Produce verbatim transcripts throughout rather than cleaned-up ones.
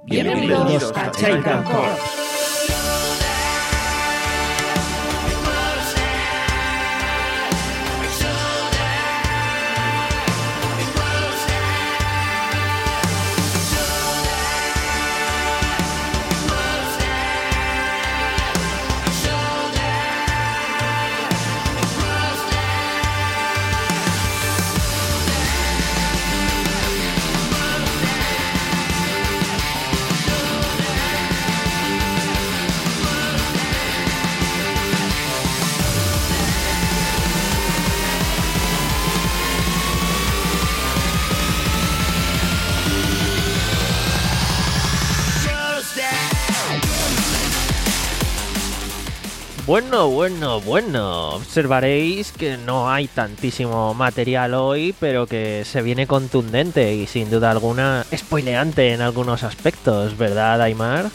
Bienvenidos a Titan Corps. Bueno, bueno, bueno, observaréis que no hay tantísimo material hoy, pero que se viene contundente y sin duda alguna spoileante en algunos aspectos, ¿verdad, Aymar?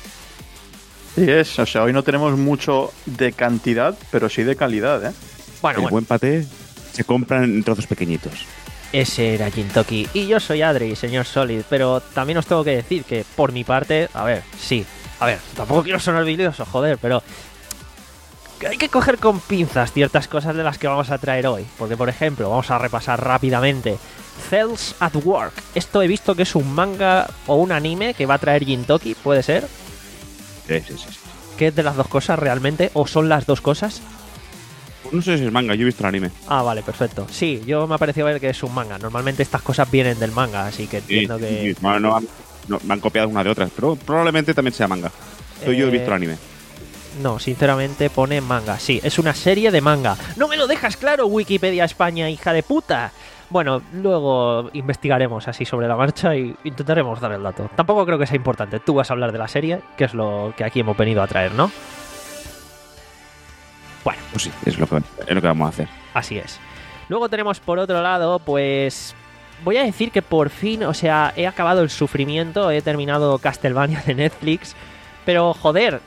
Sí es, o sea, hoy no tenemos mucho de cantidad, pero sí de calidad, ¿eh? Bueno, El bueno. buen paté se compra en trozos pequeñitos. Ese era Jintoki. Y yo soy Adri, señor Solid, pero también os tengo que decir que, por mi parte, a ver, sí, a ver, tampoco quiero sonar bilioso, joder, pero hay que coger con pinzas ciertas cosas de las que vamos a traer hoy. Porque, por ejemplo, vamos a repasar rápidamente Cells at Work. Esto he visto que es un manga o un anime que va a traer Jintoki, ¿puede ser? Sí, sí, sí, sí. ¿Qué es de las dos cosas realmente? ¿O son las dos cosas? No sé si es manga, yo he visto el anime. Ah, vale, perfecto. Sí, yo me ha parecido ver que es un manga. Normalmente estas cosas vienen del manga, así que entiendo Sí, que... sí, no, no, no, me han copiado una de otras, pero probablemente también sea manga. Pero yo he visto el anime. No, sinceramente pone manga. Sí, es una serie de manga. ¡No me lo dejas claro, Wikipedia España, hija de puta! Bueno, luego investigaremos así sobre la marcha y intentaremos dar el dato. Tampoco creo que sea importante. Tú vas a hablar de la serie, que es lo que aquí hemos venido a traer, ¿no? Bueno, Pues sí, es lo que, es lo que vamos a hacer. así es. Luego tenemos por otro lado, pues... Voy a decir que por fin, o sea, he acabado el sufrimiento, he terminado Castlevania de Netflix, pero joder,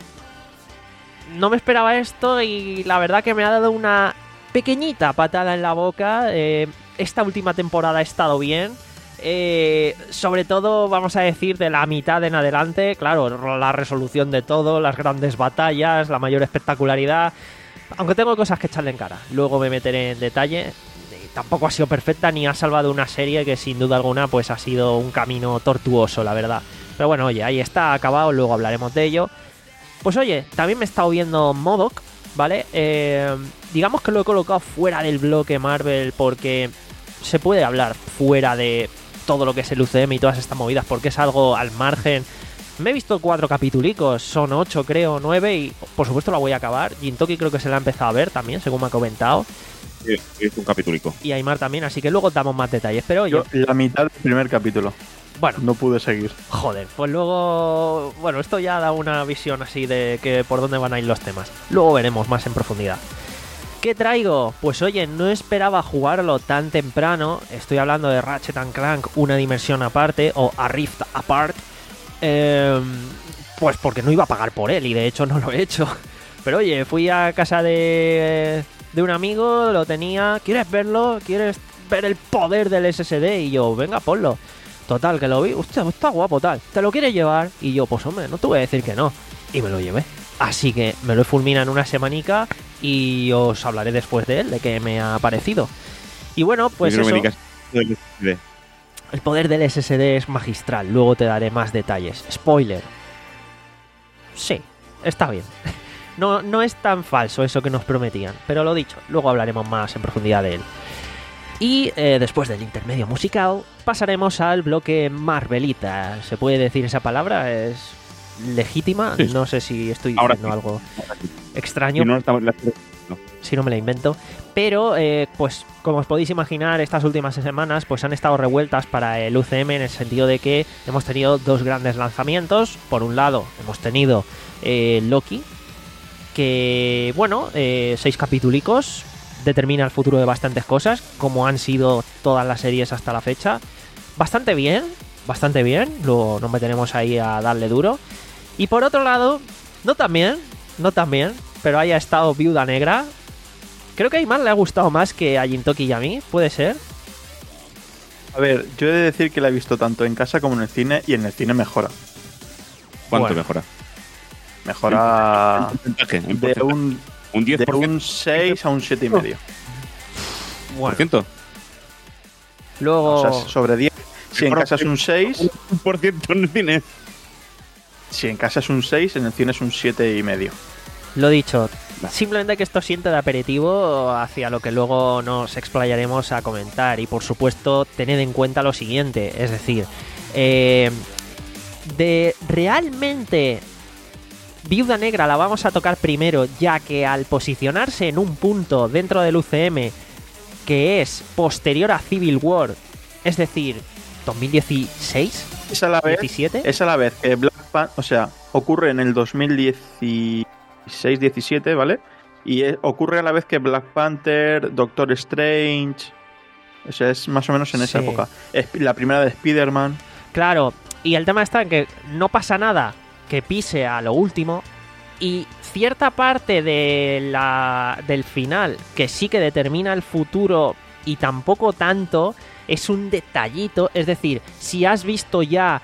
no me esperaba esto y la verdad que me ha dado una pequeñita patada en la boca. Eh, esta última temporada ha estado bien. Eh, sobre todo, vamos a decir, de la mitad en adelante. Claro, la resolución de todo, las grandes batallas, la mayor espectacularidad. Aunque tengo cosas que echarle en cara. Luego me meteré en detalle. Tampoco ha sido perfecta ni ha salvado una serie que sin duda alguna pues ha sido un camino tortuoso, la verdad. Pero bueno, oye, ahí está, acabado, luego hablaremos de ello. Pues oye, también me he estado viendo M O D O K, ¿vale? Eh, digamos que lo he colocado fuera del bloque Marvel porque se puede hablar fuera de todo lo que es el U C M y todas estas movidas porque es algo al margen. Me he visto cuatro capitulicos, son ocho creo, nueve y por supuesto la voy a acabar. Jintoki creo que se la ha empezado a ver también, según me ha comentado. Sí, es un capitulico. Y Aymar también, así que luego damos más detalles. Pero oye, Yo, la mitad del primer capítulo. bueno, No pude seguir. joder, pues luego... Bueno, esto ya da una visión así de que por dónde van a ir los temas. Luego veremos más en profundidad. ¿Qué traigo? Pues oye, no esperaba jugarlo tan temprano. Estoy hablando de Ratchet and Clank, una dimensión aparte, o A Rift Apart. Eh, pues porque no iba a pagar por él, y de hecho no lo he hecho. Pero oye, fui a casa de, de un amigo, lo tenía. ¿Quieres verlo? ¿Quieres ver el poder del S S D? Y yo, venga, ponlo. Total, que lo vi, hostia, está guapo tal. ¿Te lo quieres llevar? Y yo, pues hombre, no te voy a decir que no. Y me lo llevé. Así que me lo he fulminado en una semanica y os hablaré después de él, de qué me ha parecido. Y bueno, pues Yo creo eso, que me digas de- el poder del S S D es magistral. Luego te daré más detalles. Spoiler. Sí, está bien. No, no es tan falso eso que nos prometían. Pero lo dicho, luego hablaremos más en profundidad de él. Y eh, después del intermedio musical pasaremos al bloque Marvelita. ¿Se puede decir esa palabra? ¿Es legítima? Sí. No sé si estoy Ahora diciendo sí. algo extraño, Si no, estamos- la- no. si no me la invento. Pero, eh, pues, como os podéis imaginar, estas últimas semanas pues han estado revueltas para el U C M en el sentido de que hemos tenido dos grandes lanzamientos. Por un lado, hemos tenido eh, Loki, que, bueno, eh, seis capitulicos, determina el futuro de bastantes cosas, como han sido todas las series hasta la fecha. Bastante bien, bastante bien, luego nos meteremos ahí a darle duro. Y por otro lado, no tan bien, no tan bien, pero haya estado Viuda Negra. Creo que a Aymar le ha gustado más que a Jintoki y a mí, ¿puede ser? A ver, yo he de decir que la he visto tanto en casa como en el cine y en el cine mejora. ¿Cuánto Bueno. mejora? Mejora En porcentaje, en de porcentaje. un, un diez de por ciento. un seis a un siete y medio. Bueno, ¿Ciento? luego... O sea, sobre diez. Si en Mejora casa es un seis, Un por ciento en el cine. si en casa es un seis, en el cine es un siete y medio. Lo dicho, simplemente que esto siente de aperitivo hacia lo que luego nos explayaremos a comentar. Y por supuesto, tened en cuenta lo siguiente, es decir, eh, de realmente Viuda Negra la vamos a tocar primero, ya que al posicionarse en un punto dentro del U C M que es posterior a Civil War, es decir, dos mil dieciséis, Es a la vez, diecisiete, es a la vez que Black Panther, o sea, ocurre en el dos mil dieciséis diecisiete, ¿vale? Y es- ocurre a la vez que Black Panther, Doctor Strange. O sea, es más o menos en esa Sí. época. Es la primera de Spider-Man. claro, y el tema está en que no pasa nada que pise a lo último y cierta parte de la, del final que sí que determina el futuro y tampoco tanto es un detallito, es decir, si has visto ya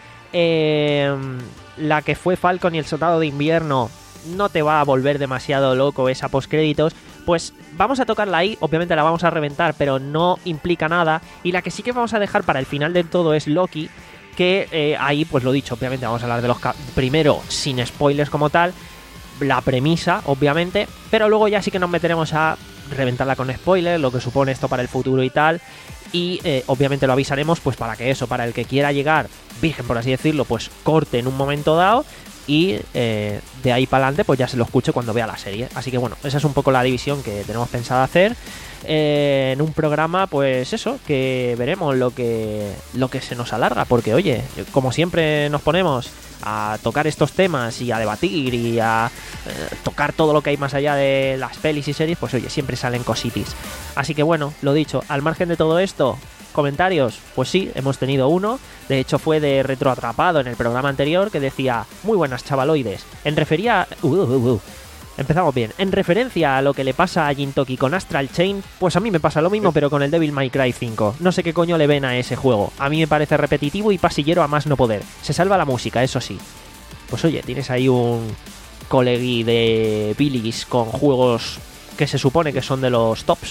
eh, la que fue Falcon y el Soldado de Invierno, no te va a volver demasiado loco esa postcréditos, pues vamos a tocarla ahí, obviamente la vamos a reventar, pero no implica nada, y la que sí que vamos a dejar para el final del todo es Loki, que eh, ahí, pues lo dicho, obviamente vamos a hablar de los... ca- primero, sin spoilers como tal, la premisa, obviamente, pero luego ya sí que nos meteremos a reventarla con spoilers, lo que supone esto para el futuro y tal, y eh, obviamente lo avisaremos pues para que eso, para el que quiera llegar virgen, por así decirlo, pues corte en un momento dado y eh, de ahí para adelante pues ya se lo escuche cuando vea la serie. Así que bueno, esa es un poco la división que tenemos pensado hacer eh, en un programa, pues eso, que veremos lo que, lo que se nos alarga, porque oye, como siempre nos ponemos a tocar estos temas y a debatir y a eh, tocar todo lo que hay más allá de las pelis y series, pues oye, siempre salen cositis. Así que bueno, lo dicho, al margen de todo esto, comentarios, pues sí, hemos tenido uno. De hecho fue de Retroatrapado en el programa anterior, que decía: muy buenas chavaloides, en refería... Uh, uh, uh. Empezamos bien. En referencia a lo que le pasa a Jintoki con Astral Chain, pues a mí me pasa lo mismo, pero con el Devil May Cry cinco. No sé qué coño le ven a ese juego. A mí me parece repetitivo y pasillero a más no poder. Se salva la música, eso sí. Pues oye, tienes ahí un colegui de Billys con juegos que se supone que son de los tops.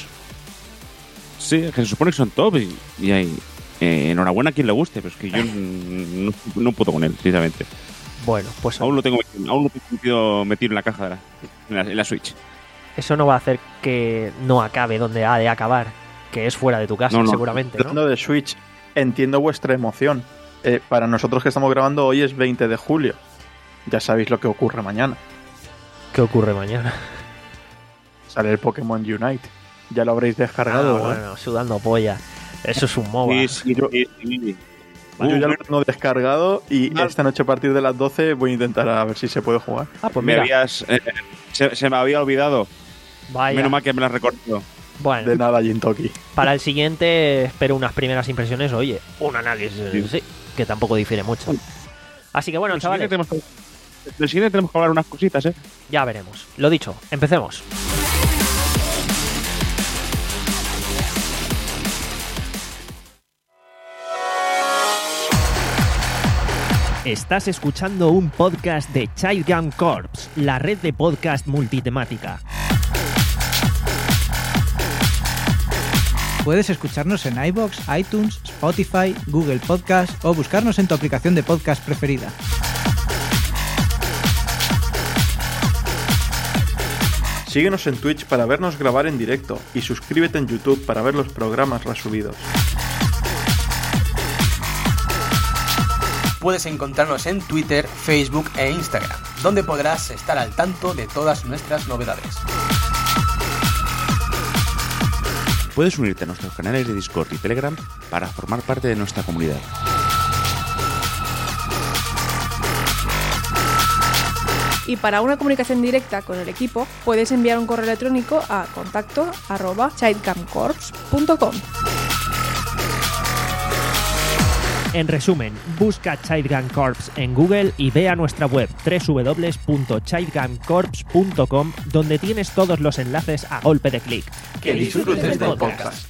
Sí, es que se supone que son top y, y hay... eh, enhorabuena a quien le guste, pero es que yo no, no puedo con él, sinceramente. Bueno, pues Aún lo tengo metido, aún lo tengo metido, metido en la caja de la, en la, en la Switch. eso no va a hacer que no acabe donde ha de acabar, que es fuera de tu casa, No, no. seguramente, ¿no? Hablando de Switch, entiendo vuestra emoción. Eh, para nosotros que estamos grabando hoy es veinte de julio. Ya sabéis lo que ocurre mañana. ¿Qué ocurre mañana? Sale el Pokémon Unite. Ya lo habréis descargado, Ah, ¿no? bueno, sudando polla. Eso es un MOBA. Y, sí, yo- y- y- Yo ya Uh, lo tengo descargado y Mal. esta noche a partir de las doce voy a intentar a ver si se puede jugar. Ah, pues me mira, habías, eh, se, se me había olvidado. vaya. Menos mal que me lo has recordado. Bueno, De nada, Jintoki. para el siguiente espero unas primeras impresiones. Oye, un análisis, Sí. sí, que tampoco difiere mucho. Así que bueno, Del chavales, siguiente tenemos que- del siguiente tenemos que hablar unas cositas, ¿eh? ya veremos. Lo dicho, empecemos. Estás escuchando un podcast de Child Gun Corps, la red de podcast multitemática. Puedes escucharnos en iVoox, iTunes, Spotify, Google Podcast o buscarnos en tu aplicación de podcast preferida. Síguenos en Twitch para vernos grabar en directo y suscríbete en YouTube para ver los programas resubidos. Puedes encontrarnos en Twitter, Facebook e Instagram, donde podrás estar al tanto de todas nuestras novedades. Puedes unirte a nuestros canales de Discord y Telegram para formar parte de nuestra comunidad. Y para una comunicación directa con el equipo, puedes enviar un correo electrónico a contacto arroba childcamcorps punto com. En resumen, busca Child Gun Corps en Google y ve a nuestra web doble u doble u doble u punto child gun corps punto com, donde tienes todos los enlaces a golpe de clic. Que disfrutes del podcast.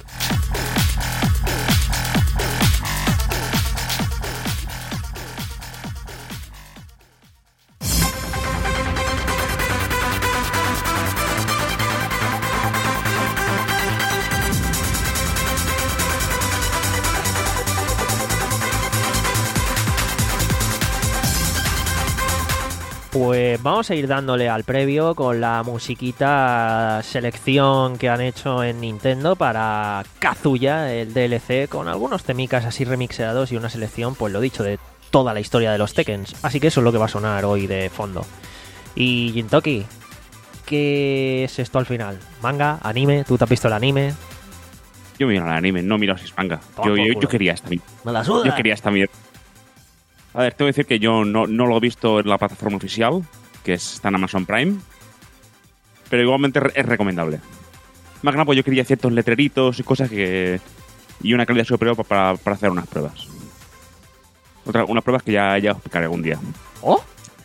Pues vamos a ir dándole al previo con la musiquita selección que han hecho en Nintendo para Kazuya, el D L C, con algunos temicas así remixeados y una selección, pues lo dicho, de toda la historia de los Tekkens. Así que eso es lo que va a sonar hoy de fondo. Y Jintoki, ¿qué es esto al final? ¿Manga? ¿Anime? ¿Tú te has visto el anime? Yo miro el anime, no miro si es manga. Yo, yo, yo quería esta mierda. ¡Me la suda! Yo quería esta mierda. A ver, tengo que decir que yo no, no lo he visto en la plataforma oficial, que es, está en Amazon Prime, pero igualmente es recomendable. Más que nada, pues yo quería ciertos letreritos y cosas que y una calidad superior para, para hacer unas pruebas. Otra, unas pruebas que ya, ya os explicaré algún día. ¿Oh?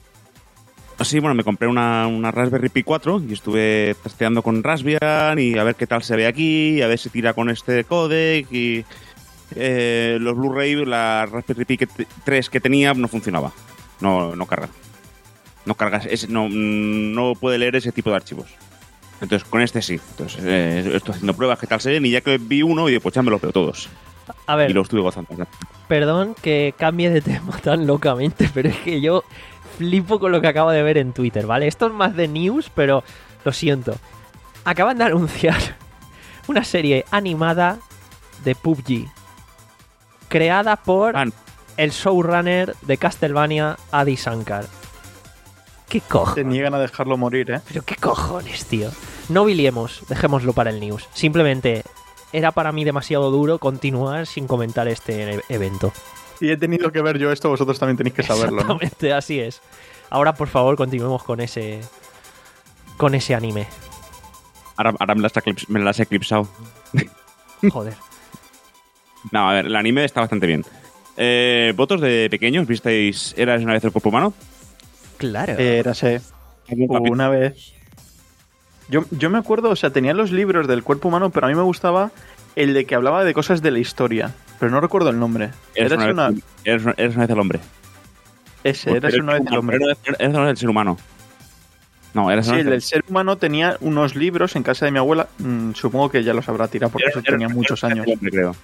Sí, bueno, me compré una, una Raspberry Pi cuatro y estuve testeando con Raspbian y a ver qué tal se ve aquí, a ver si tira con este codec y... Eh, los Blu-ray, la Raspberry Pi tres que tenía no funcionaba. No, no carga. No carga, es, no, no puede leer ese tipo de archivos. Entonces, con este sí. Entonces, eh, estoy haciendo pruebas que tal se ven y ya que vi uno, y pues ya me los veo todos. A ver, y lo estuve gozando. Perdón que cambie de tema tan locamente, pero es que yo flipo con lo que acabo de ver en Twitter, ¿vale? Esto es más de news, pero lo siento. Acaban de anunciar una serie animada de P U B G. Creada por Ah, el showrunner de Castlevania, Adi Shankar. ¿Qué Se cojones? niegan a dejarlo morir, ¿eh? Pero qué cojones, tío. No viliemos, dejémoslo para el news. Simplemente era para mí demasiado duro continuar sin comentar este e- evento. Si he tenido que ver yo esto, vosotros también tenéis que saberlo, ¿no? Exactamente, así es. Ahora, por favor, continuemos con ese con ese anime. Ahora, ahora me, las eclips- me las he eclipsado. Joder. No, a ver, el anime está bastante bien. Eh, ¿Votos de pequeños? ¿Visteis Eras una vez el cuerpo humano? Claro. Eh, Érase una vez. Yo, yo me acuerdo, o sea, tenía los libros del cuerpo humano, pero a mí me gustaba el de que hablaba de cosas de la historia. Pero no recuerdo el nombre. Eras Érase una, una... vez- eras una- eras una vez el hombre. Ese, Érase una vez el hombre. Eras eras una vez el ser humano. No, eras Sí, una el vez del ser humano tenía unos libros en casa de mi abuela. Mm, supongo que ya los habrá tirado porque Eras- eso tenía eras- muchos eras años. el hombre, creo.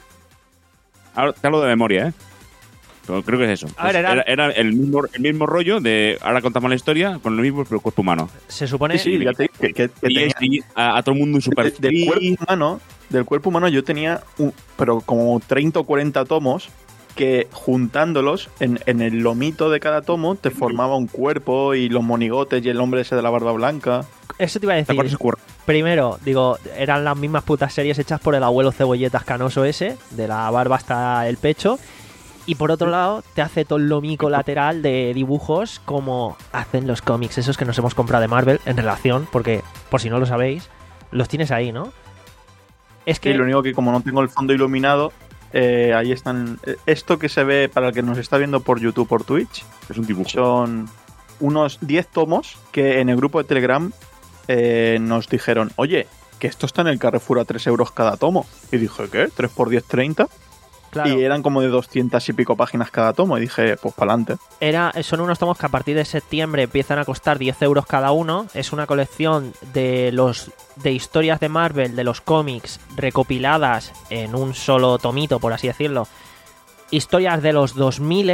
Ahora te hablo de memoria, ¿eh? Pero creo que es eso. A ver, Pues era- era, era el, mismo, el mismo rollo de ahora contamos la historia con lo mismo pero el cuerpo humano. Se supone... Sí, sí, ya te digo que, que- que Y, tenía... es- y a, a todo el mundo súper de- del cuerpo humano, del cuerpo humano yo tenía un- pero como treinta o cuarenta tomos que juntándolos en, en el lomito de cada tomo te formaba un cuerpo y los monigotes y el hombre ese de la barba blanca. Eso te iba a ¿Te acuerdas decir. ese curro? Primero, digo, eran las mismas putas series hechas por el abuelo cebolletas canoso ese, de la barba hasta el pecho. Y por otro lado, te hace todo el lomico lateral de dibujos como hacen los cómics, esos que nos hemos comprado de Marvel en relación, porque, por si no lo sabéis, los tienes ahí, ¿no? Es que... Y lo único que como no tengo el fondo iluminado, eh, ahí están... eh, Esto que se ve para el que nos está viendo por YouTube, por Twitch, Es un dibujo. son unos diez tomos que en el grupo de Telegram eh, nos dijeron, oye, que esto está en el Carrefour a tres euros cada tomo. Y dije, ¿qué? ¿tres por diez, treinta? Claro, Y eran como de doscientas y pico páginas cada tomo. Y dije, pues para adelante. era, son unos tomos que a partir de septiembre empiezan a costar diez euros cada uno. Es una colección de los de historias de Marvel, de los cómics, recopiladas en un solo tomito, por así decirlo. Historias de los dos mil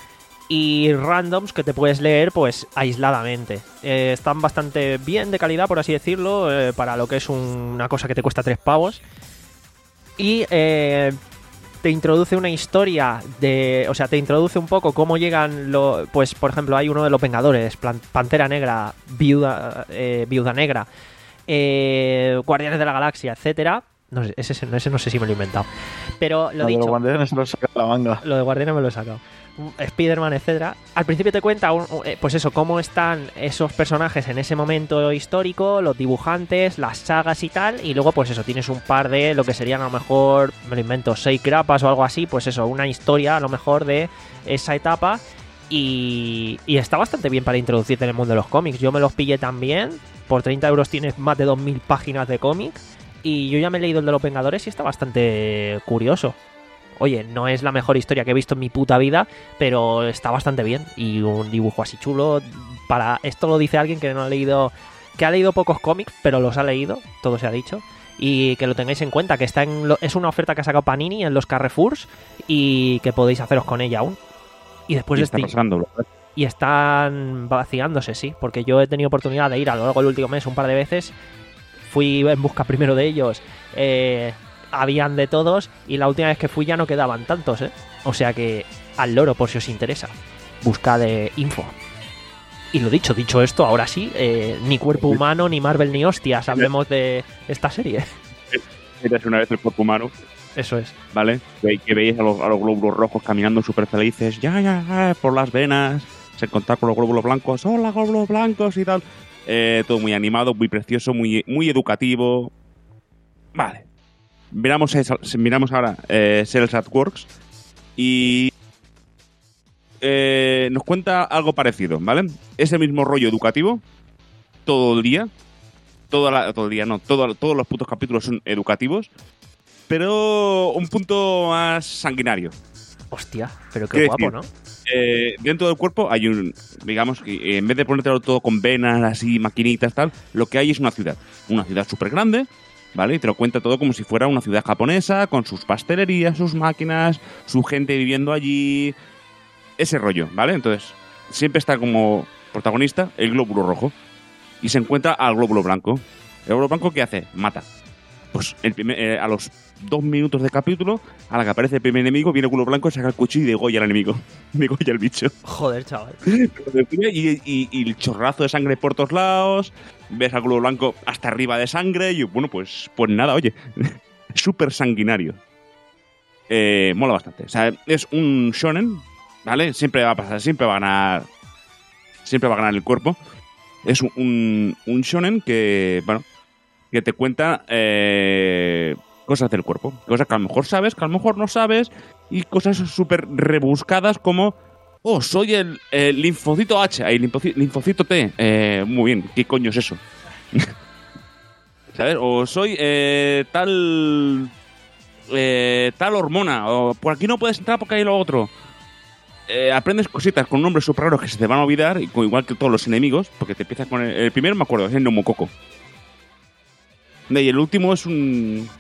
y randoms que te puedes leer pues aisladamente. Eh, están bastante bien de calidad, por así decirlo, eh, para lo que es un- una cosa que te cuesta tres pavos. Y eh, te introduce una historia de... O sea, te introduce un poco cómo llegan... Lo, pues, por ejemplo, hay uno de los Vengadores, Plan- Pantera Negra, Viuda, eh, Viuda Negra, eh, Guardianes de la Galaxia, etcétera. No sé, ese, ese no sé si me lo he inventado. Pero lo Lo de los dicho... guardianes se lo saca de la manga. Lo de Guardianes me lo he sacado. Spider-Man, etcétera. Al principio te cuenta, un- un- eh, pues eso, cómo están esos personajes en ese momento histórico, los dibujantes, las sagas y tal. Y luego, pues eso, tienes un par de lo que serían a lo mejor, me lo invento, seis grapas o algo así. Pues eso, una historia a lo mejor de esa etapa. Y, y está bastante bien para introducirte en el mundo de los cómics. Yo me los pillé también. Por treinta euros tienes más de dos mil páginas de cómic. Y yo ya me he leído el de los Vengadores y está bastante curioso. Oye, no es la mejor historia que he visto en mi puta vida, pero está bastante bien. Y un dibujo así chulo. Para esto lo dice alguien que no ha leído, que ha leído pocos cómics, pero los ha leído, todo se ha dicho. Y que lo tengáis en cuenta, que está en lo- es una oferta que ha sacado Panini en los Carrefours y que podéis haceros con ella aún. Y después Y de está este, pasando. ¿verdad? y están vaciándose, sí, porque yo he tenido oportunidad de ir a lo largo del último mes un par de veces. Fui en busca primero de ellos, eh, habían de todos, y la última vez que fui ya no quedaban tantos, ¿eh? O sea que al loro, por si os interesa, buscad eh, info. Y lo dicho, dicho esto, ahora sí, eh, ni Cuerpo Humano, ni Marvel, ni hostias, hablemos de esta serie. Eres una vez el Cuerpo Humano. Eso es. ¿Vale? Que, que veis a los, a los glóbulos rojos caminando súper felices, ya, ya, ya, por las venas, se encontrar con los glóbulos blancos, hola, glóbulos blancos y tal. Eh, todo muy animado, muy precioso, muy, muy educativo. Vale. Miramos, miramos ahora eh, Cells at Works y eh, nos cuenta algo parecido, ¿vale? Es el mismo rollo educativo todo el día. Toda la, todo el día, no, todo, todos los putos capítulos son educativos, pero un punto más sanguinario. Hostia, pero qué guapo, decir, ¿no? Eh, dentro del cuerpo hay un, digamos que eh, en vez de ponértelo todo con venas, así, maquinitas, tal, lo que hay es una ciudad. Una ciudad súper grande, ¿vale? Y te lo cuenta todo como si fuera una ciudad japonesa, con sus pastelerías, sus máquinas, su gente viviendo allí. Ese rollo, ¿vale? Entonces, siempre está como protagonista el glóbulo rojo. Y se encuentra al glóbulo blanco. ¿El glóbulo blanco qué hace? Mata. Pues el primer, eh, a los dos minutos de capítulo, a la que aparece el primer enemigo, viene el glóbulo blanco, saca el cuchillo y degolla al enemigo. Degolla al bicho. Joder, chaval. Y, y, y el chorrazo de sangre por todos lados. Ves al glóbulo blanco hasta arriba de sangre. Y bueno, pues, pues nada, oye. Súper sanguinario. Eh, mola bastante. O sea, es un shonen, ¿vale? Siempre va a pasar, siempre va a ganar. Siempre va a ganar el cuerpo. Es un, un shonen que, bueno, que te cuenta eh, cosas del cuerpo. Cosas que a lo mejor sabes, que a lo mejor no sabes. Y cosas súper rebuscadas como... Oh, soy el, el linfocito H, el linfocito, linfocito T. Eh, muy bien, ¿qué coño es eso? ¿Sabes? O soy eh, tal... Eh, tal hormona. O por aquí no puedes entrar porque hay lo otro. Eh, aprendes cositas con nombres súper raros que se te van a olvidar, igual que todos los enemigos, porque te empiezas con el, el primero, me acuerdo, es el Neumococo. Y el último es un...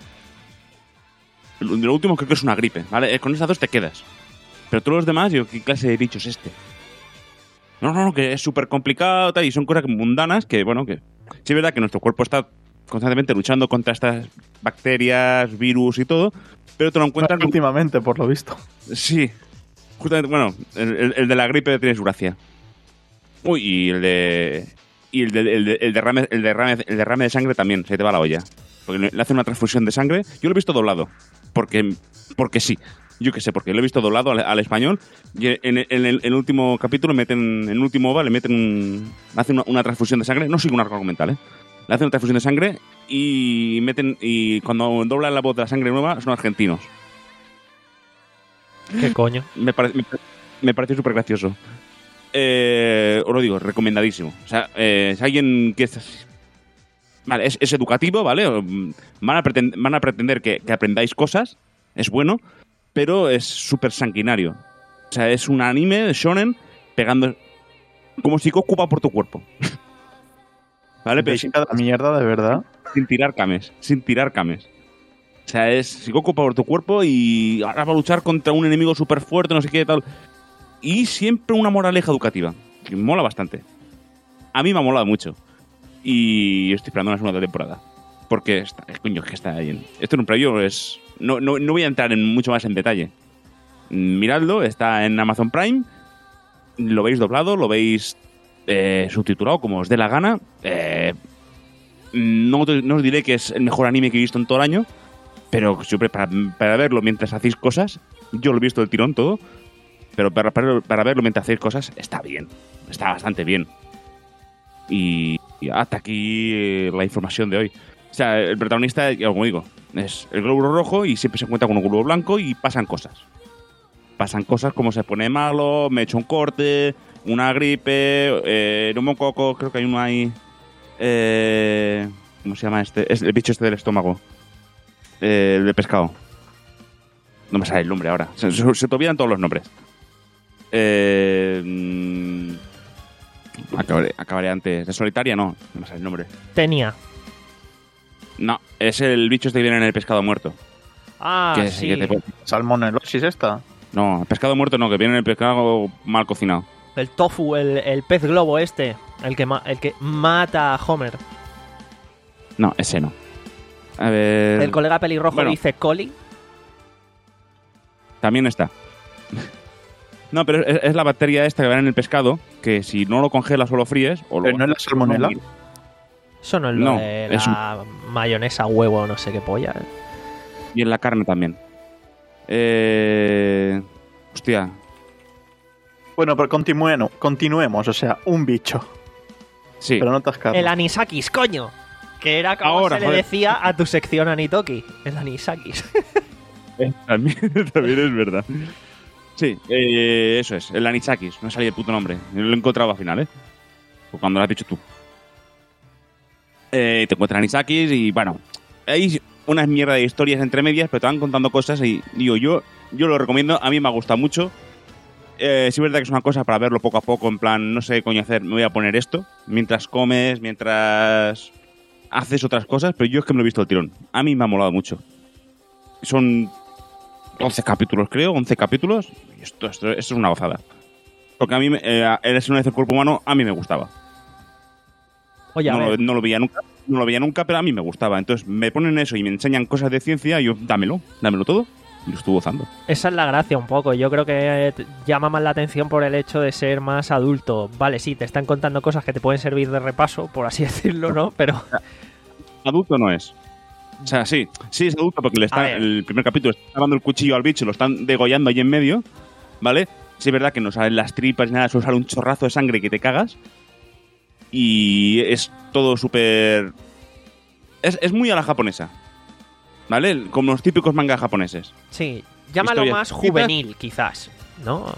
El, el último creo que es una gripe, ¿vale? Con esas dos te quedas. Pero todos los demás, digo, ¿qué clase de bicho es este? No, no, no, que es súper complicado tal, y son cosas mundanas que, bueno, que... Sí es verdad que nuestro cuerpo está constantemente luchando contra estas bacterias, virus y todo, pero te lo encuentras... Últimamente, por lo visto. Sí. Justamente, bueno, el, el, el de la gripe tiene su gracia. Uy, y el de... Y el, de, el, de, el, derrame, el, derrame, el derrame de sangre también, se te va la olla. Porque le hacen una transfusión de sangre. Yo lo he visto doblado. Porque, porque sí. Yo qué sé, porque lo he visto doblado al, al español. Y en, en, en, el, en el último capítulo meten... En el último OVA le meten un... Hacen una, una transfusión de sangre. No sigue un arco argumental, ¿eh? Le hacen una transfusión de sangre y meten... Y cuando doblan la voz de la sangre nueva son argentinos. ¿Qué coño? Me, pare, me, me parece súper gracioso. Eh, os lo digo, recomendadísimo. O sea, eh, si alguien que es, vale, es, es educativo, ¿vale? Van a, pretend, van a pretender que, que aprendáis cosas, es bueno, pero es súper sanguinario. O sea, es un anime de shonen pegando como si ocupa por tu cuerpo. ¿Vale? Pero sin, la mierda, de verdad. Sin tirar cames, sin tirar cames. O sea, es Shikoku por tu cuerpo y ahora va a luchar contra un enemigo súper fuerte, no sé qué tal. Y siempre una moraleja educativa, que mola bastante. A mí me ha molado mucho. Y estoy esperando una segunda temporada. Porque, está, coño, que está ahí. Esto en un preview es... No, no, no voy a entrar en mucho más en detalle. Miradlo, está en Amazon Prime. Lo veis doblado, lo veis eh, subtitulado, como os dé la gana. Eh, no, no os diré que es el mejor anime que he visto en todo el año. Pero siempre para, para verlo mientras hacéis cosas, yo lo he visto del tirón todo, pero para, para, para verlo mientras hacéis cosas, está bien, está bastante bien. Y, y hasta aquí eh, la información de hoy. O sea, el protagonista, como digo, es el glóbulo rojo y siempre se encuentra con un glóbulo blanco y pasan cosas. Pasan cosas como se pone malo, me echo un corte, una gripe, eh, neumococo, creo que hay uno ahí... Eh, ¿Cómo se llama este? Es el bicho este del estómago. Eh, el de pescado. No me sale el nombre ahora. Se, se, se te olvidan todos los nombres. Eh, mmm, acabaré, acabaré antes. ¿De solitaria? No. No me sale el nombre. Tenia. No, es el bicho este que viene en el pescado muerto. Ah, que, sí. Que te... ¿Salmonelosis esta? No, el pescado muerto no, que viene en el pescado mal cocinado. El tofu, el, el pez globo este, el que, ma- el que mata a Homer. No, ese no. A ver... El colega pelirrojo bueno. dice coli. También está. No, pero es, es la bacteria esta que va en el pescado, que si no lo congelas o lo fríes... O Pero lo, no es la salmonela. no- Eso no es lo No, de es la mayonesa, huevo, no sé qué polla. ¿eh? Y en la carne también. Eh... Hostia. Bueno, pero continuemos, continuemos, o sea, un bicho. Sí. Pero no atascarlo. El anisakis, coño. Que era como Ahora, se le joder. decía a tu sección Anitoki. El anisakis. También, también es verdad. Sí, eh, eso es. El anisakis. No salía el puto nombre. Lo he encontrado al final, ¿eh? O cuando lo has dicho tú. Eh, te encuentras anisakis y, bueno, hay unas mierda de historias entre medias, pero te van contando cosas y, digo, yo, yo lo recomiendo. A mí me ha gustado mucho. Eh, sí es verdad que es una cosa para verlo poco a poco, en plan, no sé qué coño hacer, me voy a poner esto. Mientras comes, mientras haces otras cosas, pero yo es que me lo he visto al tirón. A mí me ha molado mucho. Son once capítulos, creo, once capítulos. Y esto, esto, esto es una gozada. Porque a mí, me- eh, Eres una vez el cuerpo humano, a mí me gustaba. Oye, a No, lo- ver, no lo veía nunca, no lo veía nunca, pero a mí me gustaba. Entonces me ponen eso y me enseñan cosas de ciencia y yo, dámelo, dámelo todo. Y lo estuve gozando. esa es la gracia un poco. Yo creo que eh, t- llama más la atención por el hecho de ser más adulto. Vale, sí, te están contando cosas que te pueden servir de repaso, por así decirlo, ¿no? Pero Adulto no es. O sea, sí, sí es adulto porque le A está, ver. el primer capítulo está dando el cuchillo al bicho, lo están degollando ahí en medio, ¿vale? Sí es verdad que no salen las tripas ni nada, solo sale un chorrazo de sangre que te cagas. Y es todo súper... Es, es muy a la japonesa, ¿vale? Como los típicos mangas japoneses. sí, llámalo Historias más cortitas. juvenil, quizás, ¿no?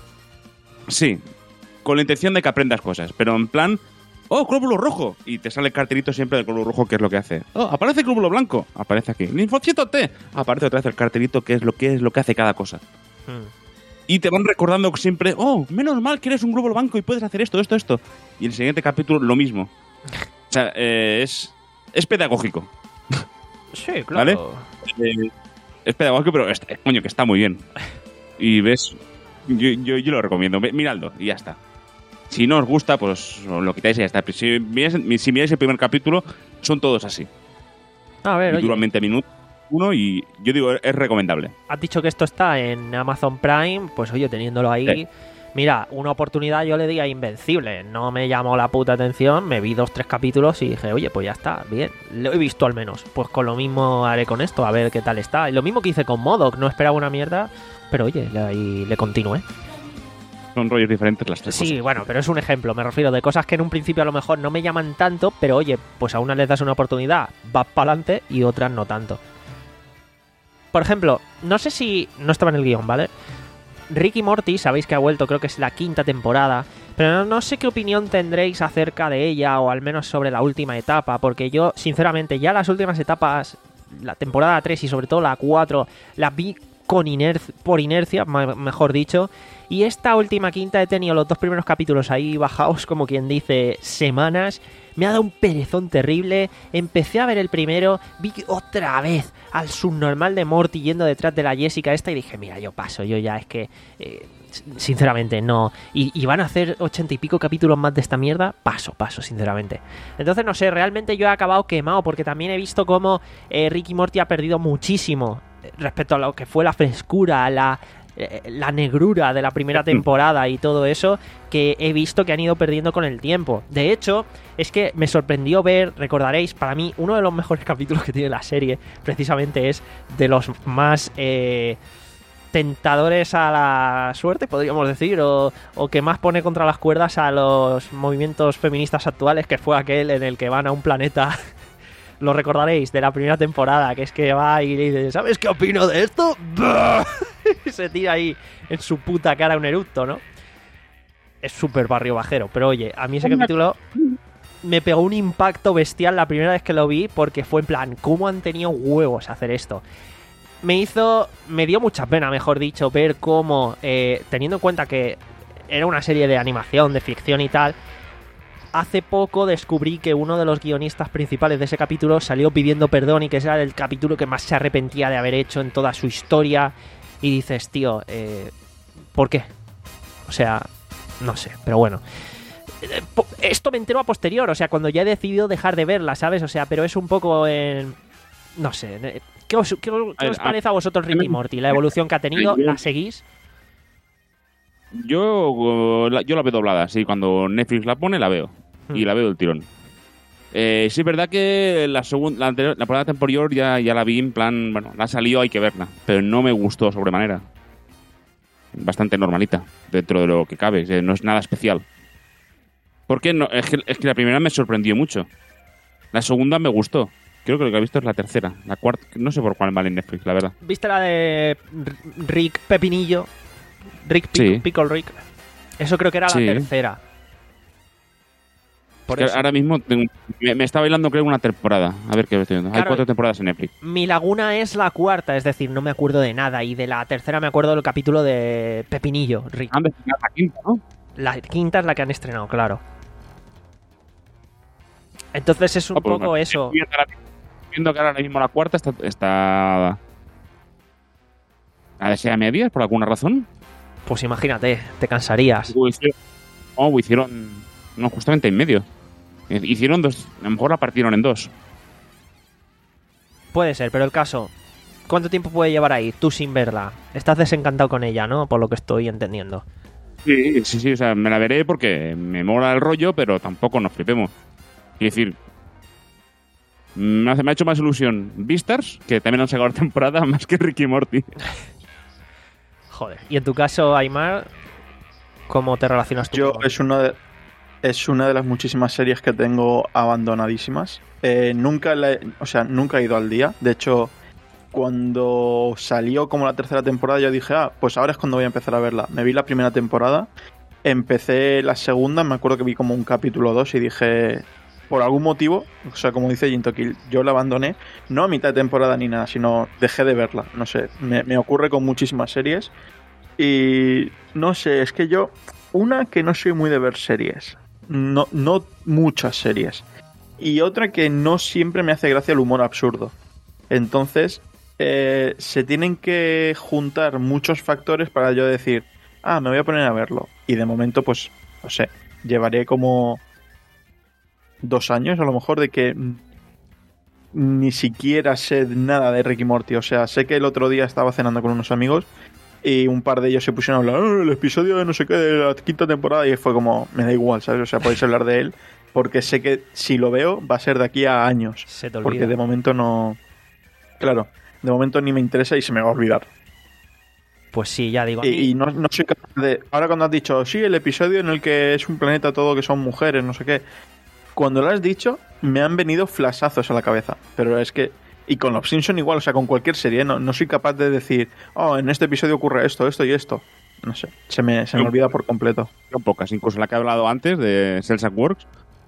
Sí, con la intención de que aprendas cosas, pero en plan... ¡Oh, glóbulo rojo! Y te sale el cartelito siempre del glóbulo rojo, que es lo que hace. ¡Oh, aparece el glóbulo blanco! Aparece aquí. ¡Linfocito T! Aparece otra vez el cartelito, que es lo que es lo que hace cada cosa. Hmm. Y te van recordando siempre, ¡oh, menos mal que eres un glóbulo blanco y puedes hacer esto, esto, esto! Y en el siguiente capítulo, lo mismo. O sea, eh, es, es pedagógico. Sí, ¿Vale? claro. Eh, es pedagógico, pero es- coño, que está muy bien. Y ves, yo, yo, yo lo recomiendo. Ve- Miradlo y ya está. Si no os gusta, pues os lo quitáis y ya está. Pero si miráis, si miráis el primer capítulo, son todos así. A ver, Y oye, duran veinte minutos uno y yo digo, es recomendable. has dicho que esto está en Amazon Prime, pues oye, teniéndolo ahí, Sí. mira, una oportunidad yo le di a Invencible, no me llamó la puta atención, me vi dos, tres capítulos y dije, oye, pues ya está, bien, lo he visto al menos, pues con lo mismo haré con esto, a ver qué tal está. Y lo mismo que hice con MODOK, no esperaba una mierda, pero oye, le, ahí le continué. Son rollos diferentes las tres Sí, cosas. bueno, pero es un ejemplo, me refiero de cosas que en un principio a lo mejor no me llaman tanto, pero oye, pues a unas les das una oportunidad, vas para adelante y otras no tanto. Por ejemplo, no sé si no estaba en el guión, ¿vale? Rick y Morty, sabéis que ha vuelto, creo que es la quinta temporada, pero no, no sé qué opinión tendréis acerca de ella o al menos sobre la última etapa, porque yo, sinceramente, ya las últimas etapas, la temporada tres y sobre todo la cuatro, las vi con inercia, por inercia, ma- mejor dicho, y esta última quinta he tenido los dos primeros capítulos ahí bajados, como quien dice, semanas. Me ha dado un perezón terrible. Empecé a ver el primero, vi otra vez al subnormal de Morty yendo detrás de la Jessica esta y dije, mira, yo paso, yo ya es que, eh, sinceramente, no. Y, y van a hacer ochenta y pico capítulos más de esta mierda, paso, paso, sinceramente. Entonces, no sé, realmente yo he acabado quemado porque también he visto cómo eh, Rick y Morty ha perdido muchísimo respecto a lo que fue la frescura, la... la negrura de la primera temporada y todo eso que he visto que han ido perdiendo con el tiempo. De hecho, es que me sorprendió ver, recordaréis, para mí uno de los mejores capítulos que tiene la serie precisamente es de los más eh, tentadores a la suerte, podríamos decir, o, o que más pone contra las cuerdas a los movimientos feministas actuales, que fue aquel en el que van a un planeta... Lo recordaréis de la primera temporada, que es que va y le dice, ¿sabes qué opino de esto? Y se tira ahí en su puta cara un eructo, ¿no? Es súper barrio bajero, pero oye, a mí ese capítulo me pegó un impacto bestial la primera vez que lo vi, porque fue en plan, ¿cómo han tenido huevos a hacer esto? Me hizo, me dio mucha pena, mejor dicho, ver cómo, eh, teniendo en cuenta que era una serie de animación, de ficción y tal, hace poco descubrí que uno de los guionistas principales de ese capítulo salió pidiendo perdón y que ese era el capítulo que más se arrepentía de haber hecho en toda su historia. Y dices, tío, eh, ¿por qué? O sea, no sé, pero bueno. Esto me entero a posterior, o sea, cuando ya he decidido dejar de verla, ¿sabes? O sea, pero es un poco... Eh, no sé, ¿qué os, qué os, qué os parece a vosotros Rick y Morty? La evolución que ha tenido, ¿la seguís? Yo, yo la veo doblada, sí, cuando Netflix la pone la veo, hmm. y la veo del tirón. Eh, sí es verdad que la segunda, la, anterior, la primera temporada ya, ya la vi en plan, bueno, la ha salido, hay que verla, pero no me gustó sobremanera. Bastante normalita, dentro de lo que cabe, no es nada especial. Porque no, es, que, es que la primera me sorprendió mucho. La segunda me gustó. Creo que lo que he visto es la tercera. La cuarta, no sé por cuál vale en Netflix, la verdad. ¿Viste la de Rick Pepinillo? Rick Pic- sí. Pickle Rick. Eso creo que era sí. la tercera. Por eso. Ahora mismo tengo, me, me está bailando creo una temporada. A ver qué estoy viendo. Claro, hay cuatro temporadas en Netflix. Mi laguna es la cuarta, es decir, no me acuerdo de nada. Y de la tercera me acuerdo del capítulo de Pepinillo, Rick. Han estrenado la quinta, ¿no? La quinta es la que han estrenado, claro. Entonces es un oh, pues poco me, eso. Viendo que ahora mismo la cuarta está... está... ¿A desea medias por alguna razón? Pues imagínate, te cansarías. O hicieron... Oh, hicieron... No, justamente en medio. Hicieron dos... A lo mejor la partieron en dos. Puede ser, pero el caso... ¿Cuánto tiempo puede llevar ahí, tú sin verla? Estás desencantado con ella, ¿no? Por lo que estoy entendiendo. Sí, sí, sí. O sea, me la veré porque me mola el rollo, pero tampoco nos flipemos. Es decir... Me, hace, me ha hecho más ilusión Beastars, que también han sacado la temporada, más que Rick y Morty. Joder. Y en tu caso, Aymar, ¿cómo te relacionas tú? Yo con... es una de, es una de las muchísimas series que tengo abandonadísimas. Eh, nunca, la, o sea, nunca he ido al día. De hecho, cuando salió como la tercera temporada, yo dije, ah, pues ahora es cuando voy a empezar a verla. Me vi la primera temporada, empecé la segunda, me acuerdo que vi como un capítulo o dos y dije... Por algún motivo, o sea, como dice Jintokill, yo la abandoné, no a mitad de temporada ni nada, sino dejé de verla. No sé, me, me ocurre con muchísimas series. Y no sé, es que yo, una que no soy muy de ver series, no, no muchas series. Y otra que no siempre me hace gracia el humor absurdo. Entonces, eh, se tienen que juntar muchos factores para yo decir, ah, me voy a poner a verlo. Y de momento, pues, no sé, llevaré como... dos años a lo mejor de que ni siquiera sé nada de Rick y Morty. O sea, sé que el otro día estaba cenando con unos amigos y un par de ellos se pusieron a hablar oh, el episodio de no sé qué de la quinta temporada y fue como, me da igual, ¿sabes? O sea, podéis hablar de él porque sé que si lo veo va a ser de aquí a años. Se te olvida. Porque de momento no... Claro, de momento ni me interesa y se me va a olvidar. Pues sí, ya digo. Y, y no, no soy capaz de... Ahora cuando has dicho, sí, el episodio en el que es un planeta todo que son mujeres, no sé qué... Cuando lo has dicho, me han venido flashazos a la cabeza. Pero es que... Y con los Simpson igual, o sea, con cualquier serie, no, no soy capaz de decir, oh, en este episodio ocurre esto, esto y esto. No sé, se me, se me olvida por completo. Son pocas, incluso la que he hablado antes, de Cells at Works,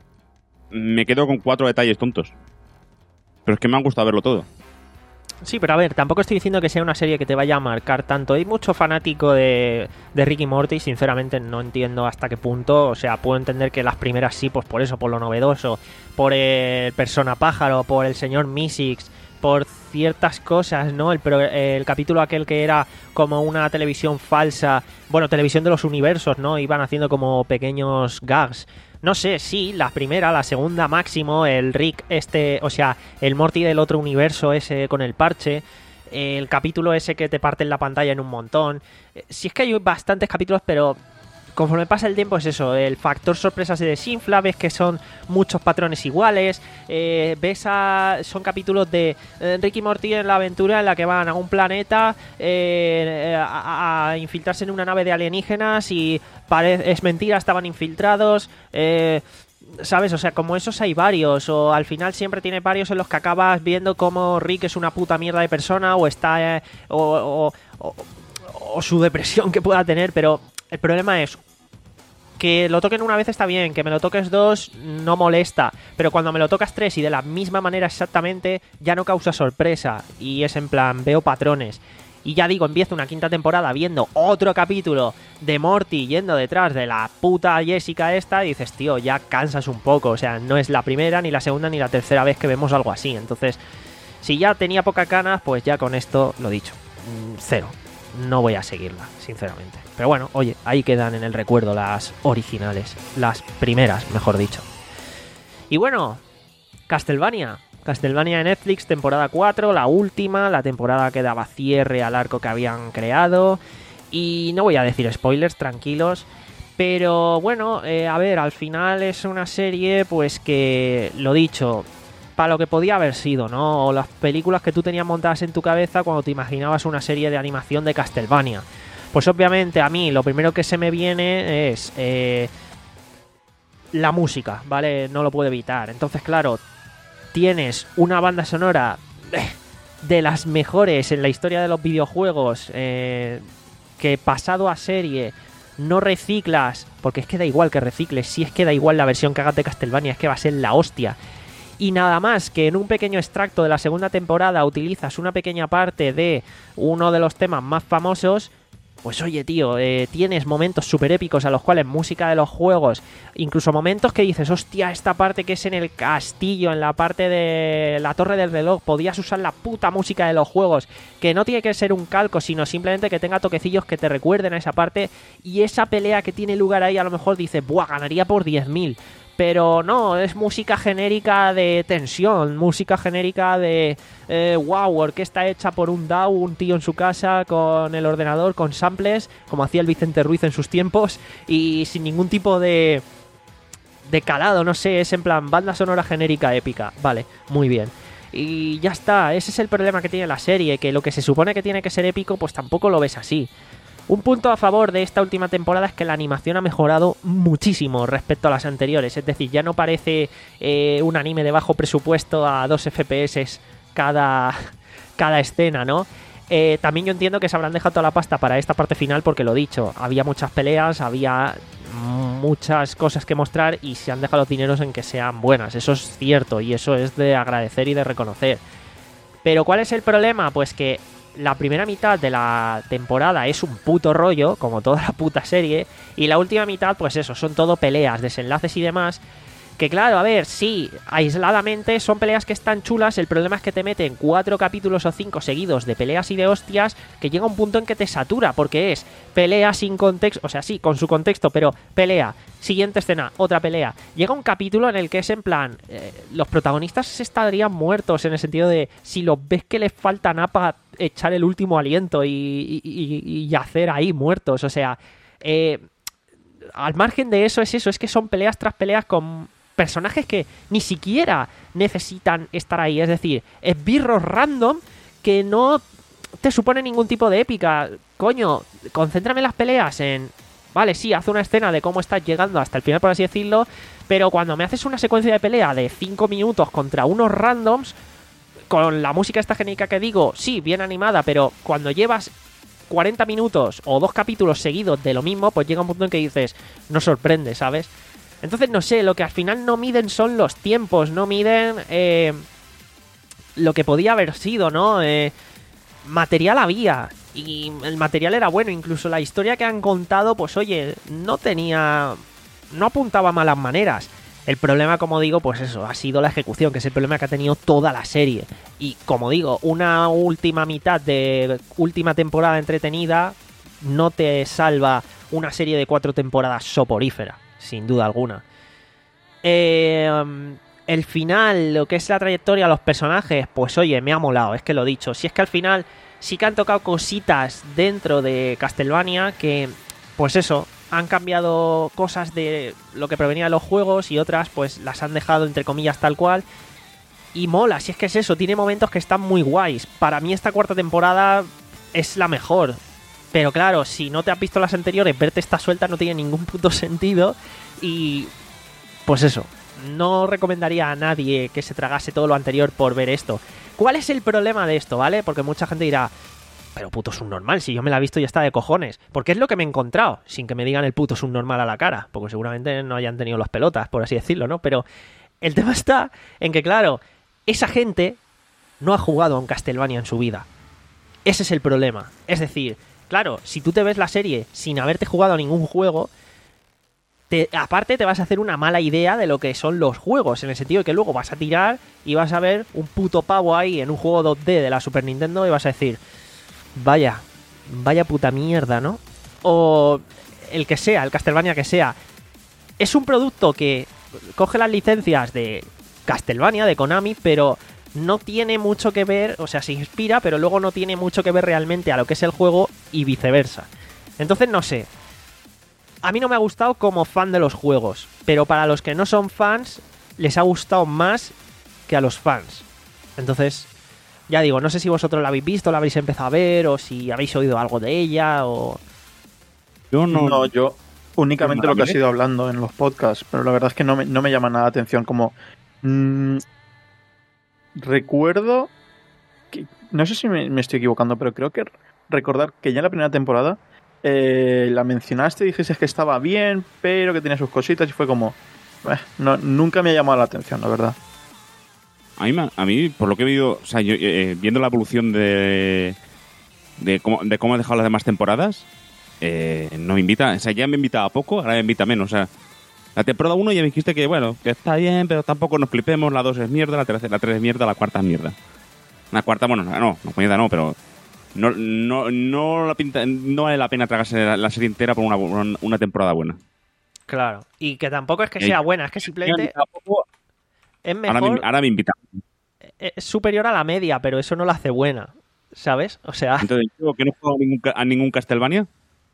me quedo con cuatro detalles tontos. Pero es que me han gustado verlo todo. Sí, pero a ver, tampoco estoy diciendo que sea una serie que te vaya a marcar tanto. Hay mucho fanático de, de Rick y Morty, sinceramente no entiendo hasta qué punto. O sea, puedo entender que las primeras sí, pues por eso, por lo novedoso, por el Persona Pájaro, por el señor Mystics, por ciertas cosas, ¿no? El, el capítulo aquel que era como una televisión falsa, bueno, televisión de los universos, ¿no? Iban haciendo como pequeños gags. No sé, sí, la primera, la segunda máximo, el Rick este, o sea, el Morty del otro universo ese con el parche, el capítulo ese que te parte en la pantalla en un montón. Sí es que hay bastantes capítulos, pero conforme pasa el tiempo es eso, el factor sorpresa se desinfla, ves que son muchos patrones iguales, eh, ves a... son capítulos de eh, Rick y Morty en la aventura en la que van a un planeta eh, a, a infiltrarse en una nave de alienígenas y parece, es mentira, estaban infiltrados, eh, ¿sabes? O sea, como esos hay varios, o al final siempre tiene varios en los que acabas viendo cómo Rick es una puta mierda de persona o está... Eh, o, o, o, o su depresión que pueda tener, pero... El problema es que lo toquen una vez está bien, que me lo toques dos no molesta, pero cuando me lo tocas tres y de la misma manera exactamente ya no causa sorpresa y es en plan, veo patrones. Y ya digo, empiezo una quinta temporada viendo otro capítulo de Morty yendo detrás de la puta Jessica esta y dices, tío, ya cansas un poco, o sea, no es la primera, ni la segunda, ni la tercera vez que vemos algo así. Entonces, si ya tenía pocas ganas, pues ya con esto lo dicho, cero. no voy a seguirla, sinceramente. Pero bueno, oye, ahí quedan en el recuerdo las originales, las primeras, mejor dicho. Y bueno, Castlevania. Castlevania de Netflix, temporada cuatro, la última, la temporada que daba cierre al arco que habían creado. Y no voy a decir spoilers, tranquilos. Pero bueno, eh, a ver, al final es una serie, pues que, lo dicho, para lo que podía haber sido, ¿no? O las películas que tú tenías montadas en tu cabeza cuando te imaginabas una serie de animación de Castlevania. Pues obviamente a mí lo primero que se me viene es eh, la música, ¿vale? No lo puedo evitar. Entonces, claro, tienes una banda sonora de las mejores en la historia de los videojuegos, eh, que pasado a serie no reciclas, porque es que da igual que recicles, si es que da igual la versión que hagas de Castlevania, es que va a ser la hostia. Y nada más que en un pequeño extracto de la segunda temporada utilizas una pequeña parte de uno de los temas más famosos. Pues oye, tío, eh, tienes momentos súper épicos a los cuales música de los juegos, incluso momentos que dices, hostia, esta parte que es en el castillo, en la parte de la torre del reloj, podías usar la puta música de los juegos, que no tiene que ser un calco, sino simplemente que tenga toquecillos que te recuerden a esa parte, y esa pelea que tiene lugar ahí a lo mejor dices, buah, ganaría por diez mil. Pero no, es música genérica de tensión, música genérica de eh, wow, orquesta hecha por un D A W, un tío en su casa con el ordenador, con samples, como hacía el Vicente Ruiz en sus tiempos, y sin ningún tipo de, de calado, no sé, es en plan banda sonora genérica épica. Vale, muy bien. Y ya está, ese es el problema que tiene la serie, que lo que se supone que tiene que ser épico, pues tampoco lo ves así. Un punto a favor de esta última temporada es que la animación ha mejorado muchísimo respecto a las anteriores. Es decir, ya no parece eh, un anime de bajo presupuesto a dos F P S cada, cada escena, ¿no? Eh, también yo entiendo que se habrán dejado toda la pasta para esta parte final porque, lo dicho, había muchas peleas, había muchas cosas que mostrar y se han dejado los dineros en que sean buenas. Eso es cierto y eso es de agradecer y de reconocer. Pero ¿cuál es el problema? Pues que la primera mitad de la temporada es un puto rollo, como toda la puta serie, y la última mitad, pues eso, son todo peleas, desenlaces y demás, que claro, a ver, sí, aisladamente son peleas que están chulas, el problema es que te meten cuatro capítulos o cinco seguidos de peleas y de hostias, que llega un punto en que te satura, porque es pelea sin contexto, o sea, sí, con su contexto, pero pelea, siguiente escena, otra pelea. Llega un capítulo en el que es en plan, eh, los protagonistas estarían muertos, en el sentido de, si los ves que les falta nada para echar el último aliento y, y, y, y yacer ahí muertos, o sea, eh, al margen de eso es eso, es que son peleas tras peleas con personajes que ni siquiera necesitan estar ahí, es decir, esbirros random que no te supone ningún tipo de épica. Coño, concéntrame las peleas en... Vale, sí, haz una escena de cómo estás llegando hasta el final, por así decirlo, pero cuando me haces una secuencia de pelea de cinco minutos contra unos randoms, con la música esta genérica que digo, sí, bien animada, pero cuando llevas cuarenta minutos o dos capítulos seguidos de lo mismo, pues llega un punto en que dices, no sorprende, ¿sabes? Entonces, no sé, lo que al final no miden son los tiempos, no miden eh, lo que podía haber sido, ¿no? Eh, material había, y el material era bueno, incluso la historia que han contado, pues oye, no tenía... no apuntaba a malas maneras. El problema, como digo, pues eso, ha sido la ejecución, que es el problema que ha tenido toda la serie. Y, como digo, una última mitad de última temporada entretenida no te salva una serie de cuatro temporadas soporífera, sin duda alguna. Eh, el final, lo que es la trayectoria, los personajes, pues oye, me ha molado, es que lo he dicho. Si es que al final sí que han tocado cositas dentro de Castlevania que, pues eso, han cambiado cosas de lo que provenía de los juegos y otras pues las han dejado entre comillas tal cual. Y mola, si es que es eso, tiene momentos que están muy guays. Para mí esta cuarta temporada es la mejor. Pero claro, si no te has visto las anteriores, verte esta suelta no tiene ningún puto sentido. Y pues eso, no recomendaría a nadie que se tragase todo lo anterior por ver esto. ¿Cuál es el problema de esto, vale? Porque mucha gente dirá, pero puto subnormal, si yo me la he visto ya está de cojones. Porque es lo que me he encontrado, sin que me digan el puto subnormal a la cara. Porque seguramente no hayan tenido las pelotas, por así decirlo, ¿no? Pero el tema está en que, claro, esa gente no ha jugado a un Castlevania en su vida. Ese es el problema. Es decir, claro, si tú te ves la serie sin haberte jugado a ningún juego, te, aparte te vas a hacer una mala idea de lo que son los juegos, en el sentido de que luego vas a tirar y vas a ver un puto pavo ahí en un juego dos D de la Super Nintendo y vas a decir, vaya, vaya puta mierda, ¿no? O el que sea, el Castlevania que sea. Es un producto que coge las licencias de Castlevania, de Konami, pero no tiene mucho que ver, o sea, se inspira, pero luego no tiene mucho que ver realmente a lo que es el juego y viceversa. Entonces, no sé. A mí no me ha gustado como fan de los juegos, pero para los que no son fans, les ha gustado más que a los fans. Entonces, ya digo, no sé si vosotros la habéis visto, la habéis empezado a ver, o si habéis oído algo de ella, o... Yo no... No, yo únicamente lo que has ¿eh? ido hablando en los podcasts, pero la verdad es que no me, no me llama nada la atención. Como... Mmm, recuerdo... Que, no sé si me, me estoy equivocando, pero creo que recordar que ya en la primera temporada eh, la mencionaste y dijiste que estaba bien, pero que tenía sus cositas y fue como... Eh, no, nunca me ha llamado la atención, la verdad. A mí, a mí, por lo que he visto, o sea, yo, eh, viendo la evolución de, de, cómo, de cómo he dejado las demás temporadas, eh, no me invita, o sea, ya me invitaba poco, ahora me invita menos, o sea, la temporada uno ya me dijiste que, bueno, que está bien, pero tampoco nos flipemos, la dos es mierda, la tres, la tres es mierda, la cuarta es mierda. La cuarta, bueno, no, no, mierda no, pero no, no, no, la pinta, no vale la pena tragarse la, la serie entera por una, una temporada buena. Claro, y que tampoco es que Y- sea buena, es que simplemente Tampoco- es Ahora mejor, me, ahora me invita. es superior a la media, pero eso no la hace buena, ¿sabes? O sea, Entonces, yo que no he jugado a ningún, ca- a ningún Castlevania,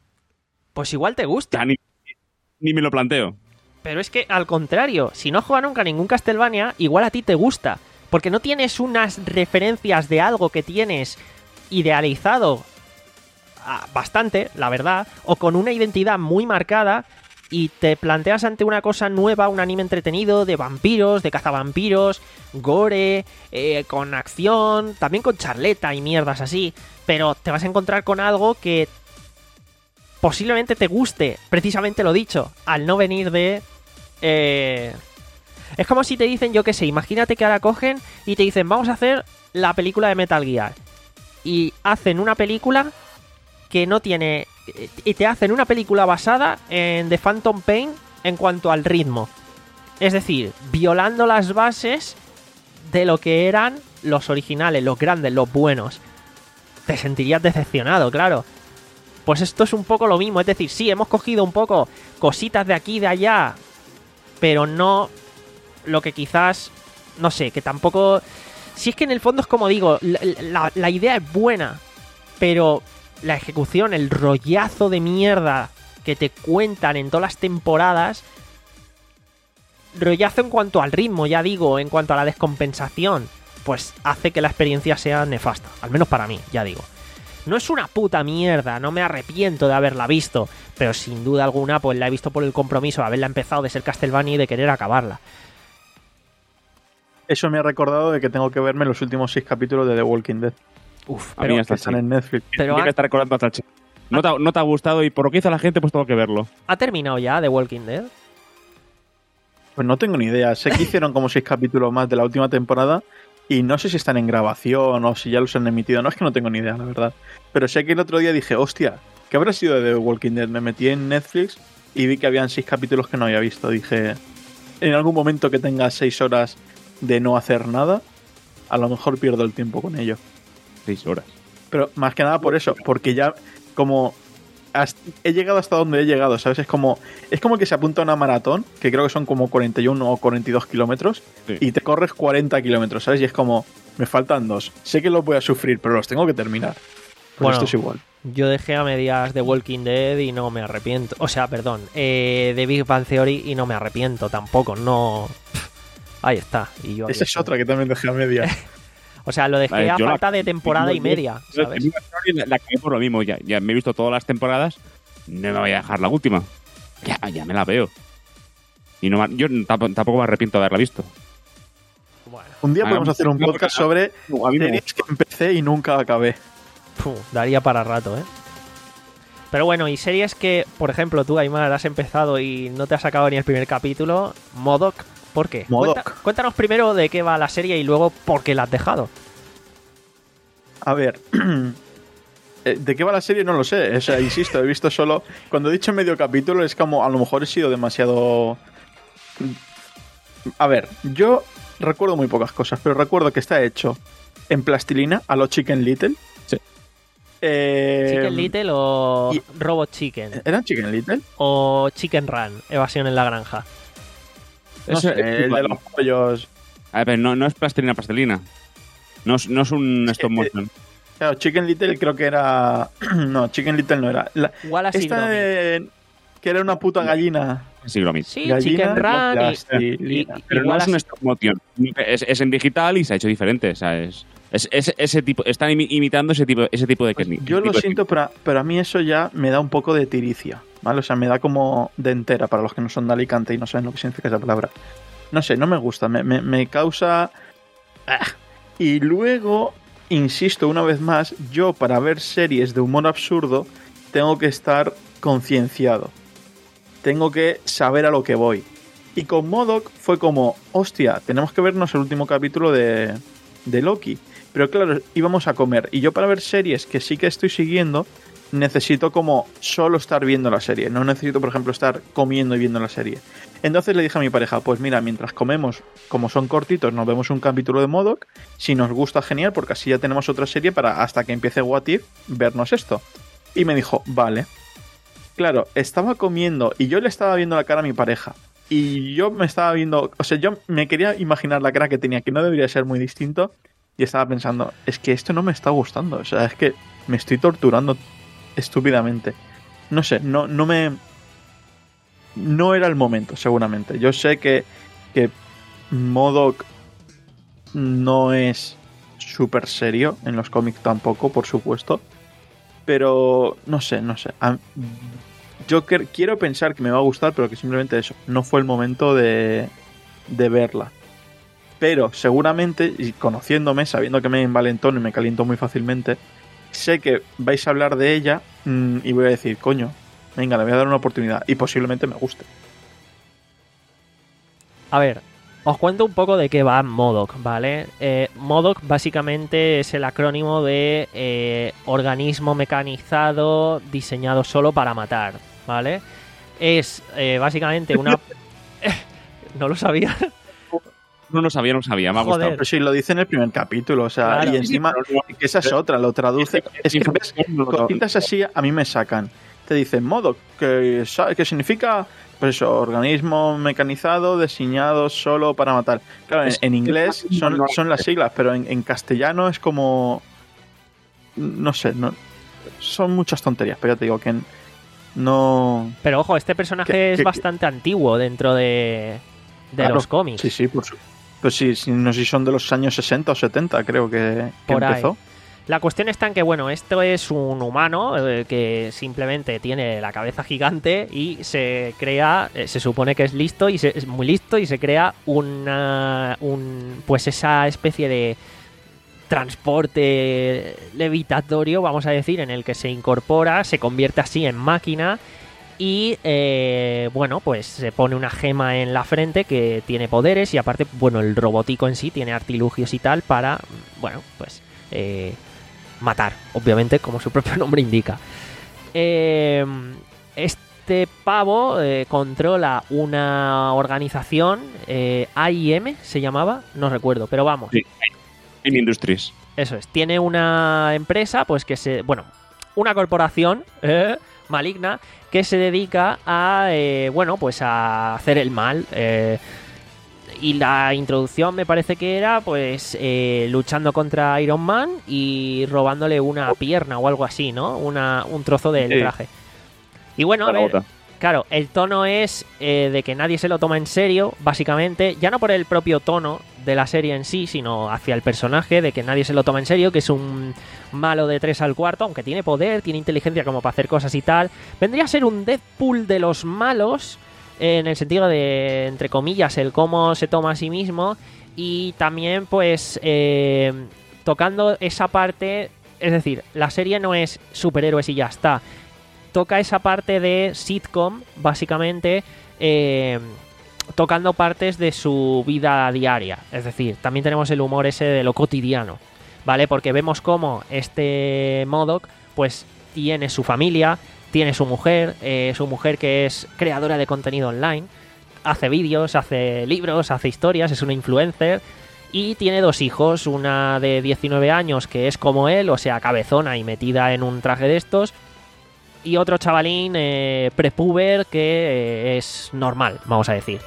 pues igual te o gusta. sea, ni, ni me lo planteo. Pero es que, al contrario, si no juegas nunca a ningún Castlevania, igual a ti te gusta. Porque no tienes unas referencias de algo que tienes idealizado ah, bastante, la verdad, o con una identidad muy marcada, y te planteas ante una cosa nueva, un anime entretenido de vampiros, de cazavampiros, gore, eh, con acción, también con charleta y mierdas así, pero te vas a encontrar con algo que posiblemente te guste, precisamente lo dicho, al no venir de... Eh... Es como si te dicen, yo qué sé, imagínate que ahora cogen y te dicen, vamos a hacer la película de Metal Gear. Y hacen una película que no tiene... Y te hacen una película basada en The Phantom Pain en cuanto al ritmo. Es decir, violando las bases de lo que eran los originales, los grandes, los buenos. Te sentirías decepcionado, claro. Pues esto es un poco lo mismo. Es decir, sí, hemos cogido un poco cositas de aquí y de allá, pero no lo que quizás... No sé, que tampoco... Si es que en el fondo es como digo, la, la, la idea es buena, pero la ejecución, el rollazo de mierda que te cuentan en todas las temporadas, rollazo en cuanto al ritmo, ya digo, en cuanto a la descompensación, pues hace que la experiencia sea nefasta, al menos para mí, ya digo. No es una puta mierda, no me arrepiento de haberla visto, pero sin duda alguna pues la he visto por el compromiso de haberla empezado, de ser Castlevania y de querer acabarla. Eso me ha recordado de que tengo que verme los últimos seis capítulos de The Walking Dead. Uf, A mí pero, ya está. Que están en Netflix. pero Tiene que ha, estar recordando hasta el ch- no te, ha- no te ha gustado y por lo que hizo la gente, pues tengo que verlo. ¿ha terminado ya The Walking Dead? Pues no tengo ni idea. Sé que hicieron como seis capítulos más de la última temporada y no sé si están en grabación o si ya los han emitido. No, es que no tengo ni idea, la verdad. Pero sé que el otro día dije, hostia, ¿qué habrá sido de The Walking Dead? Me metí en Netflix y vi que habían seis capítulos que no había visto. Dije, en algún momento que tenga seis horas de no hacer nada, a lo mejor pierdo el tiempo con ello. Seis horas. Pero más que nada por eso, porque ya como hasta- he llegado hasta donde he llegado, ¿sabes? Es como es como que se apunta a una maratón, que creo que son como cuarenta y uno o cuarenta y dos kilómetros, Sí. y te corres cuarenta kilómetros, ¿sabes? Y es como, me faltan dos. Sé que los voy a sufrir, pero los tengo que terminar. Pues Bueno. esto es igual. Yo dejé a medias The Walking Dead y no me arrepiento. O sea, perdón, eh, de Big Bang Theory y no me arrepiento tampoco, no... Ahí está. Y yo ahí Esa es estoy. otra que también dejé a medias. O sea, lo dejé Vale, a yo la- falta de temporada y yo- media, yo- ¿sabes? yo La, la cagué por lo mismo. Ya, ya me he visto todas las temporadas. No me voy a dejar la última. Ya, ya me la veo. Y no, me- yo tamp- tampoco me arrepiento de haberla visto. Bueno, Un día Ah, podemos hacer un no, podcast no, sobre no, a mí me series que empecé y nunca acabé. puh, daría para rato, ¿eh? Pero bueno, y series que, por ejemplo, tú, Aymar, has empezado y no te has sacado ni el primer capítulo, MODOK, ¿por qué? M O D O K. Cuenta- cuéntanos primero de qué va la serie y luego por qué la has dejado. A ver, eh, ¿de qué va la serie? No lo sé. O sea, insisto, he visto solo... Cuando he dicho medio capítulo es como, a lo mejor he sido demasiado... A ver, yo recuerdo muy pocas cosas, pero recuerdo que está hecho en plastilina a lo Chicken Little. Sí. Eh, Chicken Little o y- Robot Chicken. ¿Eran Chicken Little? O Chicken Run, evasión en la granja. No Eso sé, es el de igual. los pollos. A ver, no, no es plastilina, plastilina. No es, no es un stop motion. Claro, Chicken Little creo que era. No, Chicken Little no era. La... Wallace y Esta Gromit. de... que era una puta gallina. Sí, Gromit. Sí, Gallina Chicken con Run y, plastilina. y- y Pero no Wallace- es un stop motion. Es, es en digital y se ha hecho diferente. O sea, es, es, es- ese tipo, están imi- imitando ese tipo, ese tipo de Pues técnica. yo lo siento, pero, pero a mí eso ya me da un poco de tiricia, ¿vale? O sea, me da como de entera para los que no son de Alicante y no saben lo que significa esa palabra. No sé, no me gusta, me, me, me causa... Ah. Y luego, insisto una vez más, yo para ver series de humor absurdo tengo que estar concienciado. Tengo que saber a lo que voy. Y con M O D O K fue como, hostia, tenemos que vernos el último capítulo de, de Loki. Pero claro, íbamos a comer. Y yo para ver series que sí que estoy siguiendo, necesito como solo estar viendo la serie. No necesito, por ejemplo, estar comiendo y viendo la serie. Entonces le dije a mi pareja, pues mira, mientras comemos, como son cortitos, nos vemos un capítulo de M O D O K. Si nos gusta, genial, porque así ya tenemos otra serie para hasta que empiece What If, vernos esto. Y me dijo, vale. Claro, estaba comiendo y yo le estaba viendo la cara a mi pareja. Y yo me estaba viendo, o sea, yo me quería imaginar la cara que tenía, que no debería ser muy distinto. Y estaba pensando, es que esto no me está gustando. O sea, es que me estoy torturando estúpidamente. No sé, no, no me... No era el momento, seguramente. Yo sé que, que M O D O K no es súper serio, en los cómics tampoco, por supuesto. Pero no sé, no sé. A- Yo que- quiero pensar que me va a gustar, pero que simplemente eso, no fue el momento de, de verla. Pero seguramente, y conociéndome, sabiendo que me envalentono y me caliento muy fácilmente, sé que vais a hablar de ella mm, y voy a decir, coño, venga, le voy a dar una oportunidad. Y posiblemente me guste. A ver, os cuento un poco de qué va M O D O K, ¿vale? Eh, M O D O K básicamente es el acrónimo de eh, organismo mecanizado diseñado solo para matar, ¿vale? Es eh, básicamente una... ¿No lo sabía? No lo sabía, no lo sabía, me ha Joder. gustado. Pero sí, lo dice en el primer capítulo, o sea, Claro. y encima, que esa es otra, lo traduce. Es que ves, cositas así a mí me sacan. Te dicen modo, que, sa- que significa, pues eso, organismo mecanizado diseñado solo para matar. Claro, en, en inglés son, son las siglas, pero en, en castellano es como. No sé, no, son muchas tonterías, pero ya te digo que no. Pero ojo, este personaje ¿Qué- es qué- bastante antiguo dentro de, de Claro. los cómics. Sí, sí, por su. Pues sí, sí, no sé si son de los años sesenta o setenta, creo que, que Por ahí. empezó. La cuestión está en que, bueno, esto es un humano eh, que simplemente tiene la cabeza gigante y se crea, eh, se supone que es listo y se- es muy listo y se crea una, un, pues esa especie de transporte levitatorio, vamos a decir, en el que se incorpora, se convierte así en máquina y, eh, bueno, pues se pone una gema en la frente que tiene poderes y aparte, bueno, el robotico en sí tiene artilugios y tal para, bueno, pues... Eh, matar, obviamente, como su propio nombre indica. Eh, este pavo eh, controla una organización, eh, A I M se llamaba, no recuerdo, pero vamos, Sí. En Industries. eso es. Tiene una empresa, pues que se, bueno, una corporación eh, maligna que se dedica a, eh, bueno, pues a hacer el mal. Eh, y la introducción me parece que era pues eh, luchando contra Iron Man y robándole una pierna o algo así, ¿no? Una, un trozo del Sí. traje. Y bueno, a Para ver, otra. claro, el tono es eh, de que nadie se lo toma en serio, básicamente, ya no por el propio tono de la serie en sí, sino hacia el personaje, de que nadie se lo toma en serio, que es un malo de tres al cuarto, aunque tiene poder, tiene inteligencia como para hacer cosas y tal. Vendría a ser un Deadpool de los malos, en el sentido de, entre comillas, el cómo se toma a sí mismo y también pues eh, tocando esa parte, es decir, la serie no es superhéroes y ya está, toca esa parte de sitcom, básicamente, eh, tocando partes de su vida diaria, es decir, también tenemos el humor ese de lo cotidiano, ¿vale? Porque vemos cómo este M O D O K pues tiene su familia, tiene su mujer, eh, su mujer que es creadora de contenido online, hace vídeos, hace libros, hace historias, es una influencer Y tiene dos hijos, una de diecinueve años que es como él, o sea, cabezona y metida en un traje de estos, y otro chavalín eh, prepuber que eh, es normal, vamos a decir.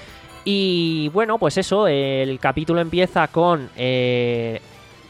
Y bueno, pues eso, el capítulo empieza con eh,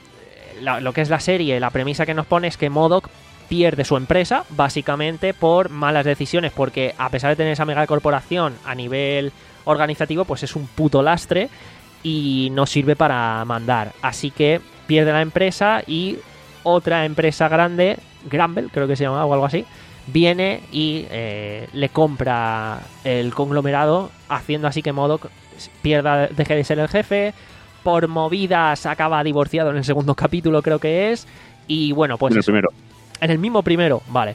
la, lo que es la serie, la premisa que nos pone es que M O D O K pierde su empresa, básicamente por malas decisiones, porque a pesar de tener esa mega corporación a nivel organizativo, pues es un puto lastre y no sirve para mandar. Así que pierde la empresa y otra empresa grande, Granville, creo que se llama o algo así, viene y eh, le compra el conglomerado, haciendo así que M O D O K pierda, deje de ser el jefe. Por movidas acaba divorciado en el segundo capítulo, creo que es. Y bueno, pues... En el primero. En el mismo primero, vale.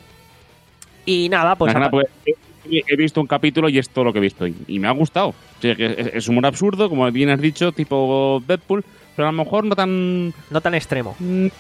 Y nada, pues... Nada, pues he visto un capítulo y es todo lo que he visto. Y, y me ha gustado. O sea, que es, es humor absurdo, como bien has dicho, tipo Deadpool, pero a lo mejor no tan... No tan extremo.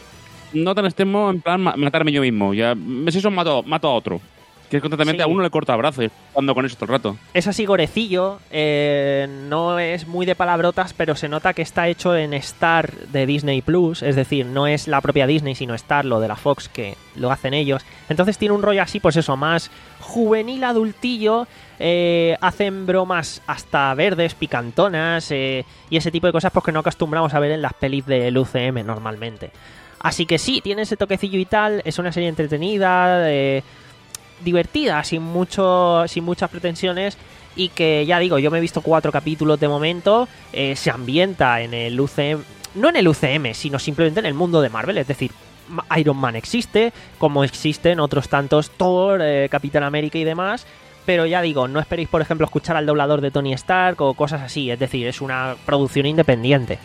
No tan extremo, en plan matarme yo mismo. Ya, si eso mato, mato a otro. Que es constantemente Sí. a uno le corta brazos, jugando con eso todo el rato. Es así gorecillo, eh, no es muy de palabrotas, pero se nota que está hecho en Star de Disney Plus, es decir, no es la propia Disney, sino Star, lo de la Fox, que lo hacen ellos. Entonces tiene un rollo así, pues eso, más juvenil, adultillo, eh, hacen bromas hasta verdes, picantonas, eh, y ese tipo de cosas pues que no acostumbramos a ver en las pelis del U C M normalmente. Así que sí, tiene ese toquecillo y tal, es una serie entretenida, eh, divertida, sin mucho sin muchas pretensiones, y que ya digo, yo me he visto cuatro capítulos de momento. Eh, se ambienta en el U C M, no en el U C M, sino simplemente en el mundo de Marvel, es decir, Iron Man existe, como existen otros tantos Thor, eh, Capitán América y demás, pero ya digo, no esperéis por ejemplo escuchar al doblador de Tony Stark o cosas así, es decir, es una producción independiente.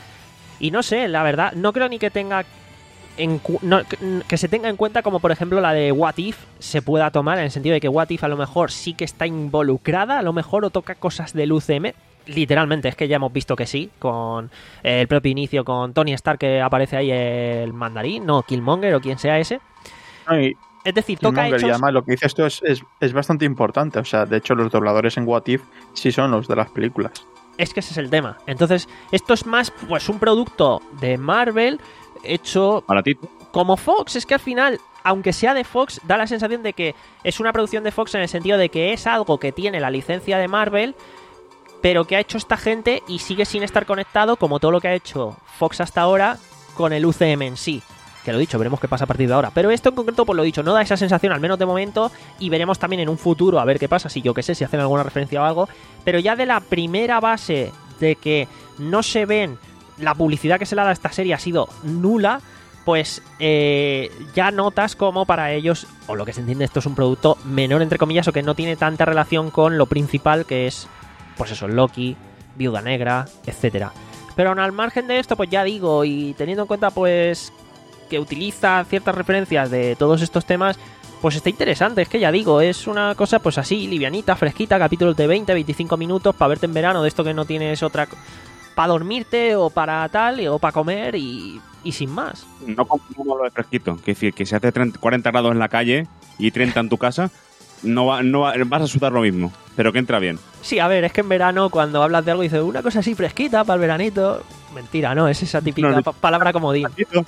Y no sé, la verdad, no creo ni que tenga En, no, que se tenga en cuenta como por ejemplo la de What If se pueda tomar, en el sentido de que What If a lo mejor sí que está involucrada, a lo mejor, o toca cosas del U C M, literalmente, es que ya hemos visto que sí, con el propio inicio con Tony Stark, que aparece ahí el mandarín, no, Killmonger o quien sea ese. Ay, Es decir, toca Killmonger, hechos... y además lo que dices esto es, es, es bastante importante. O sea, de hecho, los dobladores en What If sí son los de las películas. Es que ese es el tema. Entonces, esto es más pues un producto de Marvel hecho Baratito. como Fox. Es que al final, aunque sea de Fox, da la sensación de que es una producción de Fox en el sentido de que es algo que tiene la licencia de Marvel, pero que ha hecho esta gente y sigue sin estar conectado, como todo lo que ha hecho Fox hasta ahora, con el U C M en sí. Que lo dicho, veremos qué pasa a partir de ahora. Pero esto en concreto, pues lo dicho, no da esa sensación, al menos de momento, y veremos también en un futuro a ver qué pasa, si yo qué sé, si hacen alguna referencia o algo. Pero ya de la primera base de que no se ven, la publicidad que se le ha dado a esta serie ha sido nula, pues eh, ya notas como para ellos, o lo que se entiende, esto es un producto menor, entre comillas, o que no tiene tanta relación con lo principal, que es, pues eso, Loki, Viuda Negra, etcétera. Pero aún al margen de esto, pues ya digo, y teniendo en cuenta, pues, que utiliza ciertas referencias de todos estos temas, pues está interesante. Es que ya digo, es una cosa pues así, livianita, fresquita, capítulos de veinte, veinticinco minutos para verte en verano, de esto que no tienes otra... para dormirte o para tal, o para comer y, y sin más. No como lo de fresquito, que decir, que si hace treinta, cuarenta grados en la calle y treinta en tu casa, no, va, no va, vas a sudar lo mismo, pero que entra bien. Sí, a ver, es que en verano cuando hablas de algo dices una cosa así fresquita para el veranito. Mentira, ¿no? Es esa típica No, no. pa- palabra comodín. Fresquito.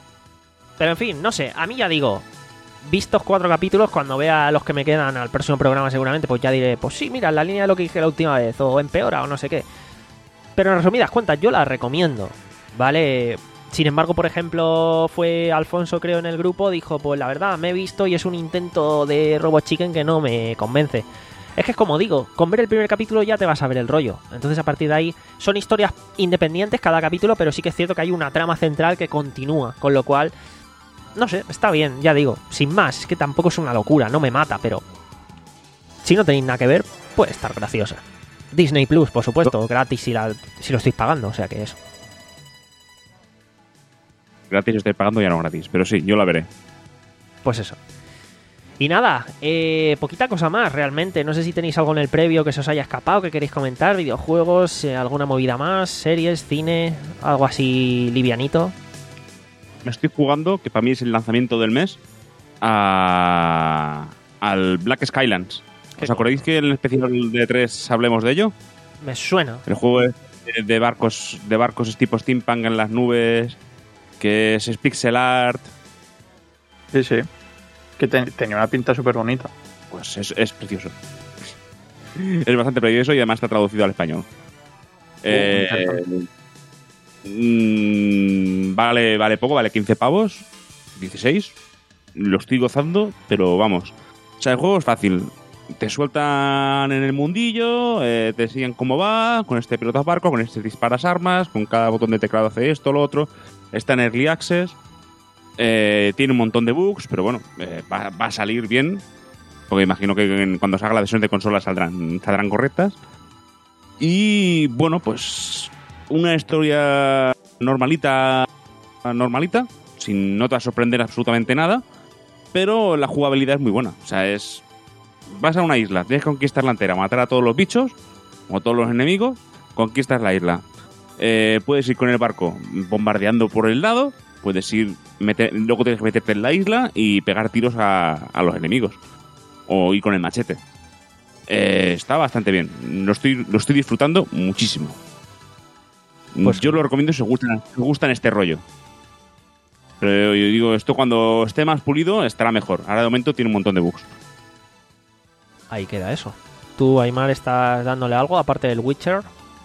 Pero en fin, no sé, a mí ya digo, vistos cuatro capítulos, cuando vea los que me quedan al próximo programa seguramente, pues ya diré, pues sí, mira, la línea de lo que dije la última vez, o empeora, o no sé qué. Pero en resumidas cuentas, yo la recomiendo, ¿vale? Sin embargo, por ejemplo, fue Alfonso, creo, en el grupo, dijo, pues la verdad, me he visto y es un intento de Robot Chicken que no me convence. Es que es como digo, con ver el primer capítulo ya te vas a ver el rollo. Entonces a partir de ahí son historias independientes cada capítulo, pero sí que es cierto que hay una trama central que continúa, con lo cual, no sé, está bien, ya digo, sin más, es que tampoco es una locura, no me mata, pero si no tenéis nada que ver, puede estar graciosa. Disney Plus, por supuesto, gratis si, la, si lo estáis pagando, o sea que eso. Gratis estoy pagando, ya no gratis, pero sí, yo la veré. Pues eso. Y nada, eh, poquita cosa más realmente. No sé si tenéis algo en el previo que se os haya escapado, que queréis comentar, videojuegos, eh, alguna movida más, series, cine, algo así livianito. Me estoy jugando, que para mí es el lanzamiento del mes, a... al Black Skylands. ¿Os acordáis que en el especial de tres hablemos de ello? Me suena. El juego, es, de, de barcos de barcos tipo steampunk en las nubes, que es pixel art. Sí, sí. Que te, tenía una pinta súper bonita. Pues es, es precioso. Es bastante precioso y además está traducido al español. Eh, mmm, vale, vale poco, vale quince pavos, dieciséis. Lo estoy gozando, pero vamos. O sea, el juego es fácil. Te sueltan en el mundillo, eh, te siguen cómo va, con este pilotas barco, con este disparas armas, con cada botón de teclado hace esto, lo otro. Está en Early Access. Eh, tiene un montón de bugs, pero bueno, eh, va, va a salir bien. Porque imagino que cuando salga la versión de consola saldrán, saldrán correctas. Y bueno, pues una historia normalita, normalita, sin no te va a sorprender absolutamente nada, pero la jugabilidad es muy buena. O sea, es... vas a una isla, tienes que conquistar la entera, matar a todos los bichos, o todos los enemigos, conquistas la isla. Eh, puedes ir con el barco bombardeando por el lado, puedes ir, meter, luego tienes que meterte en la isla y pegar tiros a, a los enemigos. O ir con el machete. Eh, está bastante bien. Lo estoy, lo estoy disfrutando muchísimo. Pues yo lo recomiendo si os gustan, si os gustan este rollo. Pero yo digo, esto cuando esté más pulido estará mejor. Ahora de momento tiene un montón de bugs. Ahí queda eso. ¿Tú, Aymar, estás dándole algo aparte del Witcher?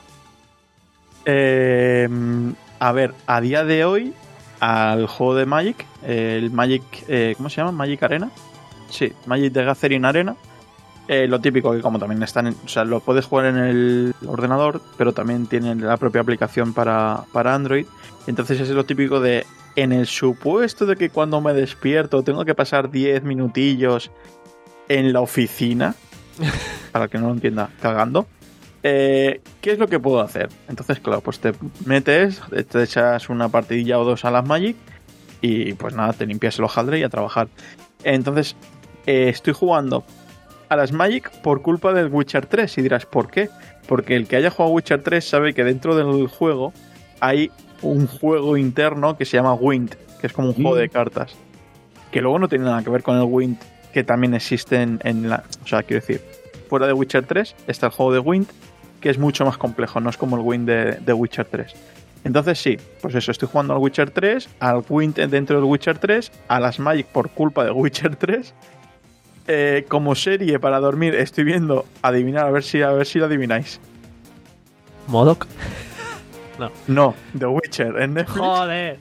Eh, a ver, a día de hoy, al juego de Magic, el Magic, eh, ¿cómo se llama? Magic Arena. Sí, Magic the Gathering Arena. Eh, lo típico que como también están, en, o sea, lo puedes jugar en el ordenador, pero también tienen la propia aplicación para, para Android. Entonces es lo típico de, en el supuesto de que cuando me despierto tengo que pasar diez minutillos en la oficina, para el que no lo entienda, cagando, eh, ¿qué es lo que puedo hacer? Entonces, claro, pues te metes, te echas una partidilla o dos a las Magic y pues nada, te limpias el hojaldre y a trabajar. Entonces, eh, estoy jugando a las Magic por culpa del Witcher tres. Y dirás, ¿por qué? Porque el que haya jugado Witcher tres sabe que dentro del juego hay un juego interno que se llama Wind, que es como un mm. juego de cartas. Que luego no tiene nada que ver con el Wind que también existe en, en la... O sea, quiero decir, fuera de Witcher tres está el juego de Wind, que es mucho más complejo, no es como el Wind de, de Witcher tres. Entonces sí, pues eso, estoy jugando al Witcher tres, al Wind dentro del Witcher tres, a las Magic por culpa de Witcher tres. Eh, como serie para dormir estoy viendo, adivinar, a ver si a ver si lo adivináis. ¿Modok? No. No, The Witcher en Netflix. Joder.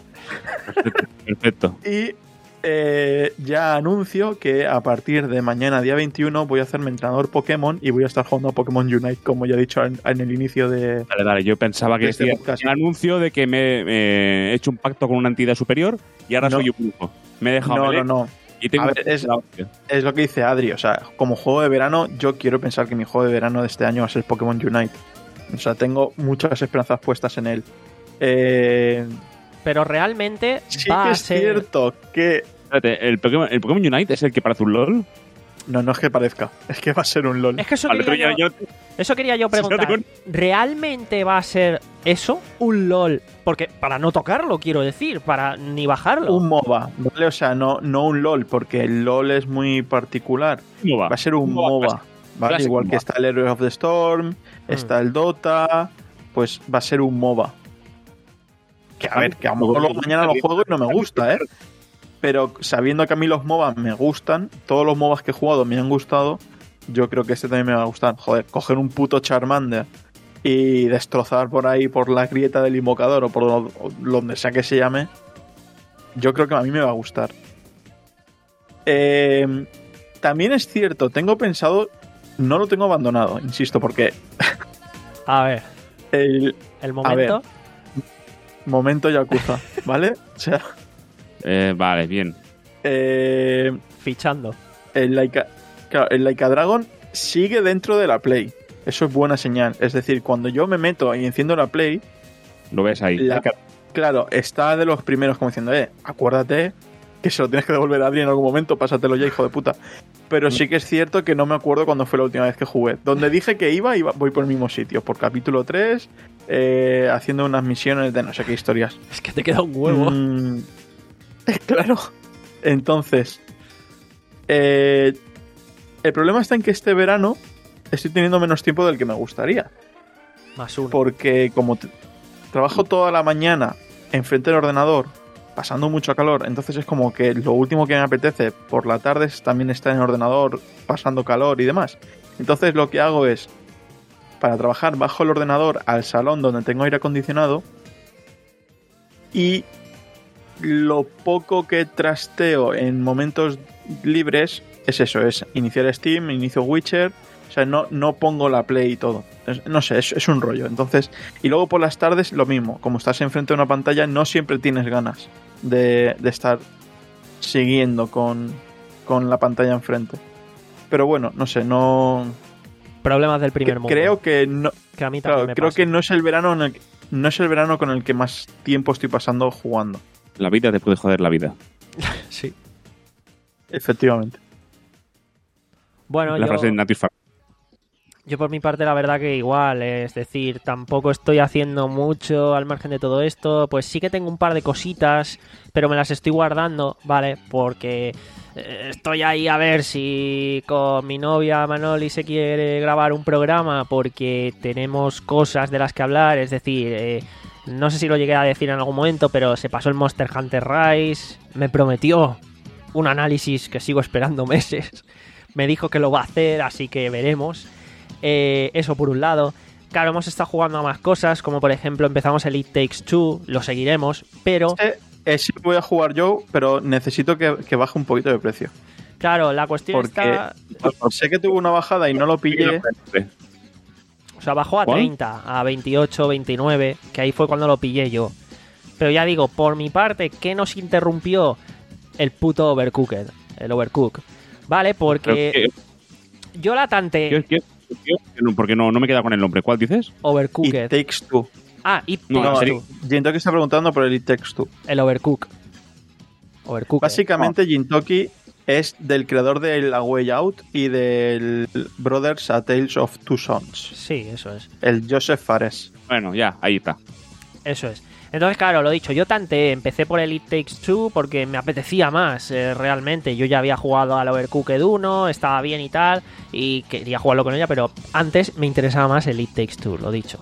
Perfecto. Y eh, ya anuncio que a partir de mañana, día veintiuno, voy a hacerme entrenador Pokémon y voy a estar jugando a Pokémon Unite, como ya he dicho en, en el inicio de... Dale, dale, yo pensaba que decía un anuncio de que me eh, he hecho un pacto con una entidad superior y ahora no. soy un brujo. Me he dejado No, no, no. Y tengo a ver, es, es lo que dice Adri, o sea, como juego de verano, yo quiero pensar que mi juego de verano de este año va a ser Pokémon Unite. O sea, tengo muchas esperanzas puestas en él. Eh... Pero realmente sí va que a es ser... cierto que... Espérate, ¿el Pokémon, ¿el Pokémon Unite es el que parece un LOL? No, no es que parezca, es que va a ser un LOL. Es que eso, vale, quería, yo, yo... eso quería yo preguntar. Con... ¿Realmente va a ser eso? ¿Un LOL? Porque para no tocarlo, quiero decir, para ni bajarlo. Un MOBA, ¿vale? O sea, no, no un LOL, porque el LOL es muy particular. MOBA. Va a ser un MOBA, MOBA ¿vale? Classic Igual MOBA. Que está el Heroes of the Storm, mm. está el Dota, pues va a ser un MOBA. Que a ver, que a lo mejor mañana lo juego y no me gusta, ¿eh? Pero sabiendo que a mí los MOBA me gustan, todos los MOBAs que he jugado me han gustado, yo creo que este también me va a gustar. Joder, coger un puto Charmander y destrozar por ahí, por la grieta del invocador o por lo, o donde sea que se llame, yo creo que a mí me va a gustar. Eh, también es cierto, tengo pensado, no lo tengo abandonado, insisto, porque... A ver. El, el momento... Ver, momento Yakuza, ¿vale? O sea... Eh, vale, bien. Eh, Fichando. El Laika, claro, el Laika Dragon sigue dentro de la Play. Eso es buena señal. Es decir, cuando yo me meto y enciendo la Play... Lo ves ahí. La, claro, está de los primeros como diciendo, eh, acuérdate que se lo tienes que devolver a Adri en algún momento, pásatelo ya, hijo de puta. Pero sí que es cierto que no me acuerdo cuándo fue la última vez que jugué. Donde dije que iba, iba voy por el mismo sitio. Por capítulo tres, eh, haciendo unas misiones de no sé qué historias. Es que te queda un huevo. Mm, claro. Entonces, eh, el problema está en que este verano estoy teniendo menos tiempo del que me gustaría. Más uno. Porque como t- trabajo toda la mañana enfrente del ordenador, pasando mucho calor, entonces es como que lo último que me apetece por la tarde es también estar en el ordenador pasando calor y demás. Entonces lo que hago es, para trabajar, bajo el ordenador al salón donde tengo aire acondicionado y lo poco que trasteo en momentos libres es eso, es iniciar Steam, inicio Witcher, o sea, no, no pongo la Play y todo. Es- no sé, es, es un rollo. Entonces, y luego por las tardes lo mismo, como estás enfrente de una pantalla, no siempre tienes ganas de, de estar siguiendo con, con la pantalla enfrente. Pero bueno, no sé, no... Problemas del primer que- mundo. creo que no... que a mí también Claro, me creo pasa. que no es el verano en el que- no es el verano con el que más tiempo estoy pasando jugando. La vida te puede joder la vida. Sí. Efectivamente. Bueno, la yo... frase de Native Fact. Yo por mi parte la verdad que igual, es decir, tampoco estoy haciendo mucho al margen de todo esto, pues sí que tengo un par de cositas, pero me las estoy guardando, ¿vale? Porque eh, estoy ahí a ver si con mi novia Manoli se quiere grabar un programa porque tenemos cosas de las que hablar, es decir, eh, no sé si lo llegué a decir en algún momento, pero se pasó el Monster Hunter Rise, me prometió un análisis que sigo esperando meses, me dijo que lo va a hacer, así que veremos. Eh, eso por un lado. Claro, hemos estado jugando a más cosas, como por ejemplo empezamos el It Takes Two, lo seguiremos, pero Eh, eh, sí voy a jugar yo, pero necesito que, que baje un poquito de precio. claro, la cuestión Porque está... sé que tuvo una bajada y no lo pillé. O sea, bajó a ¿Cuál? treinta, a veintiocho, veintinueve, que ahí fue cuando lo pillé yo. Pero ya digo, por mi parte, ¿qué nos interrumpió? El puto Overcooked, el Overcook. Vale, porque Creo yo la que- tanteé. yo- yo- yo- porque no, no me queda con el nombre. ¿Cuál dices? It Overcooked. Takes Two. Ah, It No, Takes No, serio. Two, Jintoki está preguntando por el It Takes Two. el Overcook. Overcooked. Básicamente, Jintoki es del creador de A Way Out y del Brothers A Tales of Two Sons, Sí, eso es. el Joseph Fares. Bueno, ya, ahí está. Eso es. Entonces, claro, lo dicho, yo tanteé, empecé por el It Takes Two porque me apetecía más, eh, realmente. Yo ya había jugado al Overcooked uno, estaba bien y tal, y quería jugarlo con ella, pero antes me interesaba más el It Takes Two, lo dicho.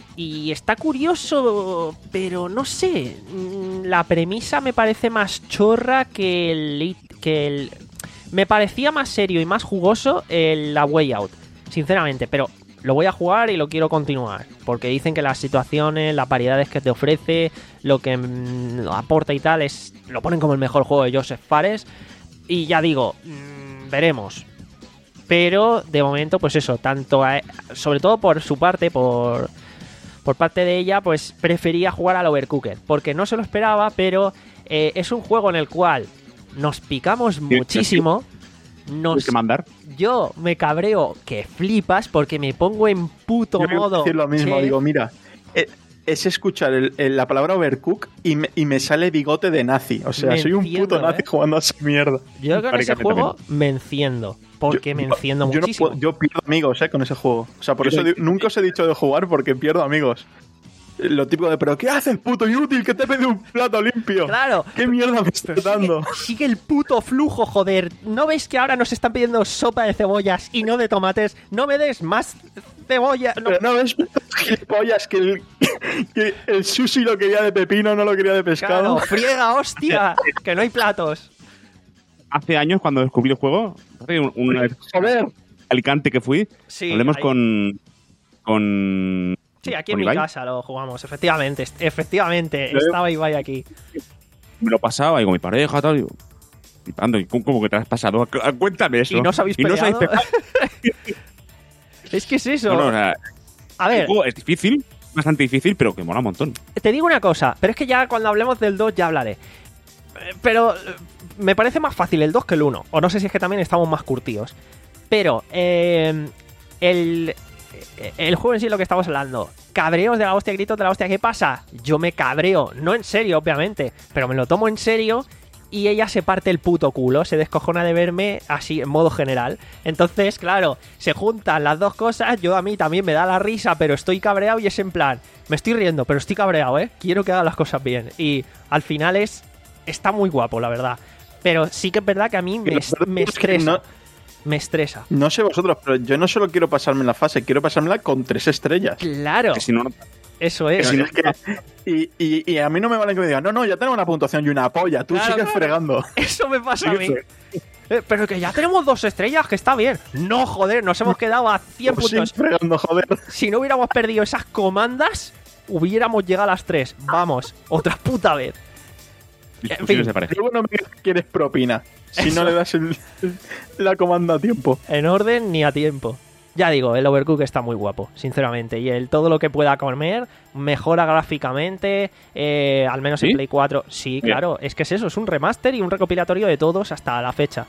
Y está curioso, pero no sé, mm, la premisa me parece más chorra que el... It- que el me parecía más serio y más jugoso el La Way Out, sinceramente, pero... Lo voy a jugar y lo quiero continuar, porque dicen que las situaciones, las variedades que te ofrece, lo que mm, aporta y tal, es lo ponen como el mejor juego de Joseph Fares. Y ya digo, mmm, veremos. Pero de momento, pues eso, tanto a- sobre todo por su parte, por, por parte de ella, pues prefería jugar al Overcooked, porque no se lo esperaba, pero eh, es un juego en el cual nos picamos muchísimo. Nos, Tienes que mandar. yo me cabreo que flipas porque me pongo en puto Yo iba a modo. decir lo mismo, chef. digo, mira, eh, es escuchar el- el- la palabra overcook y me, y me sale bigote de nazi. O sea, Me soy un enciendo, puto nazi ¿eh? jugando a esa mierda. Yo con ese Prácticamente juego me enciendo. Porque Yo- me yo- enciendo yo no muchísimo. puedo- yo pierdo amigos eh, con ese juego. O sea, por Yo eso soy- di- nunca os he dicho de jugar porque pierdo amigos. Lo típico de, ¿pero qué haces, puto inútil? Que te he pedido un plato limpio. Claro. ¿Qué mierda me estás dando? Sigue, sigue el puto flujo, joder. ¿No ves que ahora nos están pidiendo sopa de cebollas y no de tomates? No me des más cebolla. No. Pero no ves, gilipollas, que el, que el sushi lo quería de pepino, no lo quería de pescado. Claro, friega, hostia. Que no hay platos. Hace años, cuando descubrí el juego, hace un, un Joder. Alicante que fui, Sí, hablemos ahí- con. con. Sí, aquí en con mi Ibai. casa lo jugamos, efectivamente. est- Efectivamente, Sí. estaba Ibai aquí. Me lo pasaba, y con mi pareja, tal. Digo, flipando, ¿y cómo, cómo que te has pasado? Cu- Cuéntame eso. ¿Y no os habéis Y no peleado? sabéis Es que es eso. No, no, o sea, A el ver, juego es difícil, bastante difícil, pero que mola un montón. te digo una cosa, pero es que ya cuando hablemos del dos ya hablaré. Eh, Pero eh, me parece más fácil el dos que el uno. O no sé si es que también estamos más curtidos. Pero eh, el, el juego en sí, lo que estamos hablando. Cabreos de la hostia, gritos de la hostia. ¿Qué pasa? Yo me cabreo. No en serio, obviamente. Pero me lo tomo en serio. Y ella se parte el puto culo. Se descojona de verme así, en modo general. Entonces, claro, se juntan las dos cosas. Yo a mí también me da la risa, pero estoy cabreado y es en plan... Me estoy riendo, pero estoy cabreado, ¿eh? Quiero que haga las cosas bien. Y al final es... Está muy guapo, la verdad. Pero sí que es verdad que a mí me, Lo peor me es que estresa. no- Me estresa. No sé vosotros, pero yo no solo quiero pasarme la fase, quiero pasármela con tres estrellas. Claro. Que si no, no- Eso es. Pero es que- y, y, y a mí no me vale que me digan, no, no, ya tengo una puntuación y una polla, tú Claro, sigues claro. fregando. Eso me pasa a mí. Sigue Eh, pero que ya tenemos dos estrellas, que está bien. No, joder, nos hemos quedado a cien Tú sigues puntos. fregando, joder. Si no hubiéramos perdido esas comandas, hubiéramos llegado a las tres. Vamos, otra puta vez. discusiones fin. de pareja. Luego no me digas que quieres propina, si Eso. no le das el- la comanda a tiempo. En orden ni a tiempo. Ya digo, el Overcooked está muy guapo, sinceramente. Y el todo lo que pueda comer mejora gráficamente, eh, al menos en ¿Sí? Play cuatro. Sí, claro, es que es eso, es un remaster y un recopilatorio de todos hasta la fecha.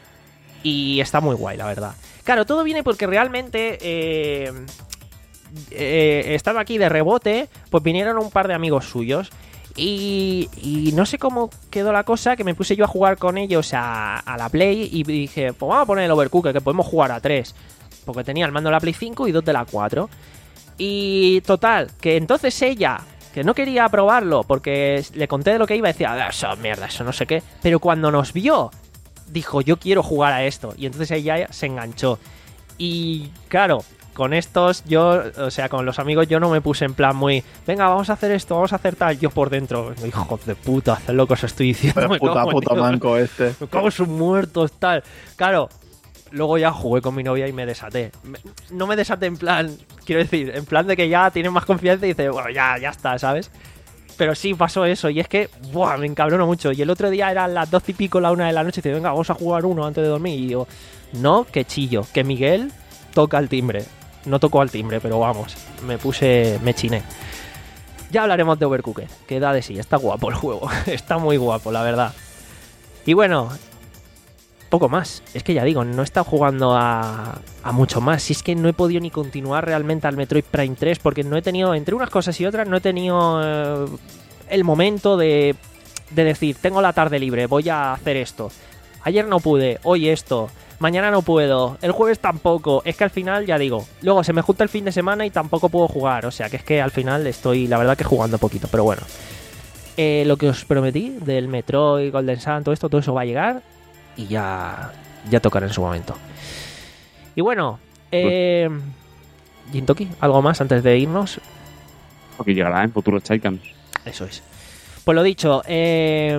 Y está muy guay, la verdad. Claro, todo viene porque realmente... Eh, eh, estando aquí de rebote, pues vinieron un par de amigos suyos. Y, y no sé cómo quedó la cosa, que me puse yo a jugar con ellos a, a la Play y dije, pues vamos a poner el Overcooked, que podemos jugar a tres. Porque tenía el mando de la Play cinco y dos de la cuatro. Y total, que entonces ella, que no quería probarlo porque le conté de lo que iba, decía, "Ah, eso mierda, eso no sé qué". Pero cuando nos vio, dijo, yo quiero jugar a esto. Y entonces ella se enganchó. Y claro, con estos, yo, o sea, con los amigos, yo no me puse en plan muy, venga, vamos a hacer esto, vamos a hacer tal. Yo por dentro, hijos de puta, haced lo que os estoy diciendo. me Puta, cago en puta Dios. manco este. Me cago en sus muertos, tal. Claro, luego ya jugué con mi novia y me desaté. Me- no me desaté en plan, quiero decir, en plan de que ya tienes más confianza y dices, bueno, ya, ya está, ¿sabes? Pero sí pasó eso y es que, buah, me encabrono mucho. Y el otro día eran las doce y pico, la una de la noche, y dice, venga, vamos a jugar uno antes de dormir. Y yo, no, que chillo, que Miguel toca el timbre. No tocó al timbre, pero vamos, me puse, me chiné. Ya hablaremos de Overcooked, que da de sí, está guapo el juego, está muy guapo, la verdad. Y bueno, poco más. Es que ya digo, no he estado jugando a, a mucho más. Si es que no he podido ni continuar realmente al Metroid Prime tres, porque no he tenido, entre unas cosas y otras, no he tenido eh, el momento de, de decir, tengo la tarde libre, voy a hacer esto. Ayer no pude, hoy esto, mañana no puedo, el jueves tampoco. Es que al final, ya digo, luego se me junta el fin de semana y tampoco puedo jugar. O sea que es que al final estoy, la verdad, que jugando poquito, pero bueno. Eh, lo que os prometí del Metroid, Golden Sun, todo esto, todo eso va a llegar y ya, ya tocará en su momento. Y bueno, eh, Jintoki, ¿algo más antes de irnos? Porque llegará en futuros Chaikams. Eso es. Pues lo dicho, eh,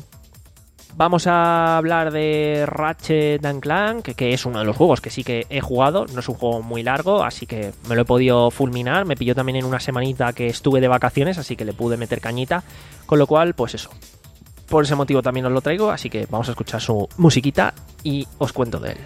vamos a hablar de Ratchet and Clank, que, que es uno de los juegos que sí que he jugado. No es un juego muy largo, así que me lo he podido fulminar. Me pilló también en una semanita que estuve de vacaciones, así que le pude meter cañita. Con lo cual, pues eso. Por ese motivo también os lo traigo, así que vamos a escuchar su musiquita y os cuento de él.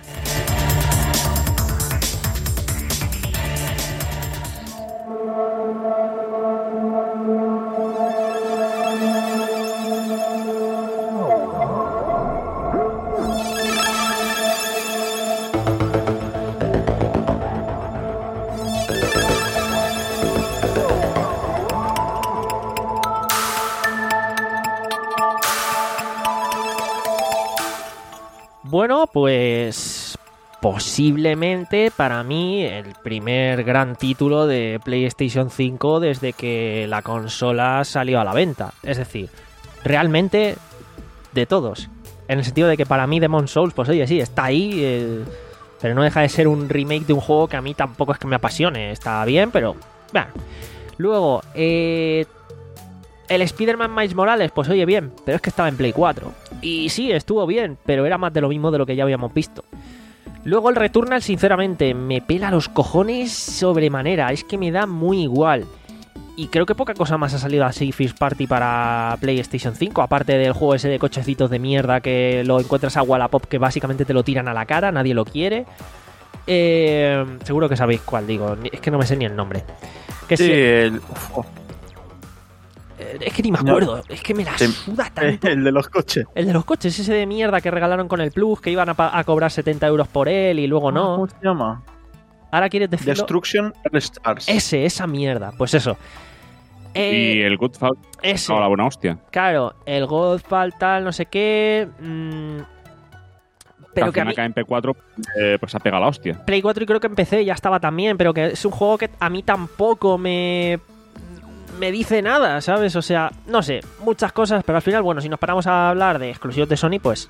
Bueno, pues posiblemente para mí el primer gran título de PlayStation cinco desde que la consola salió a la venta. Es decir, realmente de todos. En el sentido de que para mí Demon's Souls, pues oye, sí, está ahí, eh, pero no deja de ser un remake de un juego que a mí tampoco es que me apasione. Está bien, pero... Bueno. Luego, eh... el Spider-Man Miles Morales, pues oye, bien, pero es que estaba en Play cuatro. Y sí, estuvo bien, pero era más de lo mismo de lo que ya habíamos visto. Luego el Returnal, sinceramente, me pela los cojones sobremanera. Es que me da muy igual. Y creo que poca cosa más ha salido así First Party para PlayStation cinco, aparte del juego ese de cochecitos de mierda que lo encuentras a Wallapop, que básicamente te lo tiran a la cara, nadie lo quiere. Eh, seguro que sabéis cuál digo, es que no me sé ni el nombre. Que Sí, sí, el, uf, es que ni me acuerdo, es que me la Sí. suda tanto. el de los coches. El de los coches, ese de mierda que regalaron con el Plus, que iban a, pa- a cobrar setenta euros por él y luego no. ¿Cómo se llama? Ahora quieres decirlo. Destruction All Stars. Ese, esa mierda. Pues eso. Eh, Y el Godfall, ese. a la buena hostia. Claro, el Godfall tal, no sé qué. mm, pero que a mí, acá en P cuatro eh, pues ha pegado la hostia. Play cuatro y creo que empecé ya estaba también, pero que es un juego que a mí tampoco me me dice nada, ¿sabes? O sea, no sé, muchas cosas, pero al final, bueno, si nos paramos a hablar de exclusivos de Sony, pues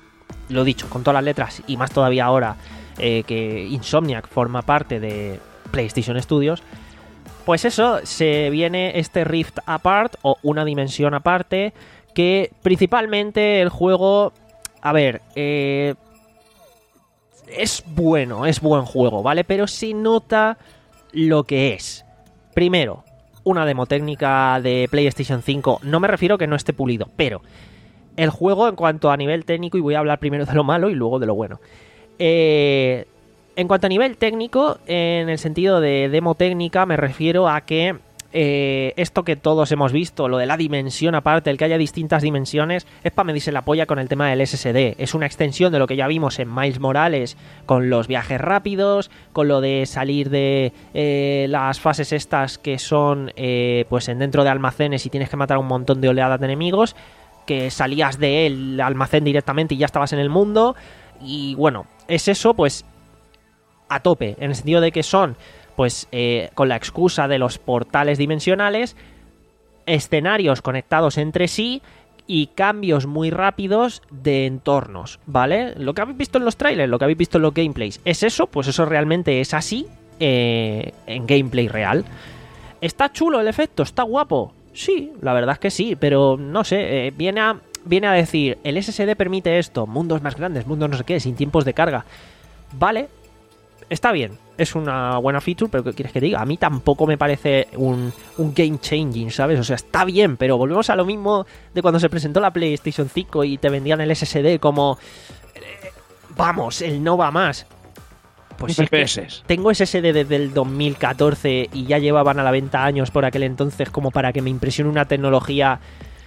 lo dicho, con todas las letras y más todavía ahora eh, que Insomniac forma parte de PlayStation Studios, pues eso, se viene este Rift Apart o una dimensión aparte, que principalmente el juego, a ver, eh, es bueno, es buen juego, ¿vale? Pero se nota lo que es. Primero, una demo técnica de PlayStation cinco, no me refiero que no esté pulido, pero el juego en cuanto a nivel técnico, y voy a hablar primero de lo malo y luego de lo bueno. Eh, en cuanto a nivel técnico, en el sentido de demo técnica, me refiero a que eh, esto que todos hemos visto, lo de la dimensión aparte, el que haya distintas dimensiones, es para medirse la polla con el tema del S S D. Es una extensión de lo que ya vimos en Miles Morales con los viajes rápidos, con lo de salir de eh, las fases estas que son eh, pues en dentro de almacenes y tienes que matar a un montón de oleadas de enemigos, que salías del almacén directamente y ya estabas en el mundo. Y bueno, es eso pues a tope, en el sentido de que son pues eh, con la excusa de los portales dimensionales, escenarios conectados entre sí y cambios muy rápidos de entornos, ¿vale? Lo que habéis visto en los trailers, lo que habéis visto en los gameplays, ¿es eso? Pues eso realmente es así eh, en gameplay real. ¿Está chulo el efecto? ¿Está guapo? Sí, la verdad es que sí, pero no sé, eh, viene a, viene a decir, el S S D permite esto, mundos más grandes, mundos no sé qué, sin tiempos de carga. Vale, está bien, es una buena feature, pero ¿qué quieres que diga? A mí tampoco me parece un, un game changing, ¿sabes? O sea, está bien, pero volvemos a lo mismo de cuando se presentó la PlayStation cinco y te vendían el S S D como... Eh, vamos, el no va más. Pues sí, es que tengo S S D desde el dos mil catorce y ya llevaban a la venta años por aquel entonces como para que me impresione una tecnología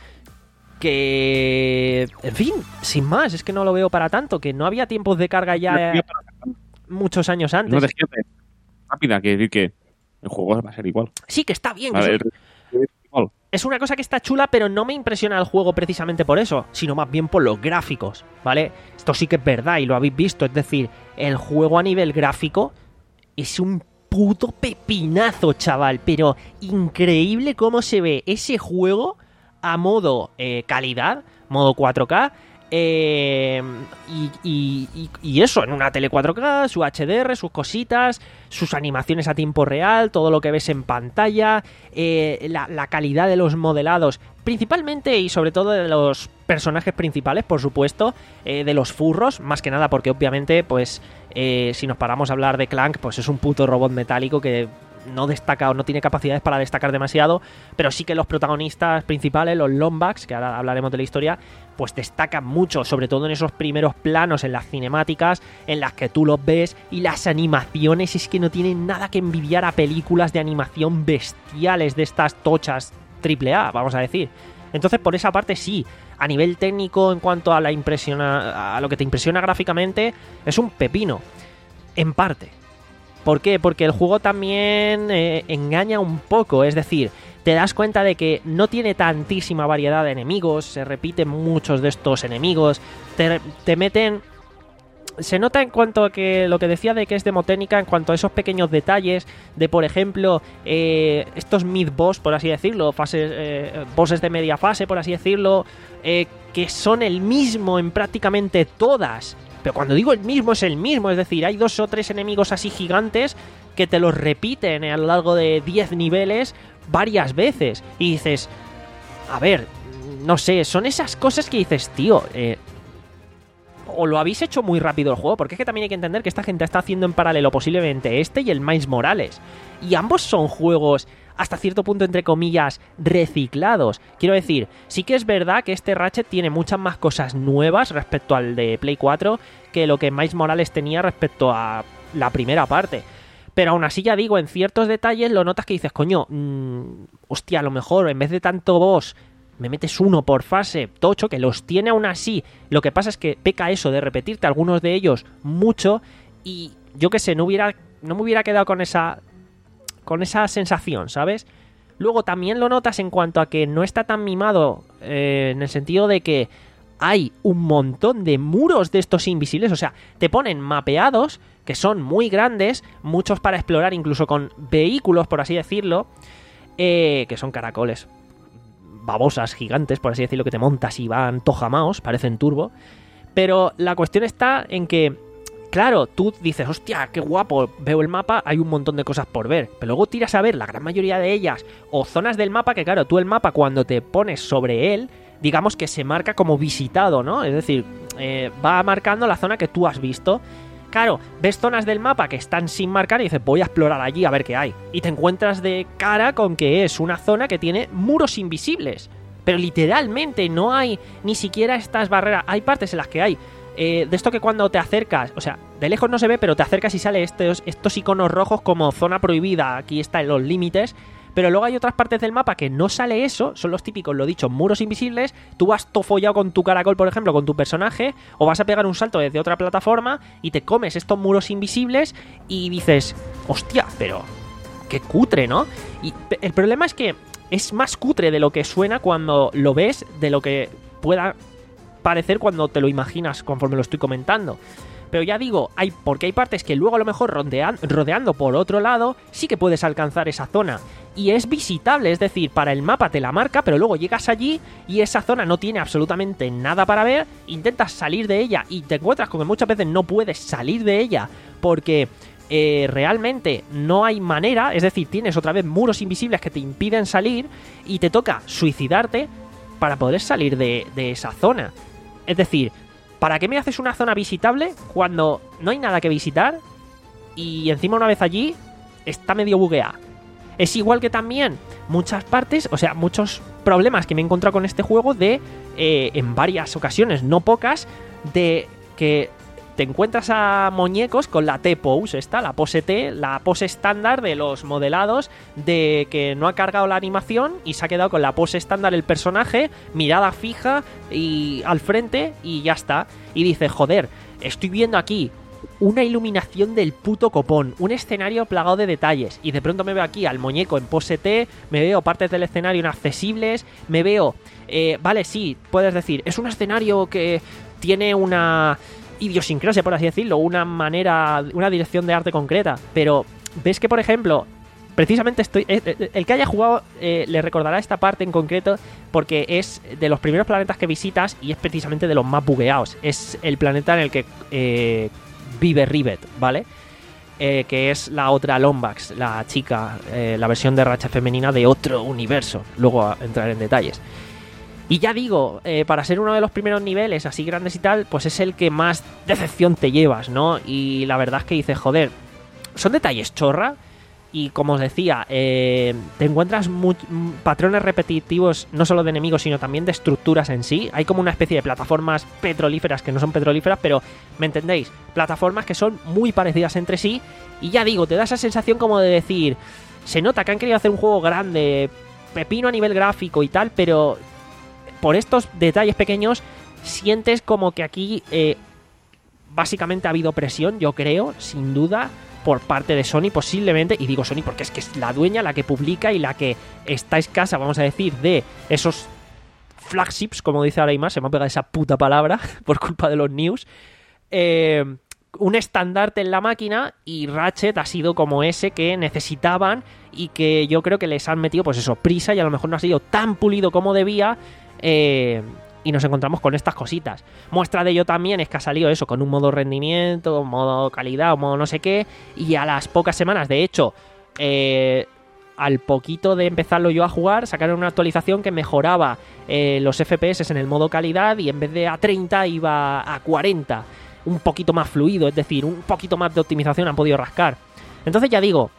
que... En fin, sin más, es que no lo veo para tanto, que no había tiempos de carga ya eh, muchos años antes. No te quedes rápida, que decir que el juego va a ser igual. Sí, que está bien. A Que ver, es, un... es una cosa que está chula, pero no me impresiona el juego precisamente por eso, sino más bien por los gráficos, ¿vale? Esto sí que es verdad y lo habéis visto, es decir, el juego a nivel gráfico es un puto pepinazo, chaval, pero increíble cómo se ve ese juego a modo eh, calidad, modo cuatro K, eh, y, y, y, y eso, en una tele cuatro K, su H D R, sus cositas, sus animaciones a tiempo real, todo lo que ves en pantalla, eh, la, la calidad de los modelados, principalmente y sobre todo de los personajes principales, por supuesto, eh, de los furros, más que nada porque obviamente, pues, eh, si nos paramos a hablar de Clank, pues es un puto robot metálico que no destaca o no tiene capacidades para destacar demasiado, pero sí que los protagonistas principales, los Lombax, que ahora hablaremos de la historia, pues destacan mucho, sobre todo en esos primeros planos, en las cinemáticas, en las que tú los ves, y las animaciones es que no tienen nada que envidiar a películas de animación bestiales de estas tochas triple A, vamos a decir. Entonces, por esa parte sí, a nivel técnico, en cuanto a la impresiona, a lo que te impresiona gráficamente, es un pepino, en parte. ¿Por qué? Porque el juego también eh, engaña un poco, es decir, te das cuenta de que no tiene tantísima variedad de enemigos, se repiten muchos de estos enemigos, te, te meten... Se nota en cuanto a que lo que decía de que es demotécnica, en cuanto a esos pequeños detalles de, por ejemplo, eh, estos mid-boss, por así decirlo, fases, eh, bosses de media fase, por así decirlo, eh, que son el mismo en prácticamente todas. Pero cuando digo el mismo, es el mismo, es decir, hay dos o tres enemigos así gigantes que te los repiten a lo largo de diez niveles varias veces. Y dices, a ver, no sé, son esas cosas que dices, tío, eh, o lo habéis hecho muy rápido el juego, porque es que también hay que entender que esta gente está haciendo en paralelo posiblemente este y el Miles Morales. Y ambos son juegos hasta cierto punto, entre comillas, reciclados. Quiero decir, sí que es verdad que este Ratchet tiene muchas más cosas nuevas respecto al de Play cuatro que lo que Miles Morales tenía respecto a la primera parte. Pero aún así, ya digo, en ciertos detalles lo notas que dices, coño, mmm, hostia, a lo mejor en vez de tanto boss me metes uno por fase, tocho, que los tiene aún así. Lo que pasa es que peca eso de repetirte algunos de ellos mucho y yo qué sé, no hubiera, no me hubiera quedado con esa... con esa sensación, ¿sabes? Luego también lo notas en cuanto a que no está tan mimado, eh, en el sentido de que hay un montón de muros de estos invisibles, o sea, te ponen mapeados, que son muy grandes, muchos para explorar, incluso con vehículos, por así decirlo, eh, que son caracoles, babosas gigantes, por así decirlo, que te montas y van tojamaos, parecen turbo. Pero la cuestión está en que, claro, tú dices, hostia, qué guapo, veo el mapa, hay un montón de cosas por ver. Pero luego tiras a ver la gran mayoría de ellas, o zonas del mapa que, claro, tú el mapa cuando te pones sobre él, digamos que se marca como visitado, ¿no? Es decir, eh, va marcando la zona que tú has visto. Claro, ves zonas del mapa que están sin marcar y dices, voy a explorar allí a ver qué hay. Y te encuentras de cara con que es una zona que tiene muros invisibles. Pero literalmente no hay ni siquiera estas barreras. Hay partes en las que hay eh, de esto que cuando te acercas, o sea, de lejos no se ve, pero te acercas y sale estos, estos iconos rojos como zona prohibida, aquí está en los límites. Pero luego hay otras partes del mapa que no sale eso, son los típicos, lo dicho, muros invisibles. Tú vas tofollado con tu caracol, por ejemplo, con tu personaje, o vas a pegar un salto desde otra plataforma y te comes estos muros invisibles y dices, hostia, pero qué cutre, ¿no? Y el problema es que es más cutre de lo que suena cuando lo ves, de lo que pueda parecer cuando te lo imaginas conforme lo estoy comentando. Pero ya digo, hay porque hay partes que luego a lo mejor rodean, rodeando por otro lado sí que puedes alcanzar esa zona. Y es visitable, es decir, para el mapa te la marca, pero luego llegas allí y esa zona no tiene absolutamente nada para ver, intentas salir de ella y te encuentras con que muchas veces no puedes salir de ella porque eh, realmente no hay manera, es decir, tienes otra vez muros invisibles que te impiden salir y te toca suicidarte para poder salir de, de esa zona. Es decir, ¿para qué me haces una zona visitable cuando no hay nada que visitar y encima una vez allí está medio bugueada? Es igual que también muchas partes, o sea, muchos problemas que me he encontrado con este juego de, eh, en varias ocasiones, no pocas, de que te encuentras a muñecos con la T-pose, esta, la pose T, la pose estándar de los modelados, de que no ha cargado la animación y se ha quedado con la pose estándar el personaje, mirada fija y al frente y ya está. Y dices, joder, estoy viendo aquí una iluminación del puto copón, un escenario plagado de detalles y de pronto me veo aquí al muñeco en pose T, me veo partes del escenario inaccesibles, me veo, eh, vale, sí, puedes decir, es un escenario que tiene una idiosincrasia, por así decirlo, una manera, una dirección de arte concreta, pero ves que, por ejemplo, precisamente estoy, eh, el que haya jugado eh, le recordará esta parte en concreto porque es de los primeros planetas que visitas y es precisamente de los más bugueados. Es el planeta en el que eh, vive Rivet, ¿vale? Eh, que es la otra Lombax, la chica, eh, la versión de Ratchet femenina de otro universo. Luego entraré en detalles. Y ya digo, eh, para ser uno de los primeros niveles así grandes y tal, pues es el que más decepción te llevas, ¿no? Y la verdad es que dices, joder, son detalles chorra. Y como os decía, eh, te encuentras muy, patrones repetitivos no solo de enemigos, sino también de estructuras en sí. Hay como una especie de plataformas petrolíferas que no son petrolíferas, pero ¿me entendéis? Plataformas que son muy parecidas entre sí. Y ya digo, te da esa sensación como de decir, se nota que han querido hacer un juego grande, pepino a nivel gráfico y tal, pero por estos detalles pequeños sientes como que aquí eh, básicamente ha habido presión, yo creo, sin duda, por parte de Sony posiblemente, y digo Sony porque es que es la dueña, la que publica y la que está escasa, vamos a decir, de esos flagships, como dice ahora Imar, se me ha pegado esa puta palabra por culpa de los news, eh, un estandarte en la máquina, y Ratchet ha sido como ese que necesitaban y que yo creo que les han metido pues eso, prisa, y a lo mejor no ha sido tan pulido como debía, eh, y nos encontramos con estas cositas. Muestra de ello también es que ha salido eso, con un modo rendimiento, un modo calidad, un modo no sé qué, y a las pocas semanas, de hecho, eh, al poquito de empezarlo yo a jugar, sacaron una actualización que mejoraba eh, los F P S en el modo calidad, y en vez de a treinta iba a cuarenta, un poquito más fluido, es decir, un poquito más de optimización han podido rascar. Entonces ya digo,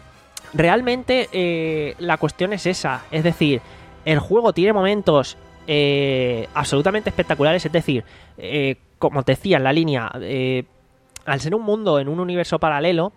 realmente eh, la cuestión es esa, es decir, el juego tiene momentos Eh, absolutamente espectaculares, es decir, eh, como te decía en la línea, eh, al ser un mundo en un universo paralelo,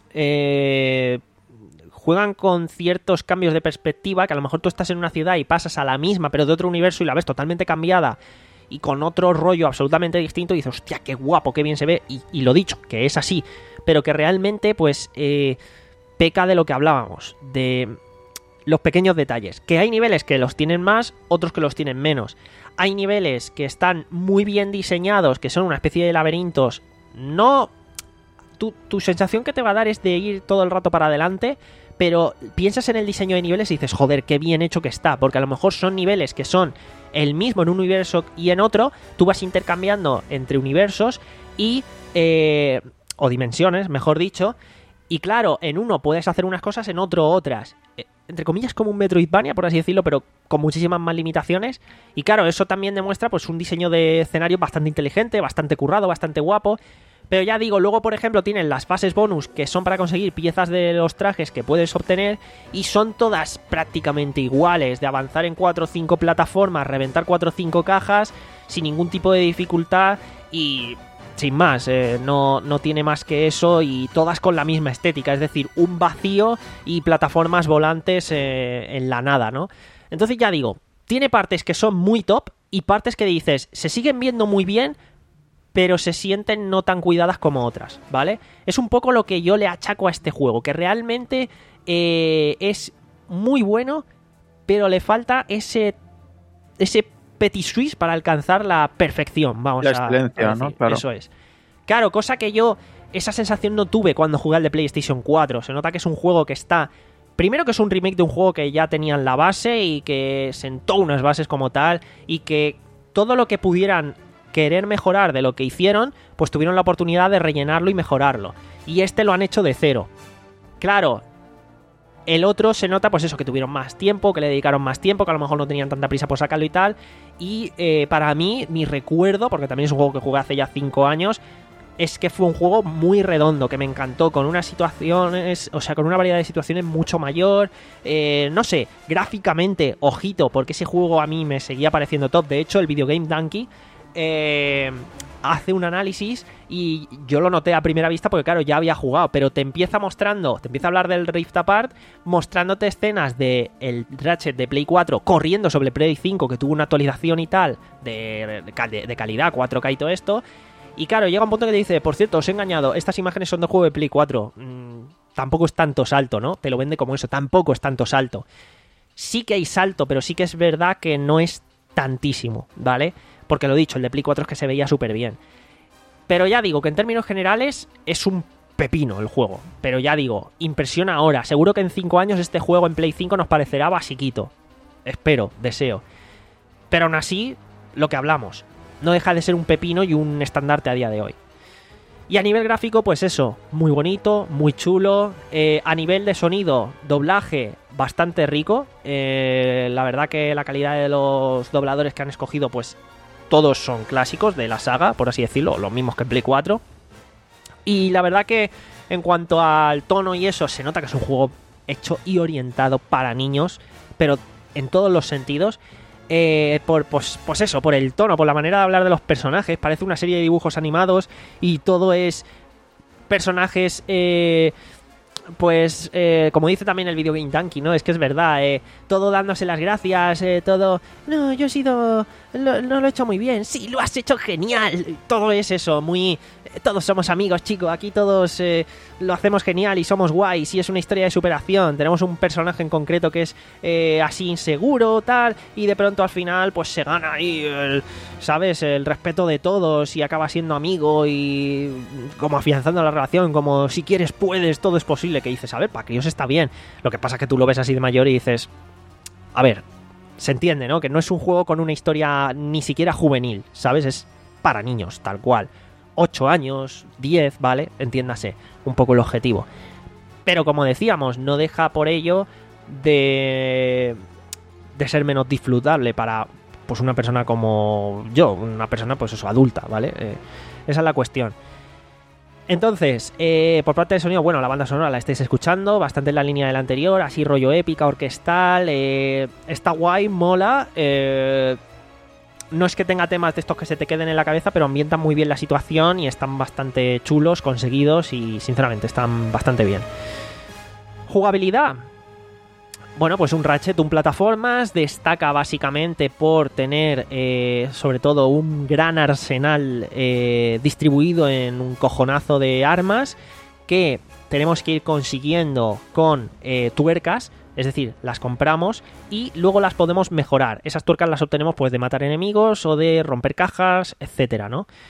eh, juegan con ciertos cambios de perspectiva, que a lo mejor tú estás en una ciudad y pasas a la misma pero de otro universo y la ves totalmente cambiada y con otro rollo absolutamente distinto y dices, hostia, qué guapo, qué bien se ve, y, y lo dicho, que es así, pero que realmente pues eh, peca de lo que hablábamos, de los pequeños detalles, que hay niveles que los tienen más, otros que los tienen menos. Hay niveles que están muy bien diseñados, que son una especie de laberintos. No, tu, tu sensación que te va a dar es de ir todo el rato para adelante, pero piensas en el diseño de niveles y dices, joder, qué bien hecho que está, porque a lo mejor son niveles que son el mismo en un universo y en otro, tú vas intercambiando entre universos y... Eh, o dimensiones, mejor dicho, y claro, en uno puedes hacer unas cosas, en otro otras. Eh, entre comillas, como un Metroidvania, por así decirlo, pero con muchísimas más limitaciones. Y claro, eso también demuestra pues un diseño de escenario bastante inteligente, bastante currado, bastante guapo. Pero ya digo, luego por ejemplo tienen las fases bonus que son para conseguir piezas de los trajes que puedes obtener y son todas prácticamente iguales, de avanzar en cuatro o cinco plataformas, reventar cuatro o cinco cajas sin ningún tipo de dificultad y sin más, eh, no, no tiene más que eso y todas con la misma estética, es decir, un vacío y plataformas volantes eh, en la nada, ¿no? Entonces ya digo, tiene partes que son muy top y partes que dices, se siguen viendo muy bien, pero se sienten no tan cuidadas como otras, ¿vale? Es un poco lo que yo le achaco a este juego, que realmente eh, es muy bueno, pero le falta ese ese petit suisse para alcanzar la perfección, vamos la a, excelencia, a decir. ¿no? Claro. Eso es. Claro, cosa que yo esa sensación no tuve cuando jugué al de PlayStation cuatro. Se nota que es un juego que está... Primero que es un remake de un juego que ya tenían la base y que sentó unas bases como tal y que todo lo que pudieran querer mejorar de lo que hicieron, pues tuvieron la oportunidad de rellenarlo y mejorarlo. Y este lo han hecho de cero. Claro, el otro se nota pues eso, que tuvieron más tiempo, que le dedicaron más tiempo, que a lo mejor no tenían tanta prisa por sacarlo y tal. Y eh, para mí, mi recuerdo, porque también es un juego que jugué hace ya cinco años, es que fue un juego muy redondo, que me encantó, con unas situaciones, o sea, con una variedad de situaciones mucho mayor, eh, no sé, gráficamente, ojito, porque ese juego a mí me seguía pareciendo top. De hecho, el Video Game Donkey eh, hace un análisis y yo lo noté a primera vista porque claro, ya había jugado, pero te empieza mostrando, te empieza a hablar del Rift Apart, mostrándote escenas de el Ratchet de Play cuatro corriendo sobre Play cinco, que tuvo una actualización y tal, de, de, de calidad, cuatro K y todo esto. Y claro, llega un punto que te dice, por cierto, os he engañado, estas imágenes son de juego de Play cuatro. Mm, tampoco es tanto salto, ¿no? Te lo vende como eso, tampoco es tanto salto. Sí que hay salto, pero sí que es verdad que no es tantísimo, ¿vale? Porque lo dicho, el de Play cuatro es que se veía súper bien. Pero ya digo que en términos generales es un pepino el juego. Pero ya digo, impresiona ahora. Seguro que en cinco años este juego en Play cinco nos parecerá basiquito. Espero, deseo. Pero aún así, lo que hablamos, no deja de ser un pepino y un estandarte a día de hoy. Y a nivel gráfico, pues eso, muy bonito, muy chulo. Eh, a nivel de sonido, doblaje, bastante rico. Eh, la verdad que la calidad de los dobladores que han escogido, pues todos son clásicos de la saga, por así decirlo, los mismos que en Play cuatro. Y la verdad que en cuanto al tono y eso, se nota que es un juego hecho y orientado para niños, pero en todos los sentidos. Eh, por, pues, pues eso, por el tono, por la manera de hablar de los personajes. Parece una serie de dibujos animados y todo es personajes, eh, pues, eh, como dice también el Video Game Donkey, ¿no? Es que es verdad, eh, todo dándose las gracias, eh, todo... No, yo he sido... Lo, no lo he hecho muy bien. Sí, lo has hecho genial. Todo es eso, muy... Todos somos amigos, chicos. Aquí todos eh, lo hacemos genial y somos guays. Y es una historia de superación. Tenemos un personaje en concreto que es eh, así inseguro, tal. Y de pronto al final, pues se gana ahí, el, ¿sabes? El respeto de todos y acaba siendo amigo y como afianzando la relación. Como si quieres, puedes, todo es posible. Que dices, a ver, para críos está bien. Lo que pasa es que tú lo ves así de mayor y dices, a ver, se entiende, ¿no? Que no es un juego con una historia ni siquiera juvenil, ¿sabes? Es para niños, tal cual. ocho años, diez, ¿vale? Entiéndase un poco el objetivo. Pero como decíamos, no deja por ello de, de ser menos disfrutable para pues una persona como yo, una persona pues eso, adulta, ¿vale? Eh, esa es la cuestión. Entonces, eh, por parte del sonido, bueno, la banda sonora la estáis escuchando, bastante en la línea del anterior, así rollo épica, orquestal, eh, está guay, mola, eh... No es que tenga temas de estos que se te queden en la cabeza, pero ambientan muy bien la situación y están bastante chulos, conseguidos y sinceramente están bastante bien. Jugabilidad. Bueno, pues un Ratchet, un plataformas, destaca básicamente por tener eh, sobre todo un gran arsenal eh, distribuido en un cojonazo de armas que tenemos que ir consiguiendo con eh, tuercas. Es decir, las compramos y luego las podemos mejorar. Esas tuercas las obtenemos pues de matar enemigos o de romper cajas, etcétera, ¿no?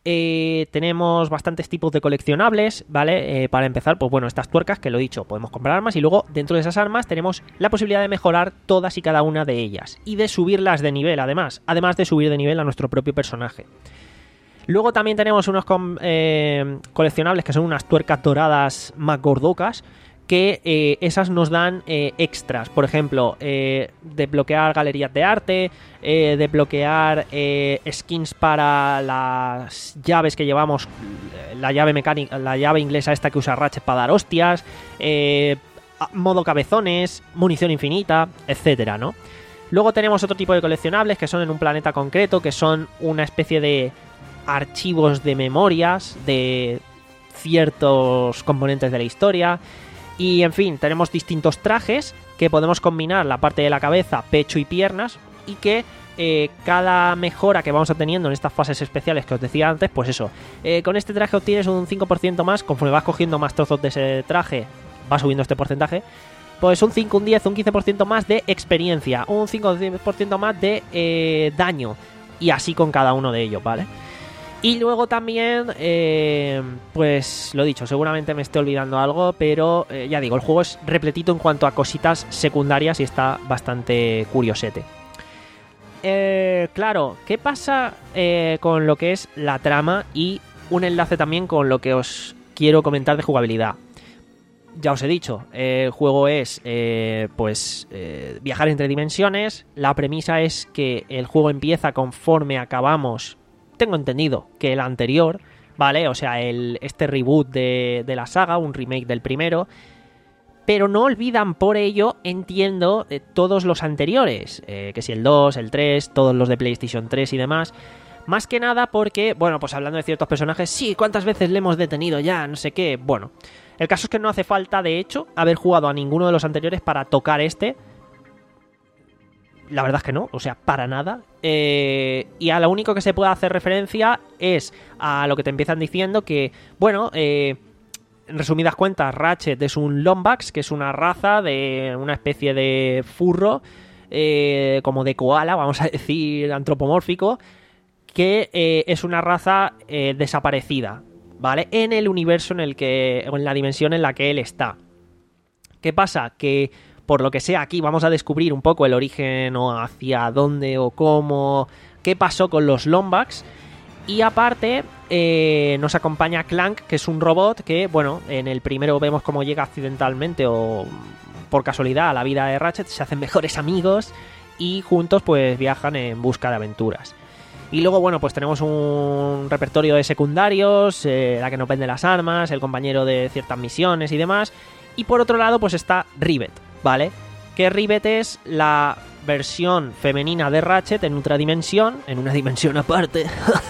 Eh, tenemos bastantes tipos de coleccionables, ¿vale? Eh, para empezar, pues bueno, estas tuercas que lo he dicho, podemos comprar armas y luego dentro de esas armas tenemos la posibilidad de mejorar todas y cada una de ellas y de subirlas de nivel, además, además de subir de nivel a nuestro propio personaje. Luego también tenemos unos com- eh, coleccionables que son unas tuercas doradas más gordocas, que eh, esas nos dan eh, extras, por ejemplo, eh, desbloquear galerías de arte, eh, desbloquear eh, skins para las llaves que llevamos, la llave mecánica, la llave inglesa esta que usa Ratchet para dar hostias, eh, modo cabezones, munición infinita, etcétera, ¿no? Luego tenemos otro tipo de coleccionables que son en un planeta concreto, que son una especie de archivos de memorias de ciertos componentes de la historia. Y en fin, tenemos distintos trajes que podemos combinar la parte de la cabeza, pecho y piernas, y que eh, cada mejora que vamos obteniendo en estas fases especiales que os decía antes, pues eso, eh, con este traje obtienes un cinco por ciento más, conforme vas cogiendo más trozos de ese traje, va subiendo este porcentaje, pues un cinco, un diez, un quince por ciento más de experiencia, un cinco por ciento más de eh, daño, y así con cada uno de ellos, ¿vale? Y luego también, eh, pues lo dicho, seguramente me esté olvidando algo, pero eh, ya digo, el juego es repletito en cuanto a cositas secundarias y está bastante curiosete. Eh, claro, ¿qué pasa eh, con lo que es la trama y un enlace también con lo que os quiero comentar de jugabilidad? Ya os he dicho, eh, el juego es eh, pues eh, viajar entre dimensiones. La premisa es que el juego empieza conforme acabamos. Tengo entendido que el anterior, ¿vale? O sea, el, este reboot de, de la saga, un remake del primero. Pero no olvidan por ello, entiendo, eh, todos los anteriores. Eh, que si el dos, el tres, todos los de PlayStation tres y demás. Más que nada porque, bueno, pues hablando de ciertos personajes, sí, ¿cuántas veces le hemos detenido ya? No sé qué. Bueno, el caso es que no hace falta, de hecho, haber jugado a ninguno de los anteriores para tocar este. La verdad es que no, o sea, para nada. Eh, y a lo único que se puede hacer referencia es a lo que te empiezan diciendo que, bueno, eh, en resumidas cuentas, Ratchet es un Lombax, que es una raza de una especie de furro, eh, como de koala, vamos a decir, antropomórfico, que eh, es una raza eh, desaparecida, ¿vale? En el universo en el que, o en la dimensión en la que él está. ¿Qué pasa? Que por lo que sea, aquí vamos a descubrir un poco el origen o hacia dónde o cómo, qué pasó con los Lombax. Y aparte, eh, nos acompaña Clank, que es un robot que, bueno, en el primero vemos cómo llega accidentalmente o por casualidad a la vida de Ratchet, se hacen mejores amigos y juntos pues viajan en busca de aventuras. Y luego, bueno, pues tenemos un repertorio de secundarios, eh, la que nos vende las armas, el compañero de ciertas misiones y demás. Y por otro lado, pues está Rivet, ¿vale? Que Rivet es la versión femenina de Ratchet en otra dimensión, en una dimensión aparte.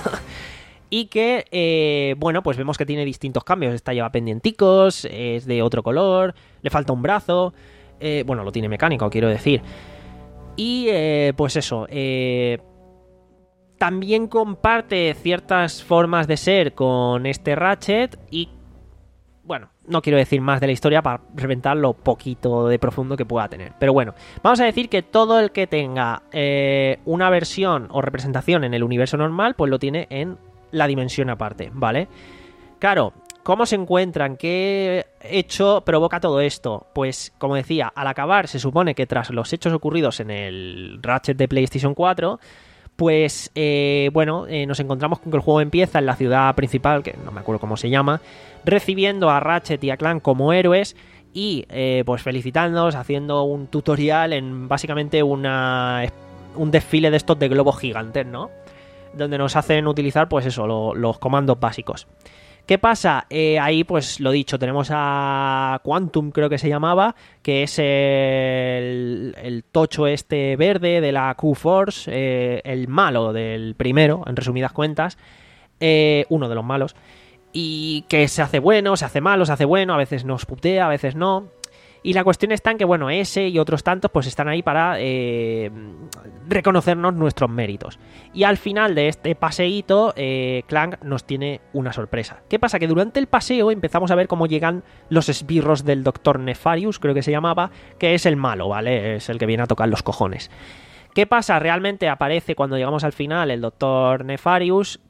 Y que, eh, bueno, pues vemos que tiene distintos cambios. Esta lleva pendienticos, es de otro color, le falta un brazo. Eh, bueno, lo tiene mecánico, quiero decir. Y, eh, pues eso, eh... también comparte ciertas formas de ser con este Ratchet y, bueno, no quiero decir más de la historia para reventar lo poquito de profundo que pueda tener. Pero bueno, vamos a decir que todo el que tenga eh, una versión o representación en el universo normal, pues lo tiene en la dimensión aparte, ¿vale? Claro, ¿cómo se encuentran? ¿Qué hecho provoca todo esto? Pues, como decía, al acabar se supone que tras los hechos ocurridos en el Ratchet de PlayStation cuatro... pues, eh, bueno, eh, nos encontramos con que el juego empieza en la ciudad principal, que no me acuerdo cómo se llama, recibiendo a Ratchet y a Clank como héroes y, eh, pues, felicitándolos, haciendo un tutorial en básicamente una, un desfile de estos de globos gigantes, ¿no? Donde nos hacen utilizar, pues eso, lo, los comandos básicos. ¿Qué pasa? Eh, ahí, pues lo dicho, tenemos a Quantum, creo que se llamaba, que es el, el tocho este verde de la Q-Force, eh, el malo del primero, en resumidas cuentas, eh, uno de los malos, y que se hace bueno, se hace malo, se hace bueno, a veces nos putea, a veces no. Y la cuestión está en que, bueno, ese y otros tantos pues están ahí para eh, reconocernos nuestros méritos. Y al final de este paseíto, eh, Clank nos tiene una sorpresa. ¿Qué pasa? Que durante el paseo empezamos a ver cómo llegan los esbirros del doctor Nefarious, creo que se llamaba, que es el malo, ¿vale? Es el que viene a tocar los cojones. ¿Qué pasa? Realmente aparece cuando llegamos al final el doctor Nefarious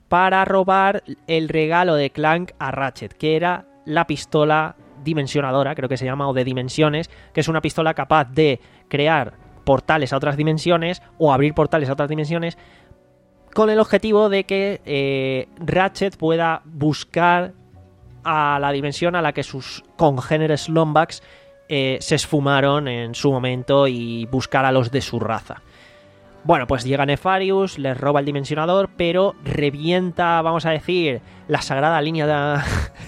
para robar el regalo de Clank a Ratchet, que era la pistola dimensionadora, creo que se llama, o de dimensiones, que es una pistola capaz de crear portales a otras dimensiones o abrir portales a otras dimensiones, con el objetivo de que eh, Ratchet pueda buscar a la dimensión a la que sus congéneres Lombax eh, se esfumaron en su momento y buscar a los de su raza. Bueno, pues llega Nefarious, les roba el dimensionador, pero revienta, vamos a decir, la sagrada línea de,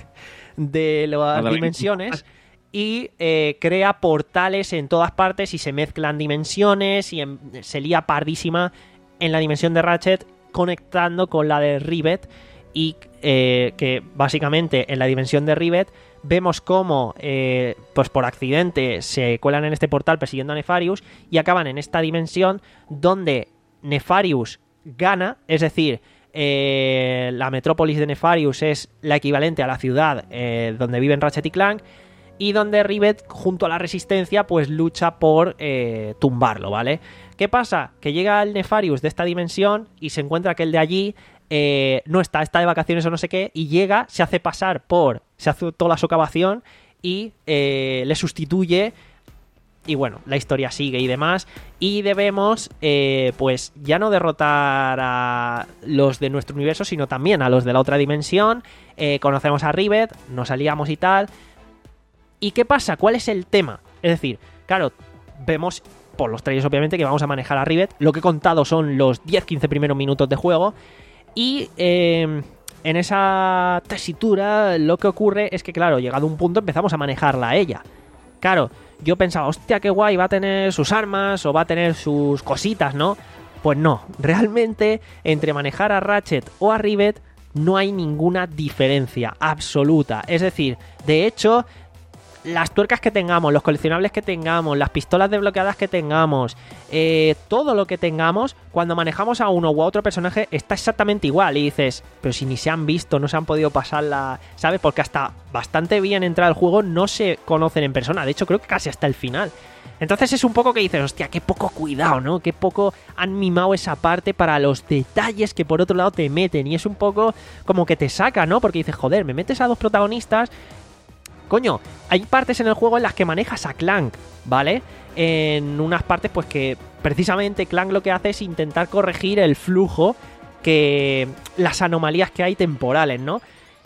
de las Hola, dimensiones y eh, crea portales en todas partes y se mezclan dimensiones y en, se lía pardísima en la dimensión de Ratchet conectando con la de Rivet y eh, que básicamente en la dimensión de Rivet vemos cómo eh, pues por accidente se cuelan en este portal persiguiendo a Nefarious y acaban en esta dimensión donde Nefarious gana, es decir, eh, la metrópolis de Nefarious es la equivalente a la ciudad eh, donde viven Ratchet y Clank, y donde Rivet, junto a la Resistencia, pues lucha por eh, tumbarlo, ¿vale? ¿Qué pasa? Que llega el Nefarious de esta dimensión y se encuentra que el de allí eh, no está, está de vacaciones o no sé qué, y llega, se hace pasar por... se hace toda la socavación y eh, le sustituye, y bueno, la historia sigue y demás, y debemos, eh, pues, ya no derrotar a los de nuestro universo, sino también a los de la otra dimensión. Eh, conocemos a Rivet, nos aliamos y tal... ¿Y qué pasa? ¿Cuál es el tema? Es decir, claro, vemos por los trailers obviamente que vamos a manejar a Rivet. Lo que he contado son los diez quince primeros minutos de juego. Y eh, en esa tesitura lo que ocurre es que, claro, llegado a un punto empezamos a manejarla a ella. Claro, yo pensaba, hostia, qué guay, va a tener sus armas o va a tener sus cositas, ¿no? Pues no, realmente entre manejar a Ratchet o a Rivet no hay ninguna diferencia absoluta. Es decir, de hecho... las tuercas que tengamos, los coleccionables que tengamos, las pistolas desbloqueadas que tengamos, eh, todo lo que tengamos, cuando manejamos a uno u a otro personaje está exactamente igual. Y dices, pero si ni se han visto, no se han podido pasar la... ¿sabes? Porque hasta bastante bien entrado el juego no se conocen en persona. De hecho, creo que casi hasta el final. Entonces es un poco que dices, hostia, qué poco cuidado, ¿no? Qué poco han mimado esa parte para los detalles que por otro lado te meten. Y es un poco como que te saca, ¿no? Porque dices, joder, me metes a dos protagonistas... Coño, hay partes en el juego en las que manejas a Clank, ¿vale? En unas partes, pues que precisamente Clank lo que hace es intentar corregir el flujo, que las anomalías que hay temporales, ¿no?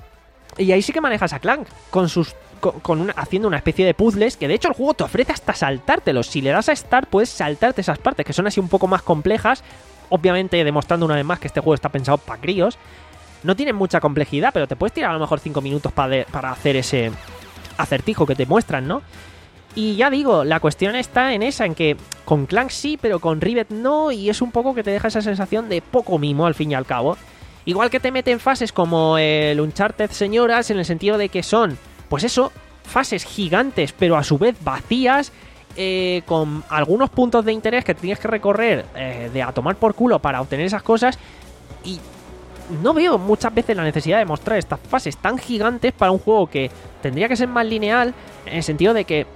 Y ahí sí que manejas a Clank, con sus con, con una, haciendo una especie de puzzles, que de hecho el juego te ofrece hasta saltártelos. Si le das a Start, puedes saltarte esas partes, que son así un poco más complejas, obviamente demostrando una vez más que este juego está pensado para críos. No tienen mucha complejidad, pero te puedes tirar a lo mejor cinco minutos para, de, para hacer ese... acertijo que te muestran, ¿no? Y ya digo, la cuestión está en esa, en que con Clank sí, pero con Rivet no, y es un poco que te deja esa sensación de poco mimo al fin y al cabo. Igual que te meten fases como el Uncharted Señoras, en el sentido de que son, pues eso, fases gigantes, pero a su vez vacías, eh, con algunos puntos de interés que tienes que recorrer eh, de a tomar por culo para obtener esas cosas, y no veo muchas veces la necesidad de mostrar estas fases tan gigantes para un juego que tendría que ser más lineal, en el sentido de que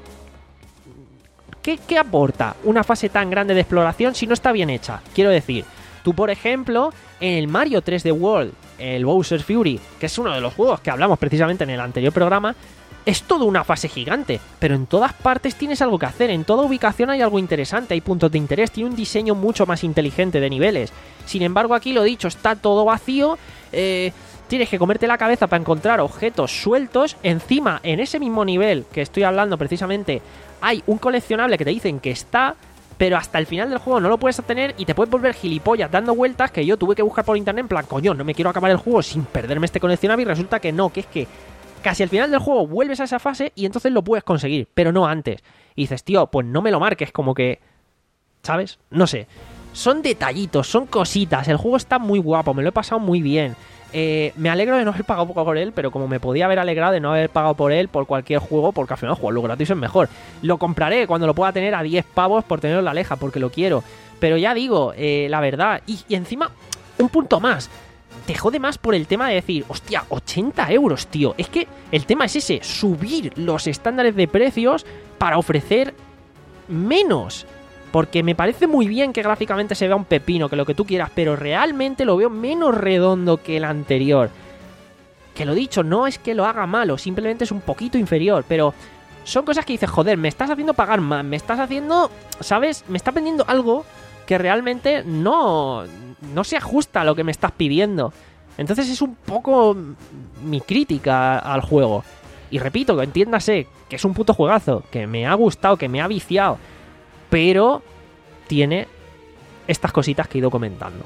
¿qué, qué aporta una fase tan grande de exploración si no está bien hecha? Quiero decir, tú por ejemplo, en el Mario tres D World, el Bowser's Fury, que es uno de los juegos que hablamos precisamente en el anterior programa, es toda una fase gigante, pero en todas partes tienes algo que hacer, en toda ubicación hay algo interesante, hay puntos de interés, tiene un diseño mucho más inteligente de niveles. Sin embargo, aquí lo dicho, está todo vacío, eh, tienes que comerte la cabeza para encontrar objetos sueltos. Encima, en ese mismo nivel que estoy hablando precisamente, hay un coleccionable que te dicen que está, pero hasta el final del juego no lo puedes obtener y te puedes volver gilipollas dando vueltas, que yo tuve que buscar por internet en plan, coño, no me quiero acabar el juego sin perderme este coleccionable, y resulta que no, que es que casi al final del juego vuelves a esa fase y entonces lo puedes conseguir, pero no antes. Y dices, tío, pues no me lo marques, como que... ¿sabes? No sé. Son detallitos, son cositas. El juego está muy guapo, me lo he pasado muy bien. Eh, me alegro de no haber pagado por él, pero como me podía haber alegrado de no haber pagado por él por cualquier juego, porque al final jugarlo gratis es mejor. Lo compraré cuando lo pueda tener a diez pavos por tenerlo en la Aleja, porque lo quiero. Pero ya digo, eh, la verdad, y, y encima, un punto más. Te jode más por el tema de decir, hostia, ochenta euros, tío. Es que el tema es ese, subir los estándares de precios para ofrecer menos. Porque me parece muy bien que gráficamente se vea un pepino, que lo que tú quieras, pero realmente lo veo menos redondo que el anterior. Que lo dicho, no es que lo haga malo, simplemente es un poquito inferior, pero son cosas que dices, joder, me estás haciendo pagar más, me estás haciendo, ¿sabes? Me estás vendiendo algo que realmente no, no se ajusta a lo que me estás pidiendo. Entonces es un poco mi crítica al juego. Y repito, que entiéndase que es un puto juegazo, que me ha gustado, que me ha viciado, pero tiene estas cositas que he ido comentando.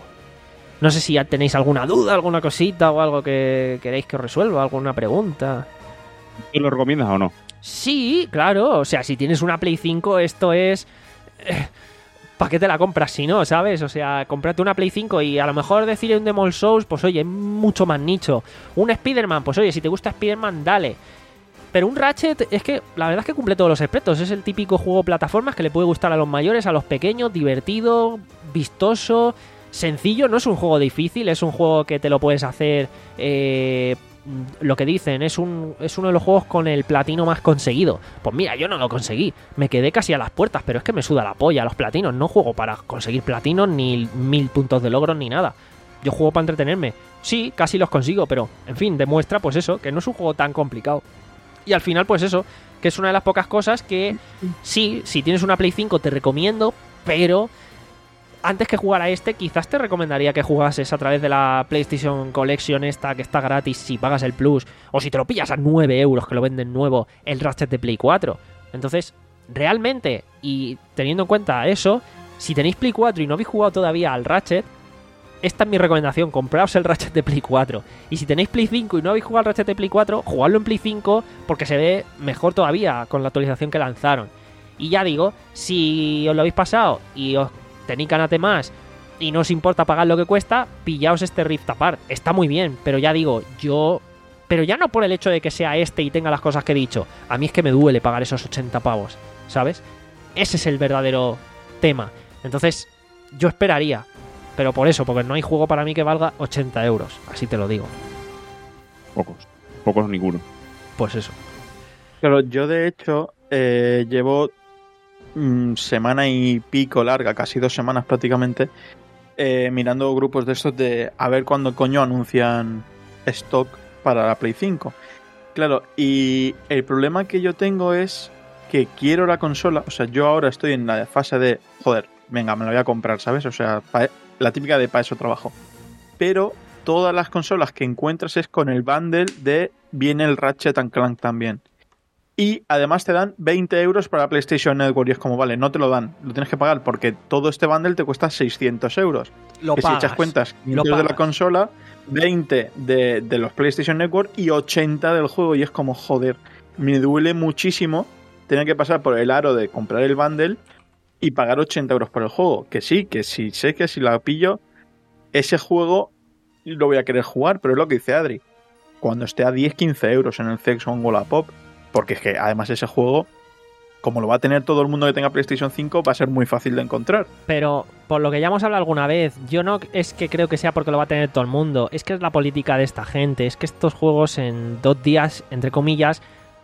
No sé si ya tenéis alguna duda, alguna cosita o algo que queréis que os resuelva, alguna pregunta. ¿Tú lo recomiendas o no? Sí, claro. O sea, si tienes una Play cinco, esto es... Eh, ¿para qué te la compras si no, sabes? O sea, cómprate una Play cinco y a lo mejor decir un Demon's Souls, pues oye, es mucho más nicho. Un Spider-Man, pues oye, si te gusta Spider-Man, dale. Pero un Ratchet es que la verdad es que cumple todos los aspectos. Es el típico juego plataformas que le puede gustar a los mayores, a los pequeños, divertido, vistoso, sencillo. No es un juego difícil, es un juego que te lo puedes hacer, eh, lo que dicen, es, un, es uno de los juegos con el platino más conseguido. Pues mira, yo no lo conseguí, me quedé casi a las puertas, pero es que me suda la polla los platinos. No juego para conseguir platinos, ni mil puntos de logros, ni nada. Yo juego para entretenerme. Sí, casi los consigo, pero, en fin, demuestra pues eso, que no es un juego tan complicado. Y al final, pues eso, que es una de las pocas cosas que sí, si tienes una Play cinco te recomiendo, pero antes que jugar a este, quizás te recomendaría que jugases a través de la PlayStation Collection esta que está gratis si pagas el Plus, o si te lo pillas a nueve euros que lo venden nuevo, el Ratchet de Play cuatro. Entonces, realmente, y teniendo en cuenta eso, si tenéis Play cuatro y no habéis jugado todavía al Ratchet, esta es mi recomendación, compraos el Ratchet de Play cuatro. Y si tenéis Play cinco y no habéis jugado al Ratchet de Play cuatro, jugadlo en Play cinco porque se ve mejor todavía con la actualización que lanzaron. Y ya digo, si os lo habéis pasado y os tenéis ganas de más y no os importa pagar lo que cuesta, pillaos este Rift Apart. Está muy bien, pero ya digo, yo... Pero ya no por el hecho de que sea este y tenga las cosas que he dicho. A mí es que me duele pagar esos ochenta pavos, ¿sabes? Ese es el verdadero tema. Entonces, yo esperaría... Pero por eso, porque no hay juego para mí que valga ochenta euros. Así te lo digo. Pocos. Pocos o ninguno. Pues eso. Claro, yo de hecho eh, llevo mmm, semana y pico larga, casi dos semanas prácticamente, eh, mirando grupos de estos de a ver cuándo coño anuncian stock para la Play cinco. Claro, y el problema que yo tengo es que quiero la consola. O sea, yo ahora estoy en la fase de, joder, venga, me la voy a comprar, ¿sabes? O sea, pa- la típica de para eso trabajo. Pero todas las consolas que encuentras es con el bundle de viene el Ratchet and Clank también. Y además te dan veinte euros para PlayStation Network. Y es como, vale, no te lo dan, lo tienes que pagar porque todo este bundle te cuesta seiscientos euros. Lo que pagas, si echas cuentas, lo quinientos de la pagas. consola, veinte de, de los PlayStation Network y ochenta del juego. Y es como, joder, me duele muchísimo tener que pasar por el aro de comprar el bundle y pagar ochenta euros por el juego. Que sí, que sí, sé que si la pillo, ese juego lo voy a querer jugar, pero es lo que dice Adri. Cuando esté a diez a quince euros en el C X o en Wallapop, porque es que además ese juego, como lo va a tener todo el mundo que tenga PlayStation cinco, va a ser muy fácil de encontrar. Pero por lo que ya hemos hablado alguna vez, yo no es que creo que sea porque lo va a tener todo el mundo, es que es la política de esta gente, es que estos juegos en dos días, entre comillas,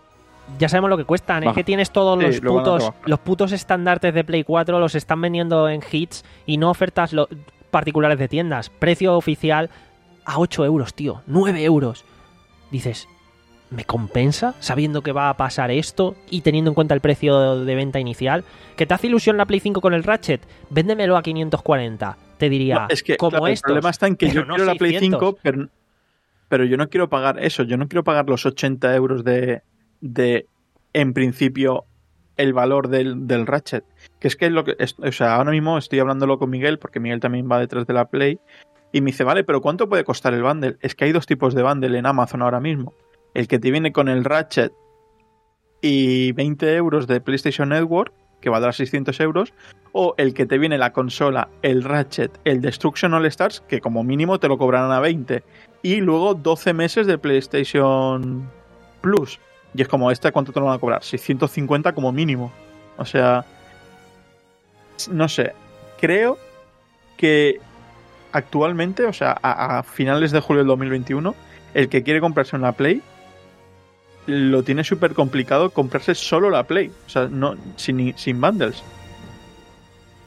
ya sabemos lo que cuestan, Baja. es que tienes todos Sí, los lo van a putos trabajar. los putos estandartes de Play cuatro, los están vendiendo en hits y no ofertas lo- particulares de tiendas. Precio oficial a ocho euros, tío, nueve euros. Dices, ¿me compensa sabiendo que va a pasar esto y teniendo en cuenta el precio de venta inicial? ¿Que te hace ilusión la Play cinco con el Ratchet? Véndemelo a quinientos cuarenta. Te diría, No, es que como claro, el estos, problema está en que pero yo no quiero la Play seiscientos. cinco, pero, pero yo no quiero pagar eso. Yo no quiero pagar los ochenta euros de, de en principio, el valor del, del Ratchet. Que es que es lo que... Es, o sea, ahora mismo estoy hablándolo con Miguel, porque Miguel también va detrás de la Play, y me dice, vale, pero ¿cuánto puede costar el bundle? Es que hay dos tipos de bundle en Amazon ahora mismo. El que te viene con el Ratchet y veinte euros de PlayStation Network, que valdrá seiscientos euros, o el que te viene la consola, el Ratchet, el Destruction All Stars, que como mínimo te lo cobrarán a veinte, y luego doce meses de PlayStation Plus. Y es como, ¿este cuánto te lo van a cobrar? seiscientos cincuenta como mínimo. O sea, no sé, creo que actualmente, o sea, a, a finales de julio del dos mil veintiuno, el que quiere comprarse una Play lo tiene súper complicado comprarse solo la Play, o sea, no sin, sin bundles.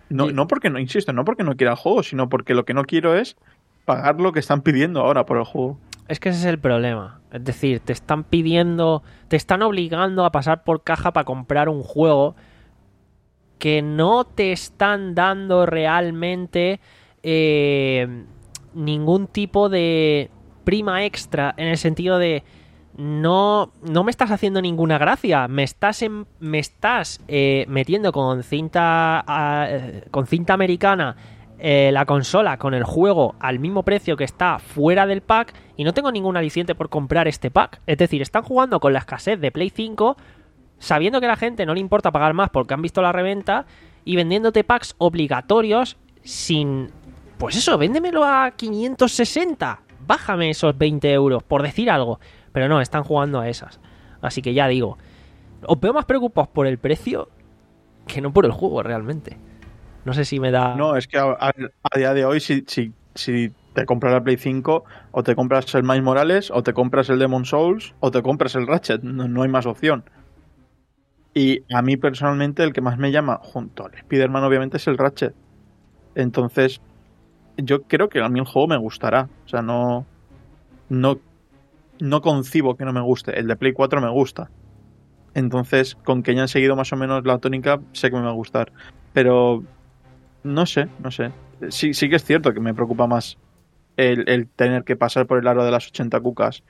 No, Y- no porque no, insisto, no porque no quiera el juego, sino porque lo que no quiero es pagar lo que están pidiendo ahora por el juego. Es que ese es el problema. Es decir, te están pidiendo, te están obligando a pasar por caja para comprar un juego que no te están dando realmente eh, ningún tipo de prima extra, en el sentido de no, no me estás haciendo ninguna gracia, me estás en- me estás eh, metiendo con cinta ah, eh, con cinta americana eh, la consola con el juego al mismo precio que está fuera del pack y no tengo ningún aliciente por comprar este pack. Es decir, están jugando con la escasez de Play cinco sabiendo que a la gente no le importa pagar más porque han visto la reventa y vendiéndote packs obligatorios sin... Pues eso, véndemelo a quinientos sesenta. Bájame esos veinte euros, por decir algo. Pero no, están jugando a esas. Así que ya digo, os veo más preocupados por el precio que no por el juego realmente. No sé si me da... No, es que a, a- a día de hoy, si, si, si te compras la Play cinco, o te compras el Miles Morales, o te compras el Demon Souls, o te compras el Ratchet. No, no hay más opción. Y a mí personalmente el que más me llama, junto al Spider-Man obviamente, es el Ratchet. Entonces, yo creo que a mí el juego me gustará. O sea, no... No, no concibo que no me guste. El de Play cuatro me gusta. Entonces, con que hayan seguido más o menos la tónica, sé que me va a gustar. Pero... No sé, no sé. Sí, sí que es cierto que me preocupa más el, el tener que pasar por el aro de las ochenta cucas.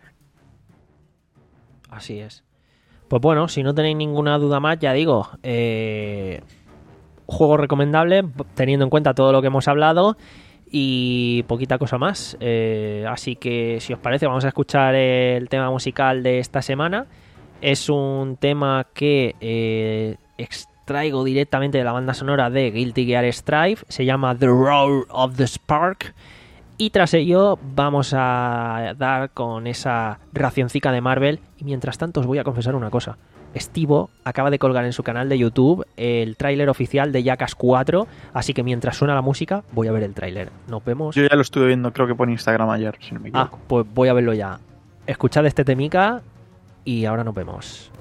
Así es. Pues bueno, si no tenéis ninguna duda más, ya digo, eh, juego recomendable, teniendo en cuenta todo lo que hemos hablado y poquita cosa más. Eh, así que, si os parece, vamos a escuchar el tema musical de esta semana. Es un tema que eh, extraigo directamente de la banda sonora de Guilty Gear Strive. Se llama The Roar of the Spark. Y tras ello vamos a dar con esa racioncica de Marvel. Y mientras tanto os voy a confesar una cosa. Estivo acaba de colgar en su canal de YouTube el tráiler oficial de Jackass cuatro. Así que mientras suena la música voy a ver el tráiler. Nos vemos. Yo ya lo estuve viendo, creo que por Instagram ayer, si no me Ah, equivoco. pues voy a verlo ya. Escuchad este temica y ahora nos vemos.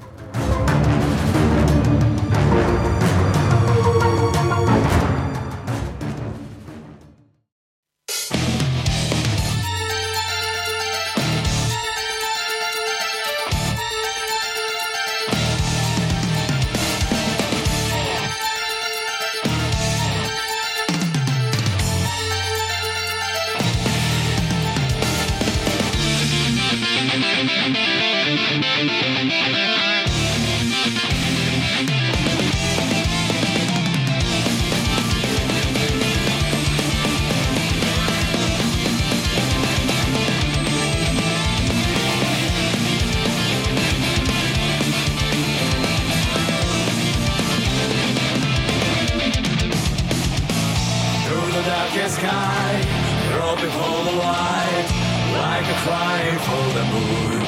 Through the darkest sky, roll before the light, like a cry for the moon.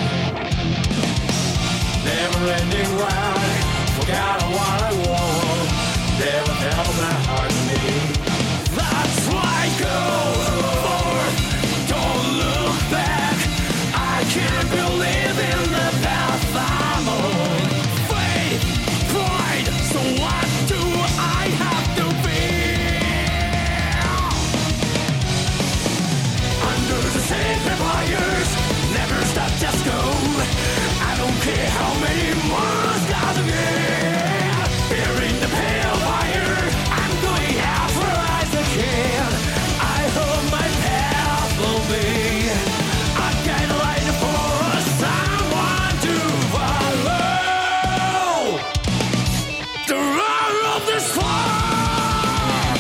Never-ending ride, forgot what I want, never held my heart to me. That's why I go forward, don't look back. I can't believe in the path I'm on. Faith, pride, so what do I have to be? Under the sacred wires, never stop, just go. I don't care how many more gotta get. Bearing the pale fire, I'm going as far as I can. I hope my path will be a guideline for someone to follow. The roar of the spark.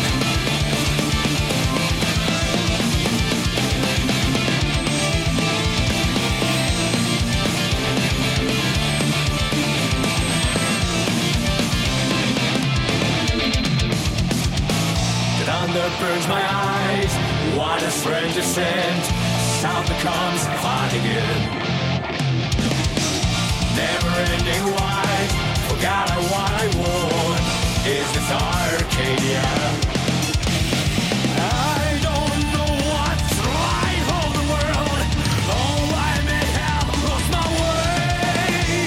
The thunder burns my eyes. What a strange ascent. Sound becomes hot again. Never ending wide. Forgot I what I want. Is this Arcadia? I don't know what's right for the world. Oh, I may have lost my way.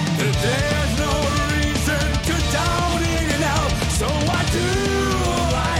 There's no reason to down in and out. So what do I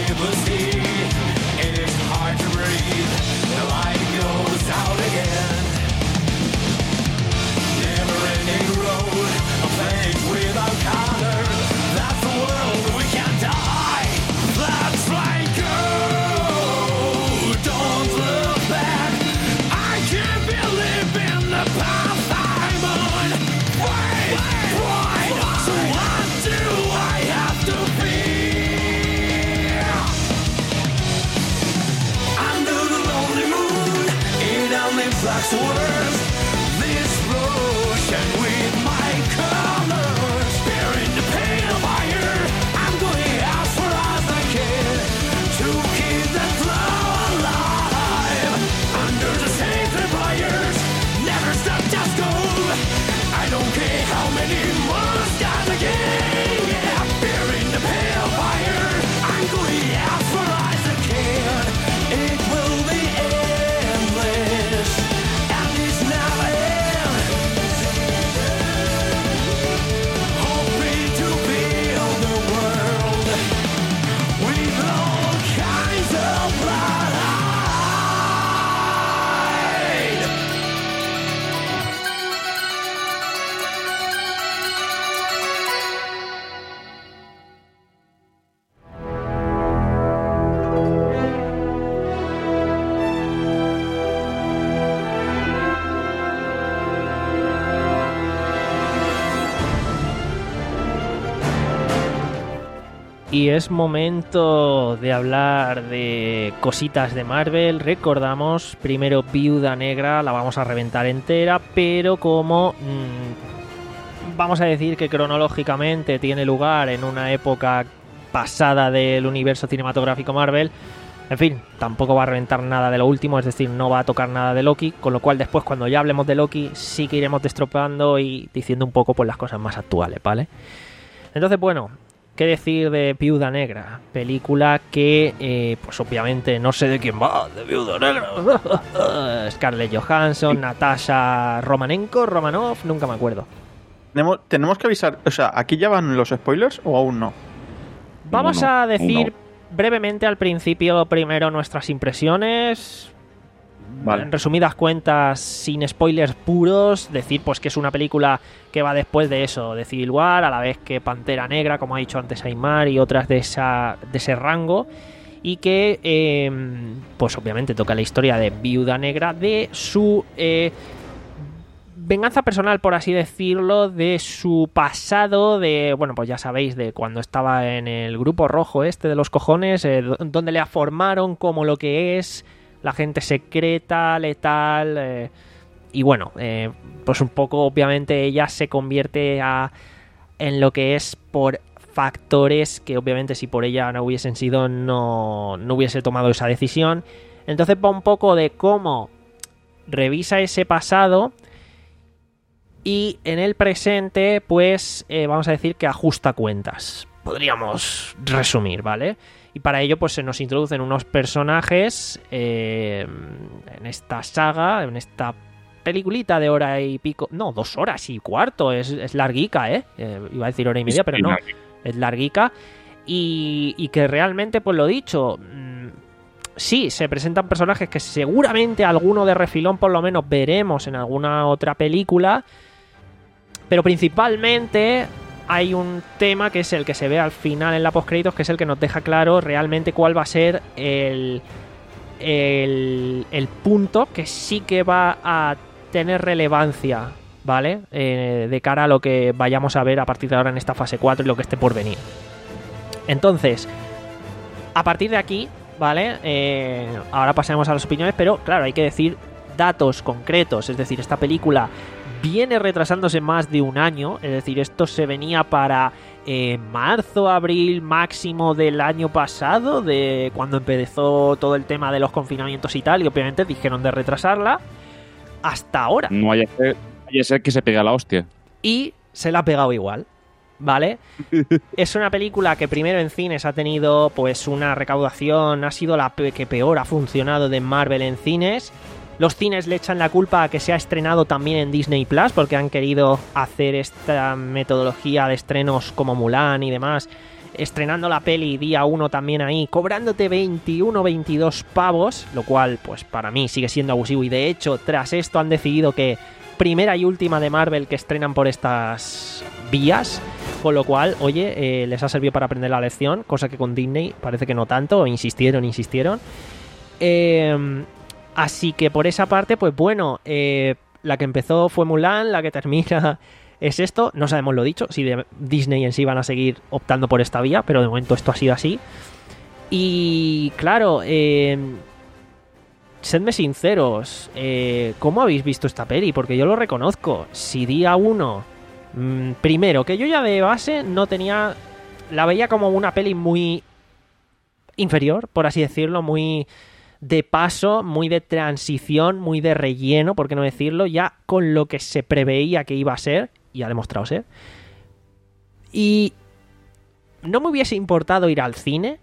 sympathy. It is hard to breathe. The light goes out again. Never-ending road, a place without color. That's the world we can't die. That's right, girl. Don't look back. I can't believe in the path I'm on. Wait, why? So what do I have to fear? Under the lonely moon, it only blocks the words. This ocean with my colors, bearing the pain of fire. I'm going out for as a kid to keep that flow alive. Under the sacred fires, never stop, just go. I don't care how many more got again. Yeah, bearing the pain of fire. I'm going out for as a kid. It will be endless, and it's never end. Hoping to build the world with all kinds of pride. Y es momento de hablar de cositas de Marvel. Recordamos, primero Viuda Negra, la vamos a reventar entera, pero como mmm, vamos a decir que cronológicamente tiene lugar en una época pasada del universo cinematográfico Marvel, en fin, tampoco va a reventar nada de lo último, es decir, no va a tocar nada de Loki, con lo cual después cuando ya hablemos de Loki sí que iremos destropando y diciendo un poco pues las cosas más actuales, ¿vale? Entonces, bueno, ¿qué decir de Viuda Negra? Película que, eh, pues obviamente, no sé de quién va, de Viuda Negra. Scarlett Johansson, Natasha Romanenko, Romanov, nunca me acuerdo. Tenemos, tenemos que avisar, o sea, ¿aquí ya van los spoilers o aún no? Vamos No, no, a decir no. brevemente al principio, primero nuestras impresiones. Vale. En resumidas cuentas, sin spoilers puros, decir pues que es una película que va después de eso, de Civil War, a la vez que Pantera Negra, como ha dicho antes Aymar, y otras de esa de ese rango, y que eh, pues obviamente toca la historia de Viuda Negra, de su eh, venganza personal, por así decirlo, de su pasado, de, bueno, pues ya sabéis, de cuando estaba en el grupo rojo este de los cojones, eh, donde le formaron como lo que es la gente secreta, letal, eh, y bueno, eh, pues un poco obviamente ella se convierte a, en lo que es por factores que obviamente si por ella no hubiesen sido no, no hubiese tomado esa decisión. Entonces va un poco de cómo revisa ese pasado y en el presente pues eh, vamos a decir que ajusta cuentas. Podríamos resumir, ¿vale? Y para ello pues se nos introducen unos personajes eh, en esta saga, en esta peliculita de hora y pico, no, dos horas y cuarto, es, es larguica, ¿eh? ¿eh? Iba a decir hora y media, pero no, es larguica. Y, y que realmente, pues lo dicho, mmm, sí, se presentan personajes que seguramente alguno de refilón por lo menos veremos en alguna otra película, pero principalmente hay un tema que es el que se ve al final en la postcréditos, que es el que nos deja claro realmente cuál va a ser el, el, el punto que sí que va a tener relevancia, ¿vale? Eh, de cara a lo que vayamos a ver a partir de ahora en esta fase cuatro y lo que esté por venir. Entonces, a partir de aquí, ¿vale? Eh, ahora pasaremos a las opiniones, pero claro, hay que decir datos concretos, es decir, esta película viene retrasándose más de un año, es decir, esto se venía para eh, marzo, abril máximo del año pasado, de cuando empezó todo el tema de los confinamientos y tal, y obviamente dijeron de retrasarla hasta ahora. No haya que, haya ser que se pegue a la hostia. Y se la ha pegado igual, ¿vale? Es una película que primero en cines ha tenido pues una recaudación, ha sido la que peor ha funcionado de Marvel en cines. Los cines le echan la culpa a que se ha estrenado también en Disney Plus, porque han querido hacer esta metodología de estrenos como Mulan y demás estrenando la peli día uno también ahí, cobrándote veintiuno, veintidós pavos, lo cual pues para mí sigue siendo abusivo, y de hecho tras esto han decidido que primera y última de Marvel que estrenan por estas vías, con lo cual, oye, eh, les ha servido para aprender la lección, cosa que con Disney parece que no tanto, insistieron, insistieron. Eh, así que por esa parte, pues bueno, eh, la que empezó fue Mulan, la que termina es esto, no sabemos lo dicho, si de Disney en sí van a seguir optando por esta vía, pero de momento esto ha sido así. Y claro, eh, sedme sinceros, eh, ¿cómo habéis visto esta peli? Porque yo lo reconozco, si día uno, mmm, primero, que yo ya de base no tenía, la veía como una peli muy inferior, por así decirlo, muy de paso, muy de transición, muy de relleno, por qué no decirlo, ya con lo que se preveía que iba a ser, y ha demostrado ser. Y no me hubiese importado ir al cine,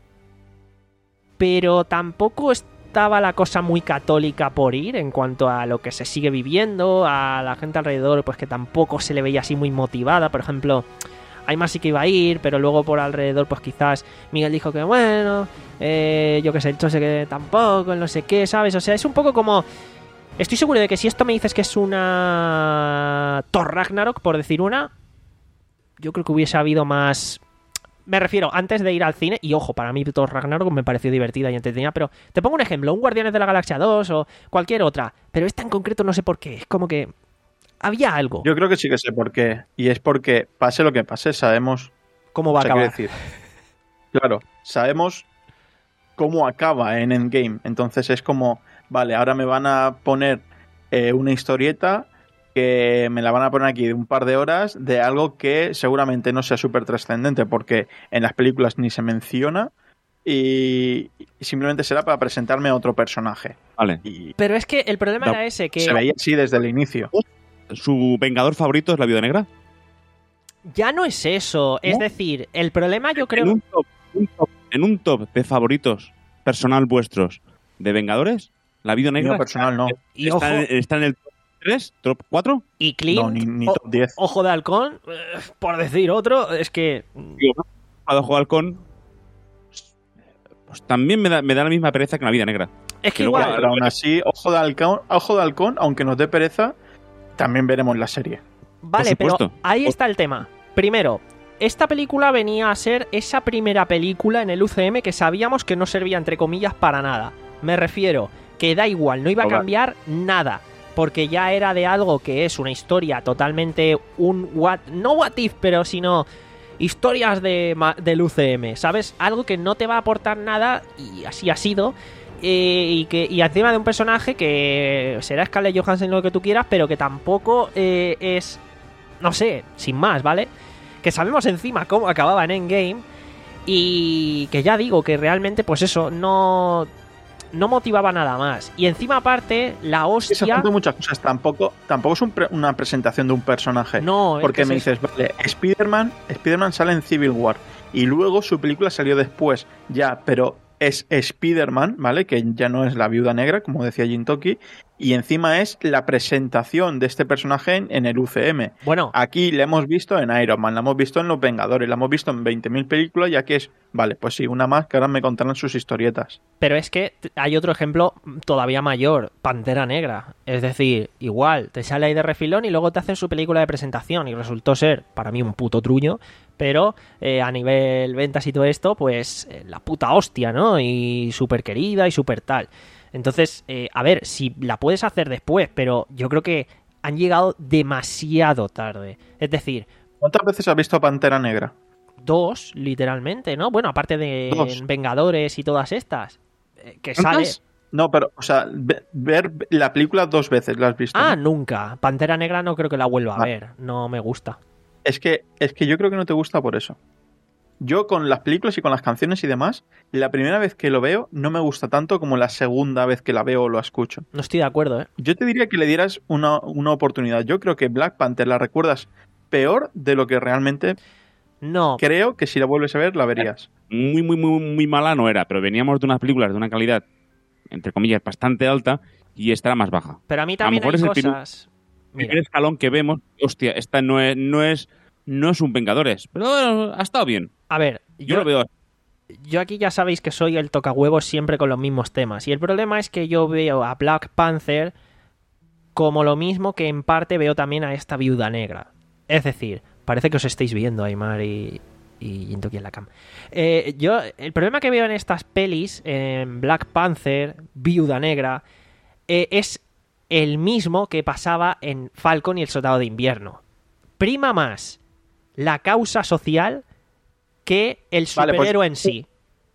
pero tampoco estaba la cosa muy católica por ir en cuanto a lo que se sigue viviendo, a la gente alrededor pues que tampoco se le veía así muy motivada. Por ejemplo, Aymar sí que iba a ir, pero luego por alrededor pues quizás Miguel dijo que bueno, eh, yo que sé, yo sé que tampoco, no sé qué, ¿sabes? O sea, es un poco como... Estoy seguro de que si esto me dices que es una Thor Ragnarok, por decir una, yo creo que hubiese habido más... Me refiero, antes de ir al cine, y ojo, para mí Thor Ragnarok me pareció divertida y entretenida, pero te pongo un ejemplo, un Guardianes de la Galaxia dos o cualquier otra, pero esta en concreto no sé por qué, es como que había algo. Yo creo que sí que sé por qué, y es porque, pase lo que pase, sabemos cómo va a o sea, acabar. quiero decir, claro, sabemos cómo acaba en Endgame, entonces es como, vale, ahora me van a poner eh, una historieta que me la van a poner aquí de un par de horas de algo que seguramente no sea súper trascendente porque en las películas ni se menciona y, y simplemente será para presentarme a otro personaje. Vale. Y Pero es que el problema no, era ese, que se veía así desde el inicio. ¿Su vengador favorito es la Viuda Negra? ya no es eso, es ¿No? decir, el problema yo creo... En un top, un top- en un top de favoritos personal vuestros de Vengadores, la Viuda Negra Mío personal no. Y está, ojo, en, está en el top tres, top cuatro. y Clint, No, ni, ni o- top diez. Ojo de Halcón, eh, por decir otro, es que... A Ojo de Halcón, pues también me da, me da la misma pereza que la Viuda Negra. Es que Que luego igual... la- Pero aún así, Ojo de Halcón, Ojo de Halcón, aunque nos dé pereza, también veremos la serie. Vale, Por pero supuesto. ahí está el tema. Primero, esta película venía a ser esa primera película en el U C M que sabíamos que no servía entre comillas para nada. Me refiero, que da igual, no iba a Hola. cambiar nada. Porque ya era de algo que es una historia totalmente un what, no what if, pero sino historias de, ma- del U C M, ¿sabes? Algo que no te va a aportar nada y así ha sido. Eh, y que y encima de un personaje que será Scarlett Johansson lo que tú quieras, pero que tampoco eh, es, no sé, sin más, ¿vale? Que sabemos encima cómo acababa en Endgame y que ya digo que realmente pues eso no no motivaba nada más. Y encima aparte la Se hostia apuntan muchas cosas. Tampoco, tampoco es un pre- una presentación de un personaje. no, es Porque que me es eso. dices, vale, Spider-Man, Spider-Man sale en Civil War y luego su película salió después, ya, pero es Spider-Man, ¿vale? Que ya no es la Viuda Negra, como decía Jintoki, y encima es la presentación de este personaje en, en el U C M. Bueno, Aquí la hemos visto en Iron Man, la hemos visto en Los Vengadores, la hemos visto en veinte mil películas, ya que es, vale, pues sí, una más que ahora me contarán sus historietas. pero es que t- hay otro ejemplo todavía mayor, Pantera Negra. Es decir, igual, te sale ahí de refilón y luego te hacen su película de presentación y resultó ser, para mí, un puto truño, pero eh, a nivel ventas y todo esto, pues eh, la puta hostia, ¿no? Y súper querida y súper tal. Entonces, eh, a ver, si la puedes hacer después, pero yo creo que han llegado demasiado tarde. Es decir, ¿Cuántas veces has visto Pantera Negra? dos, literalmente, ¿no? Bueno, aparte de Dos. Vengadores y todas estas, eh, que sale... ¿Cuántas? No, pero, o sea, ve- ver la película dos veces la has visto. Ah, ¿no? nunca. Pantera Negra no creo que la vuelva a Ah. ver. No me gusta. Es que, es que yo creo que no te gusta por eso. Yo con las películas y con las canciones y demás, la primera vez que lo veo no me gusta tanto como la segunda vez que la veo o lo escucho. No estoy de acuerdo, ¿eh? Yo te diría que le dieras una, una oportunidad. Yo creo que Black Panther la recuerdas peor de lo que realmente No. creo que si la vuelves a ver la verías. Muy, muy, muy, muy mala no era, pero veníamos de unas películas de una calidad, entre comillas, bastante alta y esta era más baja. Pero a mí A lo también mejor hay es el primer- cosas... El Mira, primer escalón que vemos, hostia, esta no es, no es, no es un Vengadores, pero bueno, ha estado bien. a ver, Yo lo veo. Yo aquí ya sabéis que soy el tocahuevos siempre con los mismos temas. Y el problema es que yo veo a Black Panther como lo mismo que en parte veo también a esta Viuda Negra. Es decir, parece que os estáis viendo, Aymar y, y Jintoki en la cam. Eh, yo, el problema que veo en estas pelis, en Black Panther, Viuda Negra, eh, es el mismo que pasaba en Falcon y el Soldado de Invierno. Prima más la causa social que el Vale, superhéroe pues, en sí.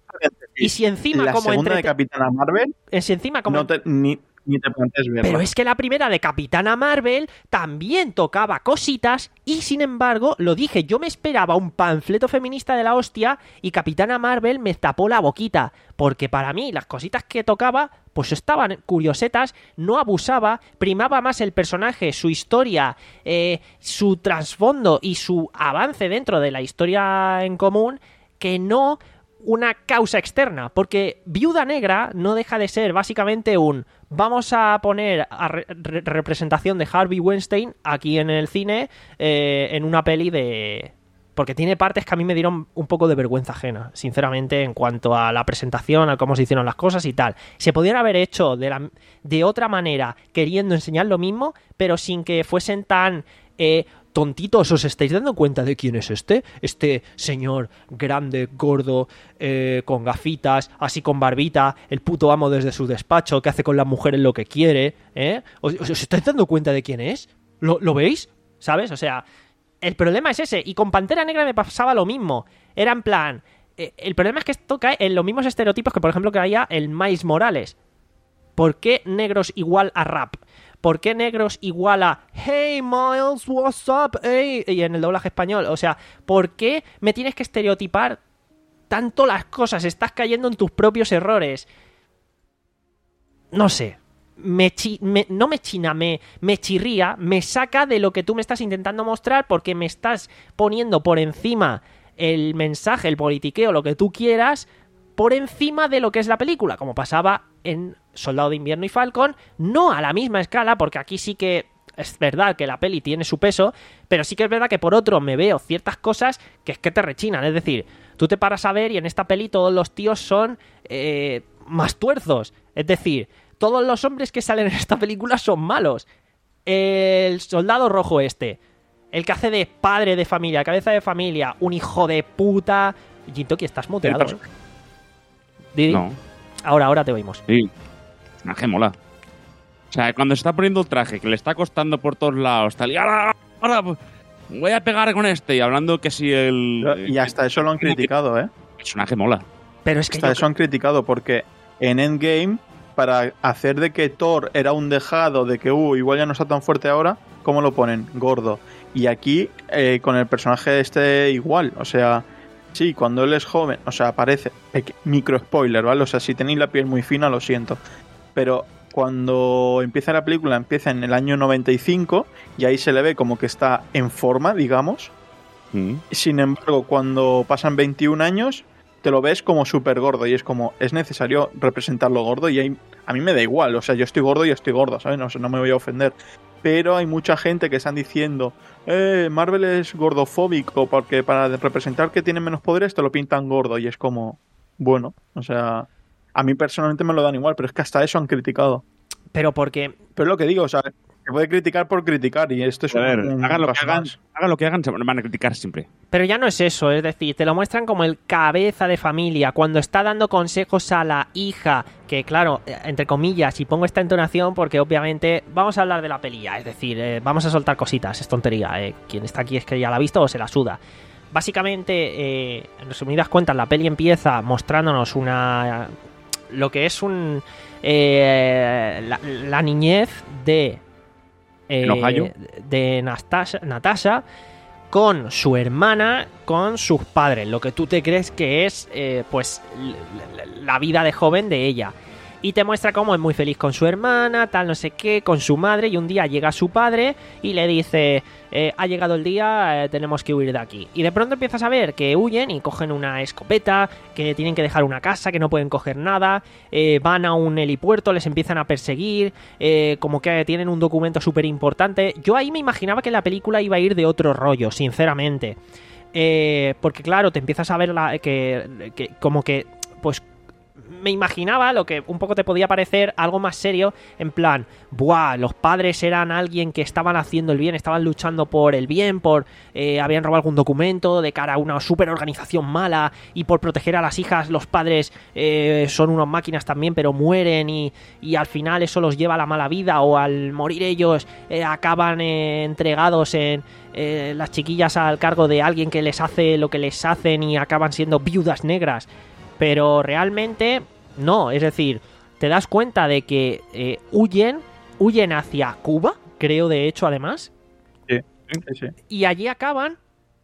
Y si encima la como segunda entrete- de Capitana Marvel, eh, si encima como no te, ni, ni te plantees verla. Pero es que la primera de Capitana Marvel también tocaba cositas y sin embargo, lo dije, yo me esperaba un panfleto feminista de la hostia y Capitana Marvel me tapó la boquita, porque para mí las cositas que tocaba pues estaban curiosetas, no abusaba, primaba más el personaje, su historia, eh, su trasfondo y su avance dentro de la historia en común, que no una causa externa, porque Viuda Negra no deja de ser básicamente un vamos a poner a re- re- representación de Harvey Weinstein aquí en el cine eh, en una peli de... Porque tiene partes que a mí me dieron un poco de vergüenza ajena, sinceramente, en cuanto a la presentación, a cómo se hicieron las cosas y tal. Se podían haber hecho de, la, de otra manera, queriendo enseñar lo mismo, pero sin que fuesen tan eh, tontitos. ¿Os estáis dando cuenta de quién es este? Este señor grande, gordo, eh, con gafitas, así con barbita, el puto amo desde su despacho, que hace con las mujeres lo que quiere, ¿eh? ¿Os, os estáis dando cuenta de quién es? ¿Lo, ¿Lo veis? ¿Sabes? O sea... El problema es ese, y con Pantera Negra me pasaba lo mismo. Era en plan... Eh, el problema es que esto cae en los mismos estereotipos que, por ejemplo, que había el Miles Morales. ¿Por qué negros igual a rap? ¿Por qué negros igual a Hey Miles, what's up? Hey? Y en el doblaje español, o sea, ¿por qué me tienes que estereotipar tanto las cosas? Estás cayendo en tus propios errores. No sé. Me chi- me, no me china, me, me chirría, me saca de lo que tú me estás intentando mostrar porque me estás poniendo por encima el mensaje, el politiqueo, lo que tú quieras, por encima de lo que es la película, como pasaba en Soldado de Invierno y Falcon, no a la misma escala, porque aquí sí que es verdad que la peli tiene su peso, pero sí que es verdad que por otro me veo ciertas cosas que es que te rechinan, es decir, tú te paras a ver y en esta peli todos los tíos son eh, más tuerzos, es decir... Todos los hombres que salen en esta película son malos. El soldado rojo este, el que hace de padre de familia, cabeza de familia, un hijo de puta... Jintoki, estás muteado, ¿eh? Didi, No. ahora, ahora te oímos. Sí. Una mola. O sea, cuando se está poniendo el traje, que le está costando por todos lados, tal, y ahora, ahora pues, voy a pegar con este, y hablando que si el... Y hasta eso lo han criticado, ¿eh? Personaje mola. Pero es que Hasta yo- eso han criticado porque en Endgame, para hacer de que Thor era un dejado, de que uh, igual ya no está tan fuerte ahora, ¿cómo lo ponen? Gordo. Y aquí, eh, con el personaje este igual, o sea, sí, cuando él es joven, o sea, aparece, peque- micro spoiler, ¿vale? O sea, si tenéis la piel muy fina, lo siento. Pero cuando empieza la película, empieza en el año noventa y cinco, y ahí se le ve como que está en forma, digamos. Mm. Sin embargo, cuando pasan veintiún años, te lo ves como súper gordo y es como, es necesario representarlo gordo y ahí, a mí me da igual, o sea, yo estoy gordo y estoy gordo, ¿sabes? No, no me voy a ofender. Pero hay mucha gente que están diciendo, eh, Marvel es gordofóbico porque para representar que tienen menos poderes te lo pintan gordo y es como, bueno, o sea, a mí personalmente me lo dan igual, pero es que hasta eso han criticado. Pero porque... Pero es lo que digo, o sea, se puede criticar por criticar y esto es A ver, un, hagan lo que paso hagan, más. hagan lo que hagan, se van a criticar siempre. Pero ya no es eso, es decir, te lo muestran como el cabeza de familia, cuando está dando consejos a la hija, que claro, entre comillas, y pongo esta entonación porque obviamente vamos a hablar de la pelilla, es decir, eh, vamos a soltar cositas, es tontería, eh, quien está aquí es que ya la ha visto o se la suda. Básicamente, eh, en resumidas cuentas, la peli empieza mostrándonos una... lo que es un... eh, la, la niñez de... eh, ¿En Ohio? de Natasha, Natasha con su hermana, con sus padres, lo que tú te crees que es eh, pues la, la- la vida de joven de ella. Y te muestra cómo es muy feliz con su hermana, tal no sé qué, con su madre, y un día llega su padre y le dice, eh, ha llegado el día, eh, tenemos que huir de aquí. Y de pronto empiezas a ver que huyen y cogen una escopeta, que tienen que dejar una casa, que no pueden coger nada, eh, van a un helipuerto, les empiezan a perseguir, eh, como que tienen un documento súper importante. Yo ahí me imaginaba que la película iba a ir de otro rollo, sinceramente. Eh, porque claro, te empiezas a ver la, que, que como que, pues me imaginaba lo que un poco te podía parecer algo más serio, en plan, buah, los padres eran alguien que estaban haciendo el bien, estaban luchando por el bien, por eh, habían robado algún documento de cara a una super organización mala, y por proteger a las hijas los padres eh, son unas máquinas también, pero mueren y, y al final eso los lleva a la mala vida, o al morir ellos eh, acaban eh, entregados en eh, las chiquillas al cargo de alguien que les hace lo que les hacen y acaban siendo viudas negras. Pero realmente no, es decir, te das cuenta de que eh, huyen, huyen hacia Cuba, creo de hecho además. Sí, sí, sí. Y allí acaban,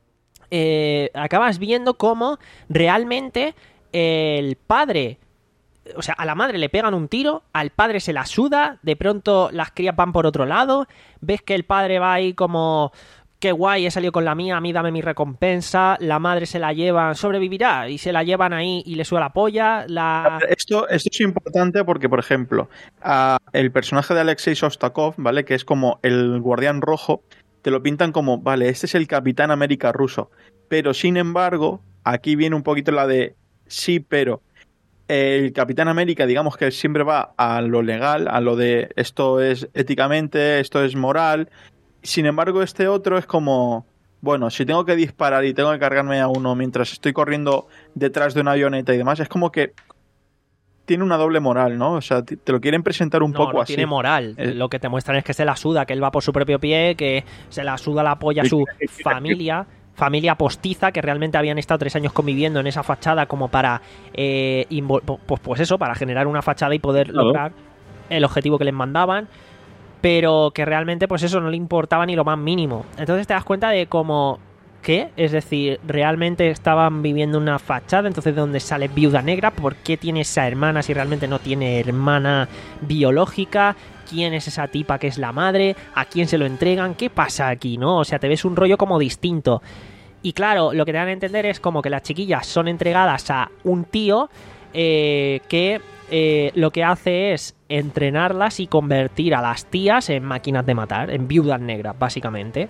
eh, acabas viendo cómo realmente el padre, o sea, a la madre le pegan un tiro, al padre se la suda, de pronto las crías van por otro lado, ves que el padre va ahí como... Qué guay, he salido con la mía, a mí dame mi recompensa. La madre se la llevan, sobrevivirá, y se la llevan ahí y le suda la polla. La... Esto, esto es importante porque, por ejemplo, a el personaje de Alexei Shostakov, ¿vale? Que es como el guardián rojo, te lo pintan como, vale, este es el Capitán América ruso. Pero, sin embargo, aquí viene un poquito la de sí, pero el Capitán América, digamos que siempre va a lo legal, a lo de esto es éticamente, esto es moral. Sin embargo, este otro es como, bueno, si tengo que disparar y tengo que cargarme a uno mientras estoy corriendo detrás de una avioneta y demás, es como que tiene una doble moral, ¿no? O sea, te lo quieren presentar un no, poco no así. tiene moral. Eh. Lo que te muestran es que se la suda, que él va por su propio pie, que se la suda la polla a su familia, familia postiza, que realmente habían estado tres años conviviendo en esa fachada como para, eh, invo- pues, pues eso, para generar una fachada y poder Claro. lograr el objetivo que les mandaban. Pero que realmente, pues eso, no le importaba ni lo más mínimo. Entonces te das cuenta de cómo... ¿Qué? Es decir, realmente estaban viviendo una fachada, entonces ¿de dónde sale Viuda Negra? ¿Por qué tiene esa hermana si realmente no tiene hermana biológica? ¿Quién es esa tipa que es la madre? ¿A quién se lo entregan? ¿Qué pasa aquí, no? O sea, te ves un rollo como distinto. Y claro, lo que te dan a entender es como que las chiquillas son entregadas a un tío eh, que eh, lo que hace es entrenarlas y convertir a las tías en máquinas de matar, en viudas negras, básicamente.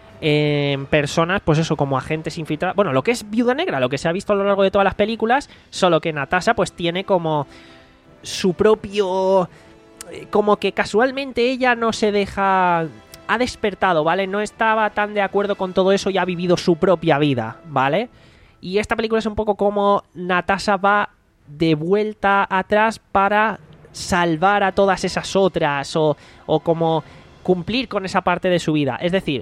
En personas, pues eso, como agentes infiltrados. Bueno, lo que es Viuda Negra, lo que se ha visto a lo largo de todas las películas, solo que Natasha pues tiene como su propio... Como que casualmente ella no se deja... Ha despertado, ¿vale? No estaba tan de acuerdo con todo eso y ha vivido su propia vida, ¿vale? Y esta película es un poco como Natasha va de vuelta atrás para salvar a todas esas otras o, o como cumplir con esa parte de su vida. Es decir,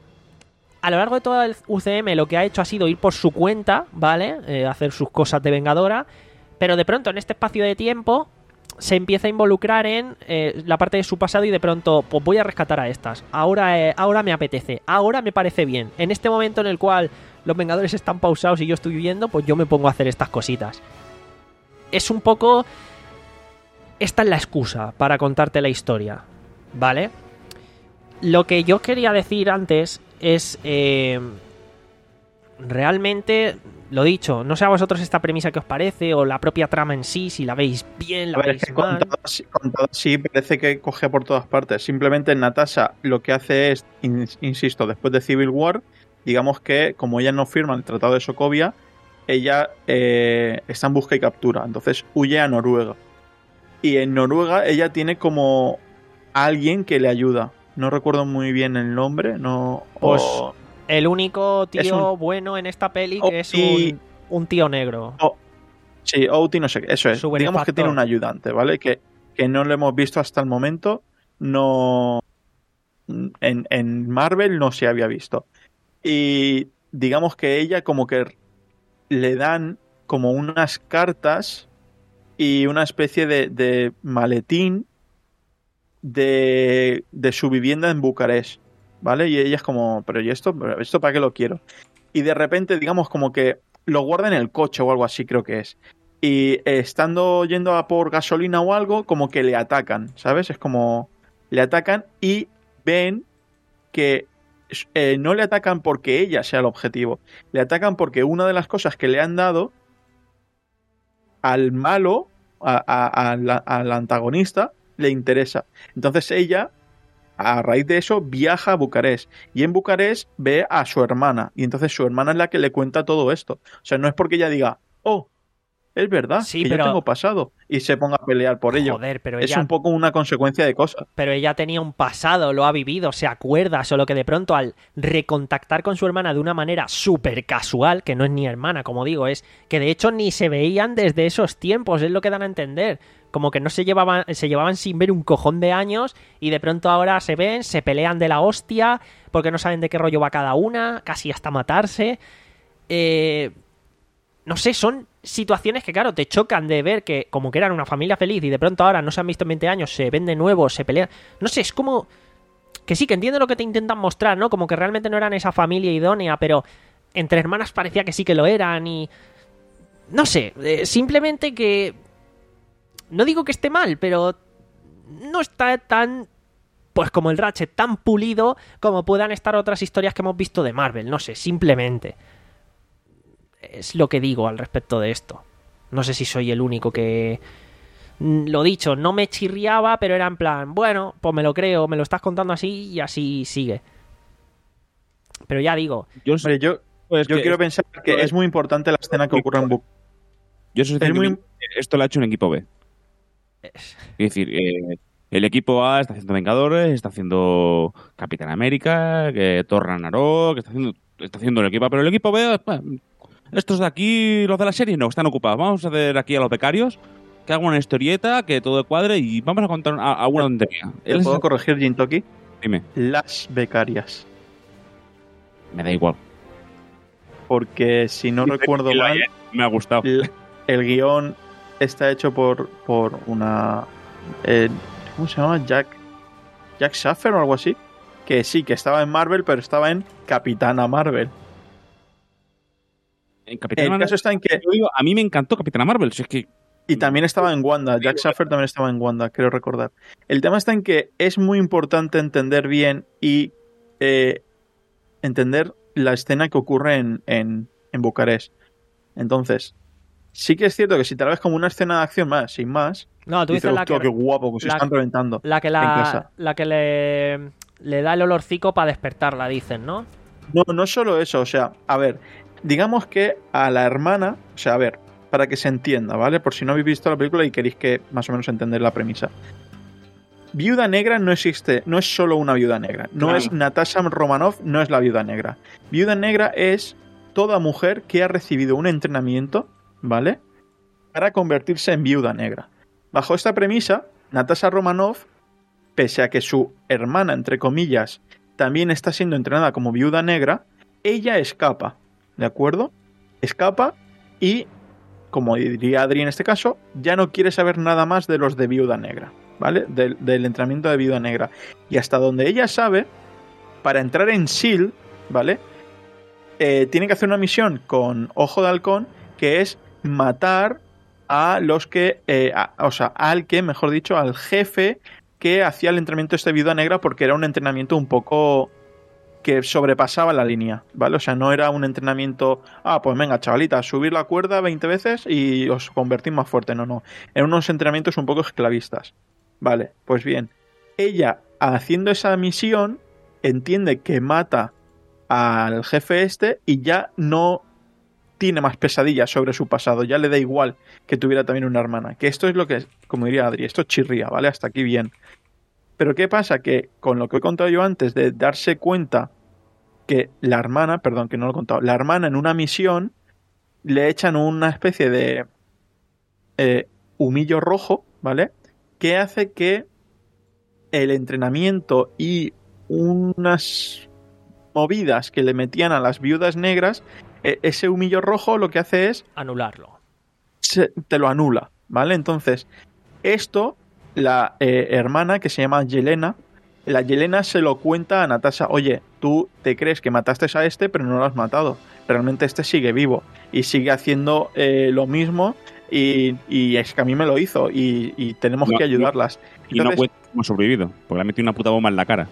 a lo largo de todo el U C M lo que ha hecho ha sido ir por su cuenta, ¿vale? Eh, hacer sus cosas de vengadora, pero de pronto en este espacio de tiempo se empieza a involucrar en eh, la parte de su pasado y de pronto, pues voy a rescatar a estas. Ahora, eh, ahora me apetece, ahora me parece bien. En este momento en el cual los Vengadores están pausados y yo estoy viviendo, pues yo me pongo a hacer estas cositas. Es un poco... Esta es la excusa para contarte la historia, ¿vale? Lo que yo quería decir antes es... Eh, realmente, lo dicho, no sé a vosotros esta premisa que os parece o la propia trama en sí, si la veis bien, la A ver, veis es que mal. contado así, contado así parece que coge por todas partes. Simplemente Natasha lo que hace es, in- insisto, después de Civil War, digamos que como ella no firma el Tratado de Sokovia, ella eh, está en busca y captura. Entonces huye a Noruega. Y en Noruega ella tiene como alguien que le ayuda. No recuerdo muy bien el nombre, no... Pues, o- El único tío Es un- bueno en esta peli Oh, que es y- un, un tío negro. Sí, Outi, no sé qué, eso es. Su Digamos que benefactor. tiene un ayudante, ¿vale? Que, que no lo hemos visto hasta el momento. No. En, en Marvel no se había visto. Y digamos que ella, como que le dan como unas cartas y una especie de, de maletín de, de su vivienda en Bucarest, ¿vale? Y ella es como, pero ¿y esto? ¿Pero ¿esto para qué lo quiero? Y de repente, digamos, como que lo guarda en el coche o algo así, creo que es. Y eh, estando yendo a por gasolina o algo, como que le atacan, ¿sabes? Es como le atacan y ven que eh, no le atacan porque ella sea el objetivo. Le atacan porque una de las cosas que le han dado al malo, a, a, a la, al antagonista, le interesa. Entonces ella a raíz de eso viaja a Bucarest y en Bucarest ve a su hermana y entonces su hermana es la que le cuenta todo esto. O sea, no es porque ella diga, oh, es verdad, Sí, que pero- yo tengo pasado y se ponga a pelear por ello. Joder, pero es ella- un poco una consecuencia de cosas. Pero ella tenía un pasado, lo ha vivido, se acuerda, solo que de pronto al recontactar con su hermana de una manera súper casual, que no es ni hermana, como digo, es que de hecho ni se veían desde esos tiempos, es lo que dan a entender. Como que no se llevaban, se llevaban sin ver un cojón de años y de pronto ahora se ven, se pelean de la hostia, porque no saben de qué rollo va cada una, casi hasta matarse. Eh... No sé, son situaciones que, claro, te chocan de ver que como que eran una familia feliz y de pronto ahora no se han visto en veinte años, se ven de nuevo, se pelean. No sé, es como... Que sí, que entiendo lo que te intentan mostrar, ¿no? Como que realmente no eran esa familia idónea, pero entre hermanas parecía que sí que lo eran y... No sé, eh, simplemente que... No digo que esté mal, pero... No está tan... Pues como el Ratchet, tan pulido como puedan estar otras historias que hemos visto de Marvel. No sé, simplemente... Es lo que digo al respecto de esto. No sé si soy el único que... Lo dicho, no me chirriaba, pero era en plan, bueno, pues me lo creo, me lo estás contando así y así sigue. Pero ya digo, Yo, Hombre, yo, pues yo que- quiero pensar que es muy importante la escena que ocurre en Bucarest. yo soy es muy- esto lo ha hecho un equipo B. Es decir, eh, el equipo A está haciendo Vengadores, está haciendo Capitán América, que Thor Ragnarok, que está haciendo, está haciendo el equipo A, pero el equipo B, bueno, estos de aquí, los de la serie, no, están ocupados. Vamos a hacer aquí a los becarios, que hagan una historieta, que todo cuadre y vamos a contar a, a una tontería. ¿Te Él puedo es- corregir, Jintoki? Dime, Las becarias. me da igual. Porque si no recuerdo Que lo mal, haya- me ha gustado. el, el guión está hecho por, por una... eh, ¿Cómo se llama? Jack... Jack Schaffer o algo así. Que sí, que estaba en Marvel, pero estaba en Capitana Marvel. En Capitán El Marvel, caso está en que... yo digo, a mí me encantó Capitana Marvel. Si es que Y también estaba en Wanda. Jack Schaffer también estaba en Wanda, creo recordar. El tema está en que es muy importante entender bien y eh, entender la escena que ocurre en, en, en Bucarest. Entonces, sí que es cierto que si te la ves como una escena de acción más, sin más, no, tú dices, dices la hostia, que, qué guapo, que se la- están reventando. la que, en la, casa. la que le, le da el olorcico para despertarla, dicen, ¿no? No, no solo eso, o sea, a ver, digamos que a la hermana, o sea, a ver, para que se entienda, ¿vale? Por si no habéis visto la película y queréis que más o menos entender la premisa. Viuda negra no existe, no es solo una viuda negra, no Claro. es Natasha Romanoff, no es la viuda negra. Viuda negra es toda mujer que ha recibido un entrenamiento, ¿vale? Para convertirse en viuda negra. Bajo esta premisa, Natasha Romanoff, pese a que su hermana, entre comillas, también está siendo entrenada como viuda negra, ella escapa, ¿de acuerdo? Escapa y, como diría Adri en este caso, ya no quiere saber nada más de los de viuda negra, ¿vale? Del, del entrenamiento de viuda negra. Y hasta donde ella sabe, para entrar en S E A L, ¿vale? Eh, tiene que hacer una misión con Ojo de Halcón, que es matar a los que, eh, a- o sea, al que, mejor dicho, al jefe que hacía el entrenamiento de esta viuda negra, porque era un entrenamiento un poco que sobrepasaba la línea, ¿vale? O sea, no era un entrenamiento, ah, pues venga, chavalita, subir la cuerda veinte veces y os convertís más fuerte, no, no. Eran unos entrenamientos un poco esclavistas. Vale, pues bien, ella, haciendo esa misión, entiende que mata al jefe este y ya no tiene más pesadillas sobre su pasado, ya le da igual que tuviera también una hermana, que esto es lo que, como diría Adri, esto chirría, ¿vale? Hasta aquí bien. Pero ¿qué pasa? Que con lo que he contado yo antes de darse cuenta que la hermana, perdón, que no lo he contado, la hermana en una misión le echan una especie de eh, humillo rojo, ¿vale? Que hace que el entrenamiento y unas movidas que le metían a las viudas negras, eh, ese humillo rojo lo que hace es Anularlo. se- te lo anula, ¿vale? Entonces, esto, la eh, hermana que se llama Yelena, la Yelena se lo cuenta a Natasha, oye, tú te crees que mataste a este, pero no lo has matado. Realmente este sigue vivo y sigue haciendo eh, lo mismo y, y es que a mí me lo hizo y, y tenemos No, que ayudarlas. Y no Entonces, cuenta cómo ha sobrevivido, porque le ha metido una puta bomba en la cara.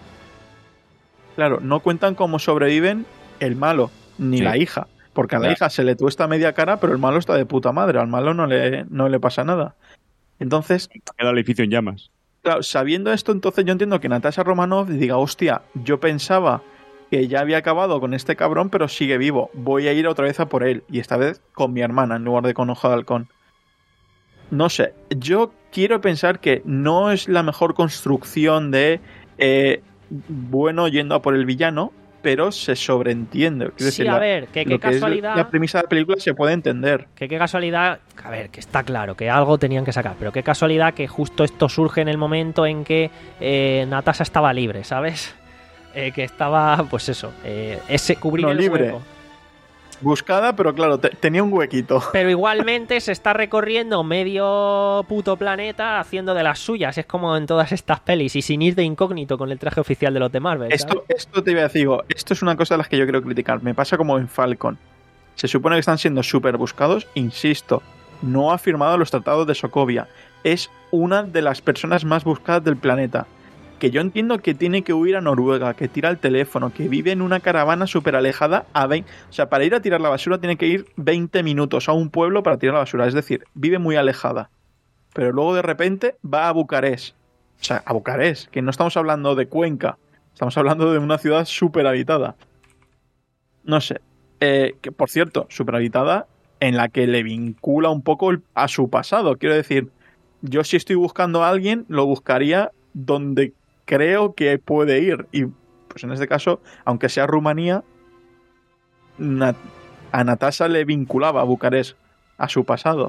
claro, no cuentan cómo sobreviven el malo ni Sí. la hija. Porque a la Ya. hija se le tuesta media cara, pero el malo está de puta madre. Al malo no le, no le pasa nada. Entonces, Ha quedado el edificio en llamas. claro, sabiendo esto, entonces yo entiendo que Natasha Romanoff diga, hostia, yo pensaba que ya había acabado con este cabrón, pero sigue vivo. Voy a ir otra vez a por él. Y esta vez con mi hermana en lugar de con Ojo de Halcón. No sé, yo quiero pensar que no es la mejor construcción de eh, bueno yendo a por el villano, pero se sobreentiende. Quiero Sí, decir, a la- ver, que qué lo que es casualidad. la premisa de la película se puede entender. Que qué casualidad, a ver, que está claro, que algo tenían que sacar, pero qué casualidad que justo esto surge en el momento en que eh, Natasha estaba libre, ¿sabes? Eh, que estaba, pues eso, eh, ese cubrir No, el libre. hueco. Buscada, pero claro, te- tenía un huequito. Pero igualmente se está recorriendo medio puto planeta haciendo de las suyas, es como en todas estas pelis, y sin ir de incógnito con el traje oficial de los de Marvel, ¿sabes? Esto, esto te iba a decir, digo, esto es una cosa de las que yo quiero criticar. Me pasa como en Falcon. Se supone que están siendo súper buscados, insisto, no ha firmado los tratados de Sokovia. Es una de las personas más buscadas del planeta. Que yo entiendo que tiene que huir a Noruega, que tira el teléfono, que vive en una caravana súper alejada a veinte... O sea, para ir a tirar la basura tiene que ir veinte minutos a un pueblo para tirar la basura. Es decir, vive muy alejada. Pero luego de repente va a Bucarest. O sea, a Bucarest, que no estamos hablando de Cuenca. Estamos hablando de una ciudad súper habitada. No sé. Eh, que por cierto, súper habitada en la que le vincula un poco el- a su pasado. Quiero decir, yo si estoy buscando a alguien, lo buscaría donde creo que puede ir. Y pues en este caso, aunque sea Rumanía, Na- a Natasha le vinculaba a Bucarest, a su pasado.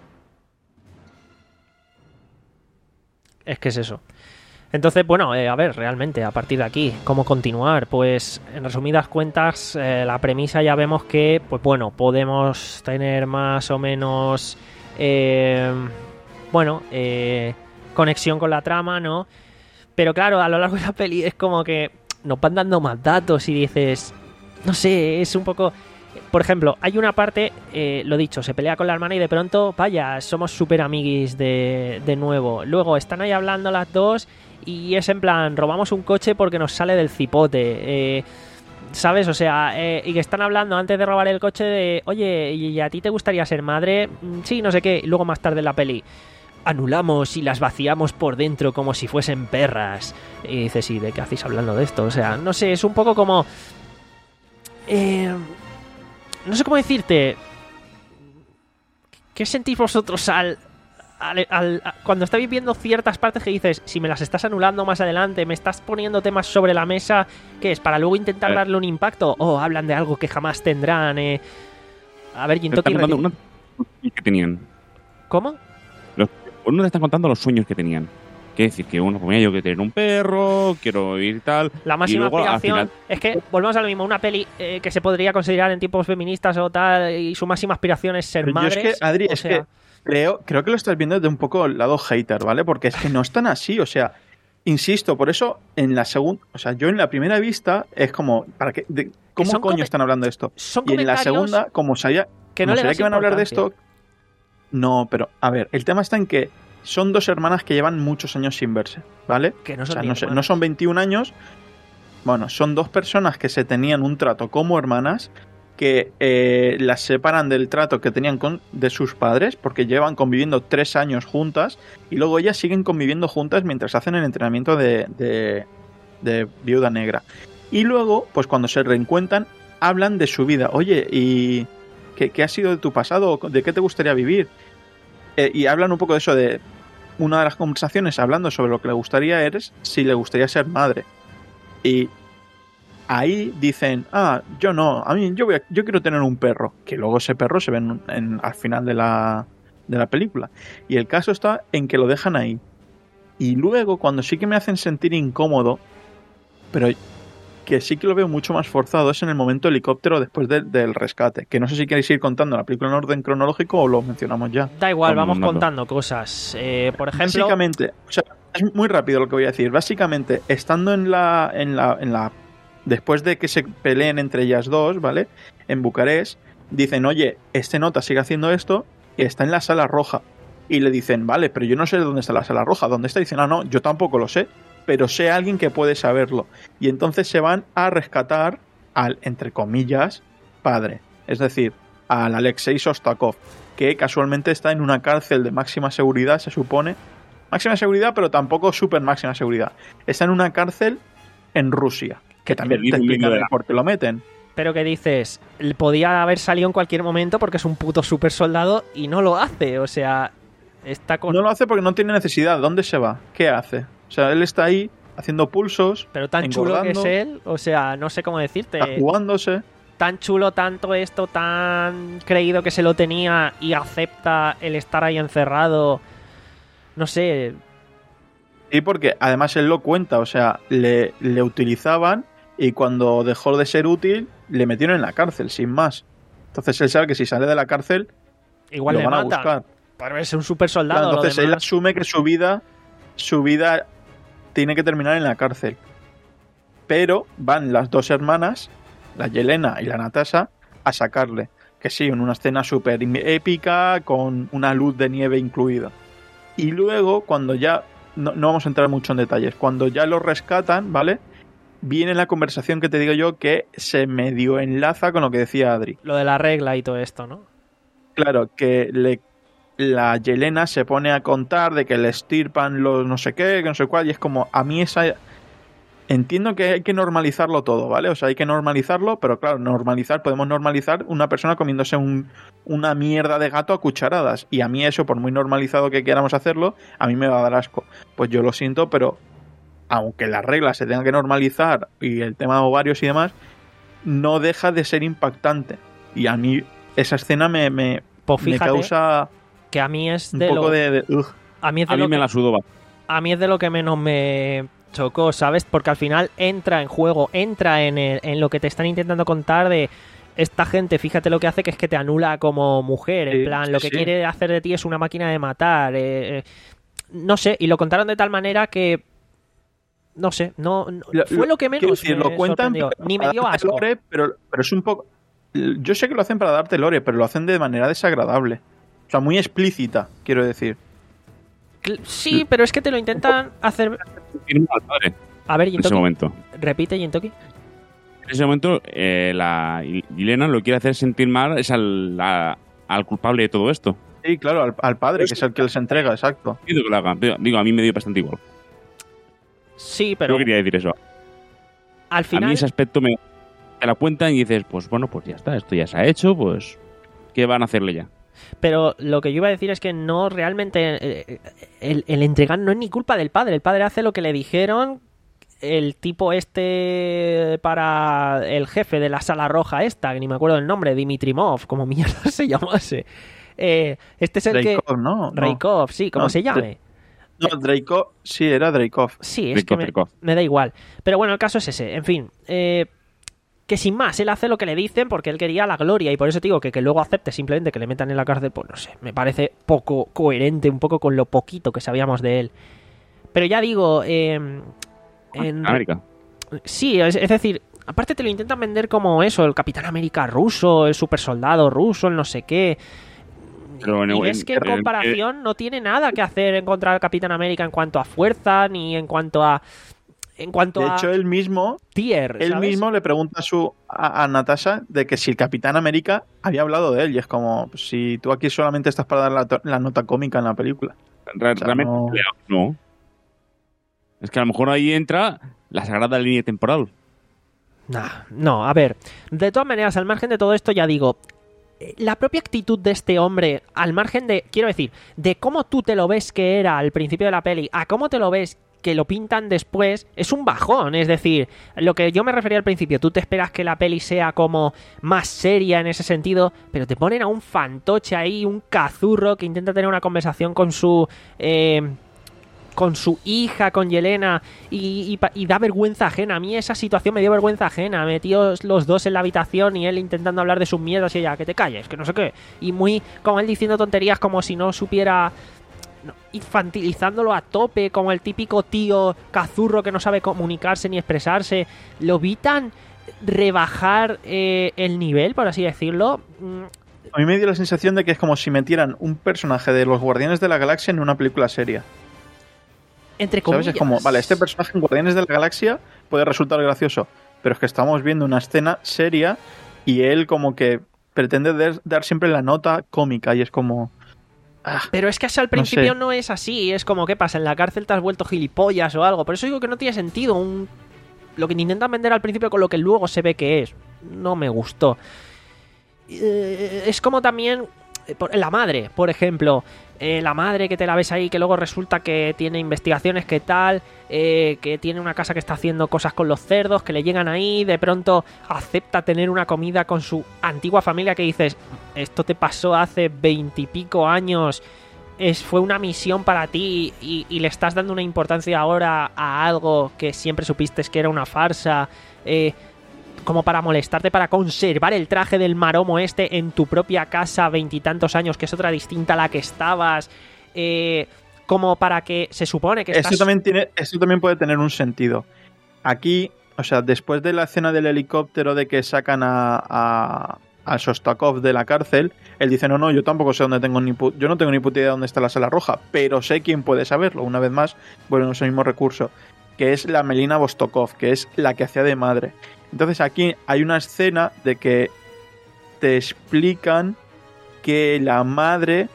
Es que es eso. Entonces, bueno, eh, a ver, realmente, a partir de aquí, ¿cómo continuar? Pues, en resumidas cuentas, eh, la premisa ya vemos que, pues bueno, podemos tener más o menos, eh, bueno, eh, conexión con la trama, ¿no? Pero claro, a lo largo de la peli es como que nos van dando más datos y dices, no sé, es un poco... Por ejemplo, hay una parte, eh, lo dicho, se pelea con la hermana y de pronto, vaya, somos súper amiguis de, de nuevo. Luego están ahí hablando las dos y es en plan, robamos un coche porque nos sale del cipote. Eh, ¿Sabes? O sea, eh, y que están hablando antes de robar el coche de, oye, ¿y a ti te gustaría ser madre? Mm, Sí, no sé qué. Y luego más tarde en la peli, anulamos y las vaciamos por dentro como si fuesen perras. Y dices, ¿y de qué hacéis hablando de esto? O sea, no sé, es un poco como... Eh... No sé cómo decirte. ¿Qué sentís vosotros al, al, al- a- cuando estáis viendo ciertas partes que dices, si me las estás anulando más adelante, me estás poniendo temas sobre la mesa, ¿qué es? ¿Para luego intentar Eh. darle un impacto? ¿O hablan de algo que jamás tendrán? Eh? A ver, Te Jintoki, están contando reti- unos sueños que tenían. ¿Cómo? Los- uno te están contando los sueños que tenían. Quiere decir que uno, como yo, quiero tener un perro, quiero ir tal. La máxima y luego, al aspiración final, es que volvemos a lo mismo, una peli eh, que se podría considerar en tiempos feministas o tal, y su máxima aspiración es ser Pero yo madres. es que, Adri, o es sea, que creo, creo que lo estás viendo de un poco el lado hater, ¿vale? Porque es que no es tan así, o sea, insisto, por eso en la segunda, o sea, yo en la primera vista es como, ¿para qué? De- ¿Cómo son coño come- están hablando de esto? son Y en la comentarios segunda, como sabía que no como le sabía das que iban a hablar de esto, importancia. no, pero a ver, el tema está en que son dos hermanas que llevan muchos años sin verse, ¿vale? Que no O son sea, ni no, sé, hermanas. no son veintiún años. Bueno, son dos personas que se tenían un trato como hermanas, que eh, las separan del trato que tenían con de sus padres, porque llevan conviviendo tres años juntas, y luego ellas siguen conviviendo juntas mientras hacen el entrenamiento de, de, de Viuda Negra. Y luego, pues cuando se reencuentran, hablan de su vida. Oye, ¿y qué, qué ha sido de tu pasado? ¿De qué te gustaría vivir? Eh, y hablan un poco de eso, de una de las conversaciones hablando sobre lo que le gustaría es si le gustaría ser madre. Y ahí dicen, ah, yo no, a mí yo voy a- yo quiero tener un perro, que luego ese perro se ve en, en- al final de la, de la película. Y el caso está en que lo dejan ahí. Y luego, cuando sí que me hacen sentir incómodo, pero que sí que lo veo mucho más forzado, es en el momento helicóptero después de- del rescate. Que no sé si queréis ir contando la película en orden cronológico o lo mencionamos ya. Da igual, Vamos, vamos vamos. contando cosas. Eh, por ejemplo, Básicamente, o sea, es muy rápido lo que voy a decir. Básicamente, estando en la, en la, en la, después de que se peleen entre ellas dos, ¿vale? En Bucarest, dicen, oye, este nota sigue haciendo esto y está en la sala roja. Y le dicen, vale, pero yo no sé dónde está la sala roja. ¿Dónde está? Dicen, ah, no, yo tampoco lo sé, pero sé a alguien que puede saberlo. Y entonces se van a rescatar al, entre comillas, padre. Es decir, al Alexei Shostakov, que casualmente está en una cárcel de máxima seguridad, se supone, máxima seguridad, pero tampoco super máxima seguridad. Está en una cárcel en Rusia, que también te explican el por qué lo meten. Pero que dices, podía haber salido en cualquier momento porque es un puto super soldado y no lo hace, o sea, está con... No lo hace porque no tiene necesidad. ¿Dónde se va? ¿Qué hace? O sea, él está ahí haciendo pulsos, pero tan chulo que es él, o sea, no sé cómo decirte. Está jugándose. Tan chulo, tanto esto, tan creído que se lo tenía y acepta el estar ahí encerrado. No sé. Sí, porque además él lo cuenta, o sea, le, le utilizaban y cuando dejó de ser útil, le metieron en la cárcel, sin más. Entonces él sabe que si sale de la cárcel, igual lo le van a matan. buscar. Pero es un super soldado. Claro, entonces lo él demás... asume que su vida, su vida tiene que terminar en la cárcel. Pero van las dos hermanas, la Yelena y la Natasha, a sacarle. Que sí, en una escena súper épica, con una luz de nieve incluida. Y luego, cuando ya... No, no vamos a entrar mucho en detalles. Cuando ya lo rescatan, ¿vale? Viene la conversación que te digo yo que se medio enlaza con lo que decía Adri. Lo de la regla y todo esto, ¿no? Claro, que le, la Yelena se pone a contar de que le estirpan los no sé qué, que no sé cuál, y es como, a mí esa... Entiendo que hay que normalizarlo todo, ¿vale? O sea, hay que normalizarlo, pero claro, normalizar, podemos normalizar una persona comiéndose un, una mierda de gato a cucharadas. Y a mí eso, por muy normalizado que queramos hacerlo, a mí me va a dar asco. Pues yo lo siento, pero aunque las reglas se tengan que normalizar y el tema de ovarios y demás, no deja de ser impactante. Y a mí esa escena me, me, pues fíjate, me causa que a mí es un de poco lo, de... de ugh. A mí, es de a mí lo me que, la sudó. A mí es de lo que menos me chocó, ¿sabes? Porque al final entra en juego, entra en, el, en lo que te están intentando contar de esta gente, fíjate lo que hace, que es que te anula como mujer, en Sí, plan, sí, lo que sí. quiere hacer de ti es una máquina de matar, eh, eh, no sé, y lo contaron de tal manera que no sé, no, no Lo- fue lo que quiero menos decir, me lo cuentan sorprendió, para ni me dio darte asco. lore, pero, pero es un poco... Yo sé que lo hacen para darte lore, pero lo hacen de manera desagradable. O sea, muy explícita, quiero decir. Cl- Sí, pero es que te lo intentan hacer... Tiene al padre A ver, en ese Jintoki, momento. repite, Jintoki. En ese momento, eh, la Yelena lo que quiere hacer sentir mal es al, a- al culpable de todo esto. Sí, claro, al, al padre, que es el que les entrega, exacto. Pido que lo hagan. Digo, digo, a mí me dio bastante igual. Sí, pero Yo quería decir eso. al A final... mí ese aspecto me te la cuentan y dices, pues bueno, pues ya está, esto ya se ha hecho, pues ¿qué van a hacerle ya? Pero lo que yo iba a decir es que no realmente eh, el, el entregar no es ni culpa del padre. El padre hace lo que le dijeron el tipo este para el jefe de la sala roja esta, que ni me acuerdo el nombre, Dimitrimov, como mierda se llamase. Eh, este es el Dreykov, que... ¿no? No. Reikov, sí, como No, se llame. No, Dreykov, sí, era Dreykov. Sí, es Dreykov, que me, Dreykov. me da igual. Pero bueno, el caso es ese. En fin, eh, que sin más, él hace lo que le dicen porque él quería la gloria y por eso te digo que, que luego acepte simplemente que le metan en la cárcel, pues no sé, me parece poco coherente, un poco con lo poquito que sabíamos de él. Pero ya digo, eh, en América. Sí, es, es decir, aparte te lo intentan vender como eso, el Capitán América ruso, el super soldado ruso, el no sé qué. Pero en- y en- ves que en en- comparación no tiene nada que hacer en contra del Capitán América en cuanto a fuerza, ni en cuanto a... En cuanto De a hecho, él mismo, tier, él ¿sabes? mismo le pregunta a, su, a, a Natasha de que si el Capitán América había hablado de él. Y es como, pues, si tú aquí solamente estás para dar la, to- la nota cómica en la película. Re- O sea, realmente no- no. Es que a lo mejor ahí entra la sagrada línea temporal. Nah, no, a ver, de todas maneras, al margen de todo esto, ya digo, eh, la propia actitud de este hombre, al margen de, quiero decir, de cómo tú te lo ves que era al principio de la peli, a cómo te lo ves que lo pintan después, es un bajón, es decir, lo que yo me refería al principio, tú te esperas que la peli sea como más seria en ese sentido, pero te ponen a un fantoche ahí, un cazurro que intenta tener una conversación con su... Eh, con su hija, con Yelena, y, y pa- y da vergüenza ajena. A mí esa situación me dio vergüenza ajena. Metidos los dos en la habitación y él intentando hablar de sus miedos y ella, que te calles, que no sé qué. Y muy, como él diciendo tonterías como si no supiera... no, infantilizándolo a tope, como el típico tío cazurro que no sabe comunicarse ni expresarse. Lo vi tan rebajar eh, el nivel, por así decirlo. Mm, A mí me dio la sensación de que es como si metieran un personaje de los Guardianes de la Galaxia en una película seria. entre comillas. ¿Sabes? Es como, vale, este personaje en Guardianes de la Galaxia puede resultar gracioso, pero es que estamos viendo una escena seria y él como que pretende dar, dar siempre la nota cómica y es como... Pero es que eso al principio no, no es así. Es como, ¿qué pasa? En la cárcel te has vuelto gilipollas o algo. Por eso digo que no tiene sentido un... lo que intentan vender al principio con lo que luego se ve que es. No me gustó. Eh, es como también... la madre, por ejemplo. Eh, la madre que te la ves ahí, que luego resulta que tiene investigaciones, que tal, eh, que tiene una casa que está haciendo cosas con los cerdos, que le llegan ahí, de pronto acepta tener una comida con su antigua familia, que dices, esto te pasó hace veintipico años, es, fue una misión para ti y, y le estás dando una importancia ahora a algo que siempre supiste que era una farsa, eh, como para molestarte, para conservar el traje del maromo este en tu propia casa veintitantos años, que es otra distinta a la que estabas, eh, como para que se supone que estás... Esto también, tiene, esto también puede tener un sentido. Aquí, o sea, después de la escena del helicóptero de que sacan a, a, a Shostakov de la cárcel, él dice, no, no, yo tampoco sé dónde tengo ni pu- yo no tengo ni puta idea de dónde está la sala roja, pero sé quién puede saberlo. Una vez más, bueno, es el mismo recurso, que es la Melina Vostokov, que es la que hacía de madre. Entonces aquí hay una escena de que te explican que la madre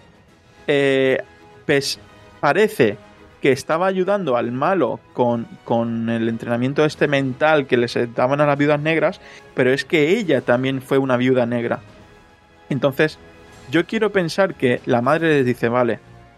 eh, pues, parece que estaba ayudando al malo con, con el entrenamiento este mental que les daban a las viudas negras, pero es que ella también fue una viuda negra. Entonces yo quiero pensar que la madre les dice, vale,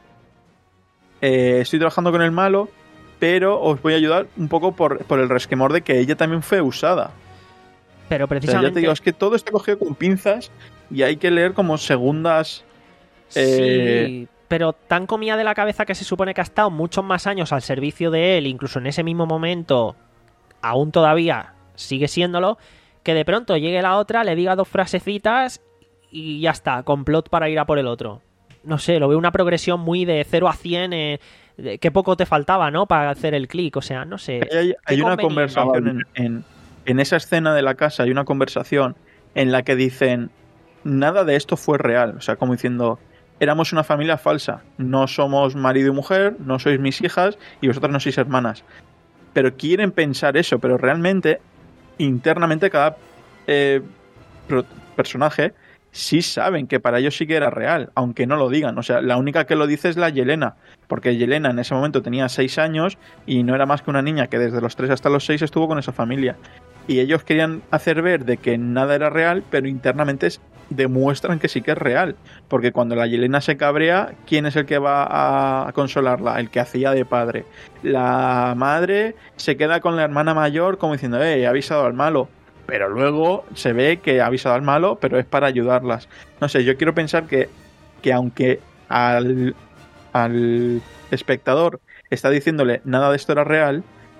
eh, estoy trabajando con el malo, pero os voy a ayudar un poco por, por el resquemor de que ella también fue usada. Pero precisamente... O sea, ya te digo, es que todo está cogido con pinzas y hay que leer como segundas... Eh... Sí, pero tan comida de la cabeza que se supone que ha estado muchos más años al servicio de él, incluso en ese mismo momento, aún todavía sigue siéndolo, que de pronto llegue la otra, le diga dos frasecitas y ya está, complot para ir a por el otro. No sé, lo veo una progresión muy de cero a cien... Eh, qué poco te faltaba, ¿no? Para hacer el clic, o sea, no sé. Hay, hay una conversación en, en, en esa escena de la casa, hay una conversación en la que dicen, nada de esto fue real, o sea, como diciendo, éramos una familia falsa, no somos marido y mujer, no sois mis hijas y vosotras no sois hermanas. Pero quieren pensar eso, pero realmente, internamente cada eh, pro- personaje sí saben que para ellos sí que era real, aunque no lo digan. O sea, la única que lo dice es la Yelena, porque Yelena en ese momento tenía seis años y no era más que una niña que desde los tres hasta los seis estuvo con esa familia. Y ellos querían hacer ver de que nada era real, pero internamente demuestran que sí que es real. Porque cuando la Yelena se cabrea, ¿quién es el que va a consolarla? El que hacía de padre. La madre se queda con la hermana mayor como diciendo, eh, he avisado al malo. Pero luego se ve que ha avisado al malo, pero es para ayudarlas. No sé, yo quiero pensar que, que aunque al, al espectador está diciéndole nada de esto era real,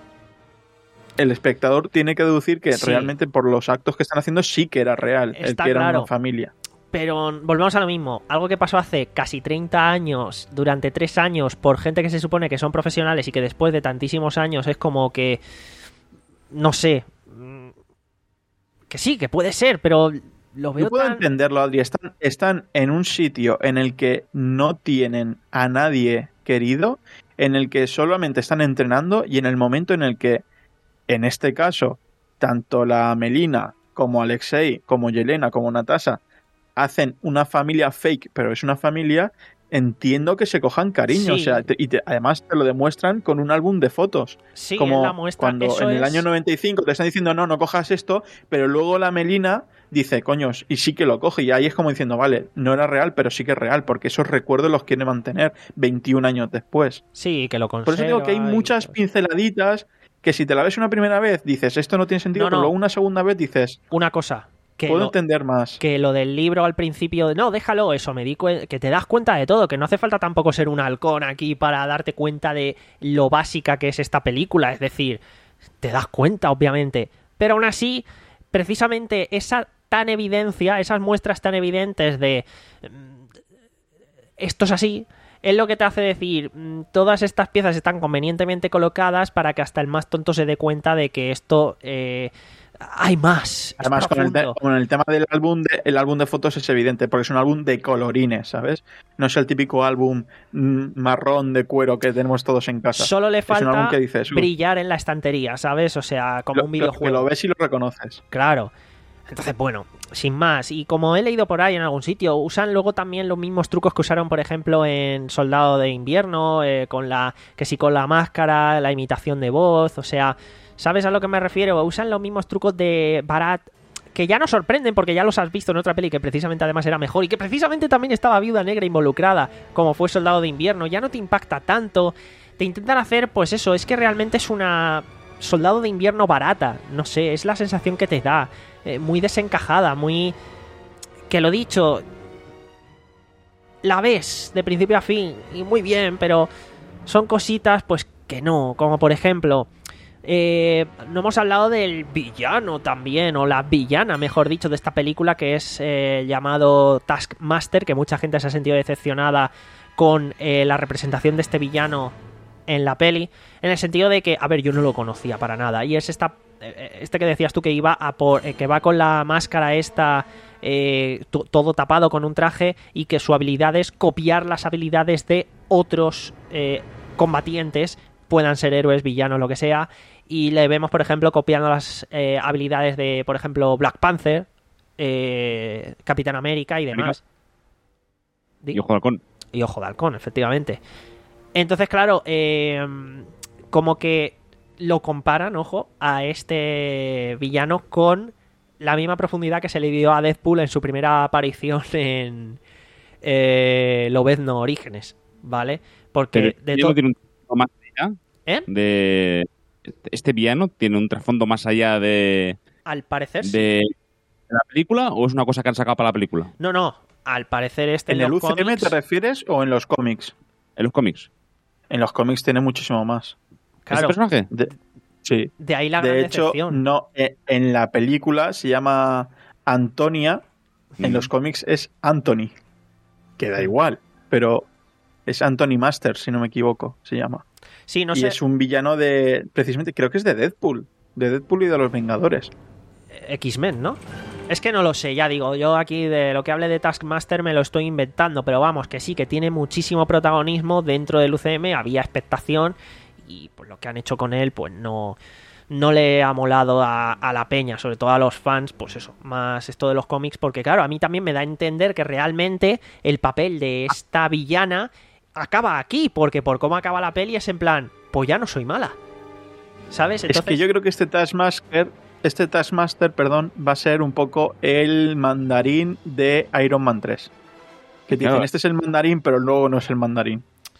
el espectador tiene que deducir que sí. realmente por los actos que están haciendo sí que era real, Está el que era claro. una familia. Pero volvemos a lo mismo, algo que pasó hace casi treinta años, durante tres años, por gente que se supone que son profesionales y que después de tantísimos años es como que, no sé... Que sí, que puede ser, pero lo veo Yo puedo tan... entenderlo, Adri. Están, están en un sitio en el que no tienen a nadie querido, en el que solamente están entrenando y en el momento en el que, en este caso, tanto la Melina como Alexei, como Yelena, como Natasha, hacen una familia fake, pero es una familia, entiendo que se cojan cariño. Sí. O sea, te, y te, además te lo demuestran con un álbum de fotos. Sí, como la muestra, cuando eso en el es... año noventa y cinco te están diciendo no, no cojas esto, pero luego la Melina dice, coños, y sí que lo coge, y ahí es como diciendo, vale, no era real, pero sí que es real, porque esos recuerdos los quiere mantener veintiún años después. Sí, que lo conserva. Por eso digo que hay muchas pinceladitas que si te la ves una primera vez dices, esto no tiene sentido, No, pero no. luego una segunda vez dices, Una cosa, que puedo lo, entender más. que lo del libro al principio... No, déjalo eso, me di cuen- que te das cuenta de todo, que no hace falta tampoco ser un halcón aquí para darte cuenta de lo básica que es esta película, es decir, te das cuenta, obviamente, pero aún así, precisamente esa tan evidencia, esas muestras tan evidentes de mm, esto es así, es lo que te hace decir, mm, todas estas piezas están convenientemente colocadas para que hasta el más tonto se dé cuenta de que esto eh, hay más. es Además, con el, te- profundo. con el tema del álbum de, el álbum de fotos es evidente, porque es un álbum de colorines, ¿sabes? No es el típico álbum mm, marrón de cuero que tenemos todos en casa. Solo le Es un falta álbum que dices, "Uh, brillar en la estantería, ¿sabes? O sea, como lo- un lo- videojuego. que lo ves y lo reconoces. Claro. Entonces, bueno, sin más. Y como he leído por ahí en algún sitio, usan luego también los mismos trucos que usaron, por ejemplo, en Soldado de Invierno, eh, con la que sí con la máscara, la imitación de voz, o sea, ¿sabes a lo que me refiero? Usan los mismos trucos de Barat, que ya no sorprenden porque ya los has visto en otra peli que precisamente además era mejor y que precisamente también estaba Viuda Negra involucrada, como fue Soldado de Invierno. Ya no te impacta tanto, te intentan hacer, pues eso, es que realmente es una Soldado de Invierno barata, no sé, es la sensación que te da. Eh, muy desencajada, muy... Que lo dicho, la ves de principio a fin y muy bien, pero son cositas pues que no, como por ejemplo, eh, no hemos hablado del villano también, o la villana, mejor dicho, de esta película, que es eh, llamado Taskmaster, que mucha gente se ha sentido decepcionada con eh, la representación de este villano en la peli, en el sentido de que, a ver, yo no lo conocía para nada, y es esta este que decías tú que iba a por eh, que va con la máscara esta eh, t- todo tapado con un traje, y que su habilidad es copiar las habilidades de otros eh, combatientes, puedan ser héroes, villanos, lo que sea, y le vemos por ejemplo copiando las eh, habilidades de, por ejemplo, Black Panther, eh, Capitán América y demás. Y Ojo de Halcón. Y Ojo de Halcón, efectivamente. Entonces, claro, eh, como que lo comparan, ojo, a este villano con la misma profundidad que se le dio a Deadpool en su primera aparición en eh, Lobezno Orígenes, ¿vale? Porque Pero de todo tiene un trasfondo más allá ¿Eh? de este villano tiene un trasfondo más allá de Al parecer sí. de la película, o es una cosa que han sacado para la película. No, no, al parecer este ¿En el los U C M cómics... te refieres o en los cómics? En los cómics. En los cómics tiene muchísimo más. Claro, ¿Este personaje? De, sí. de ahí la gran De hecho, decepción. no, eh, en la película se llama Antonia, en Mm. los cómics es Anthony, que da igual, pero es Anthony Master, si no me equivoco, se llama. Sí, no y sé, es un villano de, precisamente, creo que es de Deadpool, de Deadpool y de los Vengadores. X-Men, ¿no? Es que no lo sé, ya digo, yo aquí de lo que hable de Taskmaster me lo estoy inventando, pero vamos, que sí, que tiene muchísimo protagonismo dentro del U C M, había expectación, y pues lo que han hecho con él, pues no, no le ha molado a, a la peña, sobre todo a los fans, pues eso, más esto de los cómics, porque claro, a mí también me da a entender que realmente el papel de esta villana acaba aquí, porque por cómo acaba la peli es en plan, pues ya no soy mala, ¿sabes? Entonces, Es que yo creo que este Taskmaster, este Taskmaster, perdón, va a ser un poco el mandarín de Iron Man tres. Que dicen, Claro. este es el mandarín, pero luego no es el mandarín.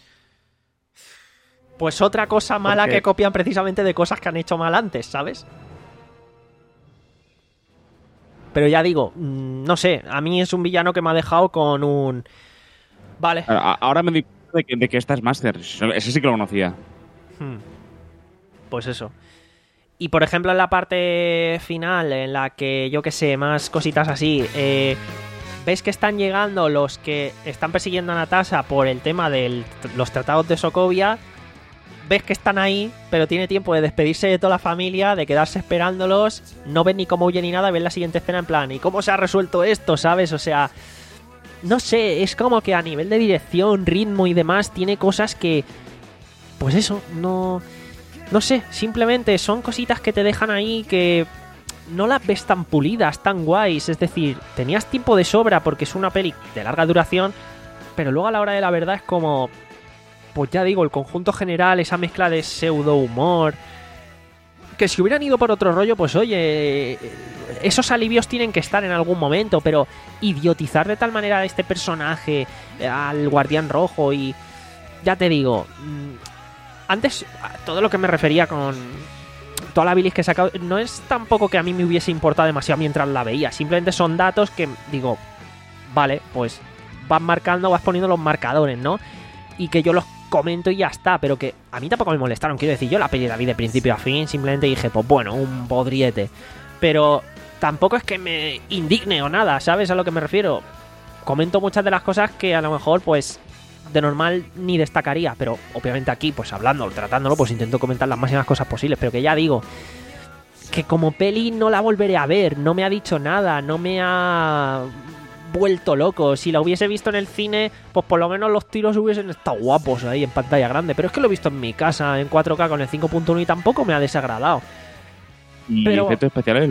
pues otra cosa mala Porque- que copian precisamente de cosas que han hecho mal antes, ¿sabes? Pero ya digo, mm, no sé, a mí es un villano que me ha dejado con un... Vale. A- Ahora me di cuenta de que, de que esta es Master. Ese sí que lo conocía. Hmm. Pues eso. Y por ejemplo en la parte final, en la que yo que sé, más cositas así, eh, ves que están llegando los que están persiguiendo a Natasha por el tema de los tratados de Sokovia. Ves que están ahí, pero tiene tiempo de despedirse de toda la familia, de quedarse esperándolos, no ven ni cómo huye ni nada, ven la siguiente escena en plan, ¿y cómo se ha resuelto esto? ¿Sabes? O sea, no sé, es como que a nivel de dirección, ritmo y demás, tiene cosas que, pues eso, no... No sé, simplemente son cositas que te dejan ahí que no las ves tan pulidas, tan guays. Es decir, tenías tiempo de sobra porque es una peli de larga duración, pero luego a la hora de la verdad es como... Pues ya digo, el conjunto general, esa mezcla de pseudo humor... Que si hubieran ido por otro rollo, pues oye... Esos alivios tienen que estar en algún momento, pero idiotizar de tal manera a este personaje, al Guardián Rojo y... Ya te digo... Antes, todo lo que me refería con toda la bilis que he sacado, no es tampoco que a mí me hubiese importado demasiado mientras la veía. Simplemente son datos que digo, vale, pues vas marcando, vas poniendo los marcadores, ¿no? Y que yo los comento y ya está, pero que a mí tampoco me molestaron. Quiero decir, yo la peli la vi de principio a fin, simplemente dije, pues bueno, un podriete. Pero tampoco es que me indigne o nada, ¿sabes a lo que me refiero? Comento muchas de las cosas que a lo mejor, pues... de normal ni destacaría, pero obviamente aquí, pues hablándolo, tratándolo, pues intento comentar las máximas cosas posibles, pero que ya digo, que como peli no la volveré a ver, no me ha dicho nada, no me ha vuelto loco. Si la hubiese visto en el cine, pues por lo menos los tiros hubiesen estado guapos ahí en pantalla grande, pero es que lo he visto en mi casa en cuatro K con el cinco punto uno y tampoco me ha desagradado. Y Pero- efectos especiales, lo,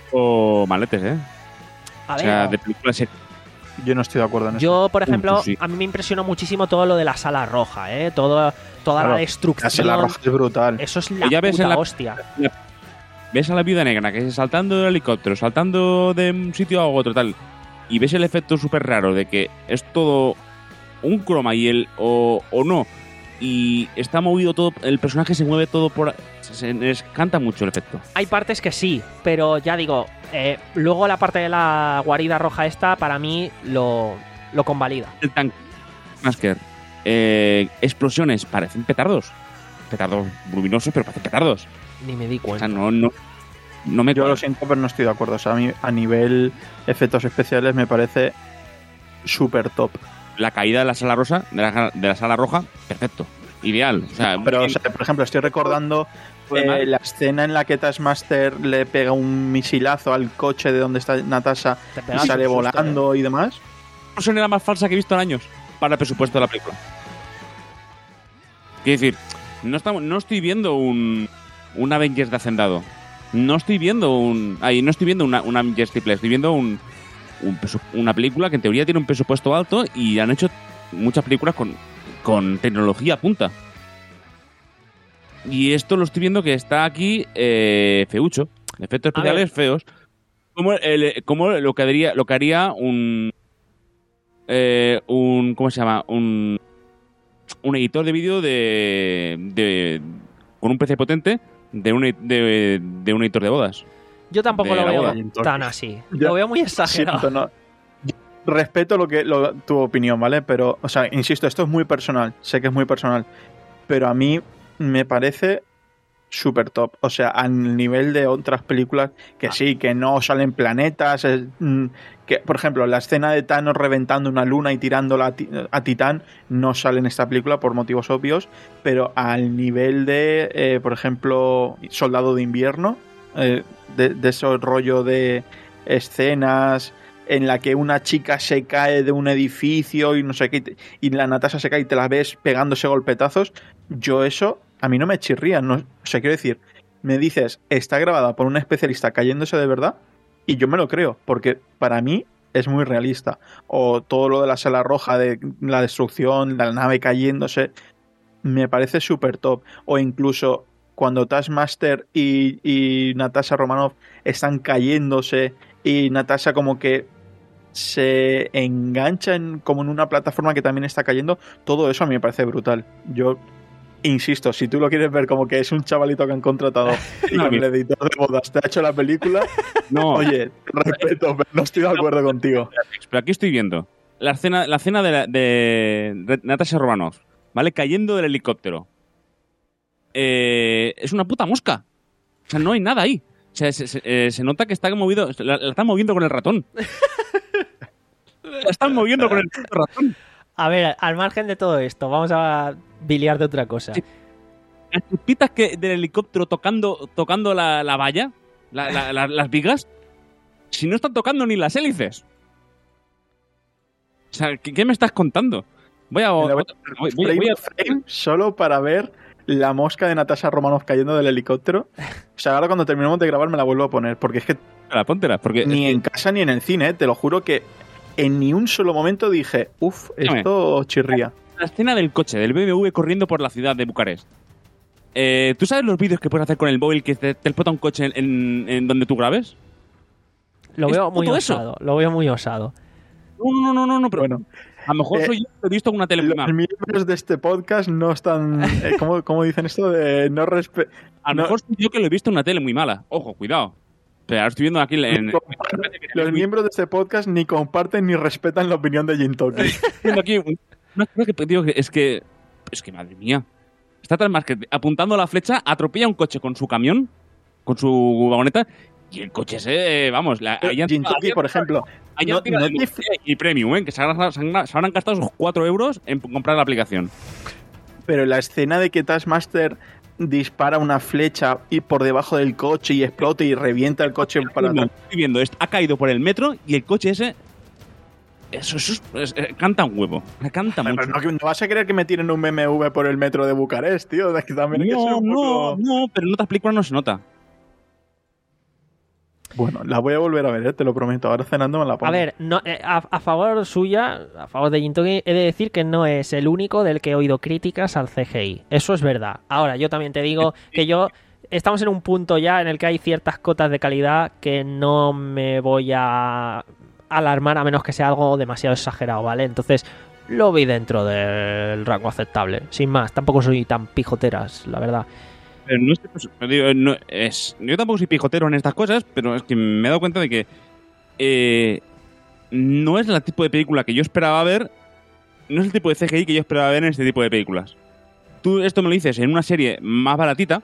o maletes, ¿eh? A O ver, sea, de películas se- Yo no estoy de acuerdo en eso. yo, por ejemplo, sí. a mí me impresionó muchísimo todo lo de la sala roja, ¿eh? Todo, toda Claro, la destrucción. La sala roja es brutal. Eso es la Ya ves puta en la- hostia. ves a la viuda negra que es saltando del helicóptero, saltando de un sitio a otro, tal, y ves el efecto súper raro de que es todo un croma y el o, o no, y está movido todo, el personaje se mueve todo por... Se, se les canta mucho el efecto. Hay partes que sí, pero ya digo, eh, luego la parte de la guarida roja esta, para mí, lo, lo convalida. El tanque, Masker, eh, explosiones, parecen petardos. Petardos luminosos, pero parecen petardos. Ni me di O cuenta. sea, no, no, no me Yo cuadra. lo siento, pero no estoy de acuerdo. O sea, a mí, a nivel efectos especiales, me parece súper top. La caída de la sala rosa, de la, de la sala roja, perfecto. Ideal. O sea, Pero, muy o sea, por ejemplo, estoy recordando Fue eh, mal. la escena en la que Taskmaster le pega un misilazo al coche de donde está Natasha Te y pegas sale un susto, volando y demás. La versión era más falsa que he visto en años para el presupuesto de la película. Quiero decir, no, estamos, no estoy viendo un, un Avengers de Hacendado. No estoy viendo un. Ahí, no estoy viendo una, un Avengers triple. Estoy viendo un, un presu- una película que en teoría tiene un presupuesto alto y han hecho muchas películas con, con tecnología punta. Y esto lo estoy viendo que está aquí eh, feucho. Efectos A ver. especiales feos. Como, el- como lo, que haría, lo que haría un. Eh, un. ¿Cómo se llama? Un. Un editor de vídeo de, de. Con un P C potente de un, ed- de, de un editor de bodas. Yo tampoco de lo la veo boda. tan así. Yo Lo veo muy exagerado. Siento, no. Yo respeto lo que lo- tu opinión, ¿vale? Pero, o sea, insisto, esto es muy personal. Sé que es muy personal. Pero a mí me parece súper top. O sea, al nivel de otras películas que sí, que no salen planetas. es, mm, que, por ejemplo, la escena de Thanos reventando una luna y tirándola a, Ti- a Titán no sale en esta película por motivos obvios. Pero al nivel de, eh, por ejemplo, Soldado de Invierno, eh, de, de ese rollo de escenas en la que una chica se cae de un edificio y no sé qué, y te- y la Natasha se cae y te la ves pegándose golpetazos, yo eso, a mí no me chirría, no, o sea, quiero decir, me dices, está grabada por un especialista cayéndose de verdad, y yo me lo creo, porque para mí es muy realista. O todo lo de la sala roja, de la destrucción, la nave cayéndose, me parece súper top. O incluso cuando Taskmaster y, y Natasha Romanoff están cayéndose y Natasha como que se engancha en, como en una plataforma que también está cayendo, todo eso a mí me parece brutal. Yo insisto, si tú lo quieres ver como que es un chavalito que han contratado y No, con el mira. editor de bodas te ha hecho la película, No, oye, respeto, pero no estoy de acuerdo contigo. pero aquí estoy viendo la escena, la escena de, la- de Natasha Romanoff, ¿vale? Cayendo del helicóptero. Eh, es una puta mosca. O sea, no hay nada ahí. O sea, se, se- eh, se nota que está movido. La, la están moviendo con el ratón. La están moviendo con el ratón. A ver, al margen de todo esto, vamos a biliar de otra cosa. Sí. Las chispitas que del helicóptero tocando, tocando la, la valla, la- la- la- las vigas, si no están tocando ni las hélices. O sea, ¿qué, qué me estás contando? Voy a. Mira, voy voy- voy- frame voy a- a frame solo para ver la mosca de Natasha Romanoff cayendo del helicóptero. O sea, ahora cuando terminemos de grabar me la vuelvo a poner, porque es que Póntela, póntela, porque ni en casa ni en el cine, ¿eh? Te lo juro que en ni un solo momento dije, uff, esto chirría. la escena del coche, del B M W corriendo por la ciudad de Bucarest. Eh, ¿Tú sabes los vídeos que puedes hacer con el móvil que te, te explota un coche en, en- en donde tú grabes? Lo es veo muy todo eso. osado, lo veo muy osado. No, no, no, no, no, pero Bueno, a lo mejor eh, soy yo que he visto una tele muy los mal. miembros de este podcast no están... eh, ¿cómo, cómo dicen esto? De no respe... A lo no- mejor soy yo que lo he visto en una tele muy mala. Ojo, cuidado. Pero ahora estoy viendo aquí en... Los miembros de este podcast ni comparten ni respetan la opinión de Jintoki. Estoy viendo aquí un- una cosa que digo que es que... Es que, madre mía. Está tan más que apuntando la flecha, atropella un coche con su camión, con su vagoneta, y el coche ese, vamos... La, ahí han- Jintoki, por ejemplo, ahí no- han tirado no de te- y premium, ¿eh? Que se habrán, se habrán- se habrán gastado esos cuatro euros en comprar la aplicación. pero la escena de que Taskmaster dispara una flecha y por debajo del coche y explota y revienta el coche para No, atrás. estoy viendo, es- ha caído por el metro y el coche ese... Eso, eso es- es- eh, canta un huevo. Canta Pero mucho. no, que- no vas a querer que me tiren un B M W por el metro de Bucarest, tío. Es que también hay que ser No, un no, poco... no, pero en otras películas no se nota. Bueno, la voy a volver a ver, ¿eh? Te lo prometo. Ahora cenando me la pongo. A ver, no, eh, a, a favor suya, a favor de Jintoki, he de decir que no es el único del que he oído críticas al C G I. Eso es verdad. Ahora, yo también te digo que yo... Estamos en un punto ya en el que hay ciertas cotas de calidad que no me voy a alarmar a menos que sea algo demasiado exagerado, ¿vale? Entonces, lo vi dentro del rango aceptable. Sin más, tampoco soy tan pijoteras, la verdad. Pero no estoy, pues, digo, no, es, yo tampoco soy pijotero en estas cosas, pero es que me he dado cuenta de que eh, no es el tipo de película que yo esperaba ver, no es el tipo de C G I que yo esperaba ver en este tipo de películas. Tú esto me lo dices en una serie más baratita,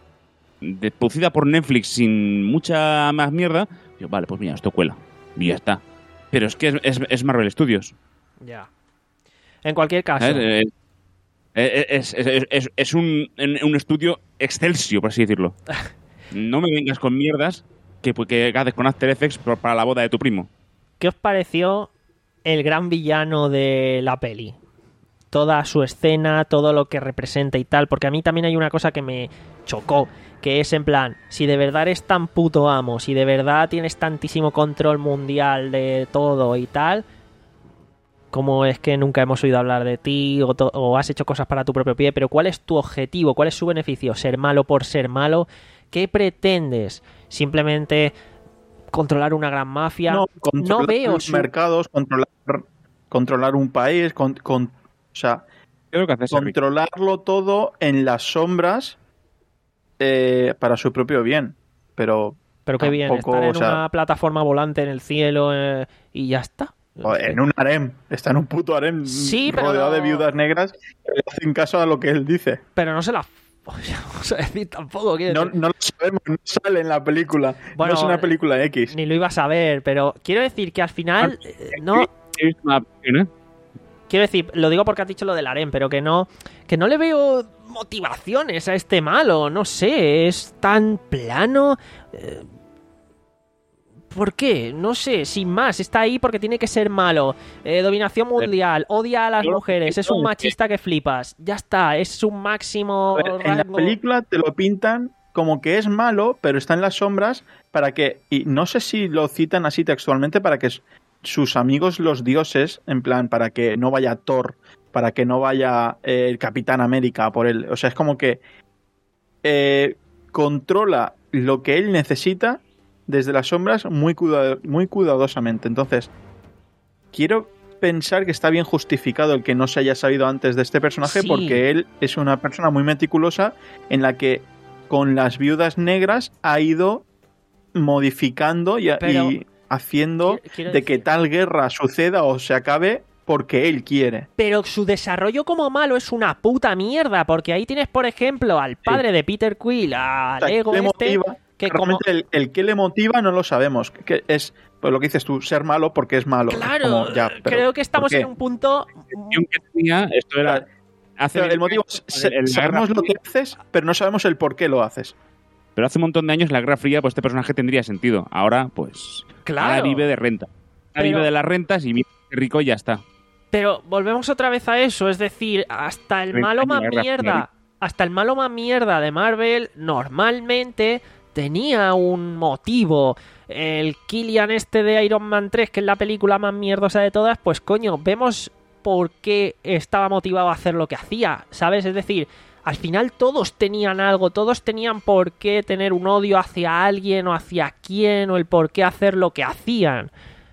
de, producida por Netflix sin mucha más mierda, yo, vale, pues mira, esto cuela, y ya está. Pero es que es, es, es Marvel Studios. Ya. En cualquier caso... Eh, eh, Es, es, es, es, es un, un estudio excelsio, por así decirlo. No me vengas con mierdas que, que haces con After Effects para la boda de tu primo. ¿Qué os pareció el gran villano de la peli? Toda su escena, todo lo que representa y tal. Porque a mí también hay una cosa que me chocó, que es en plan, si de verdad eres tan puto amo, si de verdad tienes tantísimo control mundial de todo y tal... ¿Cómo es que nunca hemos oído hablar de ti o, to- o has hecho cosas para tu propio pie? Pero ¿cuál es tu objetivo? ¿Cuál es su beneficio? ¿Ser malo por ser malo? ¿Qué pretendes? ¿Simplemente controlar una gran mafia? No, controlar no veo los su... mercados, controlar, controlar un país, con, con, o sea, Creo que haces controlarlo todo en las sombras eh, para su propio bien. Pero, Pero qué bien, tampoco, estar en o sea, una plataforma volante en el cielo eh, y ya está. en un harem, está en un puto harem Sí, pero rodeado no- de viudas negras que le hacen caso a lo que él dice. Pero no se la... O sea, vamos a decir tampoco. quiero No, decir- no lo sabemos, no sale en la película. Bueno, no es una película X. Ni lo ibas a ver, pero quiero decir que al final... eh, no... He visto una opción, ¿eh? Quiero decir, lo digo porque has dicho lo del harem, pero que no, que no le veo motivaciones a este malo, no sé, es tan plano. eh, ¿Por qué? No sé, sin más, está ahí porque tiene que ser malo. Eh, dominación mundial, odia a las yo lo que mujeres, es pienso un es machista que flipas. Ya está, es un máximo A ver, en la rango. película te lo pintan como que es malo, pero está en las sombras para que, y no sé si lo citan así textualmente, para que sus amigos los dioses, en plan, para que no vaya Thor, para que no vaya eh, el Capitán América por él. O sea, es como que eh, controla lo que él necesita desde las sombras muy, cuida- muy cuidadosamente. Entonces, quiero pensar que está bien justificado el que no se haya sabido antes de este personaje, Sí. porque él es una persona muy meticulosa en la que con las viudas negras ha ido modificando y, Pero- y haciendo Quiero- quiero de que decir- tal guerra suceda o se acabe porque él quiere. Pero su desarrollo como malo es una puta mierda, porque ahí tienes, por ejemplo, al padre de Peter Quill, a O sea, Lego ¿qué le este, motiva? que como... Realmente el, el que le motiva no lo sabemos. Que es, pues lo que dices tú, ser malo porque es malo. Es Claro, como, ya, pero creo que estamos ¿por qué? en un punto... La intención que tenía, esto era... hace- Pero el motivo es, se- el- el- la sabemos Guerra lo que Fría, haces, pero no sabemos el por qué lo haces. Pero hace un montón de años la Guerra Fría, pues este personaje tendría sentido. Ahora, pues... Claro. Ahora vive de renta. Ahora Pero- vive de las rentas y vive rico y ya está. Pero volvemos otra vez a eso, es decir, hasta el treinta malo años más de guerra mierda, fría. hasta el malo más mierda de Marvel normalmente tenía un motivo. El Killian este de Iron Man tres, que es la película más mierdosa de todas, pues coño, vemos por qué estaba motivado a hacer lo que hacía, ¿sabes? Es decir, al final todos tenían algo, todos tenían por qué tener un odio hacia alguien o hacia quién o el por qué hacer lo que hacían.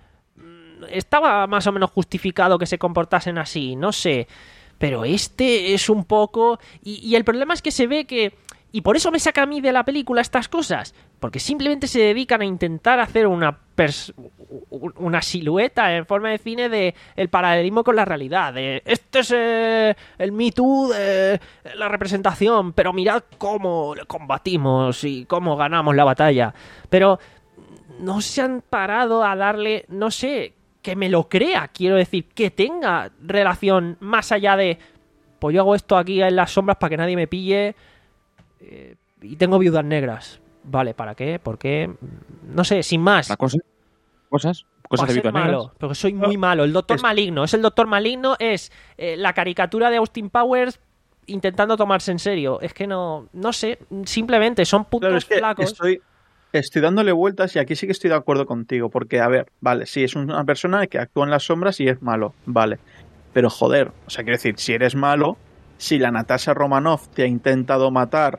Estaba más o menos justificado que se comportasen así, no sé. Pero este es un poco... Y, y el problema es que se ve que... Y por eso me saca a mí de la película estas cosas. Porque simplemente se dedican a intentar hacer una pers- una silueta en forma de cine de el paralelismo con la realidad. De este es eh, el Me Too de la representación, pero mirad cómo le combatimos y cómo ganamos la batalla. Pero no se han parado a darle, no sé, que me lo crea, quiero decir, que tenga relación más allá de pues yo hago esto aquí en las sombras para que nadie me pille eh, y tengo viudas negras. Vale, ¿para qué? ¿Por qué? No sé, sin más. La cosa, cosas, cosas Para de ser viudas malo, negras. porque soy muy malo. El Doctor Es- Maligno, es el Doctor Maligno, es eh, la caricatura de Austin Powers intentando tomarse en serio. Es que no, no sé, simplemente son puntos Claro, es que flacos. estoy, estoy dándole vueltas y aquí sí que estoy de acuerdo contigo, porque, a ver, vale, sí, es una persona que actúa en las sombras y es malo, vale. Pero joder, o sea, quiero decir, si eres malo, si la Natasha Romanoff te ha intentado matar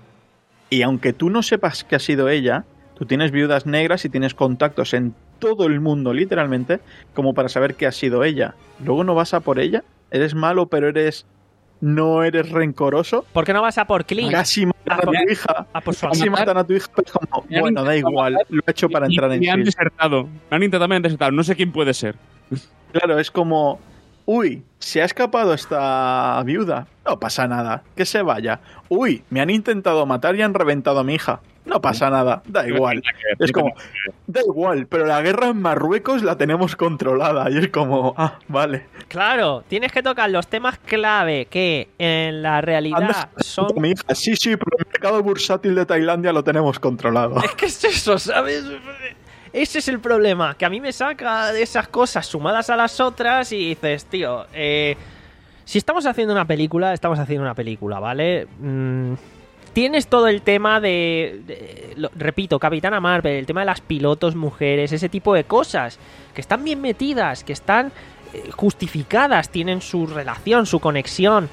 y aunque tú no sepas que ha sido ella, tú tienes viudas negras y tienes contactos en todo el mundo, literalmente, como para saber que ha sido ella. Luego no vas a por ella, eres malo, pero eres... no eres rencoroso. ¿Por qué no vas a por Clint? Casi matan a tu hija. A por su Casi amiga. matan a tu hija, pero es como, bueno, da igual, lo he hecho para Y- entrar en y me han sí. desertado. Me han intentado, me han desertado. No sé quién puede ser. Claro, es como, uy, se ha escapado esta viuda. No pasa nada, que se vaya. Uy, me han intentado matar y han reventado a mi hija. No pasa nada, da igual. Es como, da igual, pero la guerra en Marruecos la tenemos controlada. Y es como, ah, vale. Claro, tienes que tocar los temas clave que en la realidad Anda, son... mi hija, sí, sí, pero el mercado bursátil de Tailandia lo tenemos controlado. Es que es eso, ¿sabes? Ese es el problema, que a mí me saca de esas cosas sumadas a las otras y dices, tío, eh, si estamos haciendo una película, estamos haciendo una película, ¿vale? Mm, tienes todo el tema de, de lo, repito, Capitana Marvel, el tema de las pilotos mujeres, ese tipo de cosas, que están bien metidas, que están eh, justificadas, tienen su relación, su conexión,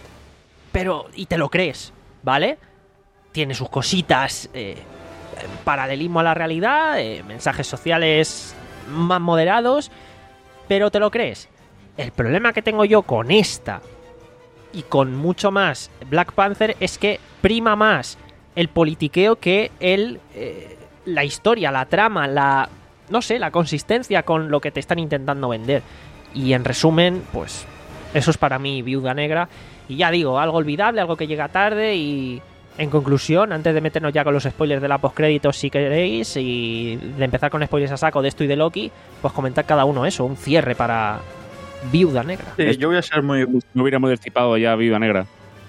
pero, y te lo crees, ¿vale? Tiene sus cositas... Eh, paralelismo a la realidad, eh, mensajes sociales más moderados, pero te lo crees. El problema que tengo yo con esta y con mucho más Black Panther es que prima más el politiqueo que el eh, la historia, la trama, la no sé, la consistencia con lo que te están intentando vender. Y en resumen, pues eso es para mí Viuda Negra. Y ya digo, algo olvidable, algo que llega tarde y... En conclusión, antes de meternos ya con los spoilers de la postcréditos si queréis y de empezar con spoilers a saco de esto y de Loki, pues comentar cada uno eso, un cierre para Viuda Negra. Sí, yo voy a ser muy, No hubiéramos destipado ya Viuda Negra.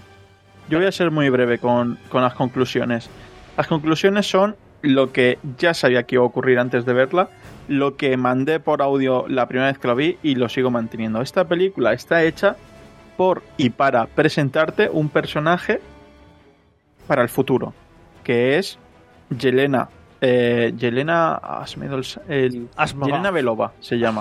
yo voy a ser muy breve con, con las conclusiones. Las conclusiones son lo que ya sabía que iba a ocurrir antes de verla, lo que mandé por audio la primera vez que lo vi y lo sigo manteniendo. Esta película está hecha por y para presentarte un personaje para el futuro, que es Yelena. Eh, Yelena. ah, se me ha ido el, el- Asmova. Yelena Belova se llama.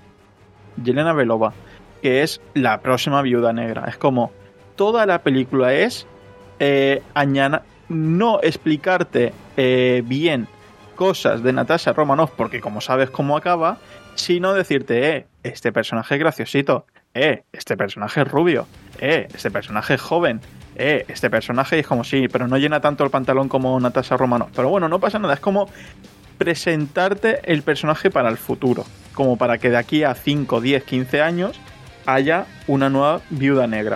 Yelena Belova, que es la próxima Viuda Negra. Es como toda la película es eh, añana- no explicarte eh, bien cosas de Natasha Romanoff, porque como sabes cómo acaba, sino decirte, eh, este personaje es graciosito, eh, este personaje es rubio, eh, este personaje es joven, eh, este personaje es como sí, pero no llena tanto el pantalón como Natasha Romanoff. Pero bueno, no pasa nada, es como presentarte el personaje para el futuro, como para que de aquí a cinco, diez, quince años haya una nueva Viuda Negra.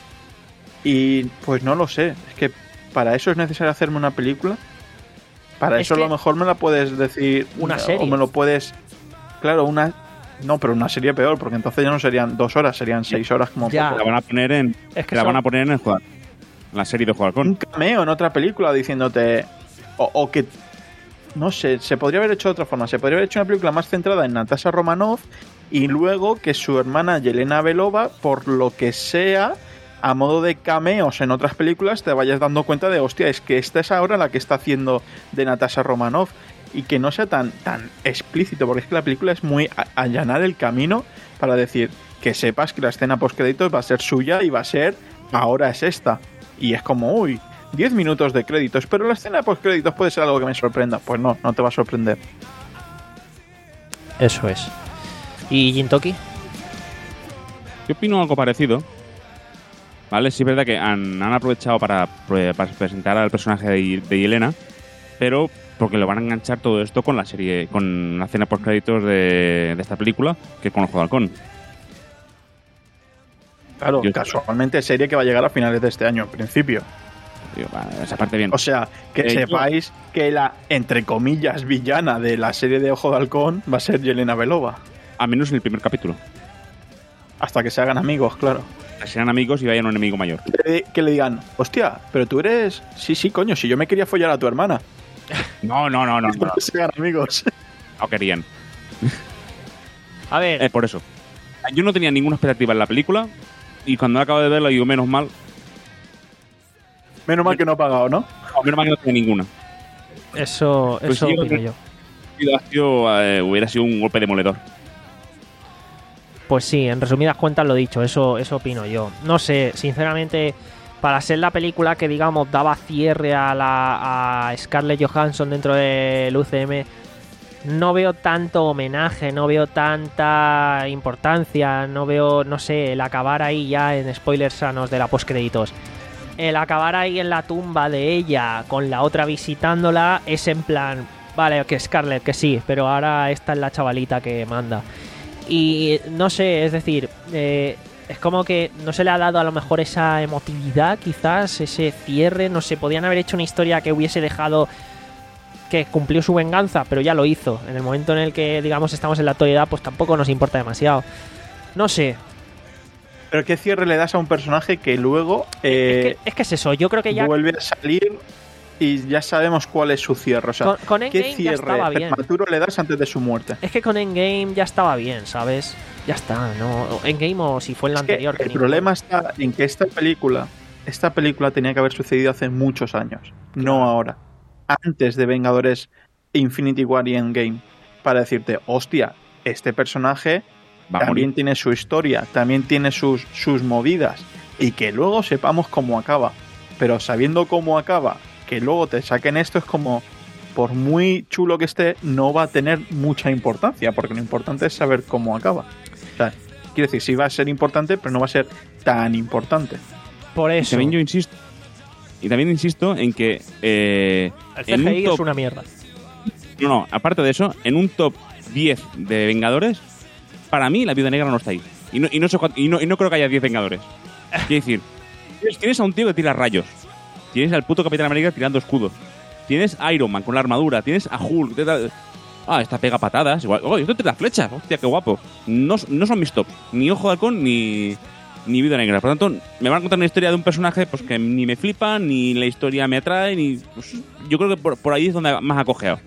Y pues no lo sé, es que para eso es necesario hacerme una película. Para Es eso a que- lo mejor me la puedes decir Una o serie. me lo puedes, claro, una no, pero una serie peor, porque entonces ya no serían dos horas, serían seis horas como Ya. poco. La van a poner en, Es que la son- van a poner en el juego. En la serie de Juego Un Halcón. cameo en otra película diciéndote o, o que no sé, se podría haber hecho de otra forma, se podría haber hecho una película más centrada en Natasha Romanoff y luego que su hermana Yelena Belova, por lo que sea, a modo de cameos en otras películas, te vayas dando cuenta de, hostia, es que esta es ahora la que está haciendo de Natasha Romanoff. Y que no sea tan, tan explícito, porque es que la película es muy a- allanar el camino para decir que sepas que la escena post-créditos va a ser suya y va a ser, ahora es esta. Y es como, uy, diez minutos de créditos, pero la escena post-créditos puede ser algo que me sorprenda. Pues no, no te va a sorprender. Eso es. ¿Y Jintoki? Yo opino algo parecido. Vale, sí es verdad que han, han aprovechado para, para presentar al personaje de, de Yelena, pero porque lo van a enganchar todo esto con la serie, con la escena post créditos de, de esta película, que es con el Juego de Halcón. Claro, Yo- casualmente serie que va a llegar a finales de este año, en principio. Digo, va, esa parte bien. O sea, que Eh, yo- sepáis que la, entre comillas, villana de la serie de Ojo de Halcón va a ser Yelena Belova. A menos en el primer capítulo. Hasta que se hagan amigos, claro. Que sean amigos y vayan a un enemigo mayor. Que, que le digan, hostia, pero tú eres... Sí, sí, coño, si yo me quería follar a tu hermana. No, no, no, no. No, Que sean amigos. no querían. A ver, Es por eso. Yo no tenía ninguna expectativa en la película y cuando acabo de verla digo, menos mal. Menos mal que no ha pagado, ¿no? O menos mal que no tenía ninguna. Eso, Pues eso yo opino creo- yo. Hubiera sido, eh, hubiera sido un golpe demoledor. Pues sí, en resumidas cuentas lo dicho, eso, eso opino yo. No sé, sinceramente, para ser la película que, digamos, daba cierre a, la, a Scarlett Johansson dentro del U C M, no veo tanto homenaje, no veo tanta importancia, no veo, no sé, el acabar ahí ya en spoilers sanos de la postcréditos. El acabar ahí en la tumba de ella con la otra visitándola es en plan, vale, que Scarlett, que sí, pero ahora esta es la chavalita que manda. Y no sé, es decir, eh, es como que no se le ha dado a lo mejor esa emotividad, quizás, ese cierre, no sé, podían haber hecho una historia que hubiese dejado que cumplió su venganza, pero ya lo hizo. En el momento en el que, digamos, estamos en la actualidad, pues tampoco nos importa demasiado. No sé, Pero ¿qué cierre le das a un personaje que luego eh, es, que, es que es eso, yo creo que ya vuelve a salir y ya sabemos cuál es su cierre? O sea, con, con ¿qué Endgame ya cierre estaba bien. prematuro le das antes de su muerte? Es que con Endgame ya estaba bien, ¿sabes? Ya está, ¿no? Endgame o si fue en la Es que anterior. que el ni- problema está en que esta película, esta película tenía que haber sucedido hace muchos años, no ahora. Antes de Vengadores Infinity War y Endgame, para decirte, hostia, este personaje Va a también morir. tiene su historia, también tiene sus, sus movidas, y que luego sepamos cómo acaba. Pero sabiendo cómo acaba, que luego te saquen esto, es como, por muy chulo que esté, no va a tener mucha importancia, porque lo importante es saber cómo acaba. O sea, quiero decir, sí va a ser importante, pero no va a ser tan importante. Por Y eso. también yo insisto. Y también insisto en que. eh, El en C G I un top, es una mierda. No, no, aparte de eso, en un top diez de Vengadores, para mí la Viuda Negra no está ahí. Y no, y no, sé cuánto- y no, y no creo que haya diez Vengadores. Quiero decir, tienes, tienes a un tío que tira rayos. Tienes al puto Capitán América tirando escudos. Tienes a Iron Man con la armadura. Tienes a Hulk. te da- Ah, esta pega patadas. Igual. Oh, esto te da flechas. Hostia, qué guapo. No, no son mis tops. Ni Ojo de Halcón ni, ni Viuda Negra. Por lo tanto, me van a contar una historia de un personaje pues que ni me flipa, ni la historia me atrae, ni. Pues, yo creo que por, por ahí es donde más ha cojeado.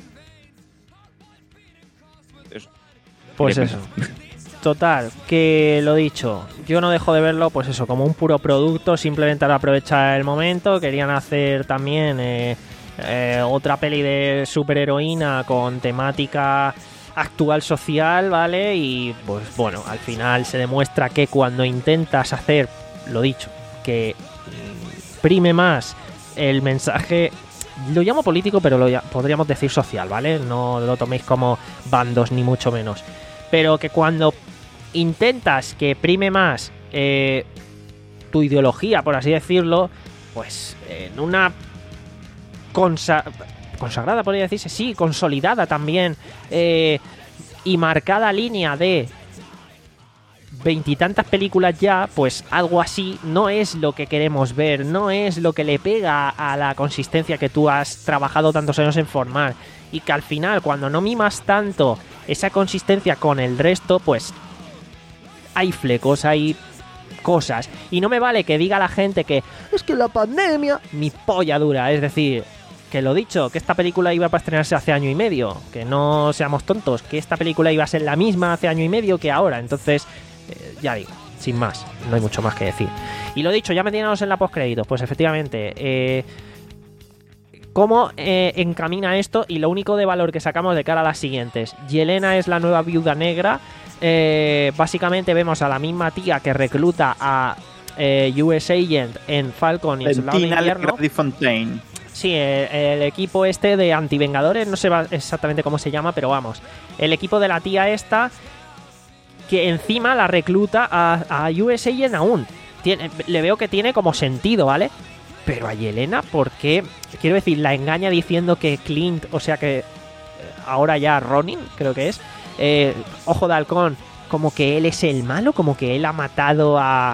Eso. Pues ¿Qué eso. Total, que lo dicho, yo no dejo de verlo, pues eso, como un puro producto, simplemente para aprovechar el momento. Querían hacer también eh, eh, otra peli de superheroína con temática actual social, ¿vale? Y pues bueno, al final se demuestra que cuando intentas hacer, lo dicho, que mm, prime más el mensaje, lo llamo político, pero lo ya- podríamos decir social, ¿vale? No lo toméis como bandos ni mucho menos. Pero que cuando intentas que prime más eh, tu ideología, por así decirlo, pues en una consa- consagrada, podría decirse, sí, consolidada también eh, y marcada línea de veintitantas películas ya, pues algo así no es lo que queremos ver, no es lo que le pega a la consistencia que tú has trabajado tantos años en formar, y que al final, cuando no mimas tanto esa consistencia con el resto, pues hay flecos, hay cosas, y no me vale que diga la gente que es que la pandemia, mi polla dura, es decir, que lo dicho, que esta película iba a estrenarse hace año y medio, que no seamos tontos, que esta película iba a ser la misma hace año y medio que ahora, entonces eh, ya digo, sin más, no hay mucho más que decir. Y lo dicho, ya metiéndonos en la postcréditos, pues efectivamente, eh, ¿cómo eh, encamina esto? Y lo único de valor que sacamos de cara a las siguientes: Yelena es la nueva Viuda Negra. Eh, básicamente vemos a la misma tía que recluta a eh, U S Agent en Falcon y el Soldado de Valentina Invierno. Grady-Fontaine. Sí, el, el equipo este de antivengadores, no sé va- exactamente cómo se llama, pero vamos, el equipo de la tía esta, que encima la recluta a, a U S Agent aún. Tiene, le veo que tiene como sentido, ¿vale? Pero a Yelena, ¿por qué? Quiero decir, la engaña diciendo que Clint, o sea que eh, ahora ya Ronin, creo que es, eh, Ojo de Halcón, como que él es el malo, como que él ha matado a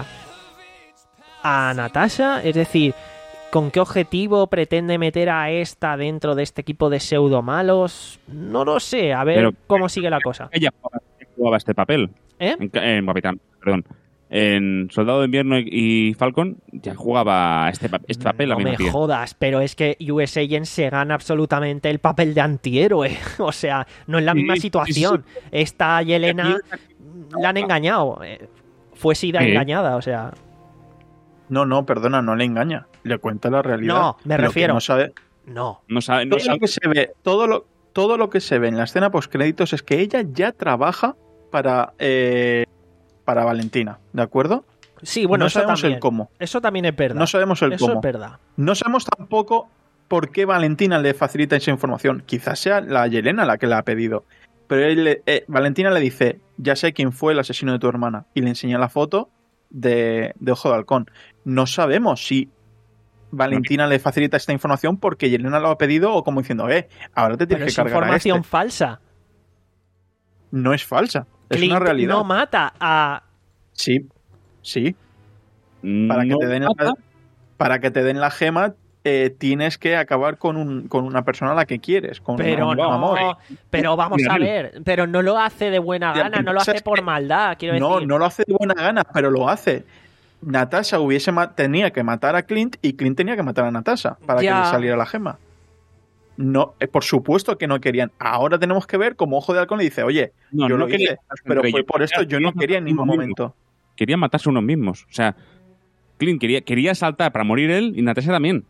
a Natasha, es decir, ¿con qué objetivo pretende meter a esta dentro de este equipo de pseudo malos? No lo sé, a ver Pero- cómo sigue la cosa. Ella jugaba, jugaba este papel. ¿Eh? En, en Capitán, perdón. En Soldado de Invierno y, y Falcon ya jugaba este, pa- este papel la No me misma tía. jodas, pero es que U S Agent se gana absolutamente el papel de antihéroe. O sea, no es la Sí, misma sí, situación. Esta Yelena la han engañado. eh, Fue Sida Sí. engañada, o sea. No, no, perdona, no le engaña. Le cuenta la realidad. No, me Lo que refiero. no sabe- No. No sabe, no Todo sabe- lo que se ve, todo lo, todo lo que se ve en la escena postcréditos es que ella ya trabaja para, eh, para Valentina, ¿de acuerdo? Sí, bueno, no eso sabemos también. el cómo. Eso también es verdad. No sabemos el eso cómo. es verdad. No sabemos tampoco por qué Valentina le facilita esa información. Quizás sea la Yelena la que la ha pedido. Pero él le- eh, Valentina le dice, ya sé quién fue el asesino de tu hermana. Y le enseña la foto de, de Ojo de Halcón. No sabemos si Valentina le facilita esta información porque Yelena lo ha pedido o como diciendo, eh, ahora te Pero tienes es que cargar a información este. falsa. No es falsa, es Clint una realidad. no mata a... Sí, sí. Para que no te den la, mata. para que te den la gema, eh, tienes que acabar con, un, con una persona a la que quieres, con Pero un no, amor. pero vamos a ver, pero no lo hace de buena Ya, gana, lo no lo que pasa hace es por que- maldad, quiero No, decir. no lo hace de buena gana, pero lo hace. Natasha hubiese ma- tenía que matar a Clint y Clint tenía que matar a Natasha para Ya. que le saliera la gema. No, eh, por supuesto que no querían. Ahora tenemos que ver cómo Ojo de Halcón le dice, oye, No, yo no lo quería hice, matarse pero entre fue ellos. por esto, yo no Querían quería en matarse ningún unos momento. Querían matarse unos mismos. O sea, Clint quería, quería saltar para morir él y Natasha también.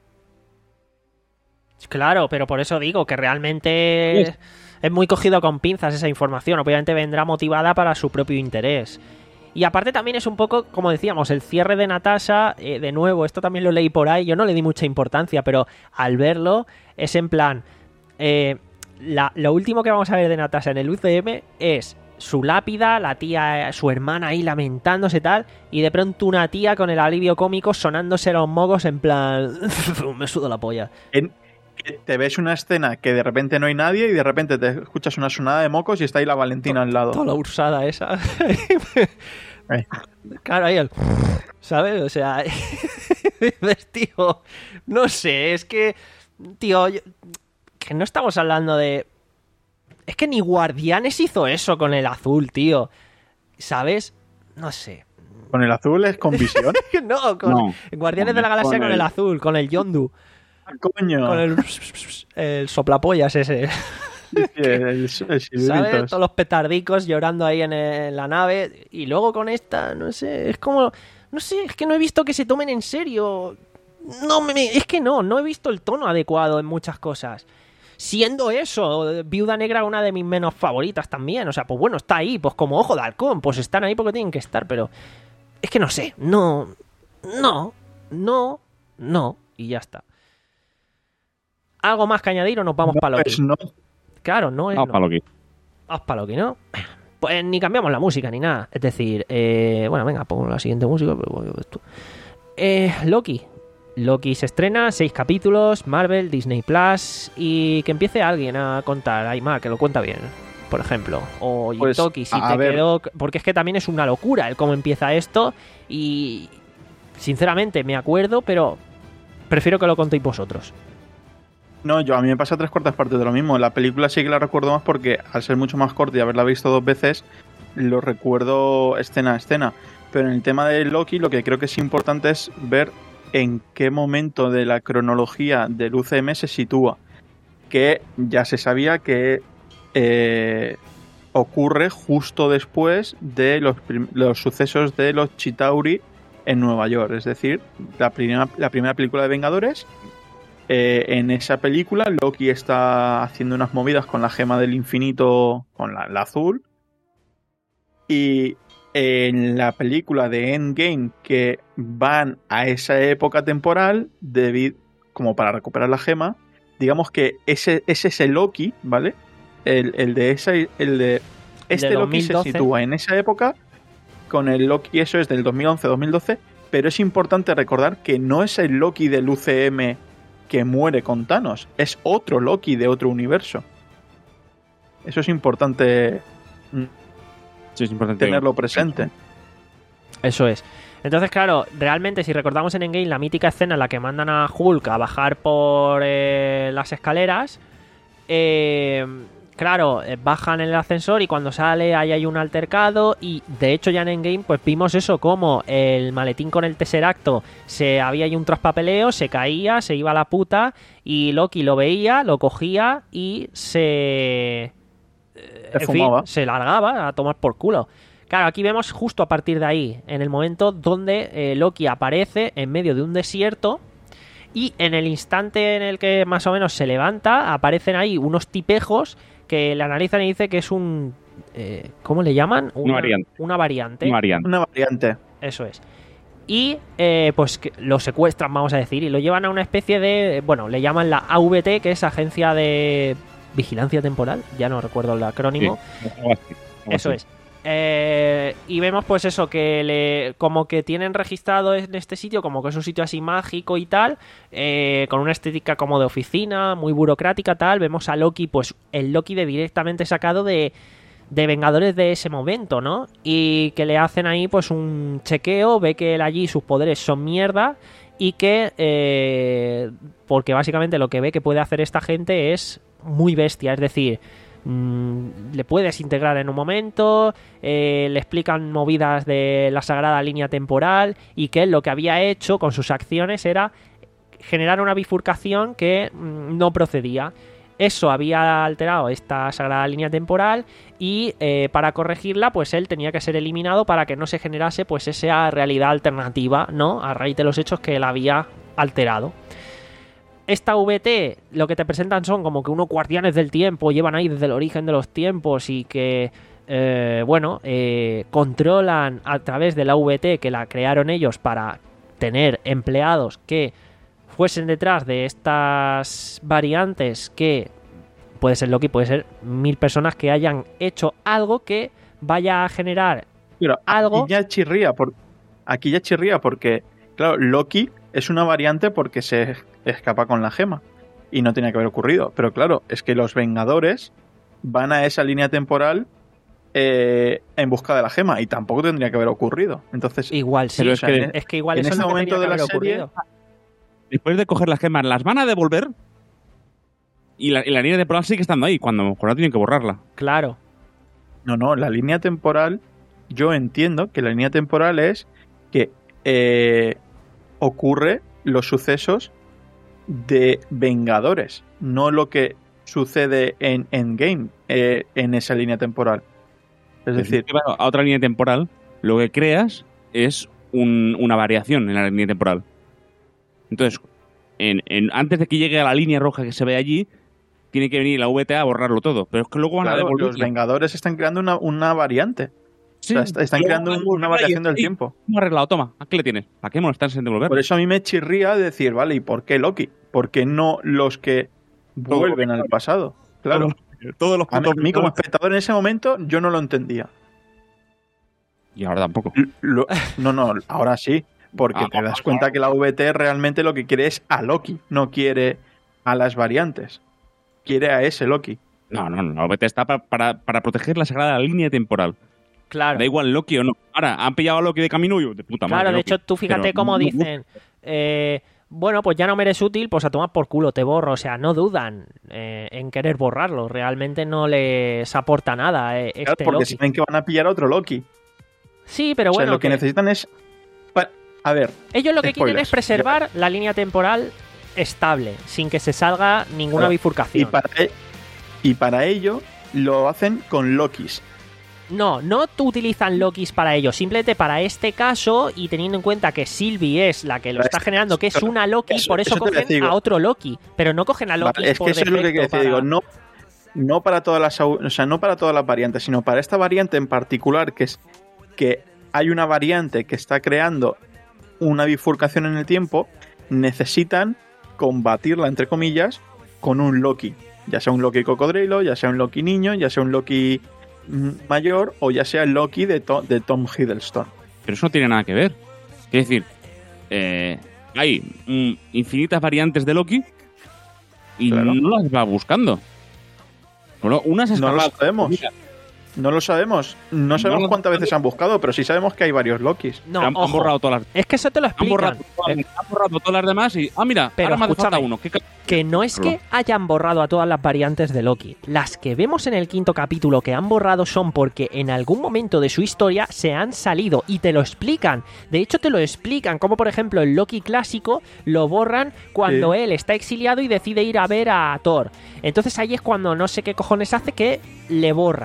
Claro, pero por eso digo que realmente Yes. es muy cogido con pinzas esa información. Obviamente vendrá motivada para su propio interés. Y aparte también es un poco, como decíamos, el cierre de Natasha, eh, de nuevo, esto también lo leí por ahí, yo no le di mucha importancia, pero al verlo es en plan, eh, la- lo último que vamos a ver de Natasha en el U C M es su lápida, la tía, su hermana ahí lamentándose tal, y de pronto una tía con el alivio cómico sonándose los mocos en plan, me sudo la polla. En- que te ves una escena que de repente no hay nadie y de repente te escuchas una sonada de mocos y está ahí la Valentina al lado. Toda la ursada esa. Eh. Claro, ahí el... ¿Sabes? O sea... dices, tío... No sé, es que... Tío, yo- que no estamos hablando de... Es que ni Guardianes hizo eso con el azul, tío. ¿Sabes? No sé. Con el azul es con visión. No, con No. Guardianes de la Con Galaxia con el... el- azul, con el Yondu, Coño. con el... el soplapollas ese. Sí, sí, el, el ¿Sabes? silbitos. Todos los petardicos llorando ahí en, en la nave. Y luego con esta, no sé, es como... No sé, es que no he visto que se tomen en serio. No, me, me- es que no, no he visto el tono adecuado en muchas cosas. Siendo eso, Viuda Negra una de mis menos favoritas también. O sea, pues bueno, está ahí, pues como Ojo de Halcón, pues están ahí porque tienen que estar, pero... Es que no sé, no... No, no, no, y ya está. ¿Algo más que añadir o nos vamos No, para pues no. Claro, no es... Vamos no. para Loki. Vamos para Loki, ¿no? Pues ni cambiamos la música ni nada. Es decir, eh, bueno, venga, pongo la siguiente música. Pero bueno, esto. Eh, Loki. Loki se estrena, seis capítulos, Marvel, Disney Plus. Y que empiece alguien a contar. Aymar, que lo cuenta bien, por ejemplo. O Pues, Yitoki, si a te ver. quedó. Porque es que también es una locura el cómo empieza esto. Y. Sinceramente, me acuerdo, pero. Prefiero que lo contéis vosotros. No, yo a mí me pasa tres cuartas partes de lo mismo. La película sí que la recuerdo más porque al ser mucho más corta y haberla visto dos veces, lo recuerdo escena a escena. Pero en el tema de Loki, lo que creo que es importante es ver en qué momento de la cronología del U C M se sitúa. Que ya se sabía que eh, ocurre justo después de los, prim- los sucesos de los Chitauri en Nueva York. Es decir, la primera, la primera película de Vengadores. Eh, en esa película, Loki está haciendo unas movidas con la gema del infinito, con la, la azul. Y en la película de Endgame, que van a esa época temporal, debi- como para recuperar la gema, digamos que ese, ese es el Loki, ¿vale? El, el de esa, el de este Loki se dos mil doce. sitúa en esa época, con el Loki, eso es del dos mil once dos mil doce, pero es importante recordar que no es el Loki del U C M que muere con Thanos, es otro Loki de otro universo. Eso es importante mm, Sí, es importante. tenerlo presente. Eso es. Entonces, claro, realmente si recordamos en Endgame la mítica escena en la que mandan a Hulk a bajar por eh, las escaleras, eh, claro, eh, bajan en el ascensor y cuando sale ahí hay un altercado y de hecho ya en Endgame pues vimos eso, como el maletín con el Tesseracto, se había ahí un traspapeleo, se caía, se iba a la puta y Loki lo veía, lo cogía y se... Se en fumaba. fin, se largaba a tomar por culo. Claro, aquí vemos justo a partir de ahí, en el momento donde eh, Loki aparece en medio de un desierto Y en el instante en el que más o menos se levanta, aparecen ahí unos tipejos que le analizan y dice que es un... Eh, ¿Cómo le llaman? Una variante. Una variante. Una variante. Una variante. Eso es. Y eh, pues que lo secuestran, vamos a decir, y lo llevan a una especie de... Bueno, le llaman la A V T, que es Agencia de Vigilancia Temporal. Ya no recuerdo el acrónimo. Sí, algo así, algo Eso así. es. Eh, y vemos pues eso, que le, como que tienen registrado en este sitio, como que es un sitio así mágico y tal, eh, con una estética como de oficina, muy burocrática tal. Vemos a Loki, pues el Loki de directamente sacado de, de Vengadores de ese momento, ¿no? Y que le hacen ahí pues un chequeo, ve que él allí sus poderes son mierda y que, eh, porque básicamente lo que ve que puede hacer esta gente es muy bestia, es decir... le puedes integrar en un momento, eh, le explican movidas de la sagrada línea temporal y que él lo que había hecho con sus acciones era generar una bifurcación que mm, no procedía. Eso había alterado esta sagrada línea temporal y eh, para corregirla pues él tenía que ser eliminado para que no se generase pues esa realidad alternativa, ¿no? A raíz de los hechos que él había alterado. Esta V T lo que te presentan son como que unos guardianes del tiempo, llevan ahí desde el origen de los tiempos y que, eh, bueno, eh, controlan a través de la V T que la crearon ellos para tener empleados que fuesen detrás de estas variantes que, puede ser Loki, puede ser mil personas que hayan hecho algo que vaya a generar Pero algo... Aquí ya chirría, por... aquí ya chirría porque, claro, Loki es una variante porque se escapa con la gema y no tenía que haber ocurrido. Pero claro, es que los Vengadores van a esa línea temporal eh, en busca de la gema y tampoco tendría que haber ocurrido. Entonces, Igual sí, Pero o es sea, que es que igual en eso este no momento tenía que de la haber serie- ocurrido. Después de coger las gemas, las van a devolver y la, y la línea temporal sigue estando ahí, cuando a lo mejor no tienen que borrarla. Claro. no, no, la línea temporal, yo entiendo que la línea temporal es que eh, ocurre los sucesos de Vengadores, no lo que sucede en Endgame eh, en esa línea temporal. Es decir, Si vas a otra línea temporal, lo que creas es un- una variación en la línea temporal. Entonces, en, en- antes de que llegue a la línea roja que se ve allí, tiene que venir la V T a borrarlo todo. Pero es que luego van a claro, devolver. los Vengadores están creando una, una variante. Sí, O sea, est- están luego creando van a un- una devolverla y variación del ahí, tiempo. hemos arreglado, toma, aquí le tienes. ¿Para qué molestarse en devolver? Por eso a mí me chirría decir, vale, ¿y por qué Loki? ¿Por qué no los que Todo vuelven lo que- al pasado? Claro. Todos, todos los A mí, putos a mí como Vengadores- espectador en ese momento yo no lo entendía. Y ahora tampoco. Lo- no, no, ahora sí. Porque Ah, te das ah, cuenta ah. que la V T realmente lo que quiere es a Loki, no quiere a las variantes. Quiere a ese Loki. No, no, no. La V T está pa- para, para proteger la sagrada línea temporal. Claro. Da igual Loki o no. Ahora, han pillado a Loki de camino y yo, de puta madre. Claro, de Loki. hecho, tú fíjate Pero cómo no- no- dicen, eh, bueno, pues ya no me eres útil, pues a tomar por culo, te borro. O sea, no dudan eh, en querer borrarlo. Realmente no les aporta nada eh, Claro, este porque Loki. saben que van a pillar a otro Loki. Sí, pero o sea, bueno, lo que, que necesitan es... pa- A ver, ellos lo que quieren spoilers. es preservar la línea temporal estable, sin que se salga ninguna Claro, bifurcación. y para, e- y para ello lo hacen con Lokis. No, no t- utilizan Lokis para ello, simplemente para este caso y teniendo en cuenta que Sylvie es la que lo Para está este- generando, que es claro, una Loki, eso- por eso, eso te cogen digo. a otro Loki, pero no cogen a Loki Vale, es por que eso es lo que defecto te digo, para- no, no para todas las au- o sea, no para todas las variantes, sino para esta variante en particular, que es que hay una variante que está creando una bifurcación en el tiempo, necesitan combatirla entre comillas con un Loki, ya sea un Loki cocodrilo, ya sea un Loki niño, ya sea un Loki mm, mayor o ya sea el Loki de, To- de Tom Hiddleston. Pero eso no tiene nada que ver. Es decir, eh, hay mm, infinitas variantes de Loki y Claro. no las va buscando. Bueno, unas No lo escapadas. sabemos. Mira, No lo sabemos. No sabemos lo cuántas sabemos. veces han buscado, pero sí sabemos que hay varios Lokis. No, han, han ojo, borrado todas las, es que eso te lo han explican. borrado, todas- Eh, han borrado todas las demás y ah mira, Pero ahora me hace falta escúchame. uno. ¿Qué ca- Que no es que hayan borrado a todas las variantes de Loki. Las que vemos en el quinto capítulo que han borrado son porque en algún momento de su historia se han salido y te lo explican. De hecho, te lo explican, como por ejemplo el Loki clásico lo borran cuando Sí. él está exiliado y decide ir a ver a Thor. Entonces ahí es cuando no sé qué cojones hace que le borran.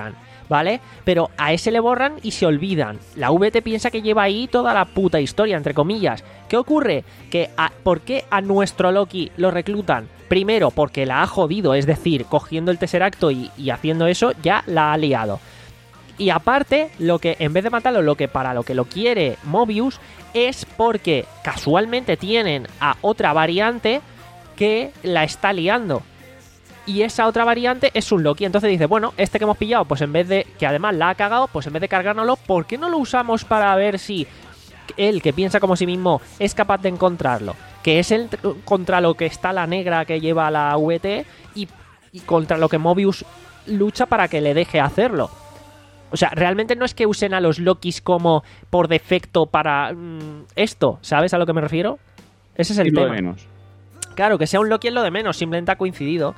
¿vale? Pero a ese le borran y se olvidan. La V T piensa que lleva ahí toda la puta historia, entre comillas. ¿Qué ocurre? Que a, ¿por qué a nuestro Loki lo reclutan? Primero, porque la ha jodido, es decir, cogiendo el Tesseracto y, y haciendo eso, ya la ha liado. Y aparte, lo que en vez de matarlo, lo que para lo que lo quiere Mobius es porque casualmente tienen a otra variante que la está liando. Y esa otra variante es un Loki. Entonces dice, bueno, este que hemos pillado, pues en vez de, que además la ha cagado, pues en vez de cargárnoslo, ¿por qué no lo usamos para ver si él, que piensa como sí mismo, es capaz de encontrarlo? Que es el contra lo que está la negra que lleva la V T y, y contra lo que Mobius lucha para que le deje hacerlo. O sea, realmente no es que usen a los Lokis como por defecto para mmm, esto, ¿sabes a lo que me refiero? Ese es el y tema. Lo de menos. Claro, que sea un Loki es lo de menos, simplemente ha coincidido.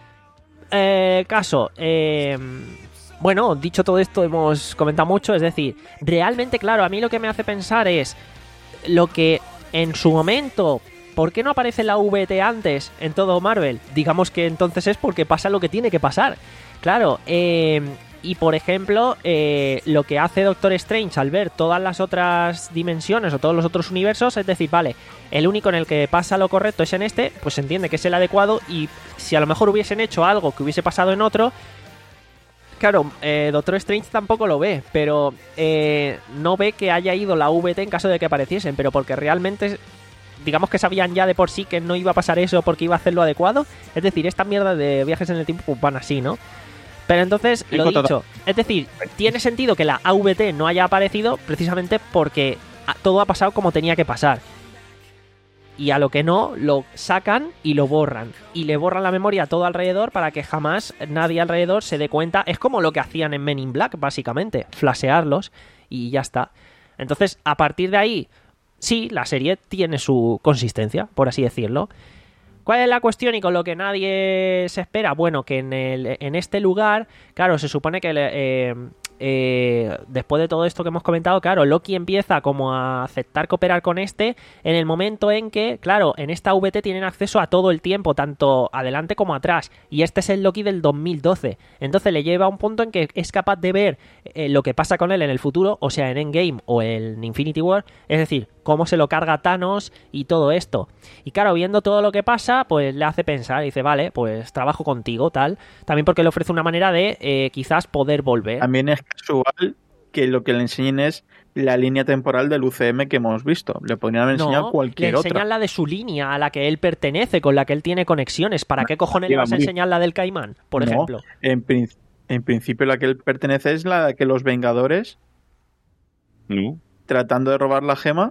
Eh, caso, eh, bueno, dicho todo esto, hemos comentado mucho, es decir, realmente, claro, a mí lo que me hace pensar es lo que en su momento, ¿por qué no aparece la V T antes en todo Marvel? Digamos que entonces es porque pasa lo que tiene que pasar. Claro, eh... Y por ejemplo, eh, lo que hace Doctor Strange al ver todas las otras dimensiones o todos los otros universos, es decir, vale, el único en el que pasa lo correcto es en este, pues se entiende que es el adecuado. Y si a lo mejor hubiesen hecho algo que hubiese pasado en otro, claro, eh, Doctor Strange tampoco lo ve, pero eh, no ve que haya ido la V T en caso de que apareciesen, pero porque realmente, digamos que sabían ya de por sí que no iba a pasar eso porque iba a hacer lo adecuado. Es decir, esta mierda de viajes en el tiempo pues van así, ¿no? Pero entonces, lo dicho, es decir, tiene sentido que la A V T no haya aparecido precisamente porque todo ha pasado como tenía que pasar. Y a lo que no, lo sacan y lo borran. Y le borran la memoria a todo alrededor para que jamás nadie alrededor se dé cuenta. Es como lo que hacían en Men in Black, básicamente. Flashearlos y ya está. Entonces, a partir de ahí, sí, la serie tiene su consistencia, por así decirlo. ¿Cuál es la cuestión y con lo que nadie se espera? Bueno, que en, el, en este lugar, claro, se supone que eh, eh, después de todo esto que hemos comentado, claro, Loki empieza como a aceptar cooperar con este en el momento en que, claro, en esta V T tienen acceso a todo el tiempo, tanto adelante como atrás, y este es el Loki del dos mil doce. Entonces le lleva a un punto en que es capaz de ver eh, lo que pasa con él en el futuro, o sea, en Endgame o en Infinity War, es decir, cómo se lo carga Thanos y todo esto. Y claro, viendo todo lo que pasa, pues le hace pensar, dice, vale, pues trabajo contigo, tal. También porque le ofrece una manera de eh, quizás poder volver. También es casual que lo que le enseñen es la línea temporal del U C M que hemos visto. Le podrían haber enseñado no, cualquier le otra. enseñan la de su línea, a la que él pertenece, con la que él tiene conexiones. ¿Para qué cojones le vas a enseñar la del Caimán, por no, ejemplo? En, prin- en principio la que él pertenece es la que los Vengadores, no. tratando de robar la gema,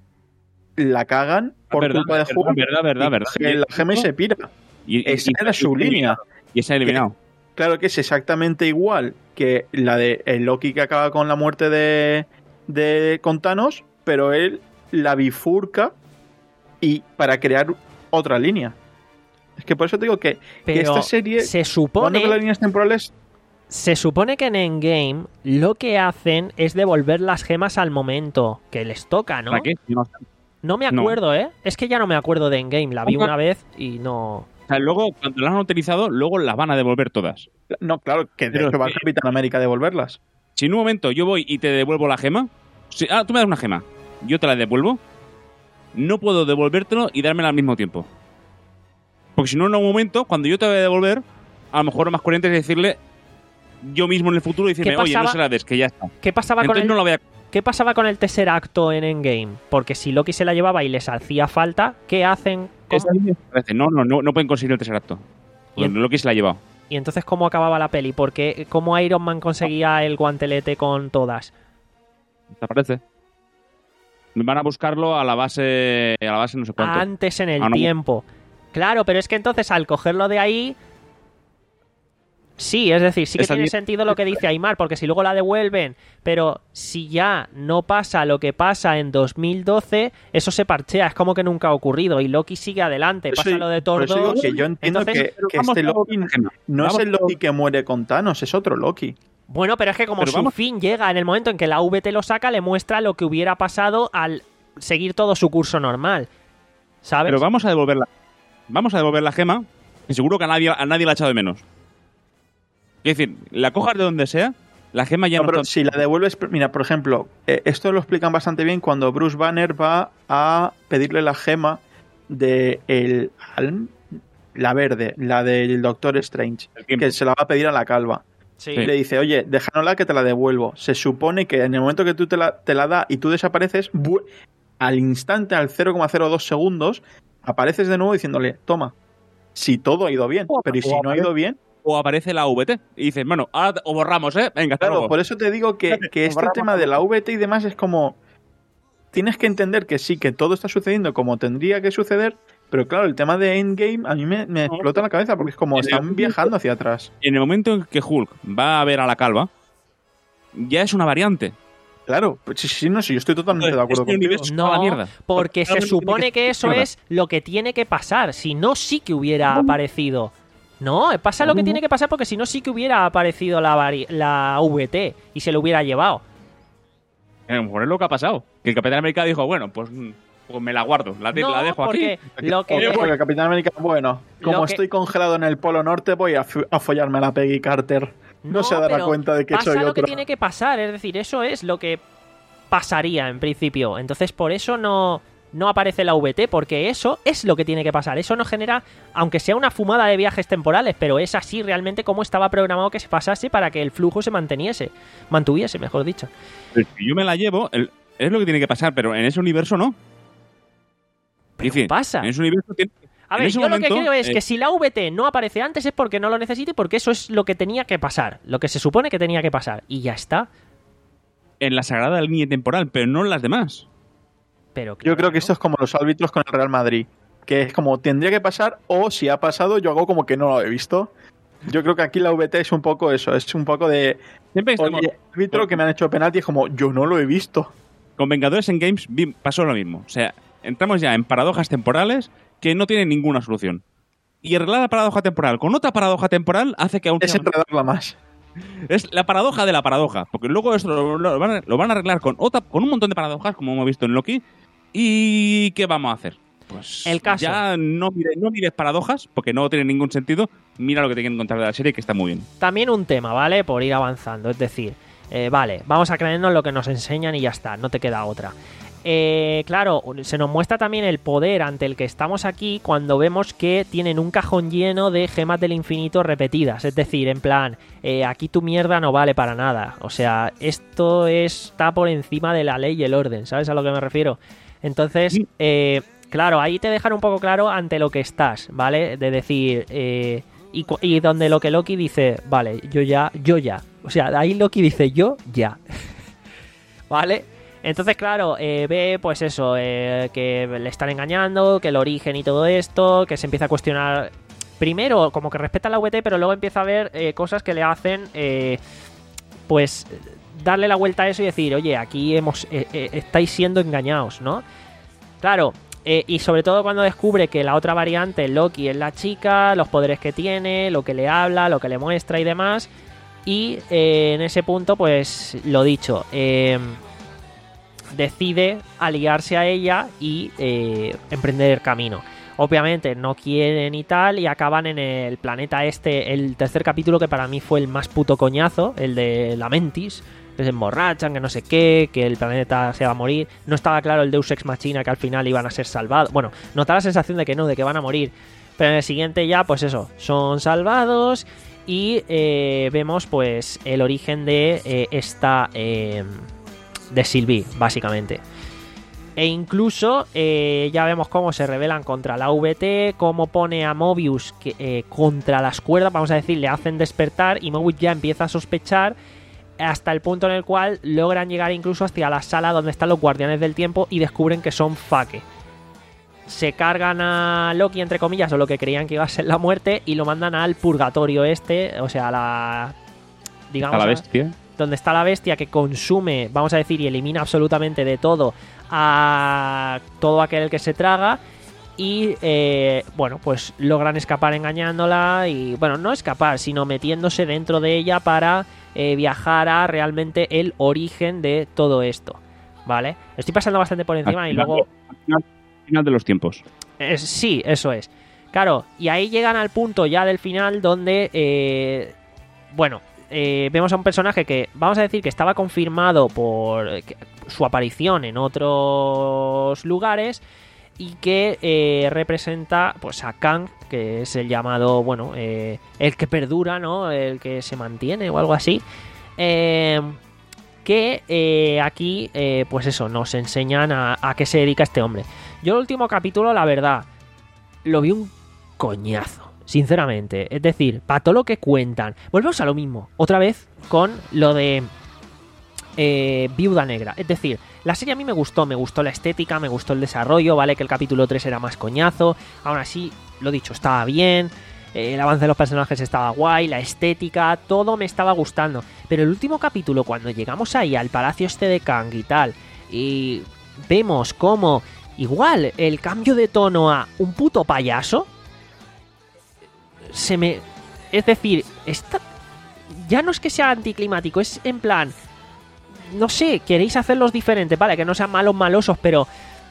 la cagan por verdad, culpa de verdad, Hulk. verdad, verdad, y verdad. coge la gema y se pira. Y, Esa y- era su y- línea. Y se ha eliminado. Claro que es exactamente igual que la de el Loki que acaba con la muerte de, de con Thanos, pero él la bifurca y para crear otra línea. Es que por eso te digo que, que Pero esta serie, se jugando supone... con las líneas temporales, Se supone que en Endgame lo que hacen es devolver las gemas al momento que les toca, ¿no? ¿Para qué? No, o No me No. acuerdo, ¿eh? Es que ya no me acuerdo de Endgame. La vi Ojo. una vez y no... sea, luego, cuando las han utilizado, luego las van a devolver todas. no, claro, que de Pero hecho va es que- Capitán América a devolverlas. Si en un momento yo voy y te devuelvo la gema, si- ah, tú me das una gema, yo te la devuelvo, no puedo devolvértelo y dármela al mismo tiempo. Porque si no, en un momento, cuando yo te voy a devolver, a lo mejor lo más coherente es decirle yo mismo en el futuro y decirme, ¿Qué oye, no pasaba? se la des, que ya está. ¿Qué pasaba con Entonces el... no la voy a... ¿Qué pasaba con el Tesseracto en Endgame? Porque si Loki se la llevaba y les hacía falta, ¿qué hacen? ¿Cómo? Esa línea parece, No, no, no, no pueden conseguir el Tesseracto. Y en- Lo que se la ha llevado. Y entonces, ¿cómo acababa la peli? Porque ¿cómo Iron Man conseguía el guantelete con todas? ¿Te parece? Van a buscarlo a la base, a la base no sé cuánto. Antes en el Ah, no. tiempo. Claro, pero es que entonces al cogerlo de ahí... Sí, es decir, sí que Esa tiene li- sentido lo que dice Aymar, porque si luego la devuelven, pero si ya no pasa lo que pasa en dos mil doce, eso se parchea, es como que nunca ha ocurrido y Loki sigue adelante, Por pasa eso- lo de por Thor eso digo dos. que yo entiendo entonces- que, que Vamos este a- Loki no Vamos es el a- Loki que muere con Thanos, es otro Loki. Bueno, pero es que como Pero su vamos- fin llega en el momento en que la V T lo saca, le muestra lo que hubiera pasado al seguir todo su curso normal. ¿Sabes? Pero vamos a devolverla. Vamos a devolver la gema, y seguro que a nadie, a nadie la ha echado de menos. Es decir, la cojas de donde sea, La gema ya No, no, pero está- si la devuelves, mira, por ejemplo, eh, esto lo explican bastante bien cuando Bruce Banner va a pedirle la gema de el Alm, la verde, la del Doctor Strange, El tiempo. que se la va a pedir a la calva. Sí. Y le dice, oye, déjanosla que te la devuelvo. Se supone que en el momento que tú te la, te la da y tú desapareces, bu- al instante, al cero coma cero dos segundos, apareces de nuevo diciéndole, toma, si todo ha ido bien. O- Pero ¿y si o no ha ido bien? O aparece la V T y dices, bueno, ahora te- o borramos, ¿eh? Venga, hasta Claro, luego. por eso te digo que, que este Borramos tema de la V T y demás es como... Tienes que entender que sí, que todo está sucediendo como tendría que suceder, pero claro, el tema de Endgame a mí me, me explota la cabeza porque es como En el están momento- viajando hacia atrás. En el momento en que Hulk va a ver a la calva, ya es una variante. Claro, pues sí, sí, no, sí, yo estoy totalmente de acuerdo Este contigo. universo- No, a la mierda. porque Porque se supone que eso mierda. es lo que tiene que pasar. Si no, sí que hubiera aparecido. No, pasa lo que tiene que pasar porque si no, sí que hubiera aparecido la, vari- la V T y se lo hubiera llevado. A lo mejor es lo que ha pasado. Que el Capitán América dijo, bueno, pues, mm, pues me la guardo, la, de- No, la dejo porque aquí. lo que... Oye, porque Capitán América, bueno, como Lo que- estoy congelado en el Polo Norte, voy a, fu- a follarme a la Peggy Carter. No, se dará pero cuenta de que pasa soy lo otro. que tiene que pasar, es decir, eso es lo que pasaría en principio. Entonces, por eso no, no aparece la V T, porque eso es lo que tiene que pasar. Eso no genera, aunque sea una fumada de viajes temporales, pero es así realmente como estaba programado que se pasase para que el flujo se manteniese, mantuviese, mejor dicho. Pero si yo me la llevo, el- es lo que tiene que pasar, pero en ese universo no. Pero Dice, pasa. En ese universo tiene... A en ver, ese yo lo que momento, creo es eh, que si la V T no aparece antes es porque no lo necesita y porque eso es lo que tenía que pasar, lo que se supone que tenía que pasar, y ya está. en la sagrada línea temporal, pero no en las demás. Pero Yo claro creo que no. esto es como los árbitros con el Real Madrid, que es como tendría que pasar o si ha pasado yo hago como que no lo he visto. Yo creo que aquí la V T es un poco eso, es un poco de Siempre estamos... oye, árbitro que me han hecho penalti, es como yo no lo he visto. Con Vengadores en Games vi- pasó lo mismo. O sea, entramos ya en paradojas temporales que no tienen ninguna solución. Y arreglar la paradoja temporal con otra paradoja temporal hace que aún Es sea- enredarla más. es la paradoja de la paradoja. Porque luego esto lo, lo van, a, lo van a arreglar con otra, con un montón de paradojas, como hemos visto en Loki. ¿Y qué vamos a hacer? Pues El caso. ya no mires, no mires paradojas, porque no tiene ningún sentido. Mira lo que te quieren contar de la serie, que está muy bien. También un tema, ¿vale? Por ir avanzando. Es decir, eh, vale, vamos a creernos lo que nos enseñan y ya está, no te queda otra. Eh, claro, se nos muestra también el poder ante el que estamos aquí cuando vemos que tienen un cajón lleno de gemas del infinito repetidas. Es decir, en plan, eh, aquí tu mierda no vale para nada. O sea, esto está por encima de la ley y el orden, ¿sabes a lo que me refiero? Entonces, Sí. eh, claro, ahí te dejan un poco claro ante lo que estás, ¿vale? De decir, eh, y, cu- y donde lo que Loki dice, vale, yo ya, yo ya. O sea, ahí Loki dice, yo ya. ¿Vale? Entonces, claro, eh, ve pues eso, eh, que le están engañando, que el origen y todo esto, que se empieza a cuestionar. Primero, como que respeta la V T, pero luego empieza a ver eh, cosas que le hacen, eh, pues, darle la vuelta a eso y decir, oye, aquí hemos eh, eh, estáis siendo engañados, ¿no? Claro, eh, y sobre todo cuando descubre que la otra variante, Loki, es la chica, los poderes que tiene, lo que le habla, lo que le muestra y demás. Y eh, en ese punto, pues, lo dicho, eh, decide aliarse a ella y eh, emprender el camino. Obviamente no quieren y tal, y acaban en el planeta este, el tercer capítulo que para mí fue el más puto coñazo, el de Lamentis, que se emborrachan, que no sé qué, que el planeta se va a morir. No estaba claro el Deus Ex Machina, que al final iban a ser salvados. Bueno, nota la sensación de que no, de que van a morir. Pero en el siguiente ya, pues eso, son salvados y eh, vemos pues el origen de eh, esta... Eh, de Sylvie, básicamente. E incluso eh, ya vemos cómo se rebelan contra la V T, cómo pone a Mobius que, eh, contra las cuerdas, vamos a decir, le hacen despertar y Mobius ya empieza a sospechar hasta el punto en el cual logran llegar incluso hacia la sala donde están los guardianes del tiempo y descubren que son Fake. Se cargan a Loki, entre comillas, o lo que creían que iba a ser la muerte, y lo mandan al purgatorio este, o sea, a la... digamos... A la a- bestia. donde está la bestia que consume, vamos a decir, y elimina absolutamente de todo a todo aquel que se traga. Y eh, bueno, pues logran escapar engañándola. Y bueno, no escapar, sino metiéndose dentro de ella para eh, viajar a realmente el origen de todo esto. ¿Vale? Estoy pasando bastante por encima Al y final- luego... al final, al final de los tiempos. Es- sí, eso es. Claro, y ahí llegan al punto ya del final donde, eh, bueno, eh, vemos a un personaje que, vamos a decir que estaba confirmado por eh, que, su aparición en otros lugares y que eh, representa pues a Kang, que es el llamado, bueno, eh, el que perdura, ¿no? El que se mantiene o algo así. Eh, que eh, aquí, eh, pues eso, nos enseñan a, a qué se dedica este hombre. Yo el último capítulo, la verdad, lo vi un coñazo, sinceramente. Es decir, para todo lo que cuentan, volvemos a lo mismo, otra vez con lo de eh, Viuda Negra. Es decir, la serie a mí me gustó, me gustó la estética, me gustó el desarrollo, vale que el capítulo tres era más coñazo, aún así, lo dicho, estaba bien, eh, el avance de los personajes estaba guay, la estética, todo me estaba gustando. Pero el último capítulo, cuando llegamos ahí al palacio este de Kang y tal, y vemos cómo igual el cambio de tono a un puto payaso, se me... Es decir, esta... ya no es que sea anticlimático, es en plan... No sé, queréis hacerlos diferentes, vale, que no sean malos malosos, pero...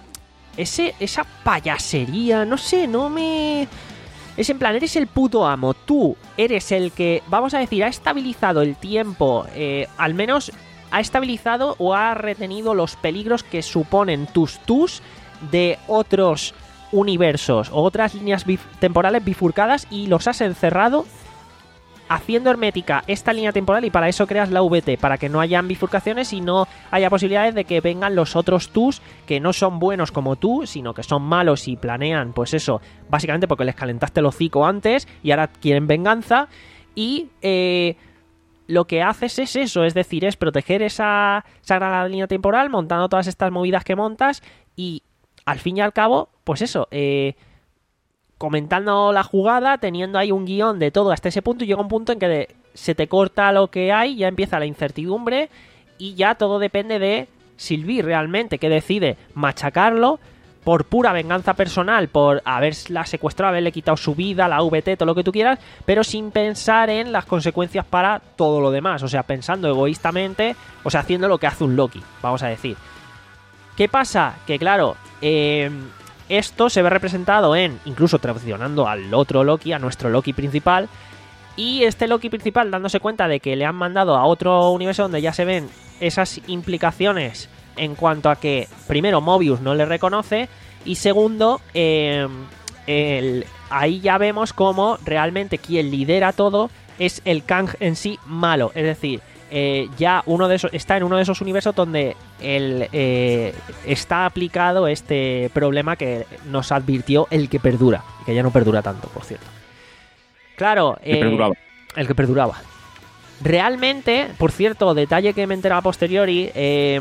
Ese, esa payasería, no sé, no me... Es en plan, eres el puto amo, tú eres el que, vamos a decir, ha estabilizado el tiempo, eh, al menos ha estabilizado o ha retenido los peligros que suponen tus tus de otros universos o otras líneas bif- temporales bifurcadas y los has encerrado haciendo hermética esta línea temporal, y para eso creas la V T, para que no hayan bifurcaciones y no haya posibilidades de que vengan los otros tus que no son buenos como tú, sino que son malos y planean, pues eso, básicamente porque les calentaste el hocico antes y ahora quieren venganza. Y eh, lo que haces es eso, es decir, es proteger esa sagrada línea temporal montando todas estas movidas que montas y al fin y al cabo, pues eso, eh... comentando la jugada, teniendo ahí un guión de todo hasta ese punto, y llega un punto en que de, se te corta lo que hay, ya empieza la incertidumbre y ya todo depende de Sylvie realmente, que decide machacarlo por pura venganza personal, por haberla secuestrado, haberle quitado su vida, la V T, todo lo que tú quieras, pero sin pensar en las consecuencias para todo lo demás, o sea, pensando egoístamente, o sea, haciendo lo que hace un Loki, vamos a decir. ¿Qué pasa? Que claro, eh... esto se ve representado en, incluso traicionando al otro Loki, a nuestro Loki principal, y este Loki principal dándose cuenta de que le han mandado a otro universo donde ya se ven esas implicaciones en cuanto a que, primero, Mobius no le reconoce, y segundo, eh, el, ahí ya vemos cómo realmente quien lidera todo es el Kang en sí malo, es decir... Eh, ya uno de esos está en uno de esos universos donde el, eh, está aplicado este problema que nos advirtió el que perdura, que ya no perdura tanto, por cierto. Claro, eh, que perduraba. el que perduraba. Realmente, por cierto, detalle que me enteraba a posteriori, eh,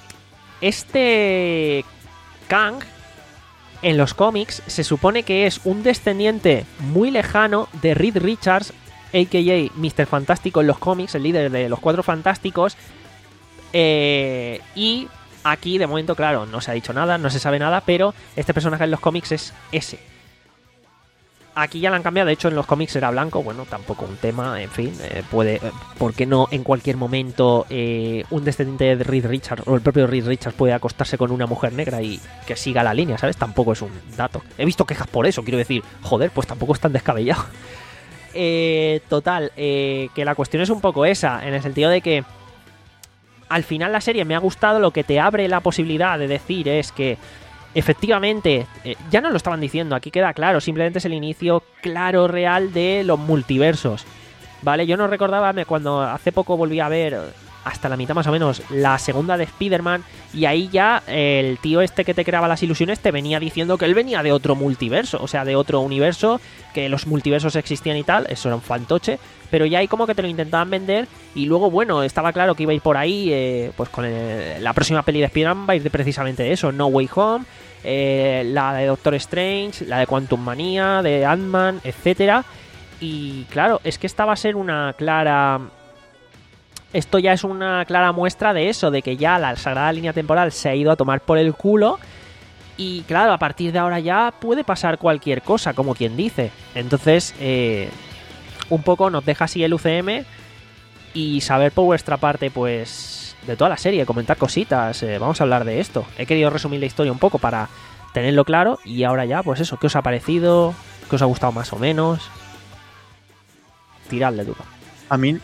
este Kang en los cómics se supone que es un descendiente muy lejano de Reed Richards, a k a. míster Fantástico en los cómics, el líder de los Cuatro Fantásticos. Eh, y aquí, de momento, claro, no se ha dicho nada, no se sabe nada, pero este personaje en los cómics es ese. Aquí ya lo han cambiado, de hecho en los cómics era blanco, bueno, tampoco un tema, en fin, eh, puede, eh, ¿por qué no en cualquier momento eh, un descendiente de Reed Richards o el propio Reed Richards puede acostarse con una mujer negra y que siga la línea, ¿sabes? Tampoco es un dato. He visto quejas por eso, quiero decir, joder, pues tampoco es tan descabellado. Eh, total, eh, que la cuestión es un poco esa, en el sentido de que al final la serie me ha gustado, lo que te abre la posibilidad de decir es que efectivamente, eh, ya no lo estaban diciendo, aquí queda claro, simplemente es el inicio claro, real de los multiversos, ¿vale? Yo no recordaba, cuando hace poco volví a ver, hasta la mitad más o menos, la segunda de Spider-Man, y ahí ya el tío este que te creaba las ilusiones te venía diciendo que él venía de otro multiverso, o sea, de otro universo, que los multiversos existían y tal, eso era un fantoche, pero ya ahí como que te lo intentaban vender, y luego, bueno, estaba claro que iba a ir por ahí, eh, pues con el, la próxima peli de Spider-Man va a ir de precisamente de eso, No Way Home, eh, la de Doctor Strange, la de Quantum Manía, de Ant-Man, etcétera, y claro, es que esta va a ser una clara... Esto ya es una clara muestra de eso, de que ya la sagrada línea temporal se ha ido a tomar por el culo. Y claro, a partir de ahora ya puede pasar cualquier cosa, como quien dice. Entonces, eh, un poco nos deja así el U C M. Y saber por vuestra parte, pues, de toda la serie, comentar cositas. Eh, vamos a hablar de esto. He querido resumir la historia un poco para tenerlo claro. Y ahora ya, pues eso, ¿qué os ha parecido? ¿Qué os ha gustado más o menos? Tiradle duro. A mí...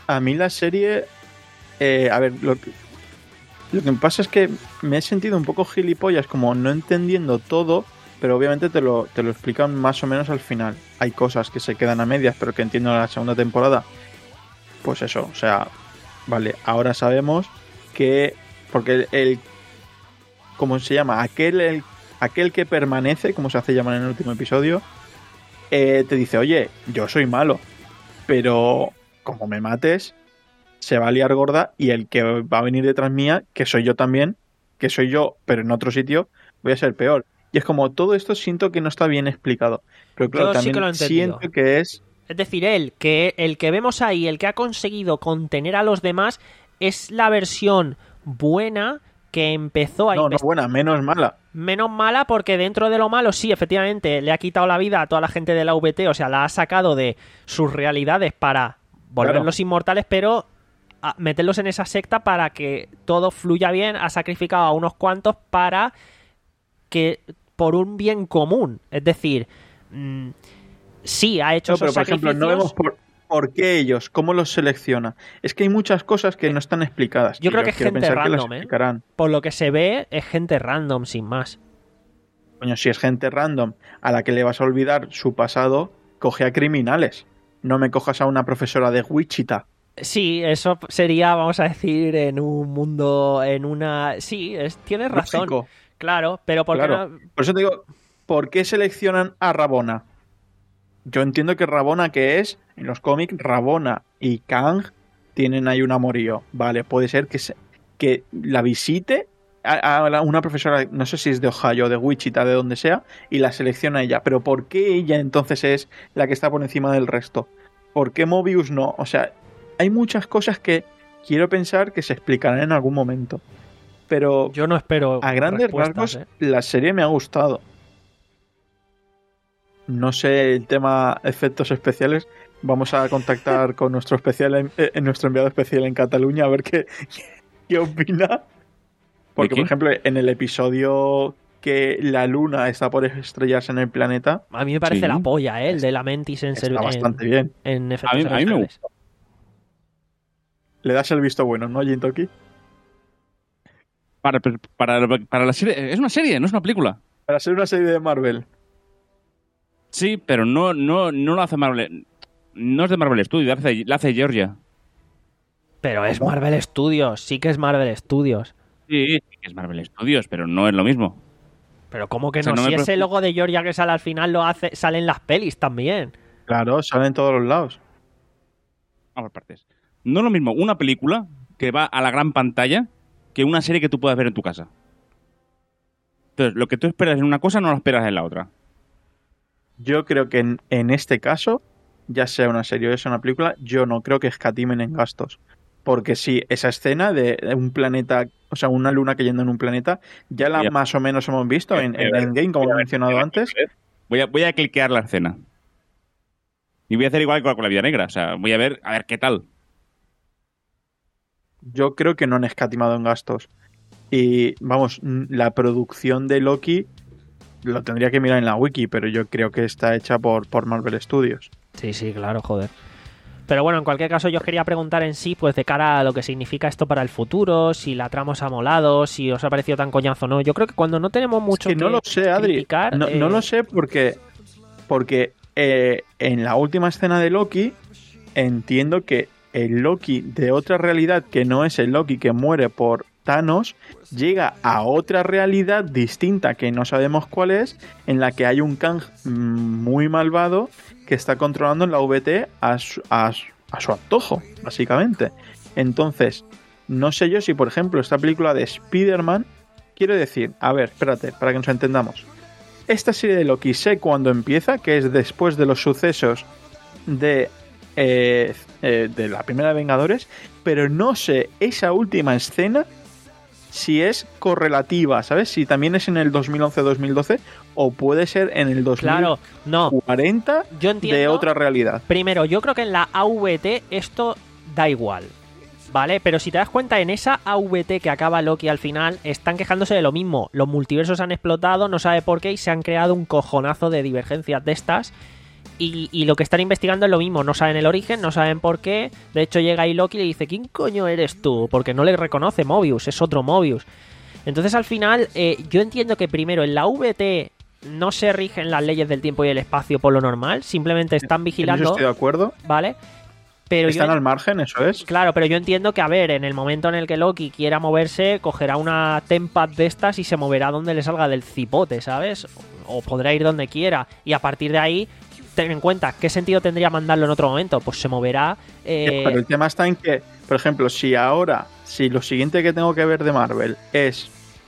A mí la serie... Eh, a ver, lo que, lo que me pasa es que me he sentido un poco gilipollas, como no entendiendo todo, pero obviamente te lo, te lo explican más o menos al final. Hay cosas que se quedan a medias, pero que entiendo en la segunda temporada. Pues eso, o sea, vale, ahora sabemos que... Porque el... el ¿cómo se llama? Aquel, el, aquel que permanece, como se hace llamar en el último episodio, eh, te dice, oye, yo soy malo, pero como me mates, se va a liar gorda y el que va a venir detrás mía, que soy yo también, que soy yo, pero en otro sitio, voy a ser peor. Y es como, todo esto siento que no está bien explicado. Pero claro, Yo sí también que lo he entendido. siento que es... Es decir, él, que el que vemos ahí, el que ha conseguido contener a los demás, es la versión buena que empezó a No, no investigar. buena, menos mala. Menos mala porque dentro de lo malo, sí, efectivamente, le ha quitado la vida a toda la gente de la V T, o sea, la ha sacado de sus realidades para volverlos Claro. inmortales, pero a meterlos en esa secta para que todo fluya bien, ha sacrificado a unos cuantos para que por un bien común, es decir, mmm, sí, ha hecho No, esos pero por ejemplo, no sacrificios. vemos por, por qué ellos, cómo los selecciona. Es que hay muchas cosas que no están explicadas. Yo y creo que es quiero gente pensar que las random, ¿eh? explicarán. Por lo que se ve, es gente random, sin más. Coño, si es gente random a la que le vas a olvidar su pasado, coge a criminales. No me cojas a una profesora de Wichita. Sí, eso sería, vamos a decir, en un mundo, en una... Sí, es, tienes razón. Lógico. Claro, pero ¿por qué Claro. no? Por eso te digo, ¿por qué seleccionan a Rabona? Yo entiendo que Rabona, que es, en los cómics, Rabona y Kang tienen ahí un amorío. Vale, puede ser que, se, que la visite a, a una profesora, no sé si es de Ohio, de Wichita, de donde sea, y la selecciona ella. Pero ¿por qué ella entonces es la que está por encima del resto? ¿Por qué Mobius no? O sea, hay muchas cosas que quiero pensar que se explicarán en algún momento. Pero Yo no espero a grandes respuestas, rasgos, ¿eh? la serie me ha gustado. No sé el tema efectos especiales. Vamos a contactar con nuestro especial en, en nuestro enviado especial en Cataluña a ver qué, qué opina. Porque, qué? por ejemplo, en el episodio que la luna está por estrellarse en el planeta, A mí me parece Sí. la polla, ¿eh? El de la Mentis en, está servi- bastante en, bien. en efectos A mí- a mí me especiales. gusta. Le das el visto bueno, ¿no, Jintoki? Para, para, para la serie. Es una serie, no es una película. Para ser una serie de Marvel. Sí, pero no, no, no lo hace Marvel. No es de Marvel Studios, la hace, la hace Georgia. Pero es Marvel Studios, sí que es Marvel Studios. Sí, sí que es Marvel Studios, pero no es lo mismo. Pero ¿cómo que O sea, no? no Si me ese preocupa. logo de Georgia que sale al final lo hace, sale en las pelis también. Claro, salen en todos los lados. Vamos por partes. No es lo mismo una película que va a la gran pantalla que una serie que tú puedas ver en tu casa. Entonces, lo que tú esperas en una cosa no lo esperas en la otra. Yo creo que en, en este caso, ya sea una serie o sea una película, yo no creo que escatimen en gastos. Porque si esa escena de un planeta, o sea, una luna cayendo en un planeta, ya la Ya. más o menos hemos visto en, en Endgame, como he mencionado antes. Voy a, voy a cliquear la escena. Y voy a hacer igual que con la Vida Negra. O sea, voy a ver, a ver qué tal. Yo creo que no han escatimado en gastos. Y vamos, la producción de Loki lo tendría que mirar en la wiki, pero yo creo que está hecha por, por Marvel Studios. Sí, sí, claro, joder. Pero bueno, en cualquier caso yo os quería preguntar en sí, pues de cara a lo que significa esto para el futuro, si la trama os ha molado, si os ha parecido tan coñazo o no. Yo creo que cuando no tenemos mucho Es que no lo sé, Adri. criticar, No, eh, no lo sé porque, porque eh, en la última escena de Loki entiendo que el Loki de otra realidad que no es el Loki que muere por Thanos llega a otra realidad distinta que no sabemos cuál es, en la que hay un Kang mm, muy malvado que está controlando la V T a su, a, su- a su antojo, básicamente. Entonces, no sé yo si, por ejemplo, esta película de Spider-Man, quiero decir, a ver, espérate, para que nos entendamos. Esta serie de Loki sé cuándo empieza, que es después de los sucesos de, eh, eh, de la primera de Vengadores, pero no sé esa última escena si es correlativa, ¿sabes? Si también es en el dos mil once dos mil doce o puede ser en el Claro, no. dos mil cuarenta Yo entiendo. de otra realidad. Primero, yo creo que en la A V T esto da igual, ¿vale? Pero si te das cuenta, en esa A V T que acaba Loki al final, están quejándose de lo mismo. Los multiversos han explotado, no sabe por qué, y se han creado un cojonazo de divergencias de estas Y, y lo que están investigando es lo mismo, no saben el origen, no saben por qué. De hecho llega ahí Loki y le dice, ¿quién coño eres tú? Porque no le reconoce Mobius, es otro Mobius. Entonces al final eh, yo entiendo que primero en la V T no se rigen las leyes del tiempo y el espacio por lo normal, simplemente están vigilando. En eso estoy de acuerdo. ¿Vale? Pero Están yo, al margen, eso es. Claro, pero yo entiendo que, a ver, en el momento en el que Loki quiera moverse, cogerá una Tempad de estas y se moverá donde le salga del cipote, ¿sabes? O podrá ir donde quiera. Y a partir de ahí, ten en cuenta, ¿qué sentido tendría mandarlo en otro momento? Pues se moverá... Eh... Pero el tema está en que, por ejemplo, si ahora, si lo siguiente que tengo que ver de Marvel es,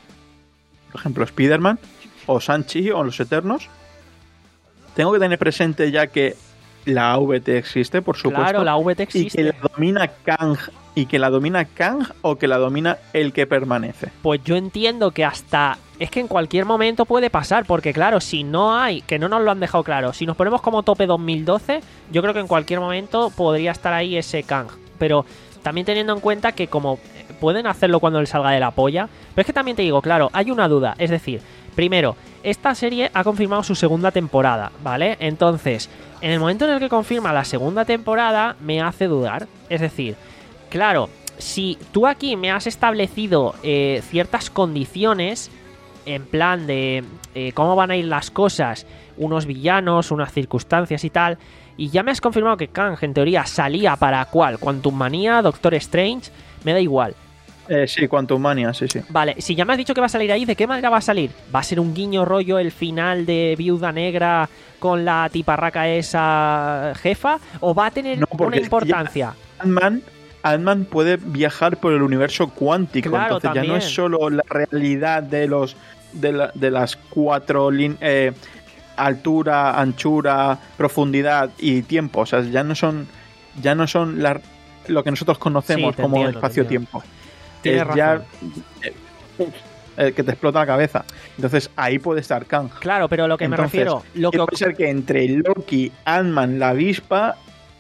por ejemplo, Spider-Man, o Shang-Chi, o Los Eternos, tengo que tener presente ya que la A V T existe, por supuesto. Claro, la A V T existe. Y que la domina Kang, y que la domina Kang o que la domina el que permanece. Pues yo entiendo que hasta... Es que en cualquier momento puede pasar, porque claro, si no hay, que no nos lo han dejado claro, si nos ponemos como tope dos mil doce, yo creo que en cualquier momento podría estar ahí ese Kang. Pero también teniendo en cuenta que como pueden hacerlo cuando les salga de la polla, pero es que también te digo, claro, hay una duda, es decir, primero, esta serie ha confirmado su segunda temporada, ¿vale? Entonces, en el momento en el que confirma la segunda temporada, me hace dudar. Es decir, claro, si tú aquí me has establecido eh, ciertas condiciones, en plan de eh, cómo van a ir las cosas, unos villanos, unas circunstancias y tal, y ya me has confirmado que Kang, en teoría, salía para ¿cuál? Quantum Manía, Doctor Strange, me da igual. Eh, sí, Quantum Mania, sí, sí. Vale, si ya me has dicho que va a salir ahí, ¿de qué manera va a salir? ¿Va a ser un guiño rollo el final de Viuda Negra con la tiparraca esa jefa? ¿O va a tener No, una porque importancia? Ant-Man, Ant-Man puede viajar por el universo cuántico, Claro, entonces ya no también. es solo la realidad de los de, la- de las cuatro líneas, eh, altura, anchura, profundidad y tiempo, o sea, ya no son ya no son la- lo que nosotros conocemos Sí, te como entiendo, te espacio-tiempo. Tienes Es ya razón. eh, eh, que te explota la cabeza. Entonces ahí puede estar Kang. Claro, pero lo que Entonces, me refiero... Lo que puede ser que entre Loki, Ant-Man, la avispa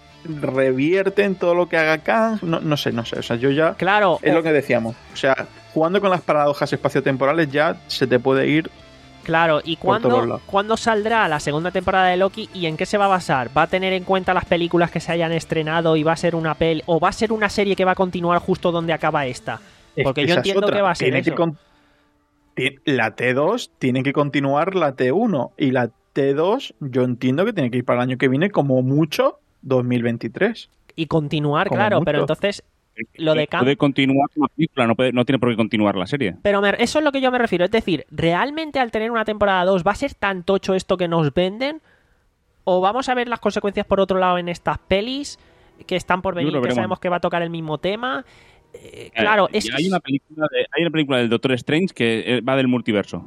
revierten todo lo que haga Kang. No, no sé, no sé. O sea, yo ya. Claro, Es o- lo que decíamos. O sea, jugando con las paradojas espaciotemporales ya se te puede ir. Claro, ¿y por todos cuándo, lados. cuándo saldrá la segunda temporada de Loki y en qué se va a basar? ¿Va a tener en cuenta las películas que se hayan estrenado y va a ser una peli o va a ser una serie que va a continuar justo donde acaba esta? Porque Es yo esa es entiendo otra. que va a ser Tiene eso. que con- ti- La T dos tiene que continuar la T uno. Y la T dos, yo entiendo que tiene que ir para el año que viene, como mucho, dos mil veintitrés. Y continuar, Como claro, mucho. pero entonces lo de Kang... Puede continuar una película, no, puede- no tiene por qué continuar la serie. Pero me- eso es lo que yo me refiero. Es decir, ¿realmente al tener una temporada dos va a ser tan tocho esto que nos venden? ¿O vamos a ver las consecuencias por otro lado en estas pelis que están por venir, Yo lo que veremos. sabemos que va a tocar el mismo tema? Eh, claro, Eh, es y que... hay una película de- hay una película del Doctor Strange que eh, va del multiverso.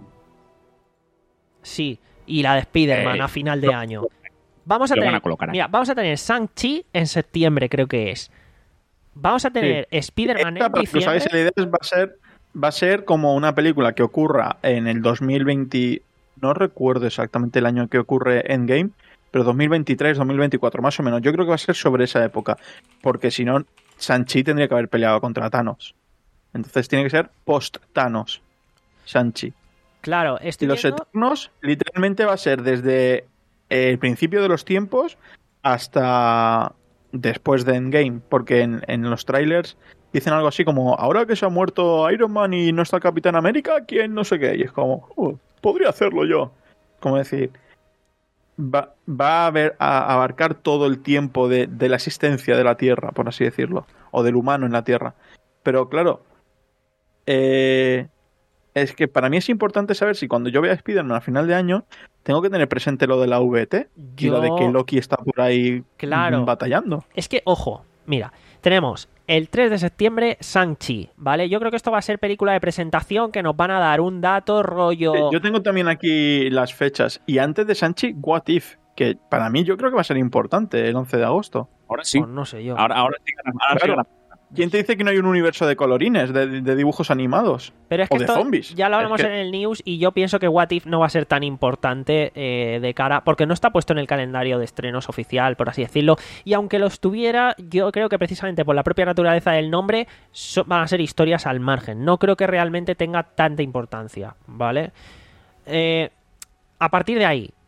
Sí, y la de Spider-Man Eh, a final de año. Vamos a lo van tener, a colocar ahí. mira, vamos a tener Shang-Chi en septiembre, creo que es. Vamos a tener Spider-Man Esta, en para que os hagáis diciembre. la idea, es- va a ser va a ser como una película que ocurra en el dos mil veinte. No recuerdo exactamente el año que ocurre Endgame, pero dos mil veintitrés, dos mil veinticuatro, más o menos. Yo creo que va a ser sobre esa época, porque si no, Shang-Chi tendría que haber peleado contra Thanos. Entonces tiene que ser post-Thanos, Shang-Chi. Claro, Y estoy los viendo... Eternos literalmente va a ser desde el principio de los tiempos hasta después de Endgame, porque en, en los trailers dicen algo así como, ahora que se ha muerto Iron Man y no está el Capitán América, ¿quién no sé qué? Y es como, "Oh, podría hacerlo yo". Como decir, va, va a, haber, a abarcar todo el tiempo de, de la existencia de la Tierra, por así decirlo, o del humano en la Tierra. Pero claro, eh, es que para mí es importante saber si cuando yo vea a Spider-Man a final de año, tengo que tener presente lo de la V T y Yo- lo de que Loki está por ahí Claro. mm, batallando. Es que, ojo, mira, tenemos el tres de septiembre Shang-Chi, ¿vale? Yo creo que esto va a ser película de presentación que nos van a dar un dato rollo... Eh, Yo tengo también aquí las fechas. Y antes de Shang-Chi, What If, que para mí yo creo que va a ser importante el once de agosto. Ahora sí. Pues no sé yo. Ahora, ahora sí ganan- ahora sí Claro. ganan. ¿Quién te dice que no hay un universo de colorines, de, de dibujos animados? Pero es que o de esto zombies. ya lo hablamos Es que- en el news y yo pienso que What If no va a ser tan importante eh, de cara, porque no está puesto en el calendario de estrenos oficial, por así decirlo, y aunque lo estuviera, yo creo que precisamente por la propia naturaleza del nombre so- van a ser historias al margen. No creo que realmente tenga tanta importancia, ¿vale? Eh, a partir de ahí,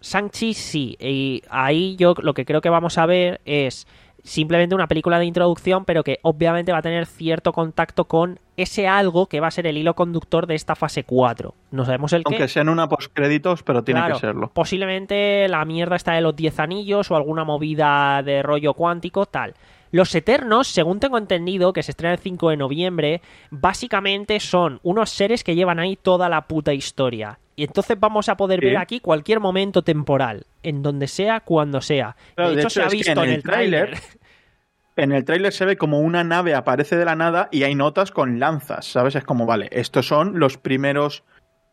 Shang-Chi sí, y ahí yo lo que creo que vamos a ver es simplemente una película de introducción, pero que obviamente va a tener cierto contacto con ese algo que va a ser el hilo conductor de esta fase cuatro. No sabemos el qué. Aunque sea en una postcréditos, pero tiene Claro, que serlo. Posiblemente la mierda está de los diez anillos o alguna movida de rollo cuántico, tal. Los Eternos, según tengo entendido, que se estrena el cinco de noviembre, básicamente son unos seres que llevan ahí toda la puta historia. Y entonces vamos a poder Sí. ver aquí cualquier momento temporal, en donde sea, cuando sea. Claro, de, de hecho, hecho, se ha es que visto en en el el tráiler. En el tráiler se ve como una nave aparece de la nada y hay notas con lanzas, ¿sabes? Es como, vale, estos son los primeros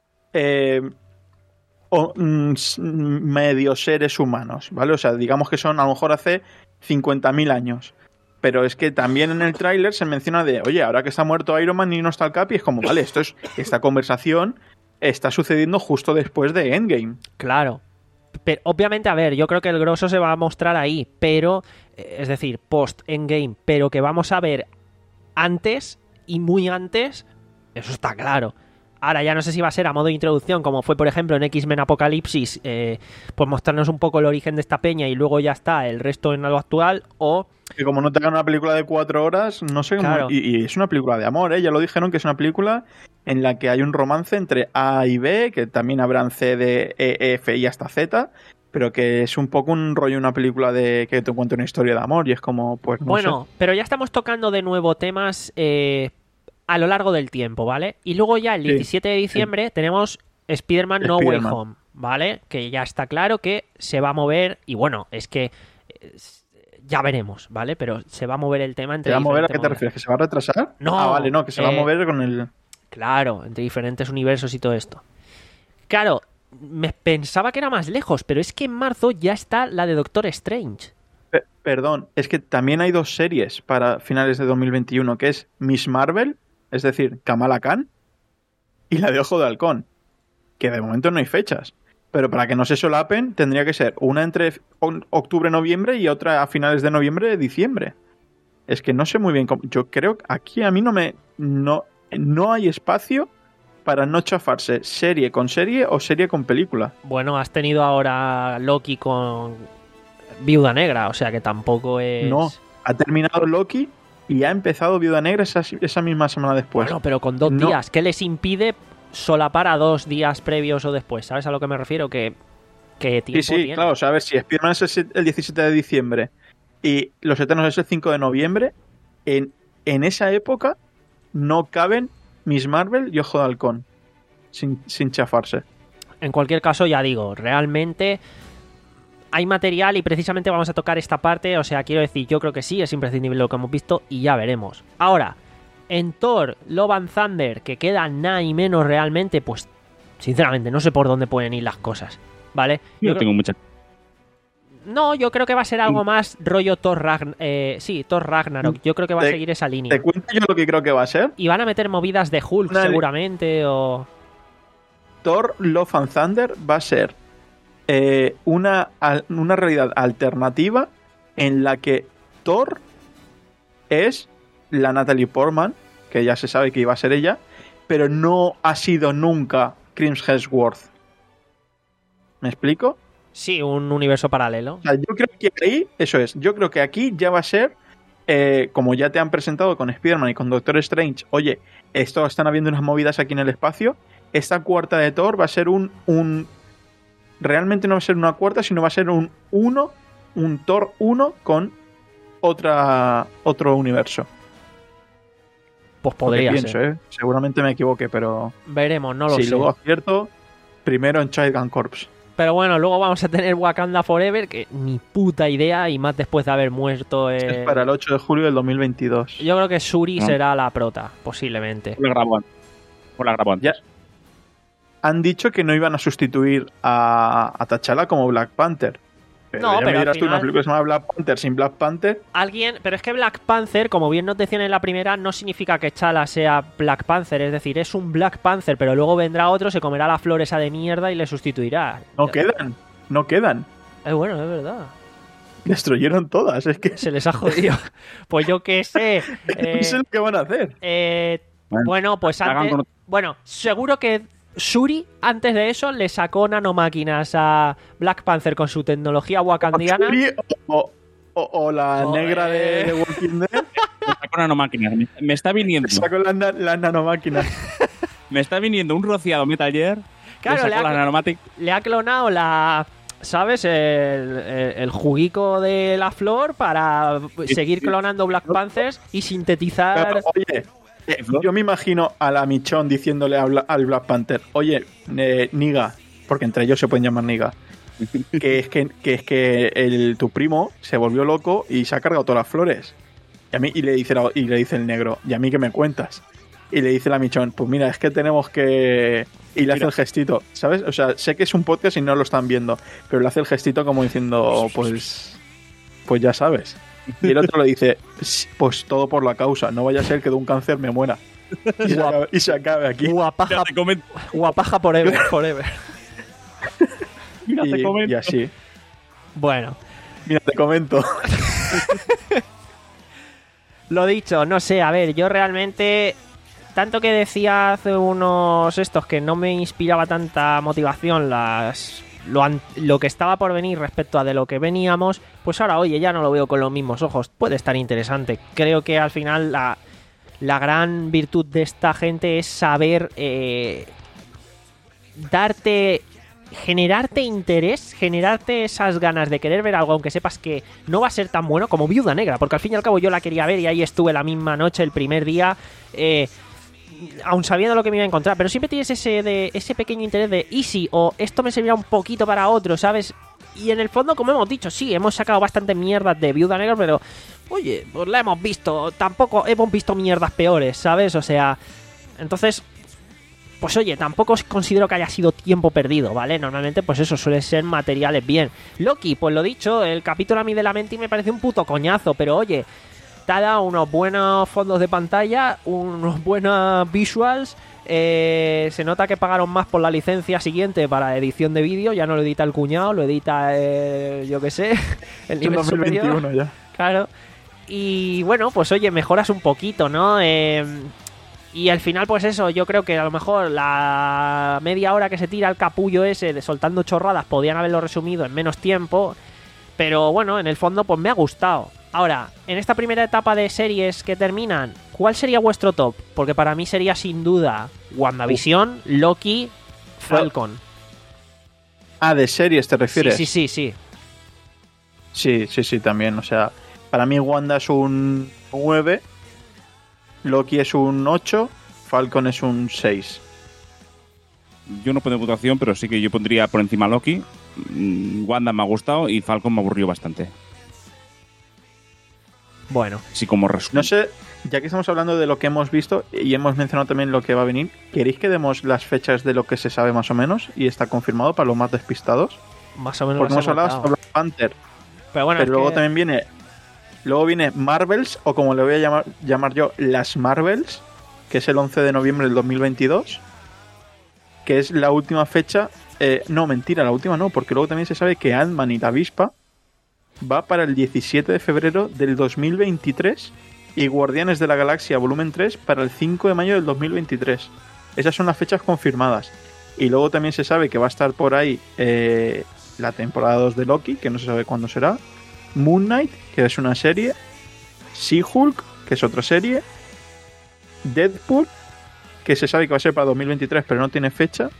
eh, o, mm, s- medio seres humanos, ¿vale? O sea, digamos que son a lo mejor hace cincuenta mil años. Pero es que también en el tráiler se menciona de, oye, ahora que está muerto Iron Man y no está el Cap, y es como, vale, esto es, esta conversación está sucediendo justo después de Endgame. Claro. Pero, obviamente, a ver, yo creo que el grosso se va a mostrar ahí, pero, eh, es decir, post-endgame, pero que vamos a ver antes y muy antes, eso está claro. Ahora ya no sé si va a ser a modo de introducción, como fue por ejemplo en X-Men Apocalipsis, eh, pues mostrarnos un poco el origen de esta peña y luego ya está el resto en algo actual, o... Que como no te hagan una película de cuatro horas, no sé cómo... Claro. Y, y es una película de amor, ¿eh? Ya lo dijeron que es una película en la que hay un romance entre A y B, que también habrán C, D, E, F y hasta Z, pero que es un poco un rollo, una película de que te cuenta una historia de amor y es como, pues no Bueno, sé. pero ya estamos tocando de nuevo temas eh, a lo largo del tiempo, ¿vale? Y luego ya el Sí, diecisiete de diciembre tenemos Spider-Man No Way Spider-Man. Home, ¿vale? Que ya está claro que se va a mover y bueno, es que eh, ya veremos, ¿vale? Pero se va a mover el tema entre ¿Te va a mover? ¿A diferentes qué te movidas. refieres? ¿Que se va a retrasar? No, Ah, vale, no, que se va a eh, mover con el... Claro, entre diferentes universos y todo esto. Claro, me pensaba que era más lejos, pero es que en marzo ya está la de Doctor Strange. Pe- Perdón, es que también hay dos series para finales de dos mil veintiuno, que es Miss Marvel, es decir, Kamala Khan, y la de Ojo de Halcón, que de momento no hay fechas. Pero para que no se solapen, tendría que ser una entre o- octubre-noviembre y otra a finales de noviembre-diciembre. Es que no sé muy bien cómo... Yo creo que aquí a mí no me... No, no hay espacio para no chafarse serie con serie o serie con película. Bueno, has tenido ahora Loki con Viuda Negra, o sea que tampoco es... No, ha terminado Loki y ha empezado Viuda Negra esa, esa misma semana después. Bueno, pero con dos No. días. ¿Qué les impide solapar a dos días previos o después? ¿Sabes a lo que me refiero? Que, que tiempo Sí, sí, tiene. claro. O sea, a ver, si Spider-Man es el si- el diecisiete de diciembre y Los Eternos es el cinco de noviembre, en, en esa época no caben Miss Marvel y Ojo de Halcón. Sin, sin chafarse. En cualquier caso, ya digo, realmente hay material y precisamente vamos a tocar esta parte. O sea, quiero decir, yo creo que sí, es imprescindible lo que hemos visto y ya veremos. Ahora, en Thor, Love and Thunder, que queda nada y menos realmente, pues sinceramente no sé por dónde pueden ir las cosas, ¿vale? Yo Yo creo- tengo mucha... No, yo creo que va a ser algo más rollo Thor Ragnarok. Eh, sí, Thor Ragnarok. Yo creo que va a Te- seguir esa Te línea. cuento yo lo que creo que va a ser. Y van a meter movidas de Hulk Una- seguramente o... Thor Love and Thunder va a ser eh, una, al- una realidad alternativa en la que Thor es la Natalie Portman, que ya se sabe que iba a ser ella, pero no ha sido nunca Chris Hemsworth. ¿Me explico? Sí, un universo paralelo. O sea, yo creo que ahí, eso es, yo creo que aquí ya va a ser, eh, como ya te han presentado con Spider-Man y con Doctor Strange, oye, esto están habiendo unas movidas aquí en el espacio, esta cuarta de Thor va a ser un, un realmente no va a ser una cuarta, sino va a ser un uno, un Thor uno con otra otro universo. Pues Lo que podría pienso, ser. ¿eh? Seguramente me equivoque, pero Veremos, no lo si sé. luego acierto, primero en Child Gun Corps. Pero bueno, luego vamos a tener Wakanda Forever, que ni puta idea, y más después de haber muerto... eh, Es para el ocho de julio del dos mil veintidós. Yo creo que Shuri No. será la prota, posiblemente. Por la grabó antes. Por la grabó antes. Ya. Han dicho que no iban a sustituir a, a T'Challa como Black Panther. Pero No, ya pero me al dirás tú, final- una película que se llama Black Panther sin Black Panther. Alguien, pero es que Black Panther, como bien nos decían en la primera, no significa que Chala sea Black Panther, es decir, es un Black Panther, pero luego vendrá otro, se comerá la flor esa de mierda y le sustituirá. No quedan, no quedan. Es bueno, es verdad. Destruyeron todas, es que Se les ha jodido. Pues yo qué sé. eh, no sé lo que van a hacer. eh, Bueno, bueno, pues hagan antes... con- Bueno, seguro que Shuri, antes de eso, le sacó nanomáquinas a Black Panther con su tecnología wakandiana. Shuri O, o, o la Joder. negra de, de Walking Dead. Me saco nanomáquinas. Me, me está viniendo. Sacó las na- las nanomáquinas. Me está viniendo un rociado Metal Gear. Claro, le le saco ha- la nanomatic. Le ha clonado la... ¿Sabes? El, el, el juguico de la flor para seguir clonando Black Panthers y sintetizar... Pero, oye, eh, yo me imagino a la Michonne diciéndole a Bla- al Black Panther, oye, eh, Niga, porque entre ellos se pueden llamar Niga, que es que, que, es que el, tu primo se volvió loco y se ha cargado todas las flores. Y, a mí, y, le dice la- y le dice el negro, ¿y a mí qué me cuentas? Y le dice la Michonne, pues mira, es que tenemos que... Y le hace el gestito, ¿sabes? O sea, sé que es un podcast y no lo están viendo, pero le hace el gestito como diciendo, pues... Pues ya sabes. Y el otro le dice, pues todo por la causa, no vaya a ser que de un cáncer me muera. Y se acabe, y se acabe aquí. Guapaja, Ya te comento. guapaja forever, forever. Mira, te Y, comento. y así. Bueno, Mira, te comento. lo dicho, no sé, a ver, yo realmente... Tanto que decía hace unos estos que no me inspiraba tanta motivación las lo, an- lo que estaba por venir respecto a de lo que veníamos, pues ahora, oye, ya no lo veo con los mismos ojos. Puede estar interesante. Creo que al final la, la gran virtud de esta gente es saber eh, darte... generarte interés, generarte esas ganas de querer ver algo, aunque sepas que no va a ser tan bueno como Viuda Negra, porque al fin y al cabo yo la quería ver y ahí estuve la misma noche, el primer día, eh, aun sabiendo lo que me iba a encontrar, pero siempre tienes ese, de, ese pequeño interés de easy o esto me servirá un poquito para otro, ¿sabes? Y en el fondo, como hemos dicho, sí, hemos sacado bastante mierdas de Viuda Negra, pero oye, pues la hemos visto, tampoco hemos visto mierdas peores, ¿sabes? O sea, entonces... Pues oye, tampoco considero que haya sido tiempo perdido, ¿vale? Normalmente, pues eso, suele ser materiales bien. Loki, pues lo dicho, el capítulo a mí de la mente me parece un puto coñazo, pero oye, te ha dado unos buenos fondos de pantalla, unos buenos visuals, eh, se nota que pagaron más por la licencia siguiente para edición de vídeo, ya no lo edita el cuñado, lo edita, eh, yo qué sé, el nivel dos mil superior. veintiuno ya. Claro. Y bueno, pues oye, mejoras un poquito, ¿no? Eh... Y al final, pues eso, yo creo que a lo mejor la media hora que se tira el capullo ese de soltando chorradas podían haberlo resumido en menos tiempo. Pero bueno, en el fondo pues me ha gustado. Ahora, en esta primera etapa de series que terminan, ¿cuál sería vuestro top? Porque para mí sería sin duda WandaVision, Loki, Falcon. Ah, de series te refieres. Sí, sí, sí, sí. Sí, sí, sí, también. O sea, para mí Wanda es un nueve, Loki es un ocho, Falcon es un seis. Yo no pongo votación, pero sí que yo pondría por encima Loki. Mm, Wanda me ha gustado y Falcon me aburrió bastante. Bueno, Así como resumen. No sé, ya que estamos hablando de lo que hemos visto y hemos mencionado también lo que va a venir, ¿queréis que demos las fechas de lo que se sabe más o menos y está confirmado para los más despistados? más o menos Porque las hemos he hablado notado. sobre Black Panther, Pero bueno, pero es luego que- también viene luego viene Marvels, o como le voy a llamar, llamar yo, las Marvels, que es el once de noviembre del dos mil veintidós, que es la última fecha. Eh, no, mentira, la última no, porque luego también se sabe que Ant-Man y la avispa va para el diecisiete de febrero del dos mil veintitrés y Guardianes de la Galaxia volumen tres para el cinco de mayo del dos mil veintitrés. Esas son las fechas confirmadas. Y luego también se sabe que va a estar por ahí eh, la temporada dos de Loki, que no se sabe cuándo será, Moon Knight, que es una serie, She-Hulk, que es otra serie, Deadpool, que se sabe que va a ser para dos mil veintitrés pero no tiene fecha,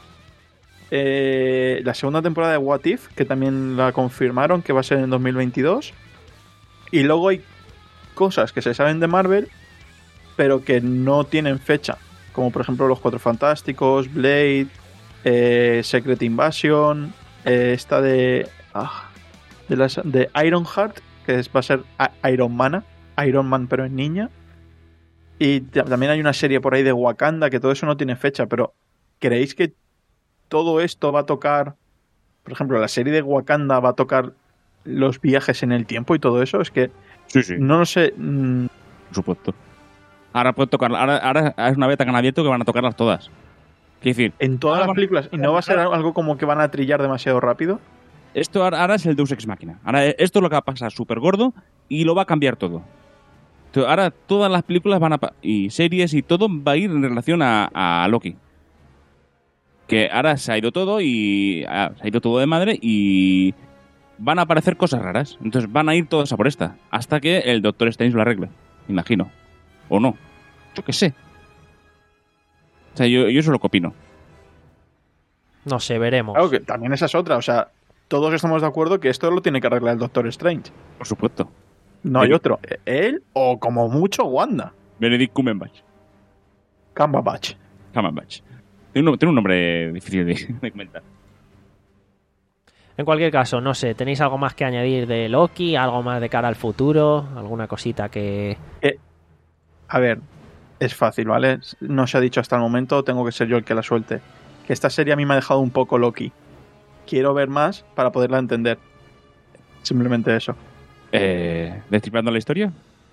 eh, la segunda temporada de What If, que también la confirmaron que va a ser en dos mil veintidós, y luego hay cosas que se saben de Marvel pero que no tienen fecha, como por ejemplo Los Cuatro Fantásticos, Blade, eh, Secret Invasion, eh, esta de ah, de, las, de Ironheart, que es, va a ser a- Iron Man, Iron Man pero en niña, y t- también hay una serie por ahí de Wakanda, que todo eso no tiene fecha, pero ¿creéis que todo esto va a tocar, por ejemplo, la serie de Wakanda va a tocar los viajes en el tiempo y todo eso? Es que Sí, sí, no lo sé. mm, por supuesto. Ahora puede tocar, ahora, ahora es una beta que han abierto que van a tocarlas todas. Quiero decir, en todas Ahora las van- películas, ¿y no va a ser algo como que van a trillar demasiado rápido? esto ahora, ahora es el Deus Ex Machina. Ahora esto es lo que va a pasar súper gordo y lo va a cambiar todo. Entonces, ahora todas las películas van a pa- y series y todo va a ir en relación a, a Loki. que ahora se ha ido todo y ah, se ha ido todo de madre y van a aparecer cosas raras. Entonces van a ir todos a por esta hasta que el Doctor Strange lo arregle, imagino. O no. Yo qué sé. O sea, yo, yo eso es lo que opino. No sé, veremos. Claro que también esa es otra. O sea, todos estamos de acuerdo que esto lo tiene que arreglar el Doctor Strange. Por supuesto. No hay Benedict- otro. Él o como mucho Wanda. Benedict Cumberbatch. Cumberbatch. Cumberbatch. Tiene un, tiene un nombre difícil de, de comentar. En cualquier caso, no sé, ¿tenéis algo más que añadir de Loki? ¿Algo más de cara al futuro? ¿Alguna cosita que...? Eh, a ver, es fácil, ¿vale? No se ha dicho hasta el momento, tengo que ser yo el que la suelte. Que esta serie a mí me ha dejado un poco Loki. Quiero ver más para poderla entender. Simplemente eso. Eh, ¿Destripando la historia?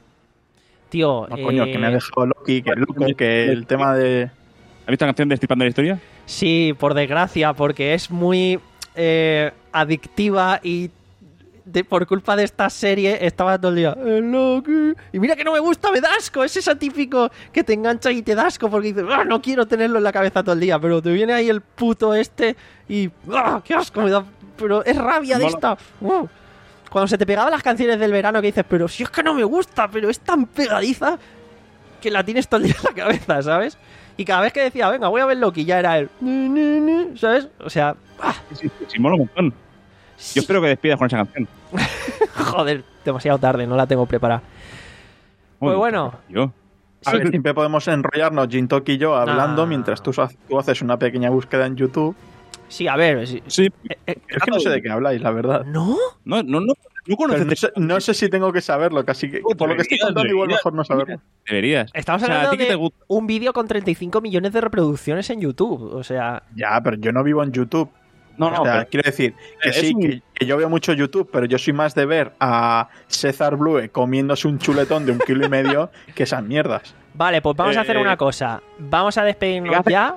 Tío, No, coño, eh, que me ha dejado Loki, que loco, que el tema de... ¿Has visto la canción de Destripando la historia? sí, por desgracia, porque es muy eh, adictiva y de, por culpa de esta serie estaba todo el día "Eh, Loki". Y mira que no me gusta, me da asco. Es ese típico que te engancha y te da asco porque dices, "Ah, no quiero tenerlo en la cabeza todo el día", pero te viene ahí el puto este y "Ah, qué asco me da". Pero es rabia de Mola. esta. Uh. Cuando se te pegaban las canciones del verano que dices, pero si es que no me gusta, pero es tan pegadiza que la tienes todo el día en la cabeza, ¿sabes? Y cada vez que decía, venga, voy a ver Loki, ya era el... ¿sabes? O sea... ¡ah! Sí, sí, sí, mola un montón. Sí. Yo espero que despidas con esa canción. Joder, demasiado tarde, no la tengo preparada. Pues Uy, bueno. Yo. A ver, siempre podemos enrollarnos Jintok y yo hablando Ah. mientras tú, ha- tú haces una pequeña búsqueda en YouTube. Sí, a ver... sí. Sí. Eh, eh, Es que no sé de qué habláis, la verdad. ¿No? No, no, no. No Pero conoces. no, sé, no sé si tengo que saberlo, casi que Oh, por lo que estoy deberías, contando igual deberías. mejor no saberlo. Deberías. Estamos O sea, ¿a hablando ti qué te de gusta? un vídeo con treinta y cinco millones de reproducciones en YouTube. O sea... Ya, pero yo no vivo en YouTube. No, no, o sea, pero- quiero decir que es sí, un- que, que yo veo mucho YouTube, pero yo soy más de ver a César Blue comiéndose un chuletón de un kilo y medio que esas mierdas. Vale, pues vamos a Eh, hacer una cosa. Vamos a despedirnos Fíjate. ya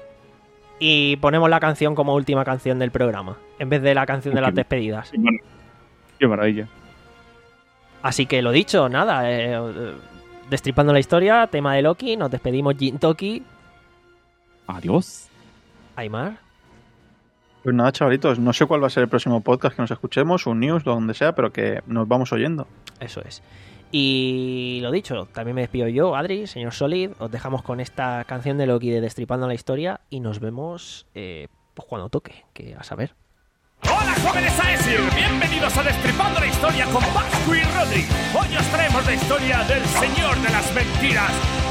y ponemos la canción como última canción del programa, en vez de la canción de las despedidas. Qué mar- Qué maravilla. Así que lo dicho, nada, eh, eh, destripando la historia, tema de Loki, nos despedimos Jintoki, Adiós. Aymar. Pues nada, chavalitos, no sé cuál va a ser el próximo podcast que nos escuchemos, un news, donde sea, pero que nos vamos oyendo. Eso es. Y lo dicho, también me despido yo, Adri, señor Solid. Os dejamos con esta canción de Loki de Destripando la Historia y nos vemos eh, pues cuando toque, que a saber. Hola jóvenes Aesir, bienvenidos a Destripando la Historia con Vasco y Rodri. Hoy os traemos la historia del señor de las mentiras,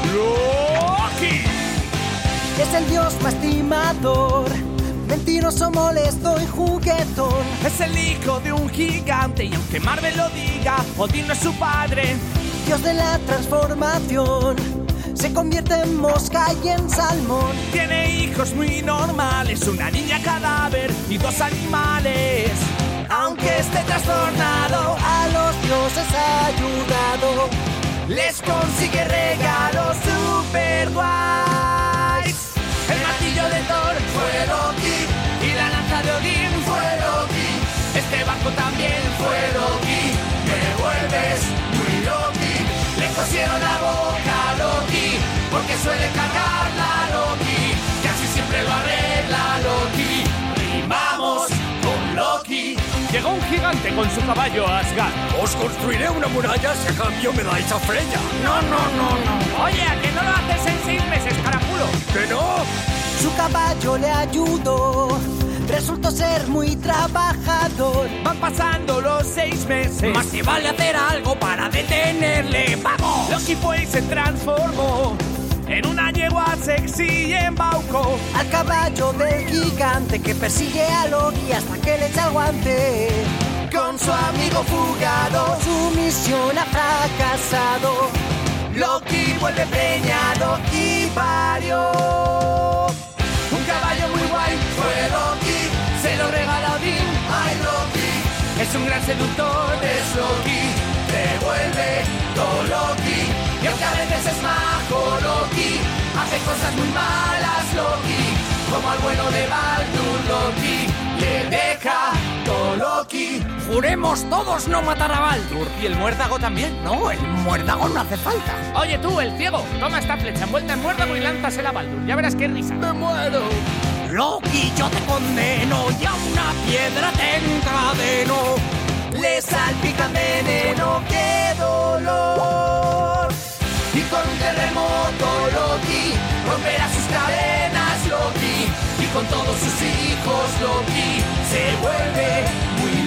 Loki. Es el dios más timador, mentiroso, molesto y juguetón. Es el hijo de un gigante y aunque Marvel lo diga, Odín no es su padre. Dios de la transformación, se convierte en mosca y en salmón. Tiene hijos muy normales, una niña cadáver y dos animales. Aunque esté trastornado, A los dioses ha ayudado, les consigue regalos super guays. El martillo de Thor fue Loki y la lanza de Odín fue Loki. Este barco también fue Loki. Me vuelves muy Loki. Le cosieron la boca a Loki porque suele cargarla Loki. Casi siempre lo arregla Loki. Rimamos con Loki. Llegó un gigante con su caballo a Asgard. Os construiré una muralla si a cambio me dais a Freya. No, no, no, no. Oye, ¿a que no lo haces en seis meses, caraculo? ¡Que no! su caballo le ayudó, resultó ser muy trabajador. Van pasando los seis meses. Más te vale hacer algo para detenerle. ¡Vamos! Loki fue y se transformó en una yegua sexy y embaucó Al caballo del gigante que persigue a Loki hasta que le echa el guante. con su amigo fugado. Su misión ha fracasado. Loki vuelve preñado y parió un caballo muy guay. Fue Loki, se lo regala Odín. ¡Ay, Loki! Es un gran seductor, es Loki. Te vuelve todo Loki. Y aunque a veces es majo Loki, hace cosas muy malas Loki. Como al bueno de Baldur Loki, le deja todo Loki. Juremos todos no matar a Baldur. ¿Y el muérdago también? No, el muérdago no hace falta. Oye tú, el ciego, toma esta flecha envuelta en muérdago y lánzasela a Baldur. Ya verás qué risa. ¡Me muero! Loki, yo te condeno y a una piedra te encadeno. Le salpica veneno, qué dolor. Y con un terremoto Loki romperá sus cadenas Loki. Y con todos sus hijos Loki se vuelve muy